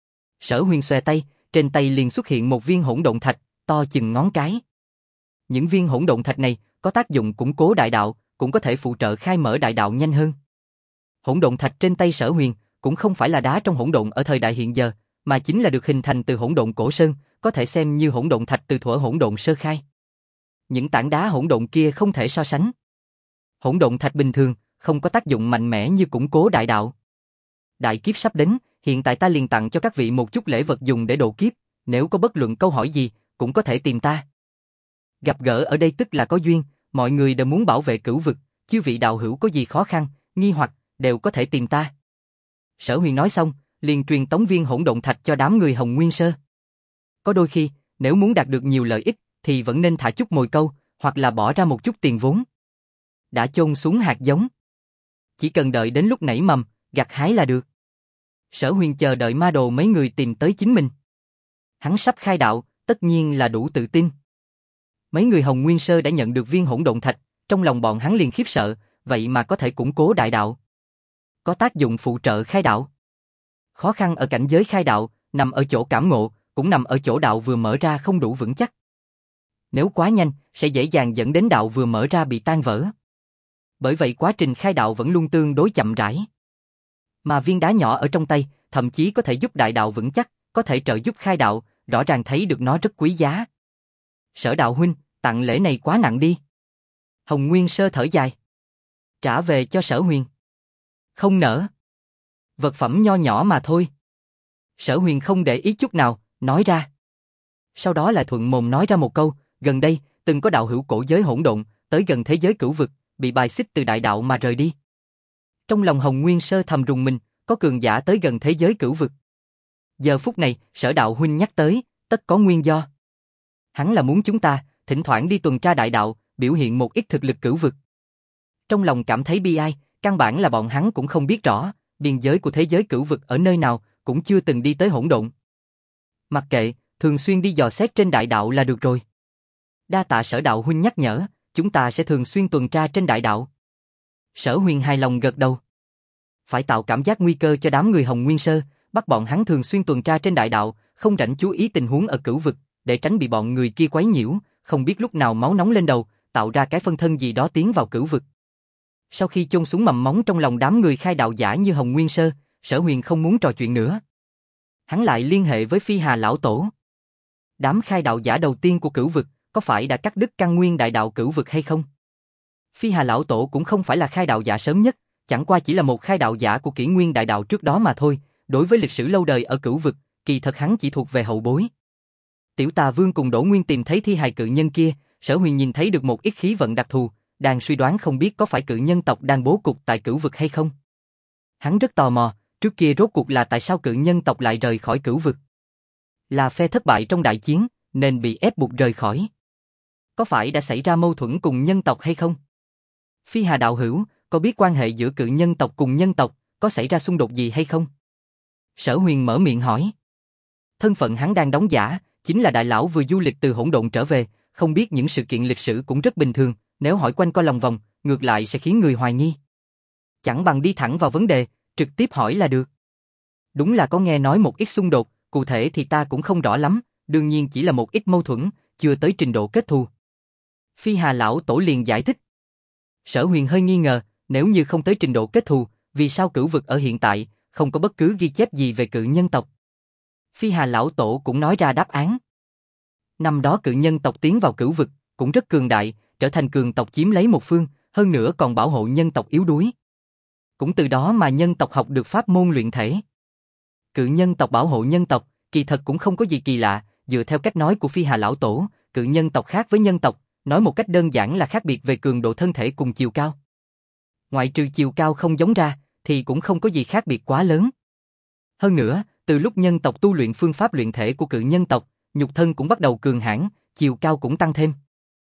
Sở Huyền xòe tay, trên tay liền xuất hiện một viên hỗn độn thạch, to chừng ngón cái. Những viên hỗn độn thạch này có tác dụng củng cố đại đạo, cũng có thể phụ trợ khai mở đại đạo nhanh hơn. Hỗn độn thạch trên tay Sở Huyền cũng không phải là đá trong hỗn độn ở thời đại hiện giờ, mà chính là được hình thành từ hỗn độn cổ sơn, có thể xem như hỗn độn thạch từ thuở hỗn độn sơ khai. Những tảng đá hỗn độn kia không thể so sánh. Hỗn độn thạch bình thường không có tác dụng mạnh mẽ như củng cố đại đạo. Đại kiếp sắp đến, hiện tại ta liền tặng cho các vị một chút lễ vật dùng để độ kiếp, nếu có bất luận câu hỏi gì, cũng có thể tìm ta. Gặp gỡ ở đây tức là có duyên, mọi người đều muốn bảo vệ Cửu Vực, chư vị đạo hữu có gì khó khăn, nghi hoặc, đều có thể tìm ta. Sở Huyền nói xong, liền truyền tống viên hỗn độn thạch cho đám người Hồng Nguyên Sơ. Có đôi khi, nếu muốn đạt được nhiều lợi ích, thì vẫn nên thả chút mồi câu, hoặc là bỏ ra một chút tiền vốn. Đã chôn xuống hạt giống. Chỉ cần đợi đến lúc nảy mầm, gặt hái là được. Sở Huyền chờ đợi ma đồ mấy người tìm tới chính mình. Hắn sắp khai đạo, tất nhiên là đủ tự tin. Mấy người Hồng Nguyên Sơ đã nhận được viên hỗn độn thạch, trong lòng bọn hắn liền khiếp sợ, vậy mà có thể củng cố đại đạo. Có tác dụng phụ trợ khai đạo. Khó khăn ở cảnh giới khai đạo, nằm ở chỗ cảm ngộ, cũng nằm ở chỗ đạo vừa mở ra không đủ vững chắc. Nếu quá nhanh, sẽ dễ dàng dẫn đến đạo vừa mở ra bị tan vỡ. Bởi vậy quá trình khai đạo vẫn luôn tương đối chậm rãi. Mà viên đá nhỏ ở trong tay, thậm chí có thể giúp đại đạo vững chắc, có thể trợ giúp khai đạo, rõ ràng thấy được nó rất quý giá. Sở đạo huynh, tặng lễ này quá nặng đi. Hồng Nguyên Sơ thở dài. Trả về cho Sở Huyền. Không nỡ. Vật phẩm nho nhỏ mà thôi. Sở Huyền không để ý chút nào, nói ra. Sau đó lại thuận mồm nói ra một câu, gần đây, từng có đạo hữu cổ giới hỗn độn, tới gần thế giới cửu vực, bị bài xích từ đại đạo mà rời đi. Trong lòng Hồng Nguyên Sơ thầm rùng mình, có cường giả tới gần thế giới cửu vực. Giờ phút này, Sở đạo huynh nhắc tới, tất có nguyên do. Hắn là muốn chúng ta, thỉnh thoảng đi tuần tra đại đạo, biểu hiện một ít thực lực cửu vực. Trong lòng cảm thấy bi ai, căn bản là bọn hắn cũng không biết rõ, biên giới của thế giới cửu vực ở nơi nào, cũng chưa từng đi tới hỗn độn. Mặc kệ, thường xuyên đi dò xét trên đại đạo là được rồi. Đa tạ Sở đạo huynh nhắc nhở, chúng ta sẽ thường xuyên tuần tra trên đại đạo. Sở Huyền hài lòng gật đầu. Phải tạo cảm giác nguy cơ cho đám người Hồng Nguyên Sơ, bắt bọn hắn thường xuyên tuần tra trên đại đạo, không rảnh chú ý tình huống ở cửu vực, để tránh bị bọn người kia quấy nhiễu, không biết lúc nào máu nóng lên đầu, tạo ra cái phân thân gì đó tiến vào cửu vực. Sau khi chôn xuống mầm móng trong lòng đám người khai đạo giả như Hồng Nguyên Sơ, Sở Huyền không muốn trò chuyện nữa. Hắn lại liên hệ với Phi Hà lão tổ. Đám khai đạo giả đầu tiên của cửu vực, có phải đã cắt đứt căn nguyên đại đạo cửu vực hay không? Phi Hà lão tổ cũng không phải là khai đạo giả sớm nhất, chẳng qua chỉ là một khai đạo giả của kỷ nguyên đại đạo trước đó mà thôi, đối với lịch sử lâu đời ở cửu vực, kỳ thật hắn chỉ thuộc về hậu bối. Tiểu Tà Vương cùng Đỗ Nguyên tìm thấy thi hài cự nhân kia, Sở Huyền nhìn thấy được một ít khí vận đặc thù, đang suy đoán không biết có phải cự nhân tộc đang bố cục tại cửu vực hay không. Hắn rất tò mò, trước kia rốt cuộc là tại sao cự nhân tộc lại rời khỏi cửu vực? Là phe thất bại trong đại chiến, nên bị ép buộc rời khỏi. Có phải đã xảy ra mâu thuẫn cùng nhân tộc hay không? Phi Hà đạo hữu, có biết quan hệ giữa cự nhân tộc cùng nhân tộc, có xảy ra xung đột gì hay không? Sở Huyền mở miệng hỏi. Thân phận hắn đang đóng giả, chính là đại lão vừa du lịch từ hỗn độn trở về, không biết những sự kiện lịch sử cũng rất bình thường, nếu hỏi quanh co lòng vòng, ngược lại sẽ khiến người hoài nghi. Chẳng bằng đi thẳng vào vấn đề, trực tiếp hỏi là được. Đúng là có nghe nói một ít xung đột, cụ thể thì ta cũng không rõ lắm, đương nhiên chỉ là một ít mâu thuẫn, chưa tới trình độ kết thù. Phi Hà lão tổ liền giải thích. Sở Huyền hơi nghi ngờ, nếu như không tới trình độ kết thù, vì sao cửu vực ở hiện tại không có bất cứ ghi chép gì về cự nhân tộc? Phi Hà lão tổ cũng nói ra đáp án. Năm đó cự nhân tộc tiến vào cửu vực, cũng rất cường đại, trở thành cường tộc chiếm lấy một phương, hơn nữa còn bảo hộ nhân tộc yếu đuối. Cũng từ đó mà nhân tộc học được pháp môn luyện thể. Cự nhân tộc bảo hộ nhân tộc, kỳ thật cũng không có gì kỳ lạ, dựa theo cách nói của Phi Hà lão tổ, cự nhân tộc khác với nhân tộc, nói một cách đơn giản là khác biệt về cường độ thân thể cùng chiều cao. Ngoại trừ chiều cao không giống ra, thì cũng không có gì khác biệt quá lớn. Hơn nữa, từ lúc nhân tộc tu luyện phương pháp luyện thể của cự nhân tộc, nhục thân cũng bắt đầu cường hãn, chiều cao cũng tăng thêm.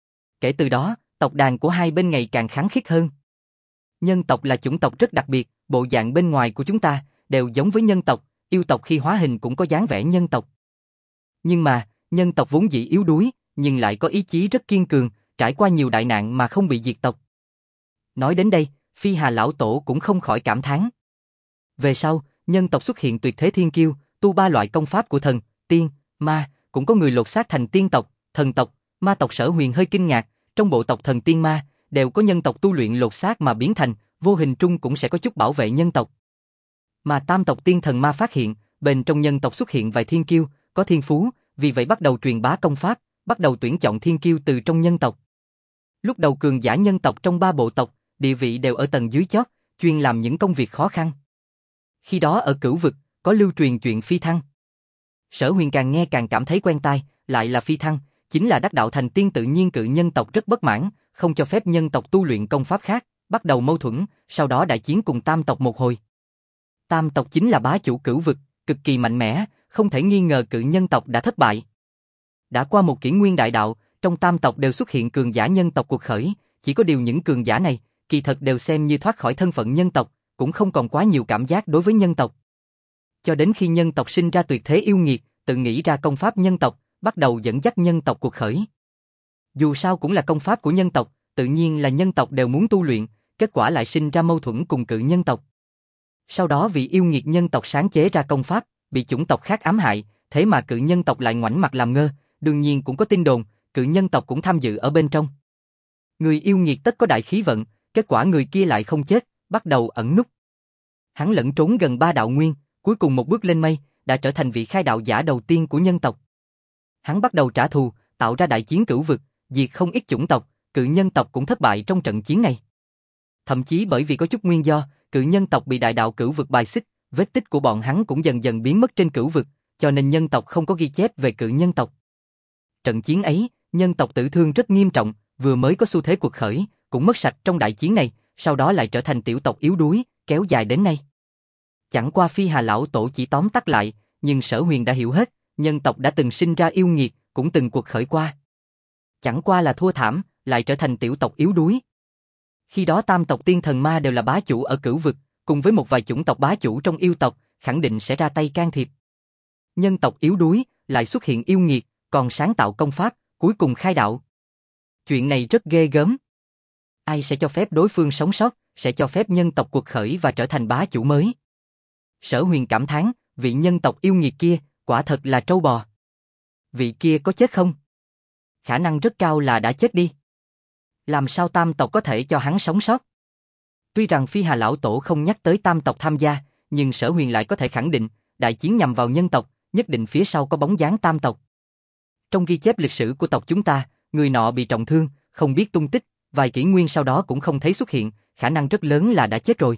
Kể từ đó, tộc đàn của hai bên ngày càng khăng khít hơn. Nhân tộc là chủng tộc rất đặc biệt, bộ dạng bên ngoài của chúng ta đều giống với nhân tộc, yêu tộc khi hóa hình cũng có dáng vẻ nhân tộc. Nhưng mà, nhân tộc vốn dĩ yếu đuối, nhưng lại có ý chí rất kiên cường, trải qua nhiều đại nạn mà không bị diệt tộc. Nói đến đây, Phi Hà lão tổ cũng không khỏi cảm thán. Về sau, nhân tộc xuất hiện tuyệt thế thiên kiêu, tu ba loại công pháp của thần, tiên, ma, cũng có người lột xác thành tiên tộc, thần tộc, ma tộc. Sở Huyền hơi kinh ngạc, trong bộ tộc thần tiên ma, đều có nhân tộc tu luyện lột xác mà biến thành, vô hình trung cũng sẽ có chút bảo vệ nhân tộc. Mà tam tộc tiên thần ma phát hiện, bên trong nhân tộc xuất hiện vài thiên kiêu, có thiên phú, vì vậy bắt đầu truyền bá công pháp, bắt đầu tuyển chọn thiên kiêu từ trong nhân tộc. Lúc đầu cường giả nhân tộc trong ba bộ tộc, địa vị đều ở tầng dưới chót, chuyên làm những công việc khó khăn. Khi đó ở cửu vực, có lưu truyền chuyện phi thăng. Sở Huyền càng nghe càng cảm thấy quen tai, lại là phi thăng, chính là đắc đạo thành tiên. Tự nhiên cự nhân tộc rất bất mãn, không cho phép nhân tộc tu luyện công pháp khác, bắt đầu mâu thuẫn, sau đó đại chiến cùng tam tộc một hồi. Tam tộc chính là bá chủ cửu vực, cực kỳ mạnh mẽ, không thể nghi ngờ cự nhân tộc đã thất bại. Đã qua một kỷ nguyên đại đạo, trong tam tộc đều xuất hiện cường giả nhân tộc cuộc khởi, chỉ có điều những cường giả này, kỳ thật đều xem như thoát khỏi thân phận nhân tộc, cũng không còn quá nhiều cảm giác đối với nhân tộc. Cho đến khi nhân tộc sinh ra tuyệt thế yêu nghiệt, tự nghĩ ra công pháp nhân tộc, bắt đầu dẫn dắt nhân tộc cuộc khởi. Dù sao cũng là công pháp của nhân tộc, tự nhiên là nhân tộc đều muốn tu luyện, kết quả lại sinh ra mâu thuẫn cùng cự nhân tộc. Sau đó vì yêu nghiệt nhân tộc sáng chế ra công pháp, bị chủng tộc khác ám hại, thế mà cự nhân tộc lại ngoảnh mặt làm ngơ, đương nhiên cũng có tin đồn, cự nhân tộc cũng tham dự ở bên trong. Người yêu nghiệt tất có đại khí vận, kết quả người kia lại không chết, bắt đầu ẩn núp. Hắn lẫn trốn gần 3 đạo nguyên, cuối cùng một bước lên mây, đã trở thành vị khai đạo giả đầu tiên của nhân tộc. Hắn bắt đầu trả thù, tạo ra đại chiến cửu vực, diệt không ít chủng tộc, cự nhân tộc cũng thất bại trong trận chiến này. Thậm chí bởi vì có chút nguyên do, cự nhân tộc bị đại đạo cửu vực bài xích, vết tích của bọn hắn cũng dần dần biến mất trên cửu vực, cho nên nhân tộc không có ghi chép về cự nhân tộc. Trận chiến ấy, nhân tộc tử thương rất nghiêm trọng, vừa mới có xu thế cuộc khởi, cũng mất sạch trong đại chiến này, sau đó lại trở thành tiểu tộc yếu đuối, kéo dài đến nay. Chẳng qua Phi Hà lão tổ chỉ tóm tắt lại, nhưng Sở Huyền đã hiểu hết, nhân tộc đã từng sinh ra yêu nghiệt, cũng từng cuộc khởi qua. Chẳng qua là thua thảm, lại trở thành tiểu tộc yếu đuối. Khi đó tam tộc tiên thần ma đều là bá chủ ở cửu vực, cùng với một vài chủng tộc bá chủ trong yêu tộc, khẳng định sẽ ra tay can thiệp. Nhân tộc yếu đuối, lại xuất hiện yêu nghiệt, còn sáng tạo công pháp, cuối cùng khai đạo. Chuyện này rất ghê gớm. Ai sẽ cho phép đối phương sống sót, sẽ cho phép nhân tộc cuộc khởi và trở thành bá chủ mới. Sở Huyền cảm thán, vị nhân tộc yêu nghiệt kia, quả thật là trâu bò. Vị kia có chết không? Khả năng rất cao là đã chết đi. Làm sao tam tộc có thể cho hắn sống sót? Tuy rằng Phi Hà lão tổ không nhắc tới tam tộc tham gia, nhưng Sở Huyền lại có thể khẳng định, đại chiến nhằm vào nhân tộc, nhất định phía sau có bóng dáng tam tộc. Trong ghi chép lịch sử của tộc chúng ta, người nọ bị trọng thương, không biết tung tích, vài kỷ nguyên sau đó cũng không thấy xuất hiện, khả năng rất lớn là đã chết rồi.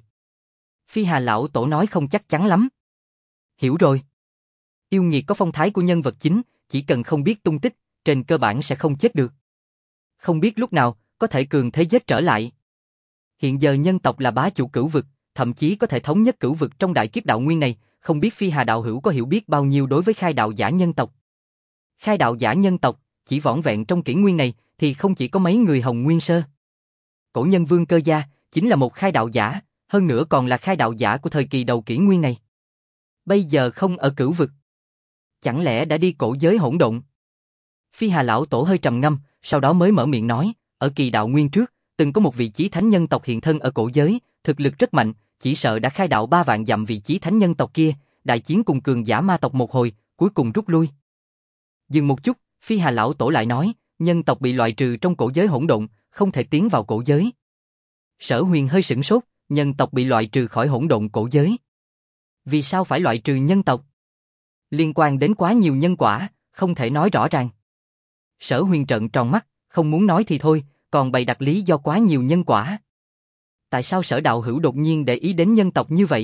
Phi Hà lão tổ nói không chắc chắn lắm. Hiểu rồi. Yêu nghiệt có phong thái của nhân vật chính, chỉ cần không biết tung tích, trên cơ bản sẽ không chết được. Không biết lúc nào, có thể cường thế giết trở lại. Hiện giờ nhân tộc là bá chủ cửu vực, thậm chí có thể thống nhất cửu vực trong đại kiếp đạo nguyên này, không biết Phi Hà đạo hữu có hiểu biết bao nhiêu đối với khai đạo giả nhân tộc. Khai đạo giả nhân tộc, chỉ vỏn vẹn trong kỷ nguyên này, thì không chỉ có mấy người Hồng Nguyên Sơ. Cổ nhân Vương Cơ Gia, chính là một khai đạo giả, hơn nữa còn là khai đạo giả của thời kỳ đầu kỷ nguyên này. Bây giờ không ở cửu vực. Chẳng lẽ đã đi cổ giới hỗn độn? Phi Hà lão tổ hơi trầm ngâm, sau đó mới mở miệng nói, ở kỳ đạo nguyên trước, từng có một vị chí thánh nhân tộc hiện thân ở cổ giới, thực lực rất mạnh, chỉ sợ đã khai đạo 3 vạn dặm vị chí thánh nhân tộc kia, đại chiến cùng cường giả ma tộc một hồi, cuối cùng rút lui. Dừng một chút, Phi Hà lão tổ lại nói, nhân tộc bị loại trừ trong cổ giới hỗn độn, không thể tiến vào cổ giới. Sở Huyền hơi sửng sốt, nhân tộc bị loại trừ khỏi hỗn độn cổ giới. Vì sao phải loại trừ nhân tộc? Liên quan đến quá nhiều nhân quả, không thể nói rõ ràng. Sở Huyền trợn tròn mắt, không muốn nói thì thôi, còn bày đặt lý do quá nhiều nhân quả. Tại sao Sở đạo hữu đột nhiên để ý đến nhân tộc như vậy?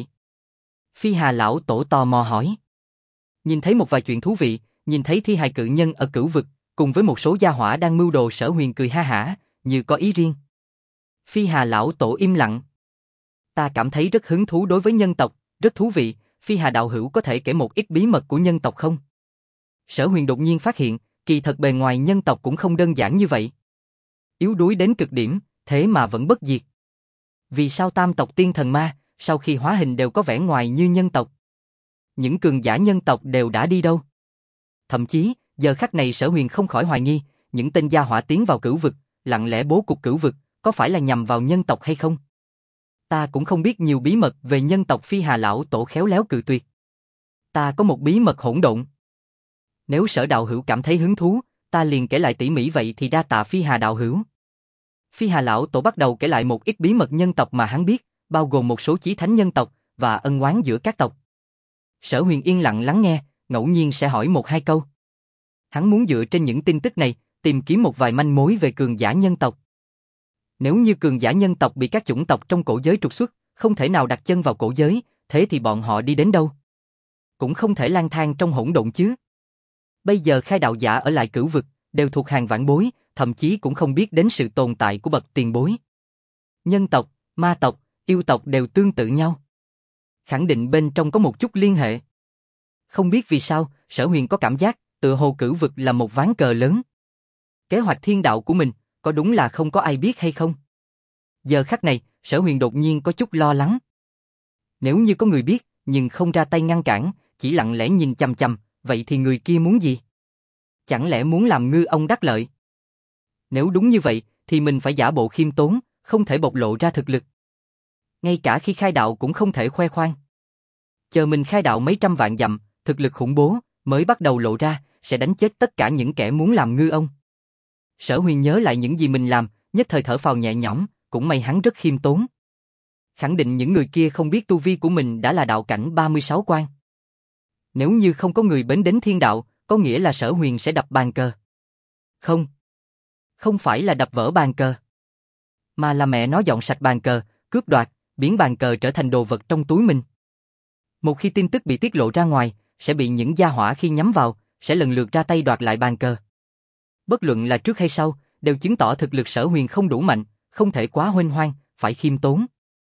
Phi Hà lão tổ tò mò hỏi. Nhìn thấy một vài chuyện thú vị, nhìn thấy thi hài cự nhân ở cửu vực, cùng với một số gia hỏa đang mưu đồ. Sở Huyền cười ha hả, như có ý riêng. Phi Hà lão tổ im lặng. Ta cảm thấy rất hứng thú đối với nhân tộc, rất thú vị, Phi Hà đạo hữu có thể kể một ít bí mật của nhân tộc không? Sở Huyền đột nhiên phát hiện, kỳ thật bề ngoài nhân tộc cũng không đơn giản như vậy. Yếu đuối đến cực điểm, thế mà vẫn bất diệt. Vì sao tam tộc tiên thần ma, sau khi hóa hình đều có vẻ ngoài như nhân tộc? Những cường giả nhân tộc đều đã đi đâu? Thậm chí, giờ khắc này Sở Huyền không khỏi hoài nghi, những tên gia hỏa tiến vào cửu vực, lặng lẽ bố cục cửu vực, có phải là nhằm vào nhân tộc hay không? Ta cũng không biết nhiều bí mật về nhân tộc. Phi Hà lão tổ khéo léo cự tuyệt. Ta có một bí mật hỗn độn. Nếu Sở đạo hữu cảm thấy hứng thú, ta liền kể lại tỉ mỉ, vậy thì đa tạ Phi Hà đạo hữu. Phi Hà lão tổ bắt đầu kể lại một ít bí mật nhân tộc mà hắn biết, bao gồm một số chí thánh nhân tộc và ân oán giữa các tộc. Sở Huyền yên lặng lắng nghe, ngẫu nhiên sẽ hỏi một hai câu. Hắn muốn dựa trên những tin tức này, tìm kiếm một vài manh mối về cường giả nhân tộc. Nếu như cường giả nhân tộc bị các chủng tộc trong cổ giới trục xuất, không thể nào đặt chân vào cổ giới, thế thì bọn họ đi đến đâu? Cũng không thể lang thang trong hỗn độn chứ. Bây giờ khai đạo giả ở lại cửu vực, đều thuộc hàng vãn bối, thậm chí cũng không biết đến sự tồn tại của bậc tiền bối. Nhân tộc, ma tộc, yêu tộc đều tương tự nhau. Khẳng định bên trong có một chút liên hệ. Không biết vì sao, Sở Huyền có cảm giác, tựa hồ cửu vực là một ván cờ lớn. Kế hoạch thiên đạo của mình, có đúng là không có ai biết hay không? Giờ khắc này, Sở Huyền đột nhiên có chút lo lắng. Nếu như có người biết, nhưng không ra tay ngăn cản, chỉ lặng lẽ nhìn chằm chằm, vậy thì người kia muốn gì? Chẳng lẽ muốn làm ngư ông đắc lợi? Nếu đúng như vậy, thì mình phải giả bộ khiêm tốn, không thể bộc lộ ra thực lực. Ngay cả khi khai đạo cũng không thể khoe khoang. Chờ mình khai đạo mấy trăm vạn dặm, thực lực khủng bố, mới bắt đầu lộ ra, sẽ đánh chết tất cả những kẻ muốn làm ngư ông. Sở Huyền nhớ lại những gì mình làm, nhất thời thở phào nhẹ nhõm, cũng may hắn rất khiêm tốn. Khẳng định những người kia không biết tu vi của mình đã là đạo cảnh 36 quan. Nếu như không có người bến đến thiên đạo, có nghĩa là Sở Huyền sẽ đập bàn cờ. Không. Không phải là đập vỡ bàn cờ. Mà là mẹ nó dọn sạch bàn cờ, cướp đoạt, biến bàn cờ trở thành đồ vật trong túi mình. Một khi tin tức bị tiết lộ ra ngoài, sẽ bị những gia hỏa khi nhắm vào, sẽ lần lượt ra tay đoạt lại bàn cờ. Bất luận là trước hay sau, đều chứng tỏ thực lực Sở Huyền không đủ mạnh, không thể quá huênh hoang, phải khiêm tốn.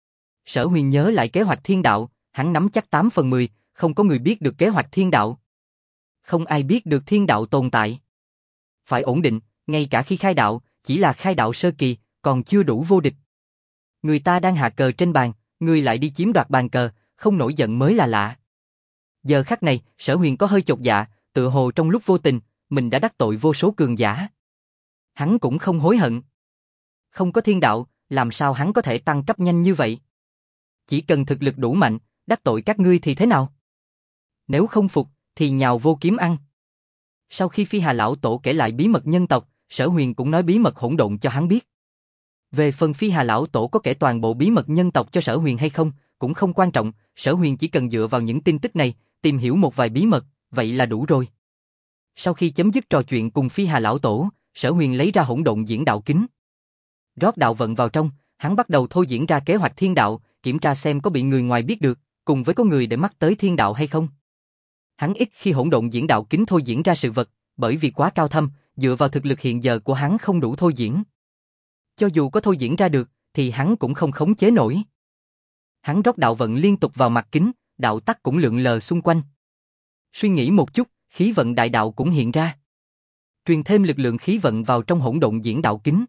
Sở Huyền nhớ lại kế hoạch thiên đạo, hắn nắm chắc 8 phần 10, không có người biết được kế hoạch thiên đạo. Không ai biết được thiên đạo tồn tại. Phải ổn định, ngay cả khi khai đạo, chỉ là khai đạo sơ kỳ, còn chưa đủ vô địch. Người ta đang hạ cờ trên bàn, người lại đi chiếm đoạt bàn cờ, không nổi giận mới là lạ. Giờ khắc này, Sở Huyền có hơi chột dạ, tựa hồ trong lúc vô tình, mình đã đắc tội vô số cường giả. Hắn cũng không hối hận. Không có thiên đạo, làm sao hắn có thể tăng cấp nhanh như vậy? Chỉ cần thực lực đủ mạnh, đắc tội các ngươi thì thế nào? Nếu không phục, thì nhào vô kiếm ăn. Sau khi Phi Hà Lão Tổ kể lại bí mật nhân tộc, Sở Huyền cũng nói bí mật hỗn độn cho hắn biết. Về phần Phi Hà Lão Tổ có kể toàn bộ bí mật nhân tộc cho Sở Huyền hay không, cũng không quan trọng, Sở Huyền chỉ cần dựa vào những tin tức này, tìm hiểu một vài bí mật, vậy là đủ rồi. Sau khi chấm dứt trò chuyện cùng Phi Hà Lão Tổ, Sở Huyền lấy ra hỗn độn diễn đạo kính. Rót đạo vận vào trong, hắn bắt đầu thôi diễn ra kế hoạch thiên đạo, kiểm tra xem có bị người ngoài biết được, cùng với có người để mắt tới thiên đạo hay không. Hắn ít khi hỗn độn diễn đạo kính thôi diễn ra sự vật, bởi vì quá cao thâm, dựa vào thực lực hiện giờ của hắn không đủ thôi diễn. Cho dù có thôi diễn ra được, thì hắn cũng không khống chế nổi. Hắn rót đạo vận liên tục vào mặt kính, đạo tắc cũng lượn lờ xung quanh. Suy nghĩ một chút, khí vận đại đạo cũng hiện ra. Truyền thêm lực lượng khí vận vào trong hỗn độn diễn đạo kính.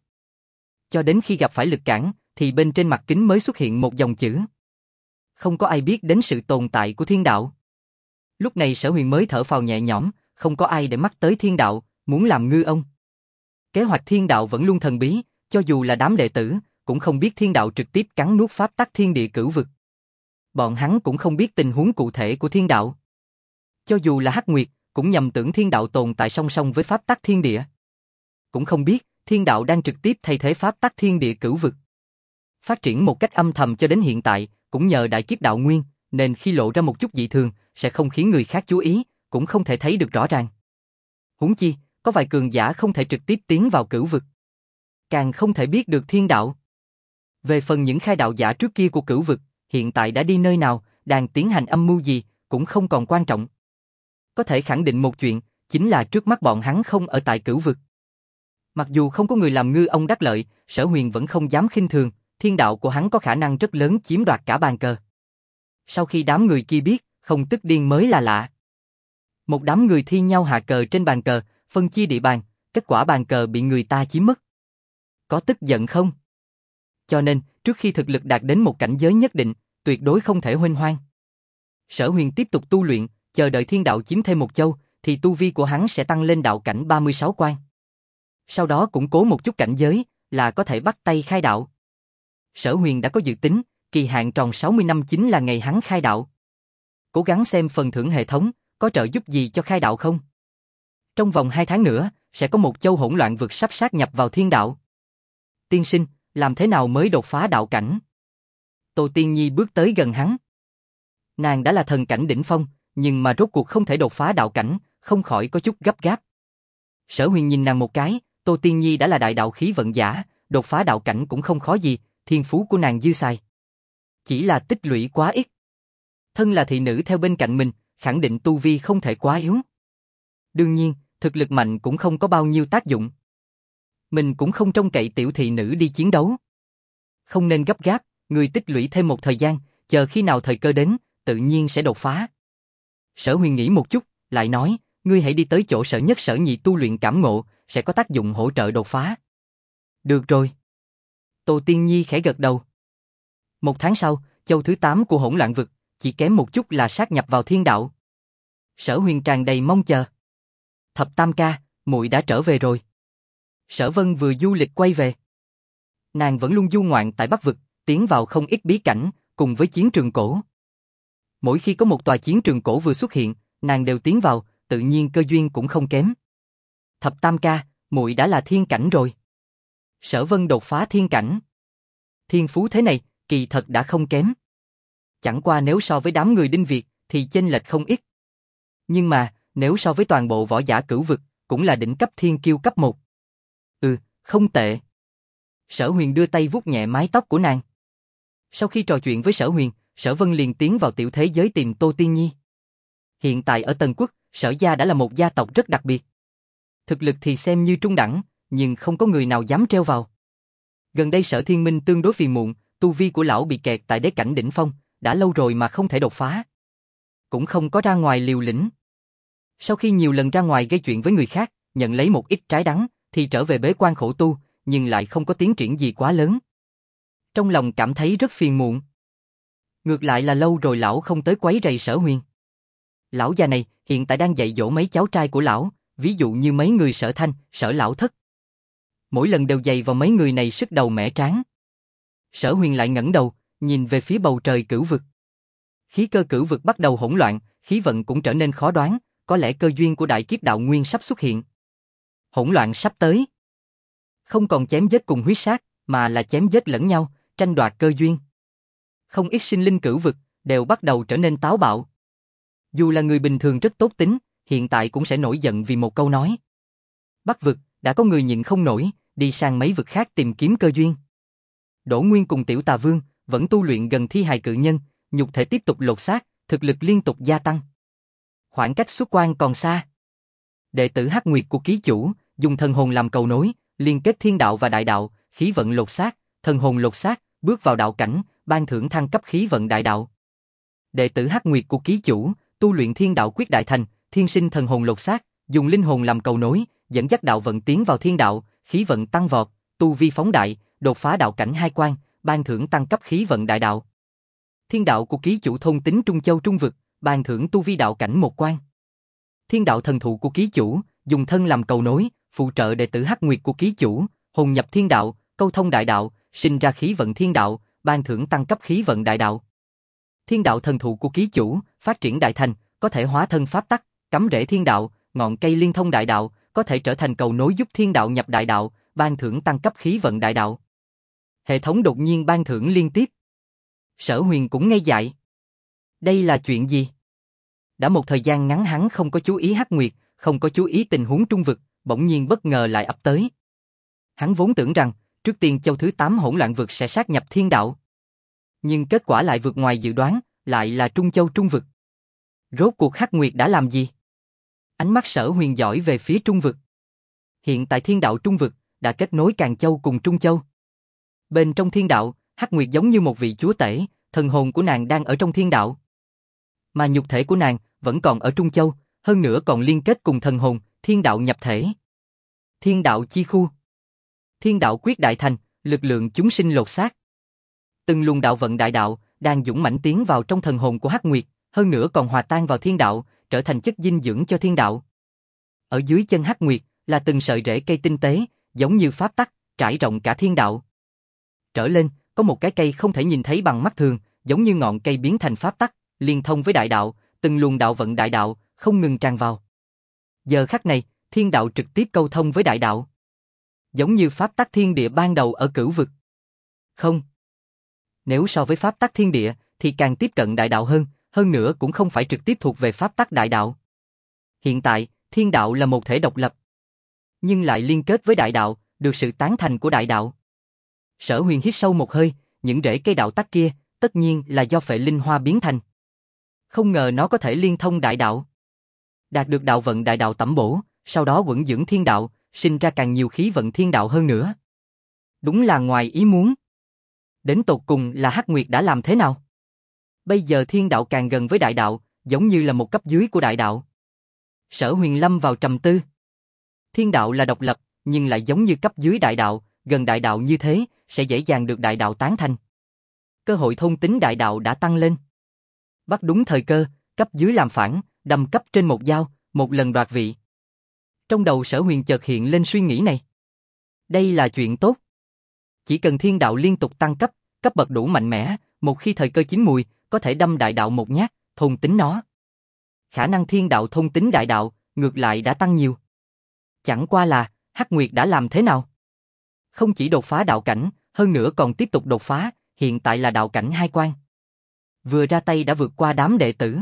Cho đến khi gặp phải lực cản, thì bên trên mặt kính mới xuất hiện một dòng chữ. Không có ai biết đến sự tồn tại của thiên đạo. Lúc này Sở Huyền mới thở phào nhẹ nhõm, không có ai để mắt tới thiên đạo, muốn làm ngư ông. Kế hoạch thiên đạo vẫn luôn thần bí, cho dù là đám đệ tử, cũng không biết thiên đạo trực tiếp cắn nuốt pháp tắc thiên địa cửu vực. Bọn hắn cũng không biết tình huống cụ thể của thiên đạo. Cho dù là Hắc Nguyệt, cũng nhầm tưởng thiên đạo tồn tại song song với pháp tắc thiên địa. Cũng không biết, thiên đạo đang trực tiếp thay thế pháp tắc thiên địa cửu vực. Phát triển một cách âm thầm cho đến hiện tại, cũng nhờ đại kiếp đạo nguyên, nên khi lộ ra một chút dị thường, sẽ không khiến người khác chú ý, cũng không thể thấy được rõ ràng. Huống chi, có vài cường giả không thể trực tiếp tiến vào cửu vực. Càng không thể biết được thiên đạo. Về phần những khai đạo giả trước kia của cửu vực, hiện tại đã đi nơi nào, đang tiến hành âm mưu gì, cũng không còn quan trọng. Có thể khẳng định một chuyện, chính là trước mắt bọn hắn không ở tại cửu vực. Mặc dù không có người làm ngư ông đắc lợi, Sở Huyền vẫn không dám khinh thường, thiên đạo của hắn có khả năng rất lớn chiếm đoạt cả bàn cờ. Sau khi đám người kia biết, không tức điên mới là lạ. Một đám người thi nhau hạ cờ trên bàn cờ, phân chia địa bàn, kết quả bàn cờ bị người ta chiếm mất. Có tức giận không? Cho nên, trước khi thực lực đạt đến một cảnh giới nhất định, tuyệt đối không thể huênh hoang. Sở Huyền tiếp tục tu luyện, chờ đợi thiên đạo chiếm thêm một châu, thì tu vi của hắn sẽ tăng lên đạo cảnh 36 quan. Sau đó củng cố một chút cảnh giới, là có thể bắt tay khai đạo. Sở Huyền đã có dự tính, kỳ hạn tròn 60 năm chính là ngày hắn khai đạo. Cố gắng xem phần thưởng hệ thống, có trợ giúp gì cho khai đạo không? Trong vòng 2 tháng nữa, sẽ có một châu hỗn loạn vực sắp sát nhập vào thiên đạo. Tiên sinh, làm thế nào mới đột phá đạo cảnh? Tô Tiên Nhi bước tới gần hắn. Nàng đã là thần cảnh đỉnh phong, nhưng mà rốt cuộc không thể đột phá đạo cảnh, không khỏi có chút gấp gáp. Sở Huyền nhìn nàng một cái, Tô Tiên Nhi đã là đại đạo khí vận giả, đột phá đạo cảnh cũng không khó gì, thiên phú của nàng dư xài. Chỉ là tích lũy quá ít. Thân là thị nữ theo bên cạnh mình, khẳng định tu vi không thể quá yếu. Đương nhiên, thực lực mạnh cũng không có bao nhiêu tác dụng. Mình cũng không trông cậy tiểu thị nữ đi chiến đấu. Không nên gấp gáp, người tích lũy thêm một thời gian, chờ khi nào thời cơ đến, tự nhiên sẽ đột phá. Sở Huyền nghĩ một chút, lại nói, ngươi hãy đi tới chỗ Sở Nhất Sở Nhị tu luyện cảm ngộ, sẽ có tác dụng hỗ trợ đột phá. Được rồi. Tô Tiên Nhi khẽ gật đầu. 1 tháng sau, châu thứ 8 của hỗn loạn vực, chỉ kém một chút là sát nhập vào thiên đạo. Sở Huyền tràn đầy mong chờ. Thập Tam ca, muội đã trở về rồi. Sở Vân vừa du lịch quay về. Nàng vẫn luôn du ngoạn tại Bắc vực, tiến vào không ít bí cảnh, cùng với chiến trường cổ. Mỗi khi có một tòa chiến trường cổ vừa xuất hiện, nàng đều tiến vào, tự nhiên cơ duyên cũng không kém. Thập Tam ca, muội đã là thiên cảnh rồi. Sở Vân đột phá thiên cảnh. Thiên phú thế này, kỳ thật đã không kém. Chẳng qua nếu so với đám người Đinh Việt, thì chênh lệch không ít. Nhưng mà, nếu so với toàn bộ võ giả cửu vực, cũng là đỉnh cấp thiên kiêu cấp 1. Không tệ. Sở Huyền đưa tay vuốt nhẹ mái tóc của nàng. Sau khi trò chuyện với Sở Huyền, Sở Vân liền tiến vào tiểu thế giới tìm Tô Tiên Nhi. Hiện tại ở Tần Quốc, Sở gia đã là một gia tộc rất đặc biệt. Thực lực thì xem như trung đẳng, nhưng không có người nào dám treo vào. Gần đây Sở Thiên Minh tương đối phiền muộn, tu vi của lão bị kẹt tại đế cảnh đỉnh phong, đã lâu rồi mà không thể đột phá. Cũng không có ra ngoài liều lĩnh. Sau khi nhiều lần ra ngoài gây chuyện với người khác, nhận lấy một ít trái đắng, thì trở về bế quan khổ tu, nhưng lại không có tiến triển gì quá lớn. Trong lòng cảm thấy rất phiền muộn. Ngược lại là lâu rồi lão không tới quấy rầy Sở Huyền. Lão già này hiện tại đang dạy dỗ mấy cháu trai của lão, ví dụ như mấy người Sở Thanh, Sở Lão Thất. Mỗi lần đều dày vào mấy người này sức đầu mẻ trán. Sở Huyền lại ngẩng đầu, nhìn về phía bầu trời cửu vực. Khí cơ cửu vực bắt đầu hỗn loạn, khí vận cũng trở nên khó đoán, có lẽ cơ duyên của đại kiếp đạo nguyên sắp xuất hiện. Hỗn loạn sắp tới. Không còn chém giết cùng huyết sát, mà là chém giết lẫn nhau, tranh đoạt cơ duyên. Không ít sinh linh cửu vực đều bắt đầu trở nên táo bạo. Dù là người bình thường rất tốt tính, hiện tại cũng sẽ nổi giận vì một câu nói. Bắc vực đã có người nhịn không nổi, đi sang mấy vực khác tìm kiếm cơ duyên. Đỗ Nguyên cùng Tiểu Tà Vương vẫn tu luyện gần thi hài cự nhân, nhục thể tiếp tục lột xác, thực lực liên tục gia tăng. Khoảng cách xuất quan còn xa. Đệ tử Hắc Nguyệt của ký chủ dùng thần hồn làm cầu nối, liên kết thiên đạo và đại đạo, khí vận lột xác, thần hồn lột xác, bước vào đạo cảnh, ban thưởng thăng cấp khí vận đại đạo. Đệ tử Hắc Nguyệt của ký chủ tu luyện thiên đạo quyết đại thành, thiên sinh thần hồn lột xác, dùng linh hồn làm cầu nối, dẫn dắt đạo vận tiến vào thiên đạo, khí vận tăng vọt, tu vi phóng đại, đột phá đạo cảnh 2 quan, ban thưởng tăng cấp khí vận đại đạo. Thiên đạo của ký chủ thôn tính Trung Châu Trung vực, ban thưởng tu vi đạo cảnh 1 quan. Thiên đạo thần thụ của ký chủ dùng thân làm cầu nối, phụ trợ đệ tử Hắc Nguyệt của ký chủ, hồn nhập thiên đạo, câu thông đại đạo, sinh ra khí vận thiên đạo, ban thưởng tăng cấp khí vận đại đạo. Thiên đạo thần thụ của ký chủ phát triển đại thành, có thể hóa thân pháp tắc, cắm rễ thiên đạo, ngọn cây liên thông đại đạo, có thể trở thành cầu nối giúp thiên đạo nhập đại đạo, ban thưởng tăng cấp khí vận đại đạo. Hệ thống đột nhiên ban thưởng liên tiếp. Sở Huyền cũng ngây dại. Đây là chuyện gì? Đã một thời gian ngắn hắn không có chú ý Hắc Nguyệt, không có chú ý tình huống trung vực, bỗng nhiên bất ngờ lại ập tới. Hắn vốn tưởng rằng, trước tiên châu thứ 8 hỗn loạn vực sẽ sát nhập thiên đạo. Nhưng kết quả lại vượt ngoài dự đoán, lại là Trung Châu Trung vực. Rốt cuộc Hắc Nguyệt đã làm gì? Ánh mắt Sở Huyền dõi về phía Trung vực. Hiện tại thiên đạo Trung vực đã kết nối Càn Châu cùng Trung Châu. Bên trong thiên đạo, Hắc Nguyệt giống như một vị chúa tể, thần hồn của nàng đang ở trong thiên đạo. Mà nhục thể của nàng vẫn còn ở Trung Châu, hơn nữa còn liên kết cùng thần hồn, thiên đạo nhập thể. Thiên đạo chi khu. Thiên đạo quyết đại thành, lực lượng chúng sinh lột xác. Từng luồng đạo vận đại đạo đang dũng mãnh tiến vào trong thần hồn của Hắc Nguyệt, hơn nữa còn hòa tan vào thiên đạo, trở thành chất dinh dưỡng cho thiên đạo. Ở dưới chân Hắc Nguyệt là từng sợi rễ cây tinh tế, giống như pháp tắc, trải rộng cả thiên đạo. Trở lên, có một cái cây không thể nhìn thấy bằng mắt thường, giống như ngọn cây biến thành pháp tắc, liên thông với đại đạo, từng luồng đạo vận đại đạo không ngừng tràn vào. Giờ khắc này, thiên đạo trực tiếp câu thông với đại đạo. Giống như pháp tắc thiên địa ban đầu ở cửu vực. Không. Nếu so với pháp tắc thiên địa, thì càng tiếp cận đại đạo hơn nữa cũng không phải trực tiếp thuộc về pháp tắc đại đạo. Hiện tại, thiên đạo là một thể độc lập, nhưng lại liên kết với đại đạo, được sự tán thành của đại đạo. Sở Huyền hít sâu một hơi, những rễ cây đạo tắc kia, tất nhiên là do phệ linh hoa biến thành. Không ngờ nó có thể liên thông đại đạo. Đạt được đạo vận đại đạo tẩm bổ, sau đó quẩn dưỡng thiên đạo, sinh ra càng nhiều khí vận thiên đạo hơn nữa. Đúng là ngoài ý muốn. Đến tột cùng là Hắc Nguyệt đã làm thế nào? Bây giờ thiên đạo càng gần với đại đạo, giống như là một cấp dưới của đại đạo. Sở Huyền lâm vào trầm tư. Thiên đạo là độc lập, nhưng lại giống như cấp dưới đại đạo, gần đại đạo như thế, sẽ dễ dàng được đại đạo tán thành. Cơ hội thôn tính đại đạo đã tăng lên. Bắt đúng thời cơ, cấp dưới làm phản, đâm cấp trên một dao, một lần đoạt vị. Trong đầu Sở Huyền chợt hiện lên suy nghĩ này. Đây là chuyện tốt. Chỉ cần thiên đạo liên tục tăng cấp, cấp bậc đủ mạnh mẽ, một khi thời cơ chín mùi, có thể đâm đại đạo một nhát, thôn tính nó. Khả năng thiên đạo thôn tính đại đạo, ngược lại đã tăng nhiều. Chẳng qua là, Hắc Nguyệt đã làm thế nào? Không chỉ đột phá đạo cảnh, hơn nữa còn tiếp tục đột phá, hiện tại là đạo cảnh 2 quan. Vừa ra tay đã vượt qua đám đệ tử.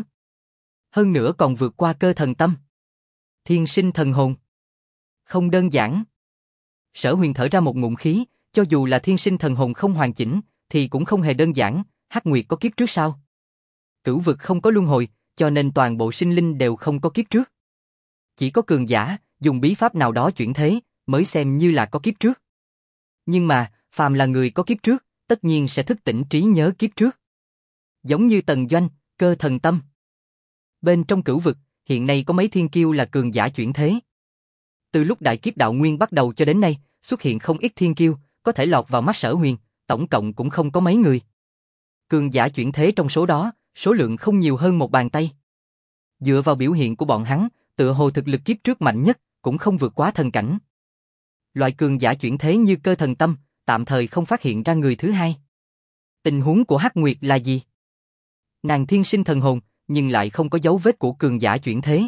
Hơn nữa còn vượt qua cơ thần tâm. Thiên sinh thần hồn. Không đơn giản. Sở Huyền thở ra một ngụm khí, cho dù là thiên sinh thần hồn không hoàn chỉnh, thì cũng không hề đơn giản, Hắc Nguyệt có kiếp trước sao? Cửu vực không có luân hồi, cho nên toàn bộ sinh linh đều không có kiếp trước. Chỉ có cường giả, dùng bí pháp nào đó chuyển thế, mới xem như là có kiếp trước. Nhưng mà, phàm là người có kiếp trước, tất nhiên sẽ thức tỉnh trí nhớ kiếp trước. Giống như Tần Doanh, Cơ Thần Tâm. Bên trong cửu vực, hiện nay có mấy thiên kiêu là cường giả chuyển thế. Từ lúc đại kiếp đạo nguyên bắt đầu cho đến nay, xuất hiện không ít thiên kiêu, có thể lọt vào mắt Sở Huyền, tổng cộng cũng không có mấy người. Cường giả chuyển thế trong số đó, số lượng không nhiều hơn một bàn tay. Dựa vào biểu hiện của bọn hắn, tựa hồ thực lực kiếp trước mạnh nhất, cũng không vượt quá thần cảnh. Loại cường giả chuyển thế như Cơ Thần Tâm, tạm thời không phát hiện ra người thứ hai. Tình huống của Hắc Nguyệt là gì? Nàng thiên sinh thần hồn, nhưng lại không có dấu vết của cường giả chuyển thế.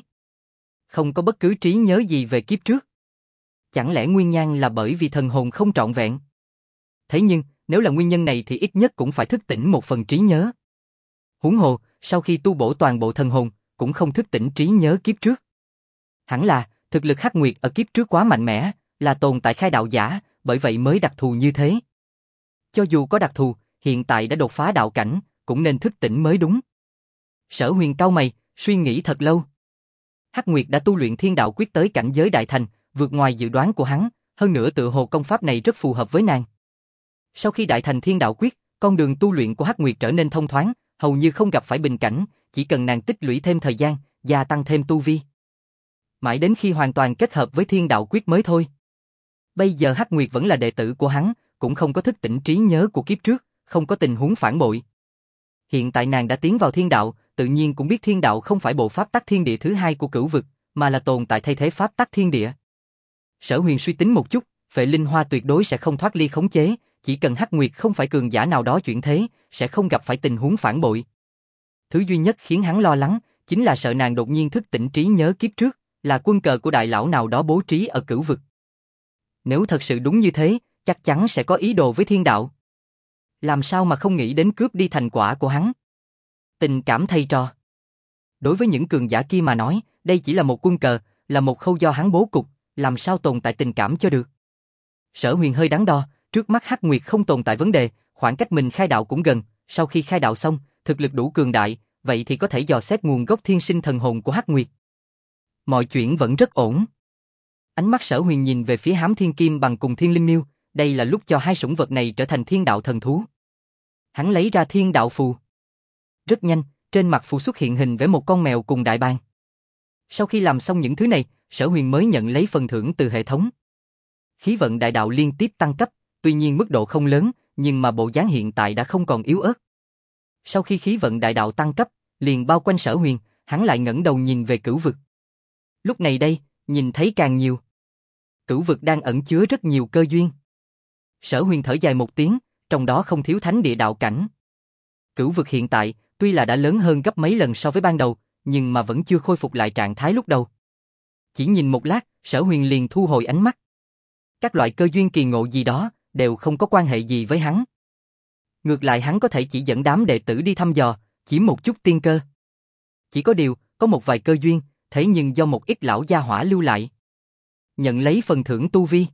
Không có bất cứ trí nhớ gì về kiếp trước. Chẳng lẽ nguyên nhân là bởi vì thần hồn không trọn vẹn? Thế nhưng, nếu là nguyên nhân này thì ít nhất cũng phải thức tỉnh một phần trí nhớ. Huống hồ, sau khi tu bổ toàn bộ thần hồn, cũng không thức tỉnh trí nhớ kiếp trước. Hẳn là, thực lực Hắc Nguyệt ở kiếp trước quá mạnh mẽ, là tồn tại khai đạo giả, bởi vậy mới đặc thù như thế. Cho dù có đặc thù, hiện tại đã đột phá đạo cảnh, cũng nên thức tỉnh mới đúng. Sở Huyền cau mày, suy nghĩ thật lâu. Hắc Nguyệt đã tu luyện Thiên Đạo Quyết tới cảnh giới đại thành, vượt ngoài dự đoán của hắn, hơn nữa tựa hồ công pháp này rất phù hợp với nàng. Sau khi đại thành Thiên Đạo Quyết, con đường tu luyện của Hắc Nguyệt trở nên thông thoáng, hầu như không gặp phải bình cảnh, chỉ cần nàng tích lũy thêm thời gian, gia tăng thêm tu vi. Mãi đến khi hoàn toàn kết hợp với Thiên Đạo Quyết mới thôi. Bây giờ Hắc Nguyệt vẫn là đệ tử của hắn, cũng không có thức tỉnh trí nhớ của kiếp trước, không có tình huống phản bội. Hiện tại nàng đã tiến vào thiên đạo, tự nhiên cũng biết thiên đạo không phải bộ pháp tắc thiên địa thứ hai của cửu vực, mà là tồn tại thay thế pháp tắc thiên địa. Sở Huyền suy tính một chút, Phệ Linh Hoa tuyệt đối sẽ không thoát ly khống chế, chỉ cần Hắc Nguyệt không phải cường giả nào đó chuyển thế, sẽ không gặp phải tình huống phản bội. Thứ duy nhất khiến hắn lo lắng, chính là sợ nàng đột nhiên thức tỉnh trí nhớ kiếp trước, là quân cờ của đại lão nào đó bố trí ở cửu vực. Nếu thật sự đúng như thế, chắc chắn sẽ có ý đồ với thiên đạo. Làm sao mà không nghĩ đến cướp đi thành quả của hắn? Tình cảm thầy trò. Đối với những cường giả kia mà nói, đây chỉ là một quân cờ, là một khâu do hắn bố cục, làm sao tồn tại tình cảm cho được. Sở Huyền hơi đắn đo, trước mắt Hắc Nguyệt không tồn tại vấn đề, khoảng cách mình khai đạo cũng gần, sau khi khai đạo xong, thực lực đủ cường đại, vậy thì có thể dò xét nguồn gốc thiên sinh thần hồn của Hắc Nguyệt. Mọi chuyện vẫn rất ổn. Ánh mắt Sở Huyền nhìn về phía Hám Thiên Kim Bằng cùng Thiên Linh Miêu, đây là lúc cho hai sủng vật này trở thành thiên đạo thần thú. Hắn lấy ra thiên đạo phù. Rất nhanh, trên mặt phù xuất hiện hình vẽ một con mèo cùng đại bàng. Sau khi làm xong những thứ này, Sở Huyền mới nhận lấy phần thưởng từ hệ thống. Khí vận đại đạo liên tiếp tăng cấp, tuy nhiên mức độ không lớn, nhưng mà bộ dáng hiện tại đã không còn yếu ớt. Sau khi khí vận đại đạo tăng cấp, liền bao quanh Sở Huyền, hắn lại ngẩng đầu nhìn về cửu vực. Lúc này đây, nhìn thấy càng nhiều. Cửu vực đang ẩn chứa rất nhiều cơ duyên. Sở Huyền thở dài một tiếng, trong đó không thiếu thánh địa đạo cảnh. Cửu vực hiện tại, tuy là đã lớn hơn gấp mấy lần so với ban đầu, nhưng mà vẫn chưa khôi phục lại trạng thái lúc đầu. Chỉ nhìn một lát, Sở Huyền liền thu hồi ánh mắt. Các loại cơ duyên kỳ ngộ gì đó, đều không có quan hệ gì với hắn. Ngược lại hắn có thể chỉ dẫn đám đệ tử đi thăm dò, chiếm một chút tiên cơ. Chỉ có điều, có một vài cơ duyên, thế nhưng do một ít lão gia hỏa lưu lại. Nhận lấy phần thưởng tu vi.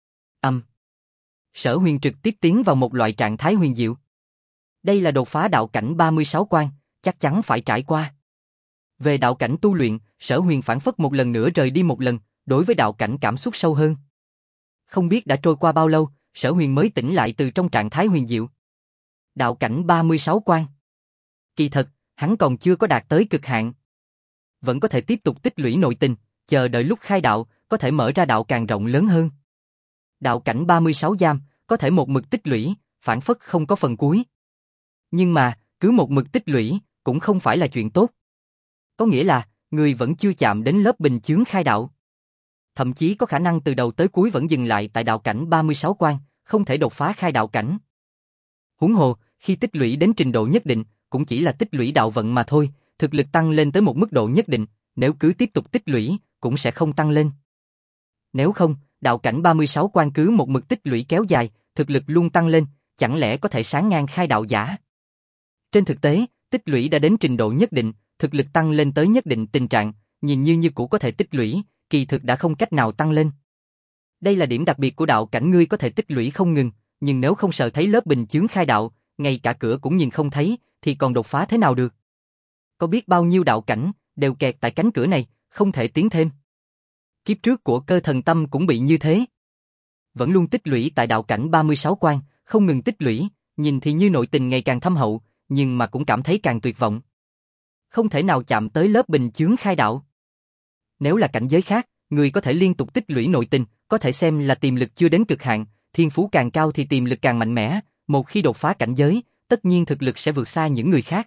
Sở Huyền trực tiếp tiến vào một loại trạng thái huyền diệu. Đây là đột phá đạo cảnh 36 quan, chắc chắn phải trải qua. Về đạo cảnh tu luyện, Sở Huyền phản phất một lần nữa rời đi một lần, đối với đạo cảnh cảm xúc sâu hơn. Không biết đã trôi qua bao lâu, Sở Huyền mới tỉnh lại từ trong trạng thái huyền diệu. Đạo cảnh 36 quan. Kỳ thật, hắn còn chưa có đạt tới cực hạn. Vẫn có thể tiếp tục tích lũy nội tình, chờ đợi lúc khai đạo, có thể mở ra đạo càng rộng lớn hơn. Đạo cảnh 36 giam, có thể một mực tích lũy, phản phất không có phần cuối. Nhưng mà, cứ một mực tích lũy, cũng không phải là chuyện tốt. Có nghĩa là, người vẫn chưa chạm đến lớp bình chướng khai đạo. Thậm chí có khả năng từ đầu tới cuối vẫn dừng lại tại đạo cảnh 36 quan, không thể đột phá khai đạo cảnh. Huống hồ, khi tích lũy đến trình độ nhất định, cũng chỉ là tích lũy đạo vận mà thôi, thực lực tăng lên tới một mức độ nhất định, nếu cứ tiếp tục tích lũy, cũng sẽ không tăng lên. Nếu không, đạo cảnh 36 quan cứ một mực tích lũy kéo dài, thực lực luôn tăng lên, chẳng lẽ có thể sánh ngang khai đạo giả? Trên thực tế, tích lũy đã đến trình độ nhất định, thực lực tăng lên tới nhất định tình trạng, nhìn như cũ có thể tích lũy, kỳ thực đã không cách nào tăng lên. Đây là điểm đặc biệt của đạo cảnh, ngươi có thể tích lũy không ngừng, nhưng nếu không sợ thấy lớp bình chướng khai đạo, ngay cả cửa cũng nhìn không thấy, thì còn đột phá thế nào được? Có biết bao nhiêu đạo cảnh, đều kẹt tại cánh cửa này, không thể tiến thêm. Kiếp trước của Cơ Thần Tâm cũng bị như thế. Vẫn luôn tích lũy tại đạo cảnh 36 quan, không ngừng tích lũy, nhìn thì như nội tình ngày càng thâm hậu, nhưng mà cũng cảm thấy càng tuyệt vọng. Không thể nào chạm tới lớp bình chướng khai đạo. Nếu là cảnh giới khác, người có thể liên tục tích lũy nội tình, có thể xem là tiềm lực chưa đến cực hạn, thiên phú càng cao thì tiềm lực càng mạnh mẽ, một khi đột phá cảnh giới, tất nhiên thực lực sẽ vượt xa những người khác.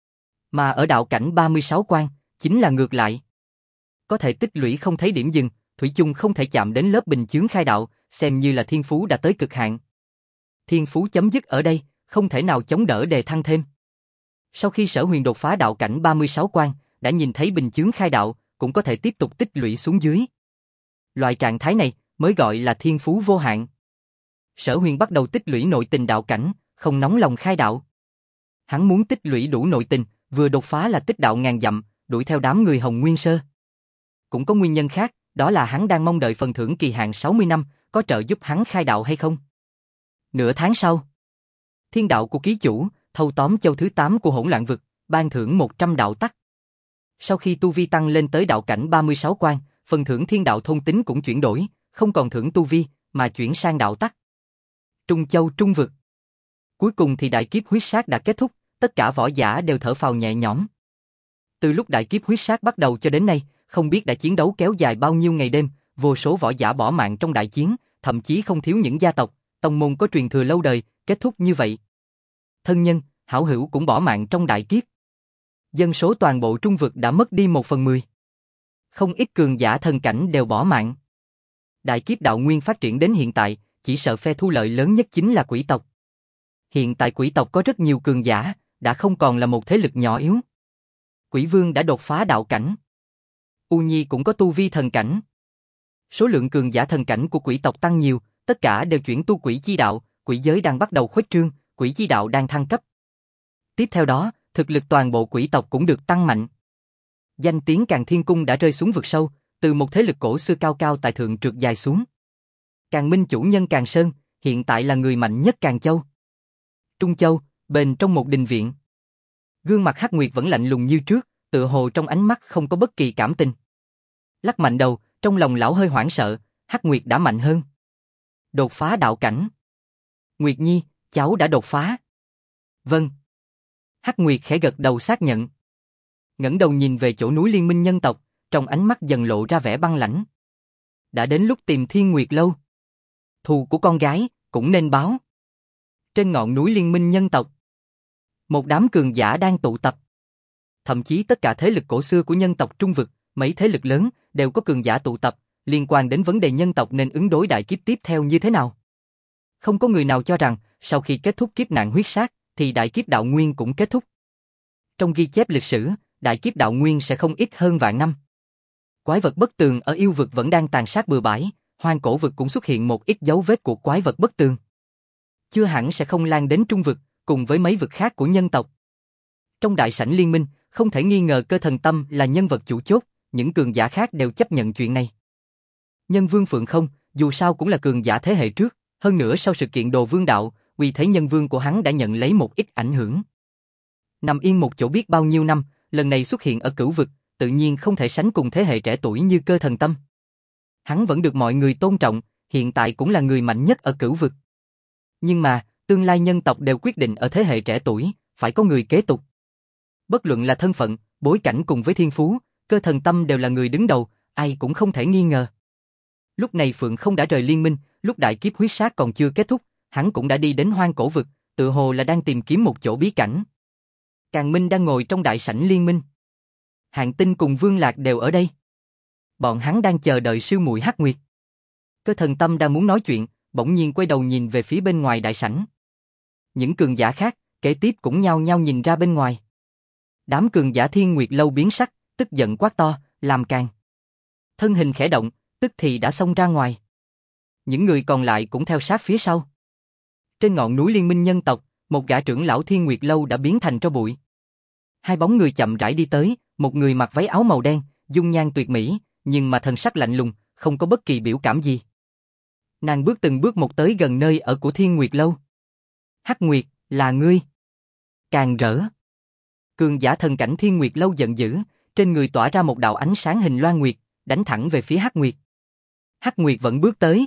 Mà ở đạo cảnh 36 quan, chính là ngược lại. Có thể tích lũy không thấy điểm dừng, thủy chung không thể chạm đến lớp bình chướng khai đạo, xem như là thiên phú đã tới cực hạn. Thiên phú chấm dứt ở đây, không thể nào chống đỡ đề thăng thêm. Sau khi Sở Huyền đột phá đạo cảnh 36 quan, đã nhìn thấy bình chướng khai đạo, cũng có thể tiếp tục tích lũy xuống dưới. Loại trạng thái này mới gọi là thiên phú vô hạn. Sở Huyền bắt đầu tích lũy nội tình đạo cảnh, không nóng lòng khai đạo. Hắn muốn tích lũy đủ nội tình, vừa đột phá là tích đạo ngàn dặm, đuổi theo đám người Hồng Nguyên Sơ. Cũng có nguyên nhân khác, đó là hắn đang mong đợi phần thưởng kỳ hạn 60 năm, có trợ giúp hắn khai đạo hay không. Nửa tháng sau, thiên đạo của ký chủ, thâu tóm châu thứ 8 của hỗn loạn vực, ban thưởng 100 đạo tắc. Sau khi tu vi tăng lên tới đạo cảnh 36 quan, phần thưởng thiên đạo thôn tính cũng chuyển đổi, không còn thưởng tu vi, mà chuyển sang đạo tắc. Trung châu trung vực. Cuối cùng thì đại kiếp huyết sát đã kết thúc, tất cả võ giả đều thở phào nhẹ nhõm. Từ lúc đại kiếp huyết sát bắt đầu cho đến nay, không biết đã chiến đấu kéo dài bao nhiêu ngày đêm, vô số võ giả bỏ mạng trong đại chiến, thậm chí không thiếu những gia tộc, tông môn có truyền thừa lâu đời, kết thúc như vậy. Thân nhân, hảo hữu cũng bỏ mạng trong đại kiếp. Dân số toàn bộ trung vực đã mất đi 1/10. Không ít cường giả thần cảnh đều bỏ mạng. Đại kiếp đạo nguyên phát triển đến hiện tại, chỉ sợ phe thu lợi lớn nhất chính là quỷ tộc. Hiện tại quỷ tộc có rất nhiều cường giả, đã không còn là một thế lực nhỏ yếu. Quỷ vương đã đột phá đạo cảnh. U Nhi cũng có tu vi thần cảnh. Số lượng cường giả thần cảnh của quỷ tộc tăng nhiều, tất cả đều chuyển tu quỷ chi đạo, quỷ giới đang bắt đầu khuếch trương, quỷ chi đạo đang thăng cấp. Tiếp theo đó, thực lực toàn bộ quỷ tộc cũng được tăng mạnh. Danh tiếng Càn Thiên Cung đã rơi xuống vực sâu, từ một thế lực cổ xưa cao cao tại thượng trượt dài xuống. Càn Minh chủ nhân Càn Sơn, hiện tại là người mạnh nhất Càn Châu. Trung Châu, bên trong một đình viện. Gương mặt Hắc Nguyệt vẫn lạnh lùng như trước, tựa hồ trong ánh mắt không có bất kỳ cảm tình. Lắc mạnh đầu, trong lòng lão hơi hoảng sợ, Hắc Nguyệt đã mạnh hơn. Đột phá đạo cảnh. Nguyệt Nhi, cháu đã đột phá. Vâng. Hắc Nguyệt khẽ gật đầu xác nhận. Ngẩng đầu nhìn về chỗ núi Liên Minh nhân tộc, trong ánh mắt dần lộ ra vẻ băng lãnh. Đã đến lúc tìm Thiên Nguyệt lâu. Thù của con gái, cũng nên báo. Trên ngọn núi Liên Minh nhân tộc, một đám cường giả đang tụ tập. Thậm chí tất cả thế lực cổ xưa của nhân tộc Trung Vực, mấy thế lực lớn, đều có cường giả tụ tập, liên quan đến vấn đề nhân tộc nên ứng đối đại kiếp tiếp theo như thế nào. Không có người nào cho rằng, sau khi kết thúc kiếp nạn huyết sát, thì đại kiếp đạo nguyên cũng kết thúc. Trong ghi chép lịch sử, đại kiếp đạo nguyên sẽ không ít hơn vạn năm. Quái vật bất tường ở yêu vực vẫn đang tàn sát bừa bãi, hoang cổ vực cũng xuất hiện một ít dấu vết của quái vật bất tường. Chưa hẳn sẽ không lan đến Trung vực, cùng với mấy vực khác của nhân tộc. Trong đại sảnh liên minh, không thể nghi ngờ Cơ Thần Tâm là nhân vật chủ chốt, những cường giả khác đều chấp nhận chuyện này. Nhân Vương Phượng Không, dù sao cũng là cường giả thế hệ trước, hơn nữa sau sự kiện Đồ Vương Đạo, uy thế nhân vương của hắn đã nhận lấy một ít ảnh hưởng. Nằm yên một chỗ biết bao nhiêu năm, lần này xuất hiện ở Cửu vực, tự nhiên không thể sánh cùng thế hệ trẻ tuổi như Cơ Thần Tâm. Hắn vẫn được mọi người tôn trọng, hiện tại cũng là người mạnh nhất ở Cửu vực. Nhưng mà, tương lai nhân tộc đều quyết định ở thế hệ trẻ tuổi, phải có người kế tục. Bất luận là thân phận, bối cảnh cùng với thiên phú, Cơ Thần Tâm đều là người đứng đầu, ai cũng không thể nghi ngờ. Lúc này Phượng Không đã rời liên minh, lúc đại kiếp huyết sát còn chưa kết thúc, hắn cũng đã đi đến hoang cổ vực, tự hồ là đang tìm kiếm một chỗ bí cảnh. Càn Minh đang ngồi trong đại sảnh liên minh. Hạng Tinh cùng Vương Lạc đều ở đây. Bọn hắn đang chờ đợi sư muội Hắc Nguyệt. Cơ Thần Tâm đang muốn nói chuyện, bỗng nhiên quay đầu nhìn về phía bên ngoài đại sảnh. Những cường giả khác, kế tiếp cũng nhao nhao nhìn ra bên ngoài. Đám cường giả Thiên Nguyệt lâu biến sắc, tức giận quát to, làm càn. Thân hình khẽ động, tức thì đã xông ra ngoài. Những người còn lại cũng theo sát phía sau. Trên ngọn núi Liên Minh nhân tộc, một gã trưởng lão Thiên Nguyệt lâu đã biến thành tro bụi. Hai bóng người chậm rãi đi tới, một người mặc váy áo màu đen, dung nhan tuyệt mỹ, nhưng mà thần sắc lạnh lùng, không có bất kỳ biểu cảm gì. Nàng bước từng bước một tới gần nơi ở của Thiên Nguyệt Lâu. Hắc Nguyệt, là ngươi. Càng rỡ. Cường giả thần cảnh Thiên Nguyệt Lâu giận dữ, trên người tỏa ra một đạo ánh sáng hình loan nguyệt, đánh thẳng về phía Hắc Nguyệt. Hắc Nguyệt vẫn bước tới.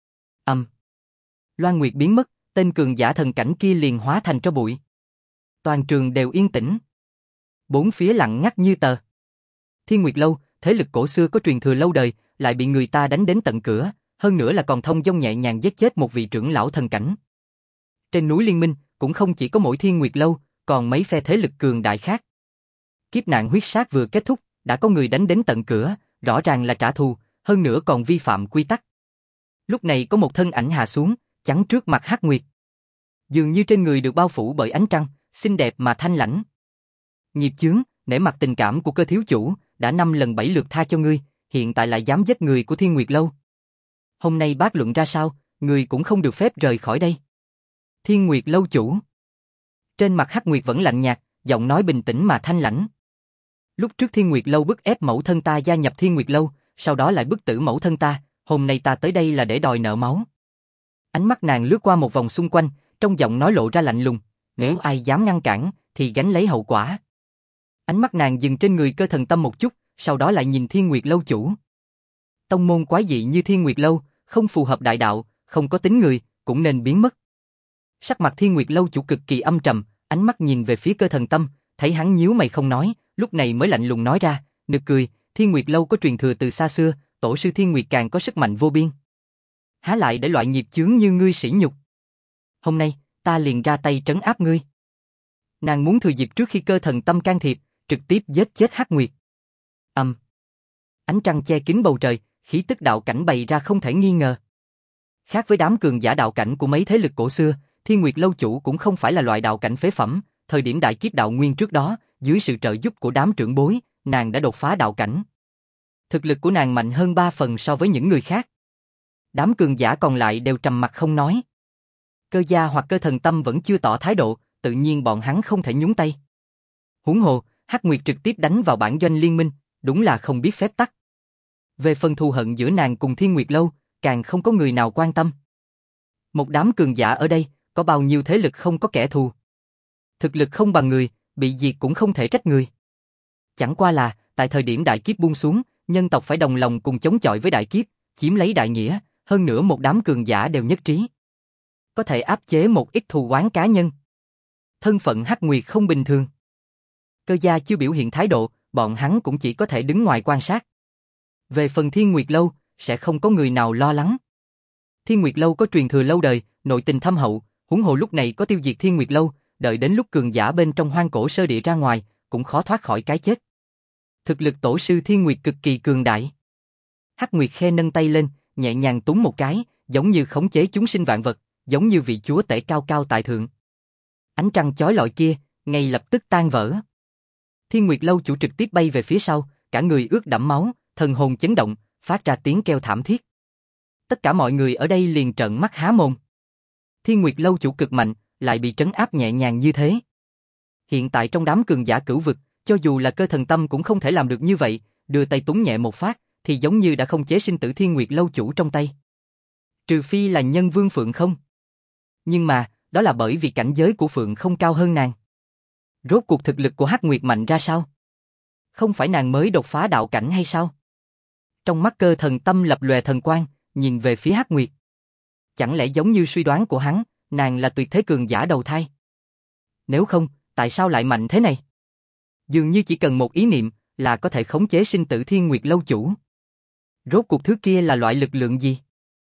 Loan nguyệt biến mất, tên cường giả thần cảnh kia liền hóa thành tro bụi. Toàn trường đều yên tĩnh. Bốn phía lặng ngắt như tờ. Thiên Nguyệt Lâu, thế lực cổ xưa có truyền thừa lâu đời, lại bị người ta đánh đến tận cửa, hơn nữa là còn thông dong nhẹ nhàng giết chết một vị trưởng lão thần cảnh. Trên núi Liên Minh, cũng không chỉ có mỗi Thiên Nguyệt Lâu, còn mấy phe thế lực cường đại khác. Kiếp nạn huyết sát vừa kết thúc, đã có người đánh đến tận cửa, rõ ràng là trả thù, hơn nữa còn vi phạm quy tắc. Lúc này có một thân ảnh hạ xuống, chắn trước mặt Hắc Nguyệt. Dường như trên người được bao phủ bởi ánh trăng, xinh đẹp mà thanh lãnh. Nghiệp chướng, nể mặt tình cảm của Cơ thiếu chủ, đã 5 lần 7 lượt tha cho ngươi, hiện tại lại dám giết người của Thiên Nguyệt Lâu. Hôm nay bác luận ra sao, ngươi cũng không được phép rời khỏi đây. Thiên Nguyệt Lâu chủ. Trên mặt Hắc Nguyệt vẫn lạnh nhạt, giọng nói bình tĩnh mà thanh lãnh. Lúc trước Thiên Nguyệt Lâu bức ép mẫu thân ta gia nhập Thiên Nguyệt Lâu, sau đó lại bức tử mẫu thân ta, hôm nay ta tới đây là để đòi nợ máu. Ánh mắt nàng lướt qua một vòng xung quanh, trong giọng nói lộ ra lạnh lùng, nếu ai dám ngăn cản, thì gánh lấy hậu quả. Ánh mắt nàng dừng trên người Cơ Thần Tâm một chút, sau đó lại nhìn Thiên Nguyệt Lâu chủ. Tông môn quái dị như Thiên Nguyệt Lâu, không phù hợp đại đạo, không có tính người, cũng nên biến mất. Sắc mặt Thiên Nguyệt Lâu chủ cực kỳ âm trầm, ánh mắt nhìn về phía Cơ Thần Tâm, thấy hắn nhíu mày không nói, lúc này mới lạnh lùng nói ra, nực cười, Thiên Nguyệt Lâu có truyền thừa từ xa xưa, tổ sư Thiên Nguyệt càng có sức mạnh vô biên. Há lại để loại nghiệp chướng như ngươi sỉ nhục. Hôm nay, ta liền ra tay trấn áp ngươi. Nàng muốn thừa dịp trước khi Cơ Thần Tâm can thiệp, trực tiếp giết chết Hắc Nguyệt. Ánh trăng che kín bầu trời, khí tức đạo cảnh bày ra không thể nghi ngờ. Khác với đám cường giả đạo cảnh của mấy thế lực cổ xưa, Thiên Nguyệt Lâu chủ cũng không phải là loại đạo cảnh phế phẩm, thời điểm đại kiếp đạo nguyên trước đó, dưới sự trợ giúp của đám trưởng bối, nàng đã đột phá đạo cảnh. Thực lực của nàng mạnh hơn 3 phần so với những người khác. Đám cường giả còn lại đều trầm mặc không nói. Cơ gia hoặc Cơ Thần Tâm vẫn chưa tỏ thái độ, tự nhiên bọn hắn không thể nhúng tay. Huống hồ, Hắc Nguyệt trực tiếp đánh vào bản doanh liên minh, đúng là không biết phép tắc. Về phần thù hận giữa nàng cùng Thiên Nguyệt Lâu, càng không có người nào quan tâm. Một đám cường giả ở đây, có bao nhiêu thế lực không có kẻ thù. Thực lực không bằng người, bị diệt cũng không thể trách người. Chẳng qua là, tại thời điểm đại kiếp buông xuống, nhân tộc phải đồng lòng cùng chống chọi với đại kiếp, chiếm lấy đại nghĩa, hơn nữa một đám cường giả đều nhất trí. Có thể áp chế một ít thù oán cá nhân. Thân phận Hắc Nguyệt không bình thường. Cơ gia chưa biểu hiện thái độ, bọn hắn cũng chỉ có thể đứng ngoài quan sát. Về phần Thiên Nguyệt Lâu, sẽ không có người nào lo lắng. Thiên Nguyệt Lâu có truyền thừa lâu đời, nội tình thâm hậu, huống hồ lúc này có tiêu diệt Thiên Nguyệt Lâu, đợi đến lúc cường giả bên trong hoang cổ sơ địa ra ngoài, cũng khó thoát khỏi cái chết. Thực lực tổ sư Thiên Nguyệt cực kỳ cường đại. Hắc Nguyệt khe nâng tay lên, nhẹ nhàng túm một cái, giống như khống chế chúng sinh vạn vật, giống như vị chúa tể cao cao tại thượng. Ánh trăng chói lọi kia, ngay lập tức tan vỡ. Thiên Nguyệt Lâu chủ trực tiếp bay về phía sau, cả người ướt đẫm máu, thần hồn chấn động, phát ra tiếng kêu thảm thiết. Tất cả mọi người ở đây liền trợn mắt há mồm. Thiên Nguyệt Lâu chủ cực mạnh, lại bị trấn áp nhẹ nhàng như thế. Hiện tại trong đám cường giả cửu vực, cho dù là Cơ Thần Tâm cũng không thể làm được như vậy, đưa tay túng nhẹ một phát, thì giống như đã không chế sinh tử Thiên Nguyệt Lâu chủ trong tay. Trừ phi là nhân vương Phượng không. Nhưng mà, đó là bởi vì cảnh giới của Phượng không cao hơn nàng. Rốt cuộc thực lực của Hắc Nguyệt mạnh ra sao? Không phải nàng mới đột phá đạo cảnh hay sao? Trong mắt Cơ Thần Tâm lập lòe thần quang, nhìn về phía Hắc Nguyệt. Chẳng lẽ giống như suy đoán của hắn, nàng là tuyệt thế cường giả đầu thai? Nếu không, tại sao lại mạnh thế này? Dường như chỉ cần một ý niệm là có thể khống chế sinh tử Thiên Nguyệt Lâu chủ. Rốt cuộc thứ kia là loại lực lượng gì?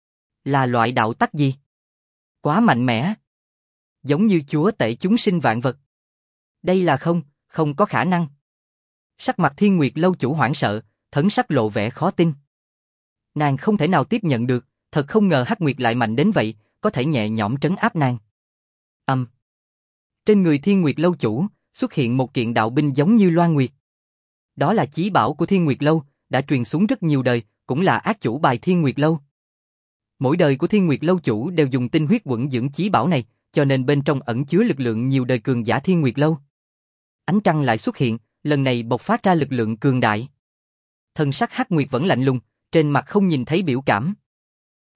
Là loại đạo tắc gì? Quá mạnh mẽ. Giống như chúa tể chúng sinh vạn vật. Đây là không có khả năng. Sắc mặt Thiên Nguyệt Lâu chủ hoảng sợ, thần sắc lộ vẻ khó tin. Nàng không thể nào tiếp nhận được, thật không ngờ Hắc Nguyệt lại mạnh đến vậy, có thể nhẹ nhõm trấn áp nàng. Trên người Thiên Nguyệt Lâu chủ, xuất hiện một kiện đạo binh giống như Loan Nguyệt. Đó là chí bảo của Thiên Nguyệt Lâu, đã truyền xuống rất nhiều đời, cũng là ác chủ bài Thiên Nguyệt Lâu. Mỗi đời của Thiên Nguyệt Lâu chủ đều dùng tinh huyết quẩn dưỡng chí bảo này, cho nên bên trong ẩn chứa lực lượng nhiều đời cường giả Thiên Nguyệt Lâu. Ánh trăng lại xuất hiện, lần này bộc phát ra lực lượng cường đại. Thần sắc Hắc Nguyệt vẫn lạnh lùng, trên mặt không nhìn thấy biểu cảm.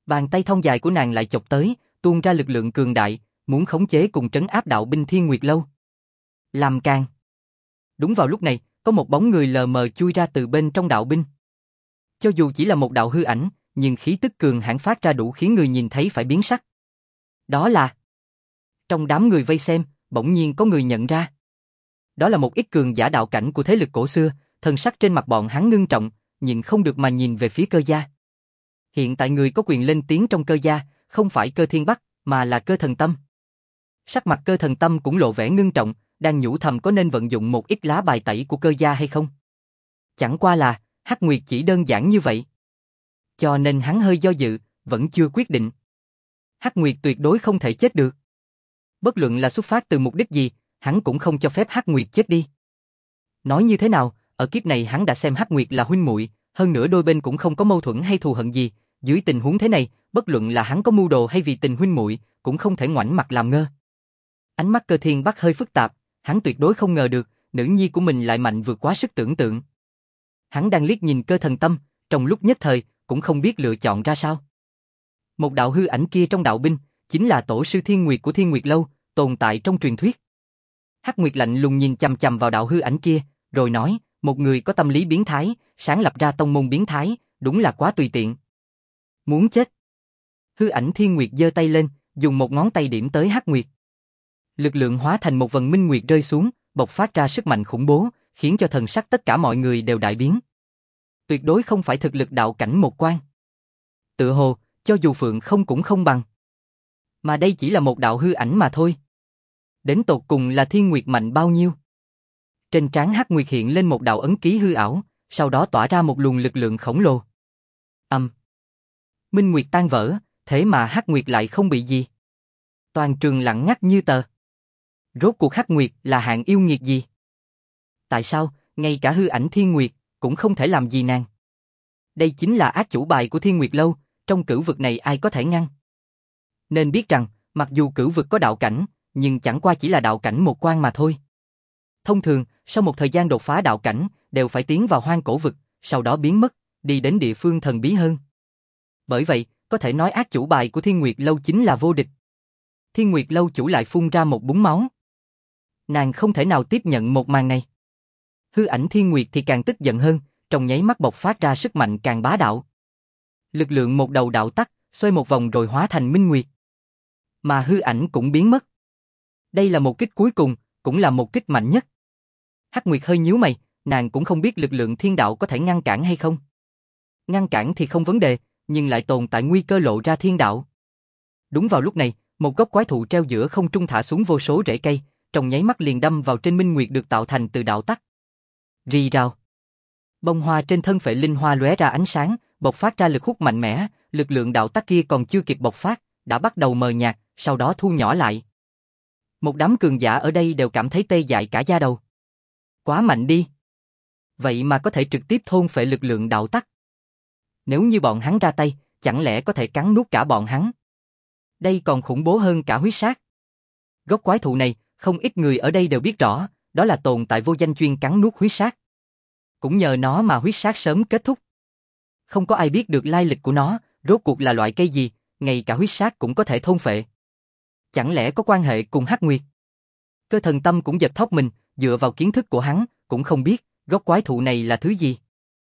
Bàn tay thon dài của nàng lại chộp tới, tuôn ra lực lượng cường đại, muốn khống chế cùng trấn áp đạo binh Thiên Nguyệt Lâu. Làm càng. Đúng vào lúc này, có một bóng người lờ mờ chui ra từ bên trong đạo binh. Cho dù chỉ là một đạo hư ảnh, nhưng khí tức cường hãn phát ra đủ khiến người nhìn thấy phải biến sắc. Đó là... Trong đám người vây xem, bỗng nhiên có người nhận ra. Đó là một ít cường giả đạo cảnh của thế lực cổ xưa, thần sắc trên mặt bọn hắn ngưng trọng, nhìn không được mà nhìn về phía Cơ gia. Hiện tại người có quyền lên tiếng trong Cơ gia, không phải Cơ Thiên Bắc, mà là Cơ Thần Tâm. Sắc mặt Cơ Thần Tâm cũng lộ vẻ ngưng trọng, đang nhủ thầm có nên vận dụng một ít lá bài tẩy của Cơ gia hay không. Chẳng qua là, Hắc Nguyệt chỉ đơn giản như vậy. Cho nên hắn hơi do dự, vẫn chưa quyết định. Hắc Nguyệt tuyệt đối không thể chết được. Bất luận là xuất phát từ mục đích gì, hắn cũng không cho phép Hắc Nguyệt chết đi. Nói như thế nào, ở kiếp này hắn đã xem Hắc Nguyệt là huynh muội, hơn nữa đôi bên cũng không có mâu thuẫn hay thù hận gì, dưới tình huống thế này, bất luận là hắn có mưu đồ hay vì tình huynh muội, cũng không thể ngoảnh mặt làm ngơ. Ánh mắt Cơ Thiên Bắc hơi phức tạp, hắn tuyệt đối không ngờ được, nữ nhi của mình lại mạnh vượt quá sức tưởng tượng. Hắn đang liếc nhìn Cơ Thần Tâm, trong lúc nhất thời, cũng không biết lựa chọn ra sao. Một đạo hư ảnh kia trong đạo binh, chính là tổ sư Thiên Nguyệt của Thiên Nguyệt Lâu, tồn tại trong truyền thuyết. Hắc Nguyệt lạnh lùng nhìn chằm chằm vào đạo hư ảnh kia, rồi nói, một người có tâm lý biến thái, sáng lập ra tông môn biến thái, đúng là quá tùy tiện. Muốn chết. Hư ảnh Thiên Nguyệt giơ tay lên, dùng một ngón tay điểm tới Hắc Nguyệt. Lực lượng hóa thành một vần minh nguyệt rơi xuống, bộc phát ra sức mạnh khủng bố, khiến cho thần sắc tất cả mọi người đều đại biến. Tuyệt đối không phải thực lực đạo cảnh một quan. Tựa hồ, cho dù Phượng không cũng không bằng. Mà đây chỉ là một đạo hư ảnh mà thôi. Đến tột cùng là Thiên Nguyệt mạnh bao nhiêu? Trên trán Hắc Nguyệt hiện lên một đạo ấn ký hư ảo, sau đó tỏa ra một luồng lực lượng khổng lồ. Minh Nguyệt tan vỡ, thế mà Hắc Nguyệt lại không bị gì. Toàn trường lặng ngắt như tờ. Rốt cuộc Hắc Nguyệt là hạng yêu nghiệt gì? Tại sao, ngay cả hư ảnh Thiên Nguyệt cũng không thể làm gì nàng? Đây chính là ác chủ bài của Thiên Nguyệt Lâu, trong cửu vực này ai có thể ngăn? Nên biết rằng, mặc dù cửu vực có đạo cảnh, nhưng chẳng qua chỉ là đạo cảnh một quan mà thôi. Thông thường, sau một thời gian đột phá đạo cảnh, đều phải tiến vào hoang cổ vực, sau đó biến mất, đi đến địa phương thần bí hơn. Bởi vậy, có thể nói ác chủ bài của Thiên Nguyệt Lâu chính là vô địch. Thiên Nguyệt Lâu chủ lại phun ra một búng máu. Nàng không thể nào tiếp nhận một màn này. Hư ảnh Thiên Nguyệt thì càng tức giận hơn, trong nháy mắt bộc phát ra sức mạnh càng bá đạo. Lực lượng một đầu đạo tắc, xoay một vòng rồi hóa thành Minh Nguyệt. Mà hư ảnh cũng biến mất. Đây là một kích cuối cùng, cũng là một kích mạnh nhất. Hắc Nguyệt hơi nhíu mày, nàng cũng không biết lực lượng thiên đạo có thể ngăn cản hay không. Ngăn cản thì không vấn đề, nhưng lại tồn tại nguy cơ lộ ra thiên đạo. Đúng vào lúc này, một gốc quái thụ treo giữa không trung thả xuống vô số rễ cây, trong nháy mắt liền đâm vào trên Minh Nguyệt được tạo thành từ đạo tắc. Rì rào. Bông hoa trên thân phệ linh hoa lóe ra ánh sáng, bộc phát ra lực hút mạnh mẽ, lực lượng đạo tắc kia còn chưa kịp bộc phát, đã bắt đầu mờ nhạt, sau đó thu nhỏ lại. Một đám cường giả ở đây đều cảm thấy tê dại cả da đầu. Quá mạnh đi. Vậy mà có thể trực tiếp thôn phệ lực lượng đạo tắc. Nếu như bọn hắn ra tay, chẳng lẽ có thể cắn nuốt cả bọn hắn? Đây còn khủng bố hơn cả huyết sát. Gốc quái thụ này, không ít người ở đây đều biết rõ, đó là tồn tại vô danh chuyên cắn nuốt huyết sát. Cũng nhờ nó mà huyết sát sớm kết thúc. Không có ai biết được lai lịch của nó, rốt cuộc là loại cây gì, ngay cả huyết sát cũng có thể thôn phệ. Chẳng lẽ có quan hệ cùng Hắc Nguyệt? Cơ Thần Tâm cũng giật thót mình, dựa vào kiến thức của hắn, cũng không biết gốc quái thụ này là thứ gì.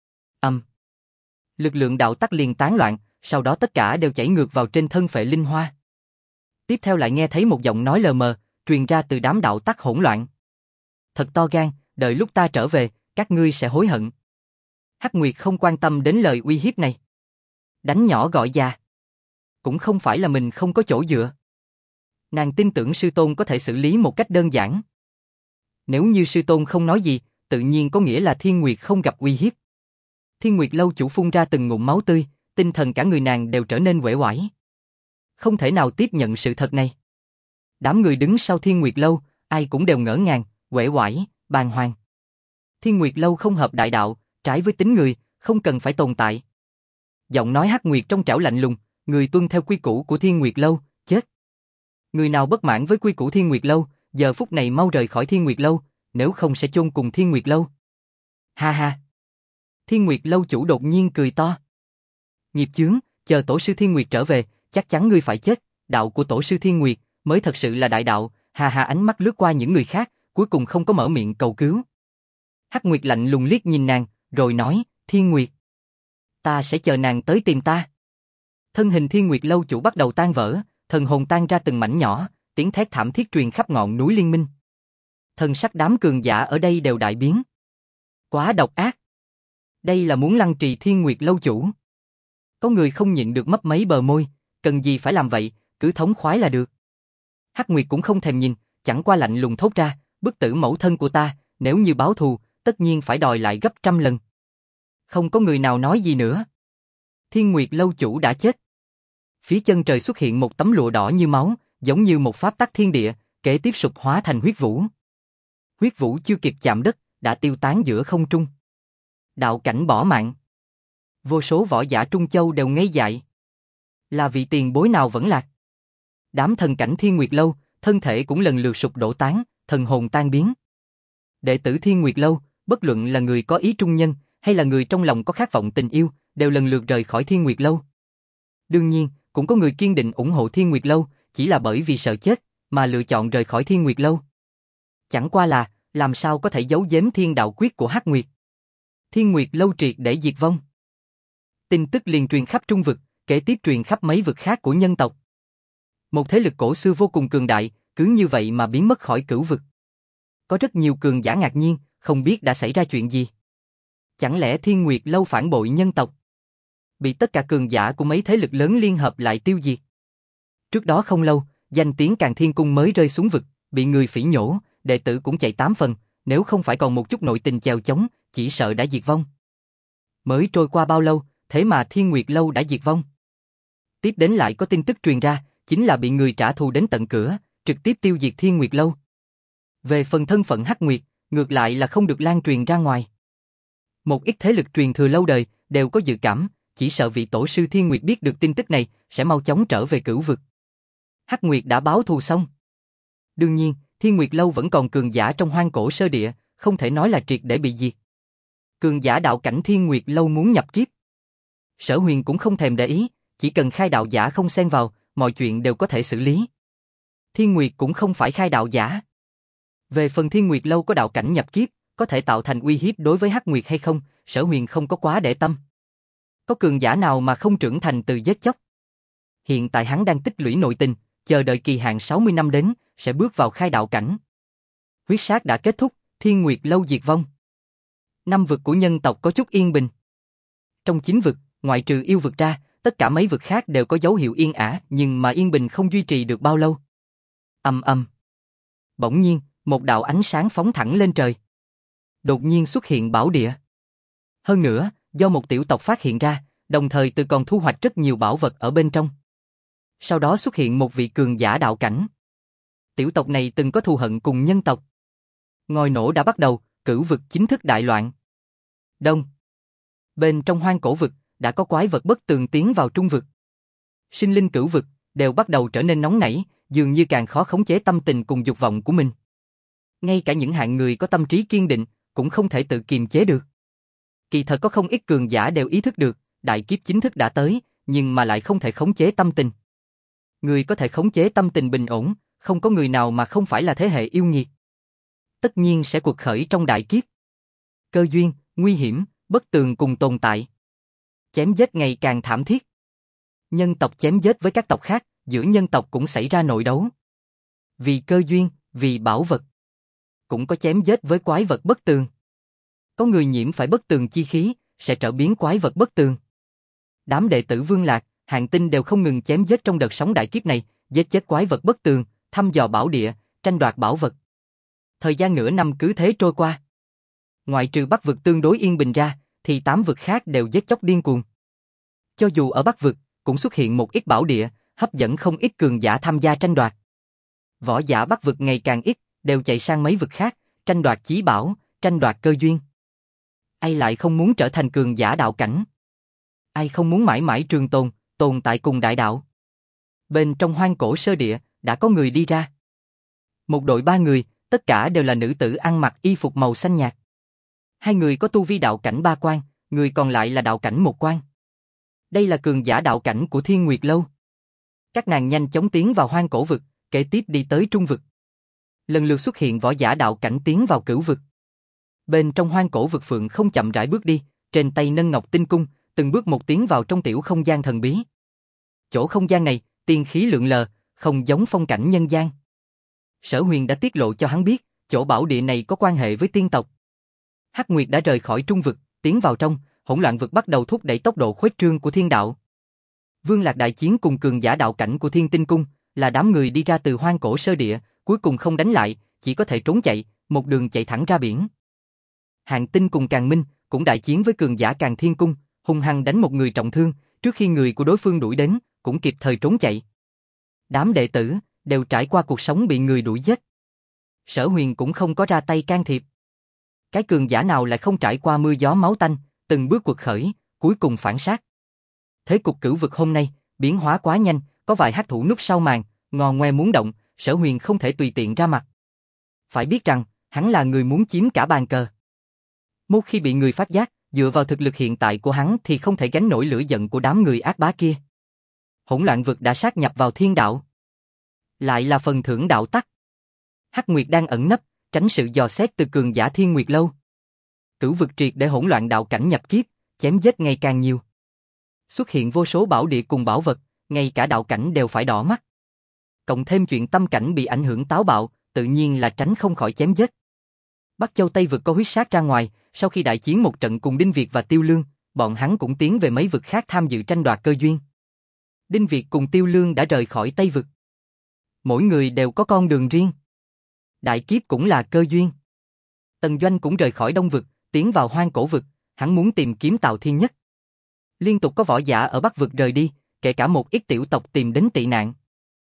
Lực lượng đạo tắc liền tán loạn, sau đó tất cả đều chảy ngược vào trên thân phệ linh hoa. Tiếp theo lại nghe thấy một giọng nói lờ mờ, truyền ra từ đám đạo tắc hỗn loạn. Thật to gan, đợi lúc ta trở về, các ngươi sẽ hối hận. Hắc Nguyệt không quan tâm đến lời uy hiếp này. Đánh nhỏ gọi già. Cũng không phải là mình không có chỗ dựa. Nàng tin tưởng sư tôn có thể xử lý một cách đơn giản. Nếu như sư tôn không nói gì, tự nhiên có nghĩa là Thiên Nguyệt không gặp uy hiếp. Thiên Nguyệt Lâu chủ phun ra từng ngụm máu tươi, tinh thần cả người nàng đều trở nên uể oải. Không thể nào tiếp nhận sự thật này. Đám người đứng sau Thiên Nguyệt Lâu, ai cũng đều ngỡ ngàng, uể oải, bàng hoàng. Thiên Nguyệt Lâu không hợp đại đạo, trái với tính người, không cần phải tồn tại. Giọng nói Hắc Nguyệt trong trẻo lạnh lùng, người tuân theo quy củ của Thiên Nguyệt Lâu, chết. Người nào bất mãn với quy củ Thiên Nguyệt Lâu, giờ phút này mau rời khỏi Thiên Nguyệt Lâu, nếu không sẽ chôn cùng Thiên Nguyệt Lâu. Ha ha. Thiên Nguyệt Lâu chủ đột nhiên cười to. Nghiệp chướng, chờ tổ sư Thiên Nguyệt trở về, chắc chắn ngươi phải chết, đạo của tổ sư Thiên Nguyệt mới thật sự là đại đạo. Hà Hà ánh mắt lướt qua những người khác, cuối cùng không có mở miệng cầu cứu. Hắc Nguyệt lạnh lùng liếc nhìn nàng, rồi nói, Thiên Nguyệt, ta sẽ chờ nàng tới tìm ta. Thân hình Thiên Nguyệt lâu chủ bắt đầu tan vỡ, thần hồn tan ra từng mảnh nhỏ, tiếng thét thảm thiết truyền khắp ngọn núi Liên Minh. Thần sắc đám cường giả ở đây đều đại biến. Quá độc ác. Đây là muốn lăng trì Thiên Nguyệt lâu chủ. Có người không nhịn được mấp máy bờ môi, cần gì phải làm vậy, cứ thống khoái là được. Hắc Nguyệt cũng không thèm nhìn, chẳng qua lạnh lùng thốt ra, bức tử mẫu thân của ta, nếu như báo thù, tất nhiên phải đòi lại gấp trăm lần. Không có người nào nói gì nữa. Thiên Nguyệt lâu chủ đã chết. Phía chân trời xuất hiện một tấm lụa đỏ như máu, giống như một pháp tắc thiên địa, kế tiếp sụp hóa thành huyết vũ. Huyết vũ chưa kịp chạm đất, đã tiêu tán giữa không trung. Đạo cảnh bỏ mạng. Vô số võ giả Trung Châu đều ngây dại. Là vị tiền bối nào vẫn lạc? Đám thần cảnh Thiên Nguyệt lâu, thân thể cũng lần lượt sụp đổ tán, thần hồn tan biến. Đệ tử Thiên Nguyệt lâu, bất luận là người có ý trung nhân, hay là người trong lòng có khát vọng tình yêu, đều lần lượt rời khỏi Thiên Nguyệt lâu. Đương nhiên, cũng có người kiên định ủng hộ Thiên Nguyệt lâu, chỉ là bởi vì sợ chết, mà lựa chọn rời khỏi Thiên Nguyệt lâu. Chẳng qua là, làm sao có thể giấu giếm thiên đạo quyết của Hắc Nguyệt. Thiên Nguyệt lâu triệt để diệt vong. Tin tức liền truyền khắp Trung vực, kế tiếp truyền khắp mấy vực khác của nhân tộc. Một thế lực cổ xưa vô cùng cường đại, cứ như vậy mà biến mất khỏi cửu vực. Có rất nhiều cường giả ngạc nhiên, không biết đã xảy ra chuyện gì. Chẳng lẽ Thiên Nguyệt lâu phản bội nhân tộc? Bị tất cả cường giả của mấy thế lực lớn liên hợp lại tiêu diệt. Trước đó không lâu, danh tiếng Càn Thiên Cung mới rơi xuống vực, bị người phỉ nhổ, đệ tử cũng chạy 8 phần, nếu không phải còn một chút nội tình chèo chống, chỉ sợ đã diệt vong. Mới trôi qua bao lâu, thế mà Thiên Nguyệt lâu đã diệt vong. Tiếp đến lại có tin tức truyền ra, chính là bị người trả thù đến tận cửa, trực tiếp tiêu diệt Thiên Nguyệt lâu. Về phần thân phận Hắc Nguyệt, ngược lại là không được lan truyền ra ngoài. Một ít thế lực truyền thừa lâu đời, đều có dự cảm, chỉ sợ vị tổ sư Thiên Nguyệt biết được tin tức này, sẽ mau chóng trở về cửu vực. Hắc Nguyệt đã báo thù xong. Đương nhiên, Thiên Nguyệt lâu vẫn còn cường giả trong hoang cổ sơ địa, không thể nói là triệt để bị diệt. Cường giả đạo cảnh Thiên Nguyệt lâu muốn nhập kiếp. Sở Huyền cũng không thèm để ý, chỉ cần khai đạo giả không xen vào, mọi chuyện đều có thể xử lý. Thiên Nguyệt cũng không phải khai đạo giả. Về phần Thiên Nguyệt lâu có đạo cảnh nhập kiếp, có thể tạo thành uy hiếp đối với Hắc Nguyệt hay không, Sở Huyền không có quá để tâm. Có cường giả nào mà không trưởng thành từ giết chóc. Hiện tại hắn đang tích lũy nội tình, chờ đợi kỳ hạn 60 năm đến, sẽ bước vào khai đạo cảnh. Huyết sát đã kết thúc, Thiên Nguyệt lâu diệt vong. 5 vực của nhân tộc có chút yên bình. Trong 9 vực, ngoại trừ yêu vực ra, tất cả mấy vực khác đều có dấu hiệu yên ả, nhưng mà yên bình không duy trì được bao lâu. Ầm ầm. Bỗng nhiên, một đạo ánh sáng phóng thẳng lên trời. Đột nhiên xuất hiện bảo địa. Hơn nữa, do một tiểu tộc phát hiện ra, đồng thời từ còn thu hoạch rất nhiều bảo vật ở bên trong. Sau đó xuất hiện một vị cường giả đạo cảnh. Tiểu tộc này từng có thù hận cùng nhân tộc. Ngòi nổ đã bắt đầu, cửu vực chính thức đại loạn. Đông. Bên trong hoang cổ vực, đã có quái vật bất tường tiến vào trung vực. Sinh linh cửu vực, đều bắt đầu trở nên nóng nảy, dường như càng khó khống chế tâm tình cùng dục vọng của mình. Ngay cả những hạng người có tâm trí kiên định, cũng không thể tự kiềm chế được. Kỳ thật có không ít cường giả đều ý thức được, đại kiếp chính thức đã tới, nhưng mà lại không thể khống chế tâm tình. Người có thể khống chế tâm tình bình ổn, không có người nào mà không phải là thế hệ yêu nghiệt. Tất nhiên sẽ cuộc khởi trong đại kiếp. Cơ duyên, nguy hiểm, bất tường cùng tồn tại. Chém giết ngày càng thảm thiết. Nhân tộc chém giết với các tộc khác, giữa nhân tộc cũng xảy ra nội đấu. Vì cơ duyên, vì bảo vật. Cũng có chém giết với quái vật bất tường. Có người nhiễm phải bất tường chi khí, sẽ trở biến quái vật bất tường. Đám đệ tử Vương Lạc, Hạng Tinh đều không ngừng chém giết trong đợt sóng đại kiếp này, giết chết quái vật bất tường, thăm dò bảo địa, tranh đoạt bảo vật. Thời gian nửa năm cứ thế trôi qua. Ngoại trừ Bắc vực tương đối yên bình ra, thì 8 vực khác đều giết chóc điên cuồng. Cho dù ở Bắc vực, cũng xuất hiện một ít bảo địa, hấp dẫn không ít cường giả tham gia tranh đoạt. Võ giả Bắc vực ngày càng ít, đều chạy sang mấy vực khác, tranh đoạt chí bảo, tranh đoạt cơ duyên. Ai lại không muốn trở thành cường giả đạo cảnh? Ai không muốn mãi mãi trường tồn, tồn tại cùng đại đạo? Bên trong hoang cổ sơ địa, đã có người đi ra. Một đội 3 người, tất cả đều là nữ tử ăn mặc y phục màu xanh nhạt. 2 người có tu vi đạo cảnh 3 quan, người còn lại là đạo cảnh 1 quan. Đây là cường giả đạo cảnh của Thiên Nguyệt Lâu. Các nàng nhanh chóng tiến vào hoang cổ vực, kế tiếp đi tới trung vực. Lần lượt xuất hiện võ giả đạo cảnh tiến vào cửu vực. Bên trong hoang cổ vực Phượng không chậm rãi bước đi, trên tay nâng ngọc tinh cung, từng bước một tiến vào trong tiểu không gian thần bí. Chỗ không gian này, tiên khí lượn lờ, không giống phong cảnh nhân gian. Sở Huyền đã tiết lộ cho hắn biết, chỗ bảo địa này có quan hệ với tiên tộc. Hắc Nguyệt đã rời khỏi trung vực, tiến vào trong, hỗn loạn vực bắt đầu thúc đẩy tốc độ khuếch trương của thiên đạo. Vương Lạc đại chiến cùng cường giả đạo cảnh của Thiên Tinh Cung, là đám người đi ra từ hoang cổ sơ địa, cuối cùng không đánh lại, chỉ có thể trốn chạy, một đường chạy thẳng ra biển. Hạng Tinh cùng Càn Minh cũng đại chiến với cường giả Càn Thiên Cung, hung hăng đánh một người trọng thương, trước khi người của đối phương đuổi đến, cũng kịp thời trốn chạy. Đám đệ tử đều trải qua cuộc sống bị người đuổi giết. Sở Huyền cũng không có ra tay can thiệp. Cái cường giả nào lại không trải qua mưa gió máu tanh, từng bước quật khởi, cuối cùng phản sát. Thế cục cửu vực hôm nay biến hóa quá nhanh, có vài hắc thủ núp sau màn, ngò ngoe muốn động, Sở Huyền không thể tùy tiện ra mặt. Phải biết rằng, hắn là người muốn chiếm cả bàn cờ. Một khi bị người phát giác, dựa vào thực lực hiện tại của hắn thì không thể gánh nổi lửa giận của đám người ác bá kia. Hỗn loạn vực đã sát nhập vào thiên đạo. Lại là phần thưởng đạo tắc. Hắc Nguyệt đang ẩn nấp, tránh sự dò xét từ cường giả Thiên Nguyệt Lâu. Cửu vực triệt để hỗn loạn đạo cảnh nhập kiếp, chém giết ngày càng nhiều. Xuất hiện vô số bảo địa cùng bảo vật, ngay cả đạo cảnh đều phải đỏ mắt. Cộng thêm chuyện tâm cảnh bị ảnh hưởng táo bạo, tự nhiên là tránh không khỏi chém giết. Bắc Châu Tây vực có huyết sát ra ngoài, sau khi đại chiến một trận cùng Đinh Việt và Tiêu Lương, bọn hắn cũng tiến về mấy vực khác tham dự tranh đoạt cơ duyên. Đinh Việt cùng Tiêu Lương đã rời khỏi Tây vực. Mỗi người đều có con đường riêng. Đại kiếp cũng là cơ duyên. Tần Doanh cũng rời khỏi Đông vực, tiến vào hoang cổ vực, hắn muốn tìm kiếm Tào Thiên Nhất. Liên tục có võ giả ở Bắc vực rời đi, kể cả một ít tiểu tộc tìm đến tị nạn.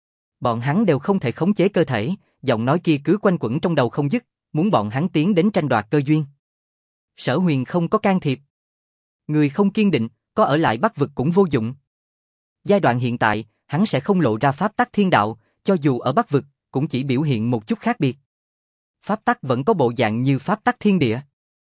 Bọn hắn đều không thể khống chế cơ thể, giọng nói kia cứ quanh quẩn trong đầu không dứt, muốn bọn hắn tiến đến tranh đoạt cơ duyên. Sở Huyền không có can thiệp. Người không kiên định, có ở lại Bắc vực cũng vô dụng. Giai đoạn hiện tại, hắn sẽ không lộ ra pháp tắc thiên đạo, cho dù ở Bắc vực, cũng chỉ biểu hiện một chút khác biệt. Pháp tắc vẫn có bộ dạng như pháp tắc thiên địa.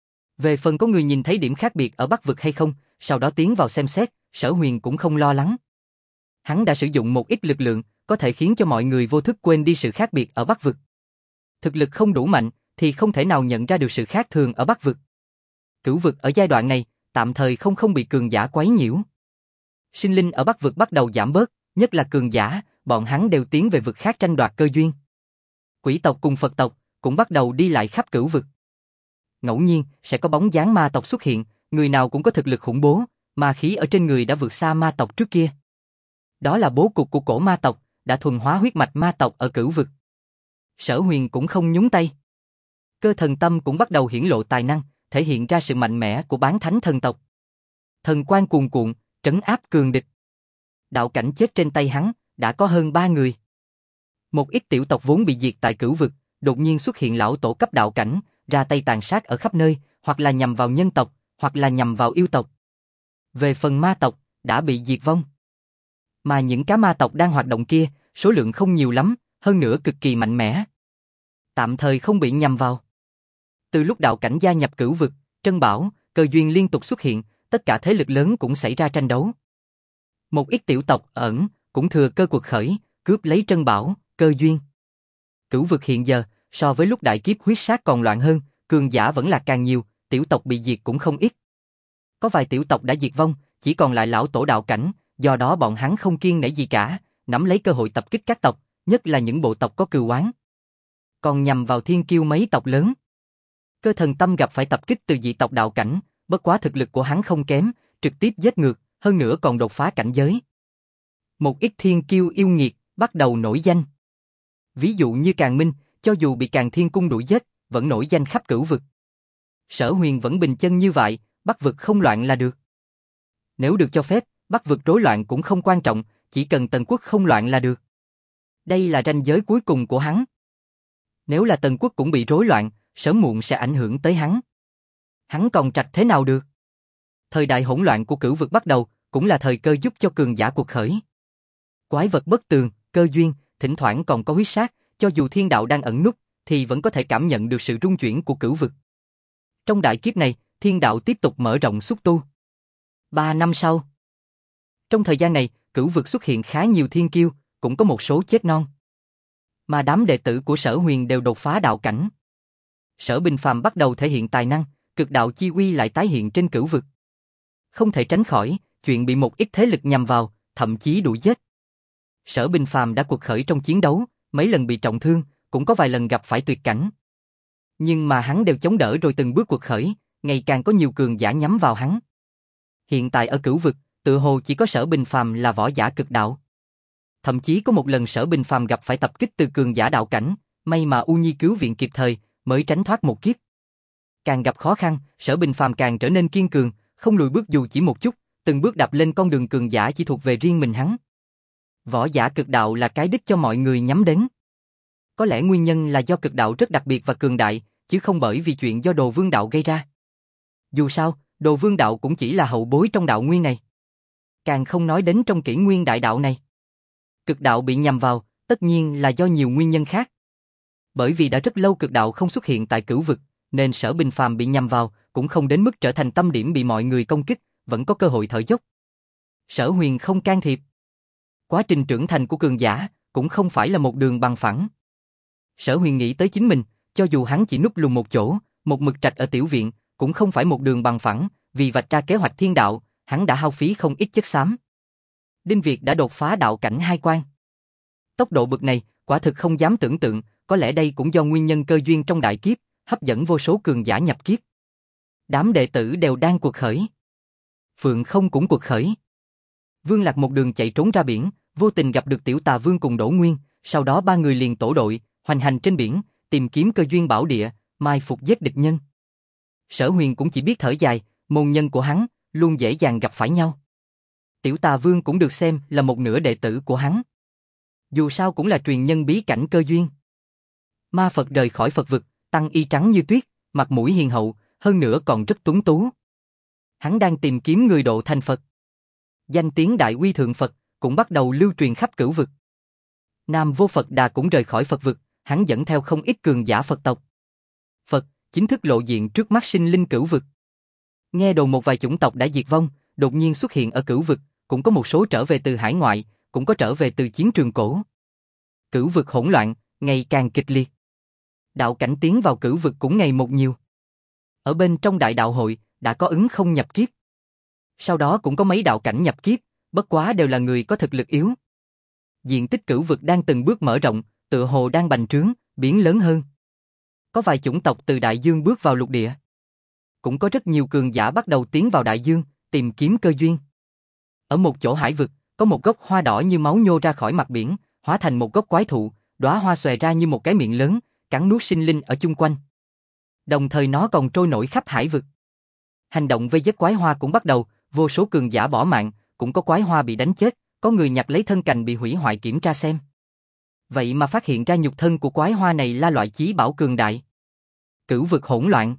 Về phần có người nhìn thấy điểm khác biệt ở Bắc vực hay không, sau đó tiến vào xem xét, Sở Huyền cũng không lo lắng. Hắn đã sử dụng một ít lực lượng, có thể khiến cho mọi người vô thức quên đi sự khác biệt ở Bắc vực. Thực lực không đủ mạnh, thì không thể nào nhận ra được sự khác thường ở Bắc vực. Cửu vực ở giai đoạn này, tạm thời không bị cường giả quấy nhiễu. Sinh linh ở Bắc vực bắt đầu giảm bớt, nhất là cường giả, bọn hắn đều tiến về vực khác tranh đoạt cơ duyên. Quỷ tộc cùng Phật tộc cũng bắt đầu đi lại khắp cửu vực. Ngẫu nhiên sẽ có bóng dáng ma tộc xuất hiện, người nào cũng có thực lực khủng bố, ma khí ở trên người đã vượt xa ma tộc trước kia. Đó là bố cục của cổ ma tộc, đã thuần hóa huyết mạch ma tộc ở cửu vực. Sở Huyền cũng không nhúng tay. Cơ thần tâm cũng bắt đầu hiển lộ tài năng, thể hiện ra sự mạnh mẽ của bán thánh thần tộc. Thần quang cuồn cuộn, trấn áp cường địch. Đạo cảnh chết trên tay hắn, đã có hơn 3 người. Một ít tiểu tộc vốn bị diệt tại cửu vực, đột nhiên xuất hiện lão tổ cấp đạo cảnh, ra tay tàn sát ở khắp nơi, hoặc là nhằm vào nhân tộc, hoặc là nhằm vào yêu tộc. Về phần ma tộc, đã bị diệt vong. Mà những cá ma tộc đang hoạt động kia, số lượng không nhiều lắm, hơn nữa cực kỳ mạnh mẽ. Tạm thời không bị nhằm vào. Từ lúc đạo cảnh gia nhập cửu vực, Trân Bảo, cơ duyên liên tục xuất hiện, tất cả thế lực lớn cũng xảy ra tranh đấu. Một ít tiểu tộc ẩn, cũng thừa cơ cuộc khởi, cướp lấy Trân Bảo, cơ duyên. Cửu vực hiện giờ, so với lúc đại kiếp huyết sát còn loạn hơn, cường giả vẫn là càng nhiều, tiểu tộc bị diệt cũng không ít. Có vài tiểu tộc đã diệt vong, chỉ còn lại lão tổ đạo cảnh, do đó bọn hắn không kiêng nể gì cả, nắm lấy cơ hội tập kích các tộc, nhất là những bộ tộc có cừu oán. Còn nhằm vào thiên kiêu mấy tộc lớn. Cơ thần tâm gặp phải tập kích từ dị tộc đạo cảnh, bất quá thực lực của hắn không kém, trực tiếp giết ngược, hơn nữa còn đột phá cảnh giới. Một ít thiên kiêu yêu nghiệt, bắt đầu nổi danh. Ví dụ như Càn Minh, cho dù bị Càn Thiên Cung đuổi giết, vẫn nổi danh khắp cửu vực. Sở Huyền vẫn bình chân như vậy, Bắc vực không loạn là được. Nếu được cho phép, Bắc vực rối loạn cũng không quan trọng, chỉ cần Tần quốc không loạn là được. Đây là ranh giới cuối cùng của hắn. Nếu là Tần quốc cũng bị rối loạn, sớm muộn sẽ ảnh hưởng tới hắn. Hắn còn trạch thế nào được? Thời đại hỗn loạn của cửu vực bắt đầu, cũng là thời cơ giúp cho cường giả cuộc khởi. Quái vật bất tường, cơ duyên, thỉnh thoảng còn có huyết sát, cho dù thiên đạo đang ẩn núp, thì vẫn có thể cảm nhận được sự rung chuyển của cửu vực. Trong đại kiếp này, thiên đạo tiếp tục mở rộng xúc tu. 3 năm sau, Trong thời gian này, cửu vực xuất hiện khá nhiều thiên kiêu, cũng có một số chết non. Mà đám đệ tử của Sở Huyền đều đột phá đạo cảnh. Sở Bình Phàm bắt đầu thể hiện tài năng, cực đạo chi uy lại tái hiện trên cửu vực. Không thể tránh khỏi, chuyện bị một ít thế lực nhằm vào, thậm chí đuổi giết. Sở Bình Phàm đã quật khởi trong chiến đấu, mấy lần bị trọng thương, cũng có vài lần gặp phải tuyệt cảnh. Nhưng mà hắn đều chống đỡ rồi từng bước quật khởi, ngày càng có nhiều cường giả nhắm vào hắn. Hiện tại ở cửu vực, tự hồ chỉ có Sở Bình Phàm là võ giả cực đạo. Thậm chí có một lần Sở Bình Phàm gặp phải tập kích từ cường giả đạo cảnh, may mà U Nhi cứu viện kịp thời, mới tránh thoát một kiếp. Càng gặp khó khăn, Sở Bình Phàm càng trở nên kiên cường, không lùi bước dù chỉ một chút, từng bước đạp lên con đường cường giả chỉ thuộc về riêng mình hắn. Võ giả cực đạo là cái đích cho mọi người nhắm đến. Có lẽ nguyên nhân là do cực đạo rất đặc biệt và cường đại, chứ không bởi vì chuyện do Đồ Vương đạo gây ra. Dù sao, Đồ Vương đạo cũng chỉ là hậu bối trong đạo nguyên này. Càng không nói đến trong kỷ nguyên đại đạo này. Cực đạo bị nhằm vào, tất nhiên là do nhiều nguyên nhân khác. Bởi vì đã rất lâu cực đạo không xuất hiện tại cửu vực, nên Sở Bình Phàm bị nhằm vào, cũng không đến mức trở thành tâm điểm bị mọi người công kích, vẫn có cơ hội thở dốc. Sở Huyền không can thiệp. Quá trình trưởng thành của cường giả, cũng không phải là một đường bằng phẳng. Sở Huyền nghĩ tới chính mình, cho dù hắn chỉ núp lùm một chỗ, một mực trạch ở tiểu viện, cũng không phải một đường bằng phẳng, vì vạch ra kế hoạch thiên đạo, hắn đã hao phí không ít chất xám. Đinh Việt đã đột phá đạo cảnh 2 quan. Tốc độ bực này, quả thực không dám tưởng tượng, có lẽ đây cũng do nguyên nhân cơ duyên trong đại kiếp, hấp dẫn vô số cường giả nhập kiếp. Đám đệ tử đều đang quật khởi. Phượng Không cũng quật khởi. Vương Lạc một đường chạy trốn ra biển, vô tình gặp được Tiểu Tà Vương cùng Đỗ Nguyên, sau đó ba người liền tổ đội, hoành hành trên biển, tìm kiếm cơ duyên bảo địa, mai phục giết địch nhân. Sở Huyền cũng chỉ biết thở dài, môn nhân của hắn luôn dễ dàng gặp phải nhau. Tiểu Tà Vương cũng được xem là một nửa đệ tử của hắn. Dù sao cũng là truyền nhân bí cảnh cơ duyên. Ma Phật rời khỏi Phật vực, tăng y trắng như tuyết, mặt mũi hiền hậu, hơn nữa còn rất tuấn tú. Hắn đang tìm kiếm người độ thành Phật. Danh tiếng Đại Uy Thượng Phật cũng bắt đầu lưu truyền khắp cửu vực. Nam Vô Phật Đà cũng rời khỏi Phật vực, hắn dẫn theo không ít cường giả Phật tộc. Phật chính thức lộ diện trước mắt sinh linh cửu vực. Nghe đồn một vài chủng tộc đã diệt vong, đột nhiên xuất hiện ở cửu vực, cũng có một số trở về từ hải ngoại, cũng có trở về từ chiến trường cổ. Cửu vực hỗn loạn, ngày càng kịch liệt. Đạo cảnh tiến vào cửu vực cũng ngày một nhiều. Ở bên trong đại đạo hội, đã có ứng không nhập kiếp. Sau đó cũng có mấy đạo cảnh nhập kiếp, bất quá đều là người có thực lực yếu. Diện tích cửu vực đang từng bước mở rộng, tựa hồ đang bành trướng, biến lớn hơn. Có vài chủng tộc từ đại dương bước vào lục địa. Cũng có rất nhiều cường giả bắt đầu tiến vào đại dương, tìm kiếm cơ duyên. Ở một chỗ hải vực, có một gốc hoa đỏ như máu nhô ra khỏi mặt biển, hóa thành một gốc quái thụ, đóa hoa xòe ra như một cái miệng lớn, cắn nuốt sinh linh ở chung quanh. Đồng thời nó còn trôi nổi khắp hải vực. Hành động vây giết quái hoa cũng bắt đầu, vô số cường giả bỏ mạng, cũng có quái hoa bị đánh chết, có người nhặt lấy thân cành bị hủy hoại kiểm tra xem. Vậy mà phát hiện ra nhục thân của quái hoa này là loại chí bảo cường đại. Cửu vực hỗn loạn.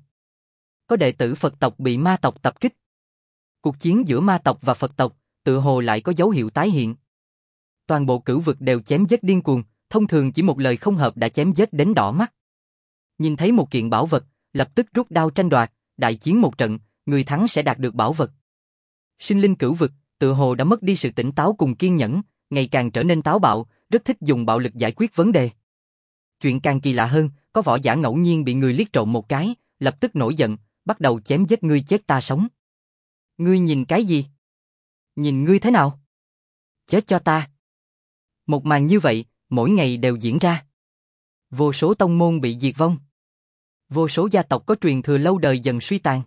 Có đệ tử Phật tộc bị ma tộc tập kích. Cuộc chiến giữa ma tộc và Phật tộc, tựa hồ lại có dấu hiệu tái hiện. Toàn bộ cửu vực đều chém giết điên cuồng, thông thường chỉ một lời không hợp đã chém giết đến đỏ mắt. Nhìn thấy một kiện bảo vật, lập tức rút đao tranh đoạt, đại chiến một trận, người thắng sẽ đạt được bảo vật. Sinh linh cửu vực, tựa hồ đã mất đi sự tỉnh táo cùng kiên nhẫn, ngày càng trở nên táo bạo, rất thích dùng bạo lực giải quyết vấn đề. Chuyện càng kỳ lạ hơn, có võ giả ngẫu nhiên bị người liếc trộm một cái, lập tức nổi giận, bắt đầu chém giết ngươi chết ta sống. Ngươi nhìn cái gì? Nhìn ngươi thế nào? Chết cho ta. Một màn như vậy, mỗi ngày đều diễn ra. Vô số tông môn bị diệt vong. Vô số gia tộc có truyền thừa lâu đời dần suy tàn.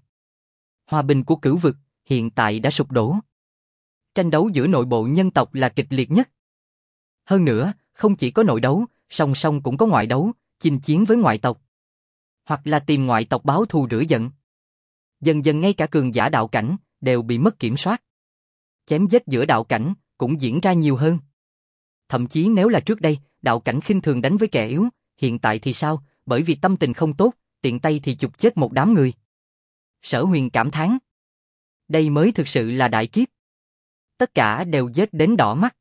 Hòa bình của cửu vực, hiện tại đã sụp đổ. Tranh đấu giữa nội bộ nhân tộc là kịch liệt nhất. Hơn nữa, không chỉ có nội đấu, song song cũng có ngoại đấu, chinh chiến với ngoại tộc. Hoặc là tìm ngoại tộc báo thù rửa giận. Dần dần ngay cả cường giả đạo cảnh, đều bị mất kiểm soát. Chém giết giữa đạo cảnh, cũng diễn ra nhiều hơn. Thậm chí nếu là trước đây, đạo cảnh khinh thường đánh với kẻ yếu, hiện tại thì sao, bởi vì tâm tình không tốt, tiện tay thì chụp chết một đám người. Sở Huyền cảm thán. Đây mới thực sự là đại kiếp. Tất cả đều giết đến đỏ mắt.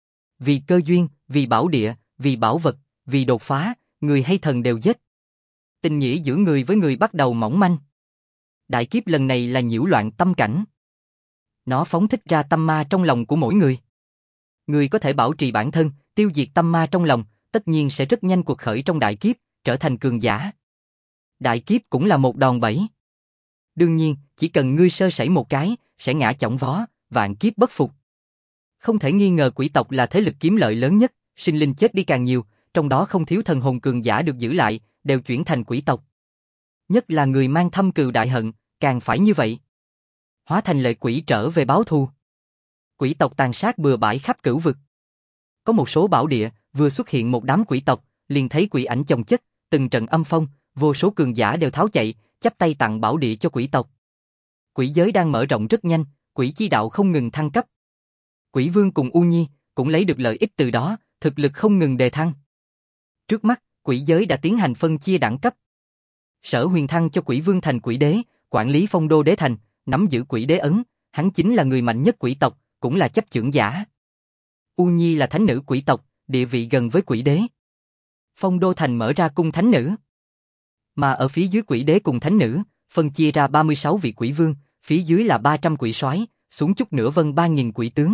Vì cơ duyên, vì bảo địa, vì bảo vật, vì đột phá, người hay thần đều giết. Tình nghĩa giữa người với người bắt đầu mỏng manh. Đại kiếp lần này là nhiễu loạn tâm cảnh. Nó phóng thích ra tâm ma trong lòng của mỗi người. Người có thể bảo trì bản thân, tiêu diệt tâm ma trong lòng, tất nhiên sẽ rất nhanh cuộc khởi trong đại kiếp, trở thành cường giả. Đại kiếp cũng là một đòn bẩy. Đương nhiên, chỉ cần ngươi sơ sẩy một cái, sẽ ngã chỏng vó, vạn kiếp bất phục. Không thể nghi ngờ quỷ tộc là thế lực kiếm lợi lớn nhất, sinh linh chết đi càng nhiều, trong đó không thiếu thần hồn cường giả được giữ lại, đều chuyển thành quỷ tộc. Nhất là người mang thâm cừu đại hận, càng phải như vậy. Hóa thành lệ quỷ trở về báo thù. Quỷ tộc tàn sát bừa bãi khắp cửu vực. Có một số bảo địa, vừa xuất hiện một đám quỷ tộc, liền thấy quỷ ảnh chồng chất, từng trận âm phong, vô số cường giả đều tháo chạy, chắp tay tặng bảo địa cho quỷ tộc. Quỷ giới đang mở rộng rất nhanh, quỷ chi đạo không ngừng thăng cấp. Quỷ vương cùng U Nhi cũng lấy được lợi ích từ đó, thực lực không ngừng đề thăng. Trước mắt, quỷ giới đã tiến hành phân chia đẳng cấp. Sở Huyền thăng cho quỷ vương thành quỷ đế, quản lý phong đô đế thành, nắm giữ quỷ đế ấn, hắn chính là người mạnh nhất quỷ tộc, cũng là chấp chưởng giả. U Nhi là thánh nữ quỷ tộc, địa vị gần với quỷ đế. Phong đô thành mở ra cung thánh nữ. Mà ở phía dưới quỷ đế cùng thánh nữ, phân chia ra 36 vị quỷ vương, phía dưới là 300 quỷ soái, xuống chút nữa vân 3.000 quỷ tướng.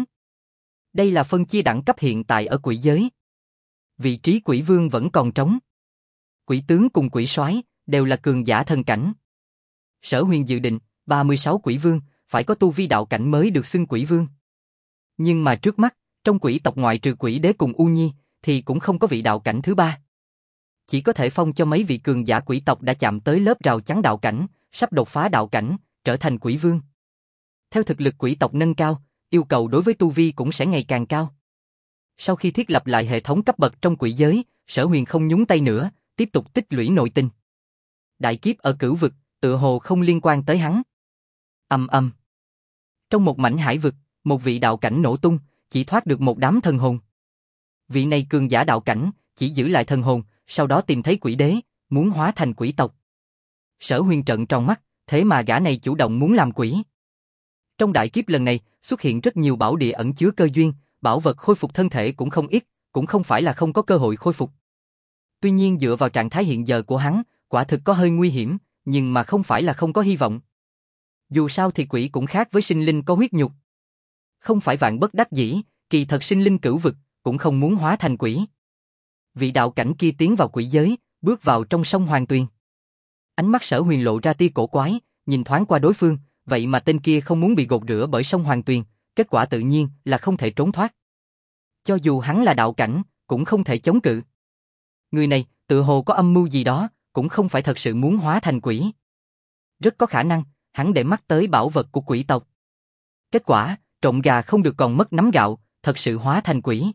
Đây là phân chia đẳng cấp hiện tại ở quỷ giới. Vị trí quỷ vương vẫn còn trống. Quỷ tướng cùng quỷ soái đều là cường giả thần cảnh. Sở Huyền dự định, 36 quỷ vương, phải có tu vi đạo cảnh mới được xưng quỷ vương. Nhưng mà trước mắt, trong quỷ tộc ngoại trừ quỷ đế cùng U Nhi, thì cũng không có vị đạo cảnh thứ ba. Chỉ có thể phong cho mấy vị cường giả quỷ tộc đã chạm tới lớp rào chắn đạo cảnh, sắp đột phá đạo cảnh, trở thành quỷ vương. Theo thực lực quỷ tộc nâng cao, yêu cầu đối với tu vi cũng sẽ ngày càng cao. Sau khi thiết lập lại hệ thống cấp bậc trong quỷ giới, Sở Huyền không nhúng tay nữa, tiếp tục tích lũy nội tình. Đại kiếp ở cửu vực, tựa hồ không liên quan tới hắn. Ầm ầm. Trong một mảnh hải vực, một vị đạo cảnh nổ tung, chỉ thoát được một đám thần hồn. Vị này cường giả đạo cảnh, chỉ giữ lại thần hồn, sau đó tìm thấy quỷ đế, muốn hóa thành quỷ tộc. Sở Huyền trợn tròn mắt, thế mà gã này chủ động muốn làm quỷ. Trong đại kiếp lần này, xuất hiện rất nhiều bảo địa ẩn chứa cơ duyên, bảo vật khôi phục thân thể cũng không ít, cũng không phải là không có cơ hội khôi phục. Tuy nhiên dựa vào trạng thái hiện giờ của hắn, quả thực có hơi nguy hiểm, nhưng mà không phải là không có hy vọng. Dù sao thì quỷ cũng khác với sinh linh có huyết nhục. Không phải vạn bất đắc dĩ, kỳ thật sinh linh cửu vực, cũng không muốn hóa thành quỷ. Vị đạo cảnh kia tiến vào quỷ giới, bước vào trong sông Hoàng Tuyền. Ánh mắt Sở Huyền lộ ra tia cổ quái, nhìn thoáng qua đối phương, vậy mà tên kia không muốn bị gột rửa bởi sông Hoàng Tuyền, kết quả tự nhiên là không thể trốn thoát. Cho dù hắn là đạo cảnh, cũng không thể chống cự. Người này, tự hồ có âm mưu gì đó, cũng không phải thật sự muốn hóa thành quỷ. Rất có khả năng, hắn để mắt tới bảo vật của quỷ tộc. Kết quả, trộm gà không được còn mất nắm gạo, thật sự hóa thành quỷ.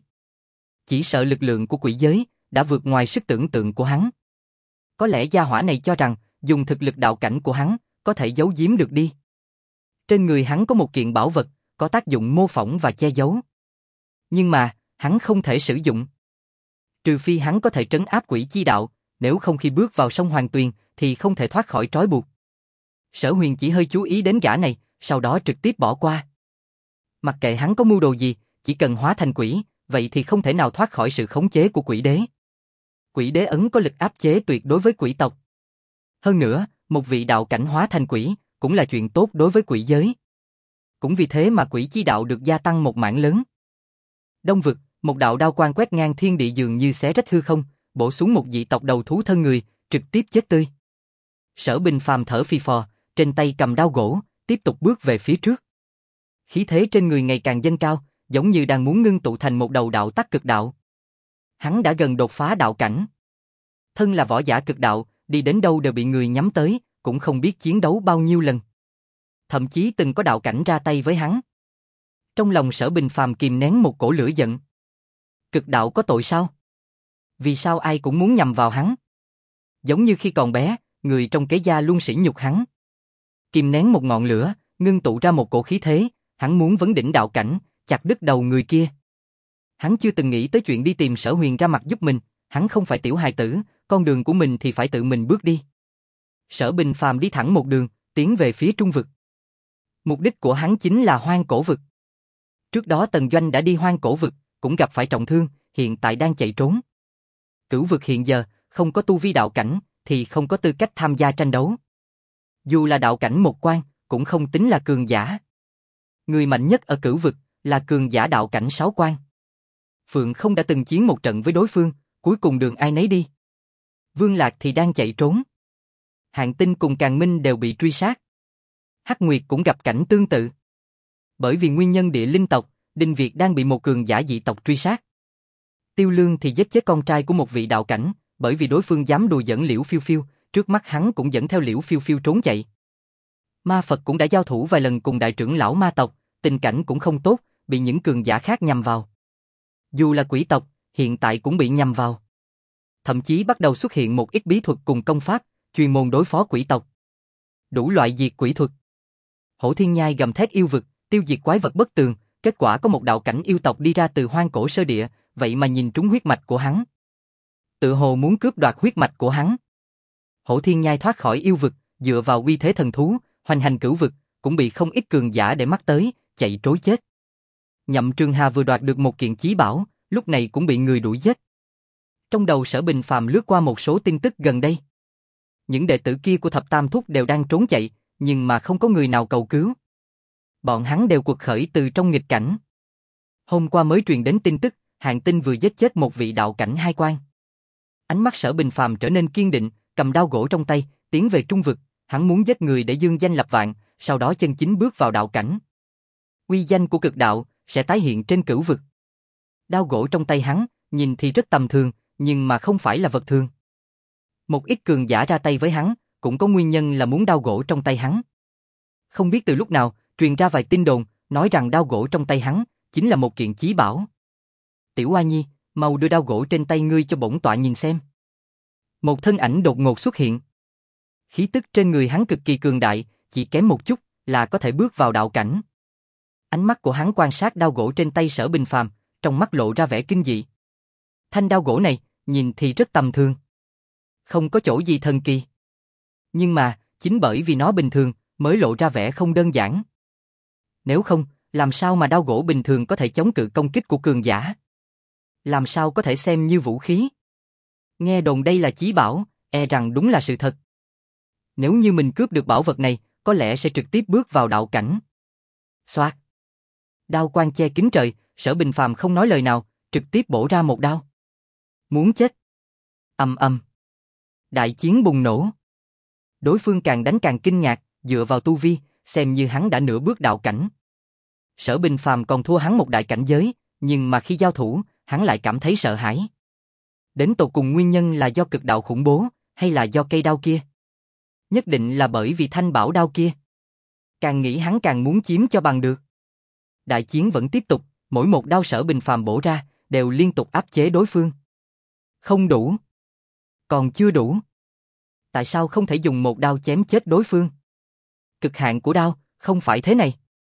Chỉ sợ lực lượng của quỷ giới đã vượt ngoài sức tưởng tượng của hắn. Có lẽ gia hỏa này cho rằng, dùng thực lực đạo cảnh của hắn, có thể giấu giếm được đi. Trên người hắn có một kiện bảo vật, có tác dụng mô phỏng và che giấu. Nhưng mà, hắn không thể sử dụng. Trừ phi hắn có thể trấn áp quỷ chi đạo, nếu không khi bước vào sông Hoàng Tuyền, thì không thể thoát khỏi trói buộc. Sở Huyền chỉ hơi chú ý đến gã này, sau đó trực tiếp bỏ qua. Mặc kệ hắn có mưu đồ gì, chỉ cần hóa thành quỷ, vậy thì không thể nào thoát khỏi sự khống chế của quỷ đế. Quỷ đế ấn có lực áp chế tuyệt đối với quỷ tộc. Hơn nữa, một vị đạo cảnh hóa thành quỷ, cũng là chuyện tốt đối với quỷ giới. Cũng vì thế mà quỷ chi đạo được gia tăng một mảng lớn. Đông vực, một đạo đao quang quét ngang thiên địa dường như xé rách hư không, bổ xuống một dị tộc đầu thú thân người, trực tiếp chết tươi. Sở Bình Phàm thở phì phò, trên tay cầm đao gỗ, tiếp tục bước về phía trước. Khí thế trên người ngày càng dâng cao, giống như đang muốn ngưng tụ thành một đầu đạo tắc cực đạo. Hắn đã gần đột phá đạo cảnh. Thân là võ giả cực đạo, đi đến đâu đều bị người nhắm tới, cũng không biết chiến đấu bao nhiêu lần. Thậm chí từng có đạo cảnh ra tay với hắn. Trong lòng Sở Bình Phàm kìm nén một cổ lửa giận. Cực đạo có tội sao? Vì sao ai cũng muốn nhằm vào hắn? Giống như khi còn bé, người trong Kế Gia luôn sỉ nhục hắn. Kìm nén một ngọn lửa, ngưng tụ ra một cổ khí thế, hắn muốn vấn đỉnh đạo cảnh, chặt đứt đầu người kia. Hắn chưa từng nghĩ tới chuyện đi tìm Sở Huyền ra mặt giúp mình, hắn không phải tiểu hài tử, con đường của mình thì phải tự mình bước đi. Sở Bình Phàm đi thẳng một đường, tiến về phía Trung vực. Mục đích của hắn chính là Hoang Cổ vực. Trước đó Tần Doanh đã đi Hoang Cổ vực, cũng gặp phải trọng thương, hiện tại đang chạy trốn. Cửu vực hiện giờ, không có tu vi đạo cảnh, thì không có tư cách tham gia tranh đấu. Dù là đạo cảnh một quan, cũng không tính là cường giả. Người mạnh nhất ở cửu vực là cường giả đạo cảnh 6 quan. Phượng không đã từng chiến một trận với đối phương, cuối cùng đường ai nấy đi. Vương Lạc thì đang chạy trốn. Hạng Tinh cùng Càn Minh đều bị truy sát. Hắc Nguyệt cũng gặp cảnh tương tự. Bởi vì nguyên nhân địa linh tộc, Đinh Việt đang bị một cường giả dị tộc truy sát. Tiêu Lương thì giết chết con trai của một vị đạo cảnh, bởi vì đối phương dám đùa giỡn Liễu Phiêu Phiêu, trước mắt hắn cũng dẫn theo Liễu Phiêu Phiêu trốn chạy. Ma Phật cũng đã giao thủ vài lần cùng đại trưởng lão ma tộc, tình cảnh cũng không tốt, bị những cường giả khác nhằm vào. Dù là quỷ tộc, hiện tại cũng bị nhằm vào. Thậm chí bắt đầu xuất hiện một ít bí thuật cùng công pháp, chuyên môn đối phó quỷ tộc. Đủ loại diệt quỷ thuật. Hổ Thiên Nhai gầm thét yêu vực, tiêu diệt quái vật bất tường, kết quả có một đạo cảnh yêu tộc đi ra từ hoang cổ sơ địa, vậy mà nhìn trúng huyết mạch của hắn. Tự hồ muốn cướp đoạt huyết mạch của hắn. Hổ Thiên Nhai thoát khỏi yêu vực, dựa vào uy thế thần thú, hoành hành cửu vực, cũng bị không ít cường giả để mắt tới, chạy trối chết. Nhậm Trường Hà vừa đoạt được một kiện chí bảo, lúc này cũng bị người đuổi giết. Trong đầu Sở Bình Phàm lướt qua một số tin tức gần đây. Những đệ tử kia của Thập Tam Thúc đều đang trốn chạy, nhưng mà không có người nào cầu cứu. Bọn hắn đều quật khởi từ trong nghịch cảnh. Hôm qua mới truyền đến tin tức, Hạng Tinh vừa giết chết một vị đạo cảnh 2 quan. Ánh mắt Sở Bình Phàm trở nên kiên định, cầm đao gỗ trong tay, tiến về trung vực, hắn muốn giết người để dương danh lập vạn, sau đó chân chính bước vào đạo cảnh. Uy danh của cực đạo sẽ tái hiện trên cửu vực. Đao gỗ trong tay hắn, nhìn thì rất tầm thường, nhưng mà không phải là vật thường. Một ít cường giả ra tay với hắn, cũng có nguyên nhân là muốn đao gỗ trong tay hắn. Không biết từ lúc nào, truyền ra vài tin đồn, nói rằng đao gỗ trong tay hắn, chính là một kiện chí bảo. Tiểu Oa Nhi, mau đưa đao gỗ trên tay ngươi cho bổn tọa nhìn xem. Một thân ảnh đột ngột xuất hiện. Khí tức trên người hắn cực kỳ cường đại, chỉ kém một chút là có thể bước vào đạo cảnh. Ánh mắt của hắn quan sát đao gỗ trên tay Sở Bình Phàm, trong mắt lộ ra vẻ kinh dị. Thanh đao gỗ này, nhìn thì rất tầm thường. Không có chỗ gì thần kỳ. Nhưng mà, chính bởi vì nó bình thường, mới lộ ra vẻ không đơn giản. Nếu không, làm sao mà đao gỗ bình thường có thể chống cự công kích của cường giả? Làm sao có thể xem như vũ khí? Nghe đồn đây là chí bảo, e rằng đúng là sự thật. Nếu như mình cướp được bảo vật này, có lẽ sẽ trực tiếp bước vào đạo cảnh. Xoạt. Đao quang che kín trời, Sở Bình Phàm không nói lời nào, trực tiếp bổ ra một đao. Muốn chết. Ầm ầm. Đại chiến bùng nổ. Đối phương càng đánh càng kinh ngạc, dựa vào tu vi, xem như hắn đã nửa bước đạo cảnh. Sở Bình Phàm còn thua hắn một đại cảnh giới, nhưng mà khi giao thủ, hắn lại cảm thấy sợ hãi. Đến tột cùng nguyên nhân là do cực đạo khủng bố, hay là do cây đao kia? Nhất định là bởi vì thanh bảo đao kia. Càng nghĩ hắn càng muốn chiếm cho bằng được. Đại chiến vẫn tiếp tục, mỗi một đao Sở Bình Phàm bổ ra, đều liên tục áp chế đối phương. Không đủ. Còn chưa đủ. Tại sao không thể dùng một đao chém chết đối phương? Cực hạn của đao, không phải thế này.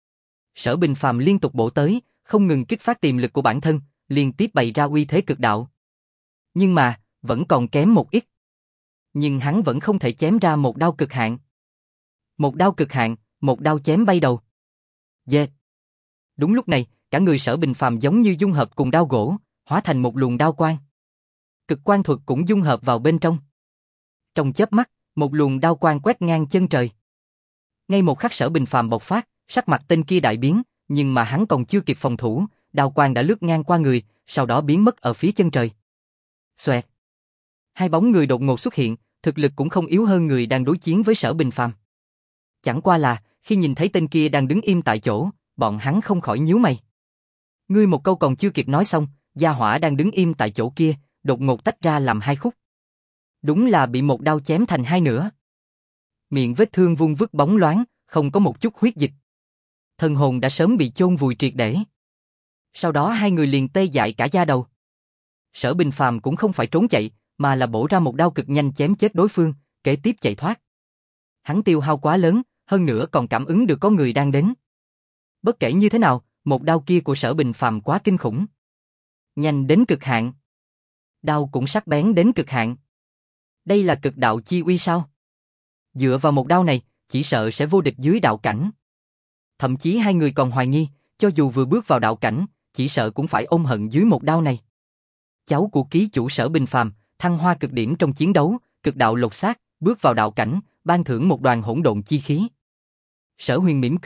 Sở Bình Phàm liên tục bổ tới, không ngừng kích phát tiềm lực của bản thân, liên tiếp bày ra uy thế cực đạo. Nhưng mà, vẫn còn kém một ít. Nhưng hắn vẫn không thể chém ra một đao cực hạn. Một đao cực hạn, một đao chém bay đầu. Yeah. Đúng lúc này, cả người Sở Bình Phàm giống như dung hợp cùng đao gỗ, hóa thành một luồng đao quang. Cực quang thuật cũng dung hợp vào bên trong. Trong chớp mắt, một luồng đao quang quét ngang chân trời. Ngay một khắc Sở Bình Phàm bộc phát, sắc mặt tên kia đại biến, nhưng mà hắn còn chưa kịp phòng thủ, đao quang đã lướt ngang qua người, sau đó biến mất ở phía chân trời. Xoẹt. Hai bóng người đột ngột xuất hiện, thực lực cũng không yếu hơn người đang đối chiến với Sở Bình Phàm. Chẳng qua là, khi nhìn thấy tên kia đang đứng im tại chỗ, bọn hắn không khỏi nhíu mày. Ngươi một câu còn chưa kịp nói xong, gia hỏa đang đứng im tại chỗ kia, đột ngột tách ra làm hai khúc. Đúng là bị một đao chém thành hai nửa. Miệng vết thương vung vức bóng loáng, không có một chút huyết dịch. Thần hồn đã sớm bị chôn vùi triệt để. Sau đó hai người liền tê dại cả da đầu. Sở Bình Phàm cũng không phải trốn chạy, mà là bổ ra một đao cực nhanh chém chết đối phương, kế tiếp chạy thoát. Hắn tiêu hao quá lớn, hơn nữa còn cảm ứng được có người đang đến. Bất kể như thế nào, một đao kia của Sở Bình Phàm quá kinh khủng. Nhanh đến cực hạn. Đao cũng sắc bén đến cực hạn. Đây là cực đạo chi uy sao? Dựa vào một đao này, chỉ sợ sẽ vô địch dưới đạo cảnh. Thậm chí hai người còn hoài nghi, cho dù vừa bước vào đạo cảnh, chỉ sợ cũng phải ôm hận dưới một đao này. Cháu của ký chủ Sở Bình Phàm, thăng hoa cực điểm trong chiến đấu, cực đạo lột xác, bước vào đạo cảnh, ban thưởng một đoàn hỗn độn chi khí. Sở Huyền mỉm cười,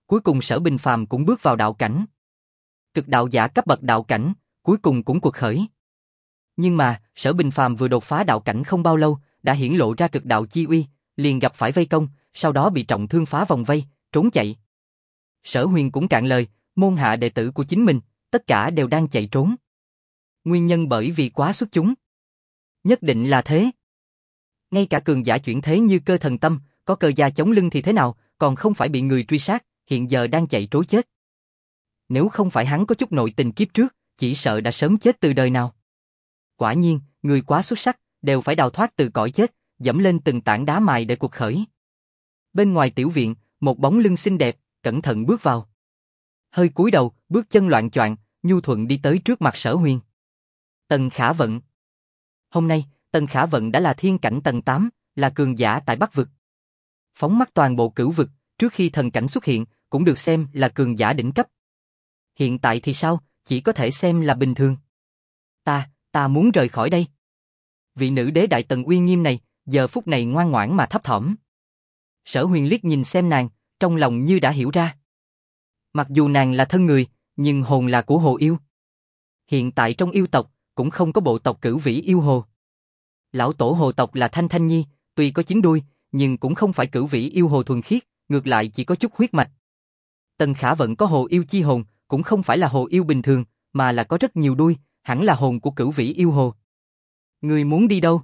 cuối cùng Sở Bình Phàm cũng bước vào đạo cảnh. Cực đạo giả cấp bậc đạo cảnh, cuối cùng cũng quật khởi. Nhưng mà, Sở Bình Phàm vừa đột phá đạo cảnh không bao lâu, đã hiển lộ ra cực đạo chi uy, liền gặp phải vây công, sau đó bị trọng thương phá vòng vây, trốn chạy. Sở Huyền cũng cạn lời, môn hạ đệ tử của chính mình, tất cả đều đang chạy trốn. Nguyên nhân bởi vì quá xuất chúng. Nhất định là thế. Ngay cả cường giả chuyển thế như Cơ Thần Tâm, có Cơ gia chống lưng thì thế nào, còn không phải bị người truy sát, hiện giờ đang chạy trối chết. Nếu không phải hắn có chút nội tình kiếp trước, chỉ sợ đã sớm chết từ đời nào. Quả nhiên, người quá xuất sắc, đều phải đào thoát từ cõi chết, dẫm lên từng tảng đá mài để cuộc khởi. Bên ngoài tiểu viện, một bóng lưng xinh đẹp, cẩn thận bước vào. Hơi cúi đầu, bước chân loạng choạng, nhu thuận đi tới trước mặt Sở Huyền. Tần Khả Vận. Hôm nay, Tần Khả Vận đã là thiên cảnh tầng 8, là cường giả tại Bắc vực. Phóng mắt toàn bộ cửu vực, trước khi thần cảnh xuất hiện, cũng được xem là cường giả đỉnh cấp. Hiện tại thì sao, chỉ có thể xem là bình thường. Ta muốn rời khỏi đây. Vị nữ đế đại tần uy nghiêm này, giờ phút này ngoan ngoãn mà thấp thỏm. Sở Huyền liếc nhìn xem nàng, trong lòng như đã hiểu ra. Mặc dù nàng là thân người, nhưng hồn là của hồ yêu. Hiện tại trong yêu tộc, cũng không có bộ tộc Cửu Vĩ yêu hồ. Lão tổ hồ tộc là Thanh Thanh Nhi, tuy có 9 đuôi, nhưng cũng không phải Cửu Vĩ yêu hồ thuần khiết, ngược lại chỉ có chút huyết mạch. Tần Khả Vận có hồ yêu chi hồn, cũng không phải là hồ yêu bình thường, mà là có rất nhiều đuôi, hẳn là hồn của Cửu Vĩ yêu hồ. Ngươi muốn đi đâu?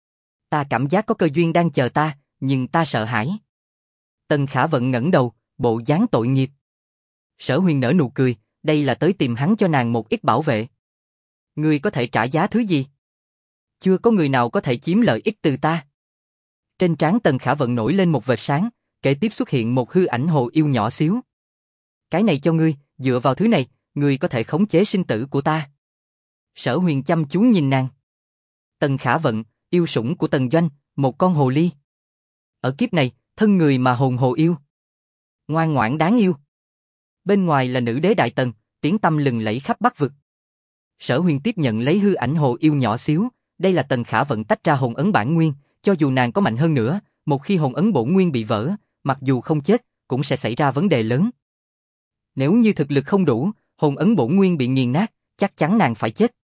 Ta cảm giác có cơ duyên đang chờ ta, nhưng ta sợ hãi. Tần Khả Vận ngẩng đầu, bộ dáng tội nghiệp. Sở Huyền nở nụ cười, đây là tới tìm hắn cho nàng một ít bảo vệ. Ngươi có thể trả giá thứ gì? Chưa có người nào có thể chiếm lợi ích từ ta. Trên trán Tần Khả Vận nổi lên một vệt sáng, kế tiếp xuất hiện một hư ảnh hồ yêu nhỏ xíu. Cái này cho ngươi, dựa vào thứ này, ngươi có thể khống chế sinh tử của ta. Sở Huyền chăm chú nhìn nàng. Tần Khả Vận, yêu sủng của Tần Doanh, một con hồ ly. Ở kiếp này, thân người mà hồn hồ yêu. Ngoan ngoãn đáng yêu. Bên ngoài là nữ đế đại tần, tiếng tăm lừng lẫy khắp Bắc vực. Sở Huyền tiếp nhận lấy hư ảnh hồ yêu nhỏ xíu, đây là Tần Khả Vận tách ra hồn ấn bản nguyên, cho dù nàng có mạnh hơn nữa, một khi hồn ấn bổn nguyên bị vỡ, mặc dù không chết, cũng sẽ xảy ra vấn đề lớn. Nếu như thực lực không đủ, hồn ấn bổn nguyên bị nghiền nát, chắc chắn nàng phải chết.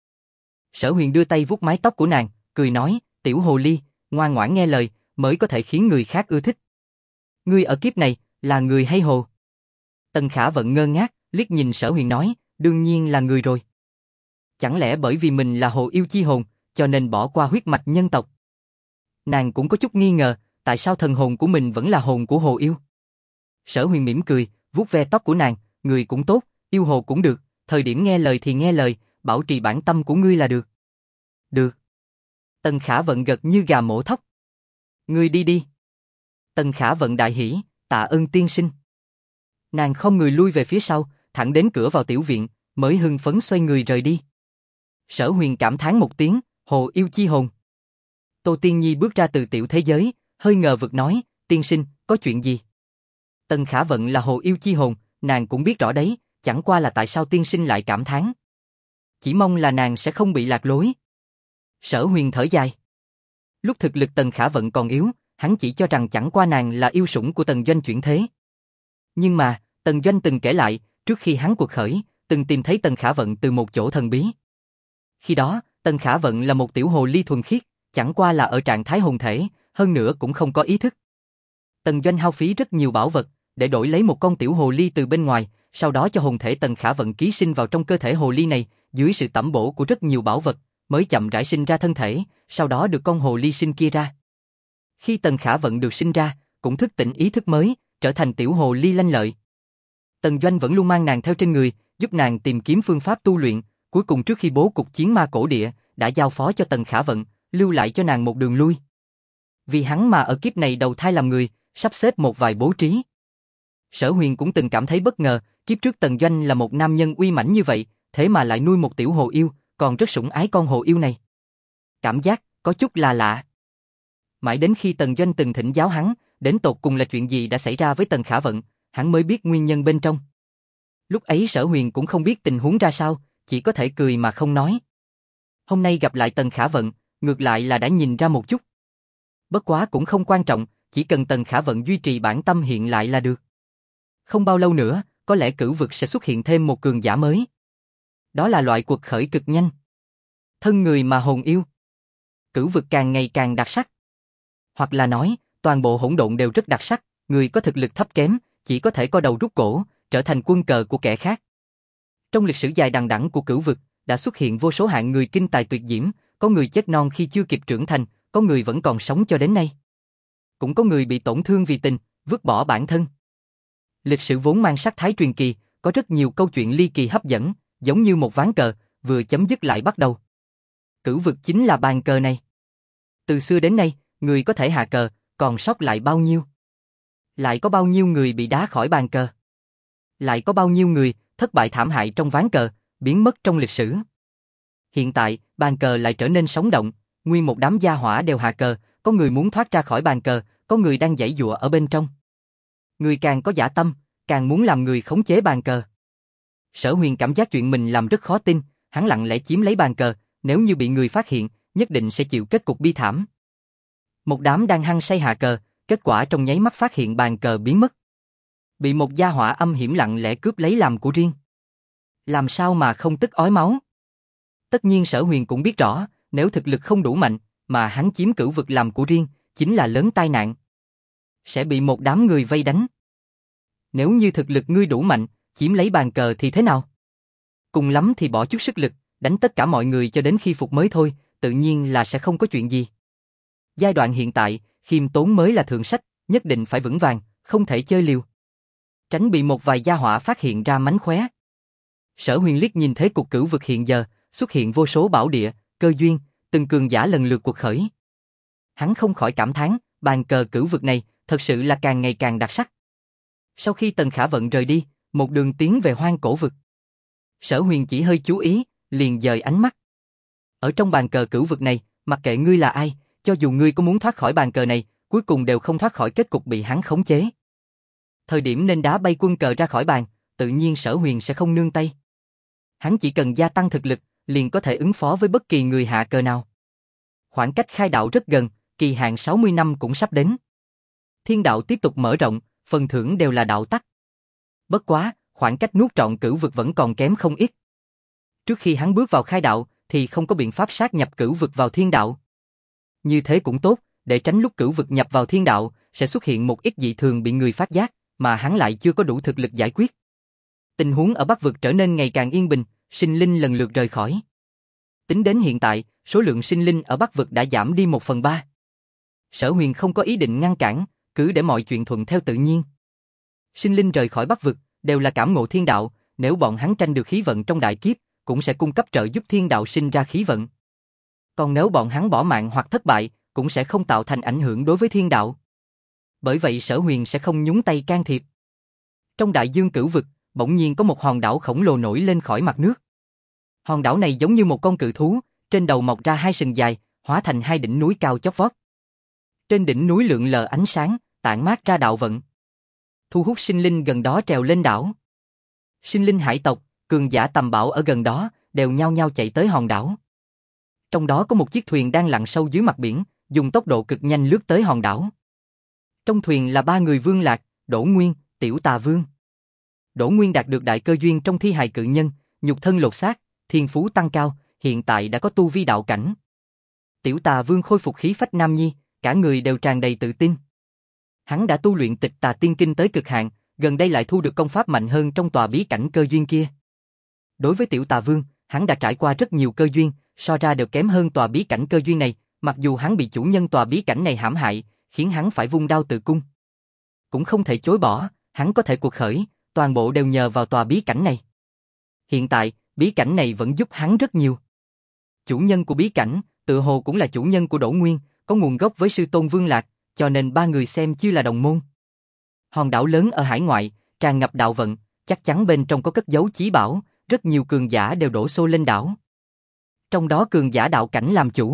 Sở Huyền đưa tay vuốt mái tóc của nàng, cười nói, tiểu hồ ly, ngoan ngoãn nghe lời, mới có thể khiến người khác ưa thích. Ngươi ở kiếp này, là người hay hồ? Tần Khả Vận ngơ ngác, liếc nhìn Sở Huyền nói, đương nhiên là người rồi. Chẳng lẽ bởi vì mình là hồ yêu chi hồn, cho nên bỏ qua huyết mạch nhân tộc? Nàng cũng có chút nghi ngờ, tại sao thần hồn của mình vẫn là hồn của hồ yêu? Sở Huyền mỉm cười, vuốt ve tóc của nàng, người cũng tốt, yêu hồ cũng được, thời điểm nghe lời thì nghe lời, bảo trì bản tâm của ngươi là được. Được. Tần Khả Vận gật như gà mổ thóc. Ngươi đi đi. Tần Khả Vận đại hỉ, tạ ơn tiên sinh. Nàng không người lui về phía sau, thẳng đến cửa vào tiểu viện, mới hưng phấn xoay người rời đi. Sở Huyền cảm thán một tiếng, hồ yêu chi hồn. Tô Tiên Nhi bước ra từ tiểu thế giới, hơi ngờ vực nói, tiên sinh, có chuyện gì? Tần Khả Vận là hồ yêu chi hồn, nàng cũng biết rõ đấy, chẳng qua là tại sao tiên sinh lại cảm thán. Chỉ mong là nàng sẽ không bị lạc lối. Sở Huyền thở dài. Lúc thực lực Tần Khả Vận còn yếu, hắn chỉ cho rằng chẳng qua nàng là yêu sủng của Tần Doanh chuyển thế. Nhưng mà, Tần Doanh từng kể lại, trước khi hắn cuộc khởi, từng tìm thấy Tần Khả Vận từ một chỗ thần bí. Khi đó, Tần Khả Vận là một tiểu hồ ly thuần khiết, chẳng qua là ở trạng thái hồn thể, hơn nữa cũng không có ý thức. Tần Doanh hao phí rất nhiều bảo vật, để đổi lấy một con tiểu hồ ly từ bên ngoài, sau đó cho hồn thể Tần Khả Vận ký sinh vào trong cơ thể hồ ly này, dưới sự tẩm bổ của rất nhiều bảo vật, mới chậm rãi sinh ra thân thể, sau đó được con hồ ly sinh kia ra. Khi Tần Khả Vận được sinh ra, cũng thức tỉnh ý thức mới, trở thành tiểu hồ ly lanh lợi. Tần Doanh vẫn luôn mang nàng theo trên người, giúp nàng tìm kiếm phương pháp tu luyện, cuối cùng trước khi bố cục chiến ma cổ địa, đã giao phó cho Tần Khả Vận, lưu lại cho nàng một đường lui. Vì hắn mà ở kiếp này đầu thai làm người, sắp xếp một vài bố trí. Sở Huyền cũng từng cảm thấy bất ngờ, kiếp trước Tần Doanh là một nam nhân uy mãnh như vậy, thế mà lại nuôi một tiểu hồ yêu, còn rất sủng ái con hồ yêu này. Cảm giác có chút là lạ. Mãi đến khi Tần Doanh từng thỉnh giáo hắn, đến tột cùng là chuyện gì đã xảy ra với Tần Khả Vận, hắn mới biết nguyên nhân bên trong. Lúc ấy Sở Huyền cũng không biết tình huống ra sao, chỉ có thể cười mà không nói. Hôm nay gặp lại Tần Khả Vận, ngược lại là đã nhìn ra một chút. Bất quá cũng không quan trọng, chỉ cần Tần Khả Vận duy trì bản tâm hiện lại là được. Không bao lâu nữa, có lẽ cửu vực sẽ xuất hiện thêm một cường giả mới. Đó là loại quật khởi cực nhanh. Thân người mà hồn yêu. Cửu vực càng ngày càng đặc sắc. Hoặc là nói, toàn bộ hỗn độn đều rất đặc sắc, người có thực lực thấp kém, chỉ có thể co đầu rút cổ, trở thành quân cờ của kẻ khác. Trong lịch sử dài đằng đẵng của cửu vực, đã xuất hiện vô số hạng người kinh tài tuyệt diễm, có người chết non khi chưa kịp trưởng thành, có người vẫn còn sống cho đến nay. Cũng có người bị tổn thương vì tình, vứt bỏ bản thân. Lịch sử vốn mang sắc thái truyền kỳ, có rất nhiều câu chuyện ly kỳ hấp dẫn, giống như một ván cờ, vừa chấm dứt lại bắt đầu. Cửu vực chính là bàn cờ này. Từ xưa đến nay, người có thể hạ cờ, còn sót lại bao nhiêu? Lại có bao nhiêu người bị đá khỏi bàn cờ? Lại có bao nhiêu người thất bại thảm hại trong ván cờ, biến mất trong lịch sử? Hiện tại, bàn cờ lại trở nên sống động, nguyên một đám gia hỏa đều hạ cờ, có người muốn thoát ra khỏi bàn cờ, có người đang giãy giụa ở bên trong. Người càng có dã tâm, càng muốn làm người khống chế bàn cờ. Sở Huyền cảm giác chuyện mình làm rất khó tin, hắn lặng lẽ chiếm lấy bàn cờ, nếu như bị người phát hiện, nhất định sẽ chịu kết cục bi thảm. Một đám đang hăng say hạ cờ, kết quả trong nháy mắt phát hiện bàn cờ biến mất. Bị một gia hỏa âm hiểm lặng lẽ cướp lấy làm của riêng. Làm sao mà không tức ói máu? Tất nhiên Sở Huyền cũng biết rõ, nếu thực lực không đủ mạnh, mà hắn chiếm cửu vực làm của riêng, chính là lớn tai nạn. Sẽ bị một đám người vây đánh. Nếu như thực lực ngươi đủ mạnh, chiếm lấy bàn cờ thì thế nào? Cùng lắm thì bỏ chút sức lực, đánh tất cả mọi người cho đến khi phục mới thôi, tự nhiên là sẽ không có chuyện gì. Giai đoạn hiện tại, khiêm tốn mới là thượng sách, nhất định phải vững vàng, không thể chơi liều. Tránh bị một vài gia hỏa phát hiện ra mánh khóe. Sở Huyền liếc nhìn thế cục cửu vực hiện giờ, xuất hiện vô số bảo địa, cơ duyên, từng cường giả lần lượt cuộc khởi. Hắn không khỏi cảm thán, bàn cờ cửu vực này, thật sự là càng ngày càng đặc sắc. Sau khi Tần Khả Vận rời đi, một đường tiến về hoang cổ vực. Sở Huyền chỉ hơi chú ý, liền dời ánh mắt. Ở trong bàn cờ cửu vực này, mặc kệ ngươi là ai, cho dù ngươi có muốn thoát khỏi bàn cờ này, cuối cùng đều không thoát khỏi kết cục bị hắn khống chế. Thời điểm nên đá bay quân cờ ra khỏi bàn, tự nhiên Sở Huyền sẽ không nương tay. Hắn chỉ cần gia tăng thực lực, liền có thể ứng phó với bất kỳ người hạ cờ nào. Khoảng cách khai đạo rất gần, kỳ hạn 60 năm cũng sắp đến. Thiên đạo tiếp tục mở rộng, phần thưởng đều là đạo tắc. Bất quá, khoảng cách nuốt trọn cửu vực vẫn còn kém không ít. Trước khi hắn bước vào khai đạo, thì không có biện pháp sát nhập cửu vực vào thiên đạo. Như thế cũng tốt, để tránh lúc cửu vực nhập vào thiên đạo, sẽ xuất hiện một ít dị thường bị người phát giác, mà hắn lại chưa có đủ thực lực giải quyết. Tình huống ở Bắc vực trở nên ngày càng yên bình, sinh linh lần lượt rời khỏi. Tính đến hiện tại, số lượng sinh linh ở Bắc vực đã giảm đi 1/3. Sở Huyền không có ý định ngăn cản, cứ để mọi chuyện thuận theo tự nhiên. Sinh linh rời khỏi Bắc vực, đều là cảm ngộ thiên đạo, nếu bọn hắn tranh được khí vận trong đại kiếp, cũng sẽ cung cấp trợ giúp thiên đạo sinh ra khí vận. Còn nếu bọn hắn bỏ mạng hoặc thất bại, cũng sẽ không tạo thành ảnh hưởng đối với thiên đạo. Bởi vậy Sở Huyền sẽ không nhúng tay can thiệp. Trong đại dương cửu vực, bỗng nhiên có một hòn đảo khổng lồ nổi lên khỏi mặt nước. Hòn đảo này giống như một con cự thú, trên đầu mọc ra hai sừng dài, hóa thành hai đỉnh núi cao chót vót. Trên đỉnh núi lượn lờ ánh sáng, tản mát ra đạo vận, thu hút sinh linh gần đó trèo lên đảo. Sinh linh hải tộc, cường giả tầm bảo ở gần đó, đều nhao nhao chạy tới hòn đảo. Trong đó có một chiếc thuyền đang lặn sâu dưới mặt biển, dùng tốc độ cực nhanh lướt tới hòn đảo. Trong thuyền là 3 người Vương Lạc, Đỗ Nguyên, Tiểu Tà Vương. Đỗ Nguyên đạt được đại cơ duyên trong thi hài cự nhân, nhục thân lột xác, thiên phú tăng cao, hiện tại đã có tu vi đạo cảnh. Tiểu Tà Vương khôi phục khí phách nam nhi, cả người đều tràn đầy tự tin. Hắn đã tu luyện Tịch Tà Tiên Kinh tới cực hạn, gần đây lại thu được công pháp mạnh hơn trong tòa bí cảnh cơ duyên kia. Đối với Tiểu Tà Vương, hắn đã trải qua rất nhiều cơ duyên, so ra đều kém hơn tòa bí cảnh cơ duyên này, mặc dù hắn bị chủ nhân tòa bí cảnh này hãm hại, khiến hắn phải vung đao tự cung. Cũng không thể chối bỏ, hắn có thể cuộc khởi, toàn bộ đều nhờ vào tòa bí cảnh này. Hiện tại, bí cảnh này vẫn giúp hắn rất nhiều. Chủ nhân của bí cảnh, tự hồ cũng là chủ nhân của Đỗ Nguyên, có nguồn gốc với sư tôn Vương Lạc, cho nên 3 người xem như là đồng môn. Hòn đảo lớn ở hải ngoại, tràn ngập đạo vận, chắc chắn bên trong có cất giấu chí bảo, rất nhiều cường giả đều đổ xô lên đảo. Trong đó cường giả đạo cảnh làm chủ.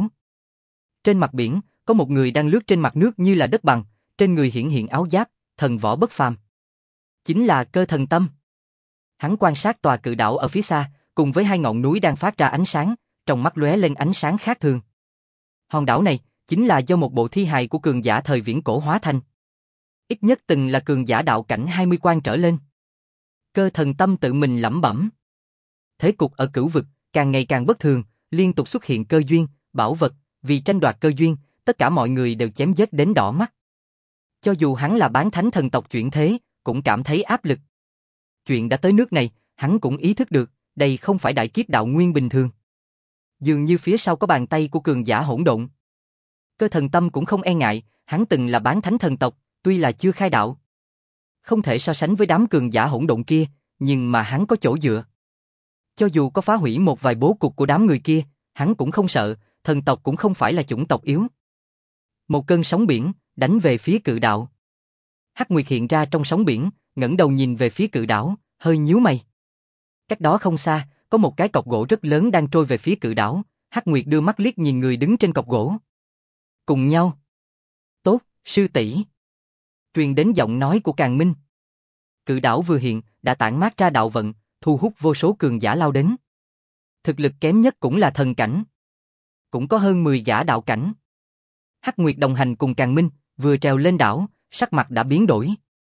Trên mặt biển, có một người đang lướt trên mặt nước như là đất bằng, trên người hiển hiện áo giáp, thần võ bất phàm. Chính là Cơ Thần Tâm. Hắn quan sát tòa cự đảo ở phía xa, cùng với 2 ngọn núi đang phát ra ánh sáng, trong mắt lóe lên ánh sáng khác thường. Hòn đảo này chính là do một bộ thi hài của cường giả thời viễn cổ hóa thành. Ít nhất từng là cường giả đạo cảnh 20 quan trở lên. Cơ Thần Tâm tự mình lẩm bẩm. Thế cục ở cửu vực càng ngày càng bất thường, liên tục xuất hiện cơ duyên, bảo vật, vì tranh đoạt cơ duyên, tất cả mọi người đều chém giết đến đỏ mắt. Cho dù hắn là bán thánh thần tộc chuyển thế, cũng cảm thấy áp lực. Chuyện đã tới nước này, hắn cũng ý thức được, đây không phải đại kiếp đạo nguyên bình thường. Dường như phía sau có bàn tay của cường giả hỗn độn. Cơ Thần Tâm cũng không e ngại, hắn từng là bán thánh thần tộc, tuy là chưa khai đạo. Không thể so sánh với đám cường giả hỗn độn kia, nhưng mà hắn có chỗ dựa. Cho dù có phá hủy một vài bố cục của đám người kia, hắn cũng không sợ, thần tộc cũng không phải là chủng tộc yếu. Một cơn sóng biển, đánh về phía cự đạo. Hắc Nguyệt hiện ra trong sóng biển, ngẩng đầu nhìn về phía cự đảo, hơi nhíu mày. Cách đó không xa, có một cái cọc gỗ rất lớn đang trôi về phía cự đảo, Hắc Nguyệt đưa mắt liếc nhìn người đứng trên cọc gỗ. Cùng nhau. Tốt, sư tỷ. Truyền đến giọng nói của Càn Minh. Cự đảo vừa hiện, đã tản mát ra đạo vận, thu hút vô số cường giả lao đến. Thực lực kém nhất cũng là thần cảnh. Cũng có hơn 10 gã đạo cảnh. Hắc Nguyệt đồng hành cùng Càn Minh, vừa trèo lên đảo, sắc mặt đã biến đổi.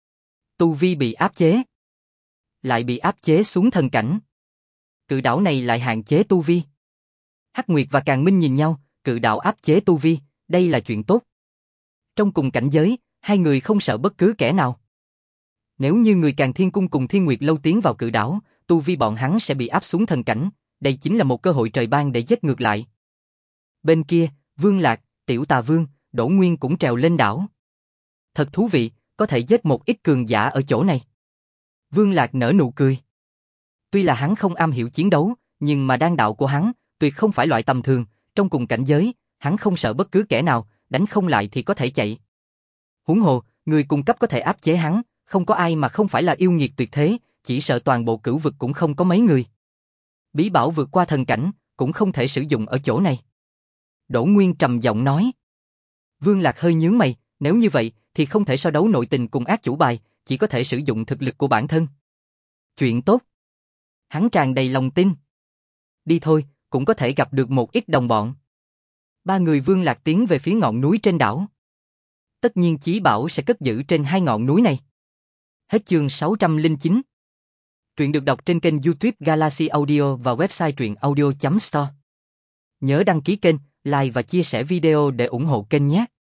Tu vi bị áp chế. Lại bị áp chế xuống thần cảnh. Cự đảo này lại hạn chế tu vi. Hắc Nguyệt và Càn Minh nhìn nhau, cự đạo áp chế tu vi, đây là chuyện tốt. Trong cùng cảnh giới, hai người không sợ bất cứ kẻ nào. Nếu như người Càn Thiên Cung cùng Thiên Nguyệt Lâu tiến vào cự đảo, tu vi bọn hắn sẽ bị áp xuống thần cảnh, đây chính là một cơ hội trời ban để giết ngược lại. Bên kia, Vương Lạc, Tiểu Tà Vương, Đỗ Nguyên cũng trèo lên đảo. Thật thú vị, có thể giết một ít cường giả ở chỗ này. Vương Lạc nở nụ cười. Tuy là hắn không am hiểu chiến đấu, nhưng mà đan đạo của hắn tuyệt không phải loại tầm thường, trong cùng cảnh giới, hắn không sợ bất cứ kẻ nào, đánh không lại thì có thể chạy. Huống hồ, người cùng cấp có thể áp chế hắn, không có ai mà không phải là yêu nghiệt tuyệt thế, chỉ sợ toàn bộ cửu vực cũng không có mấy người. Bí bảo vượt qua thần cảnh, cũng không thể sử dụng ở chỗ này. Đỗ Nguyên trầm giọng nói. Vương Lạc hơi nhướng mày, nếu như vậy thì không thể so đấu nội tình cùng ác chủ bài, chỉ có thể sử dụng thực lực của bản thân. Chuyện tốt. Hắn tràn đầy lòng tin. Đi thôi, cũng có thể gặp được một ít đồng bọn. Ba người Vương Lạc tiến về phía ngọn núi trên đảo. Tất nhiên chí bảo sẽ cất giữ trên hai ngọn núi này. Hết chương 609. Truyện được đọc trên kênh YouTube Galaxy Audio và website truyện audio.store. Nhớ đăng ký kênh, like và chia sẻ video để ủng hộ kênh nhé.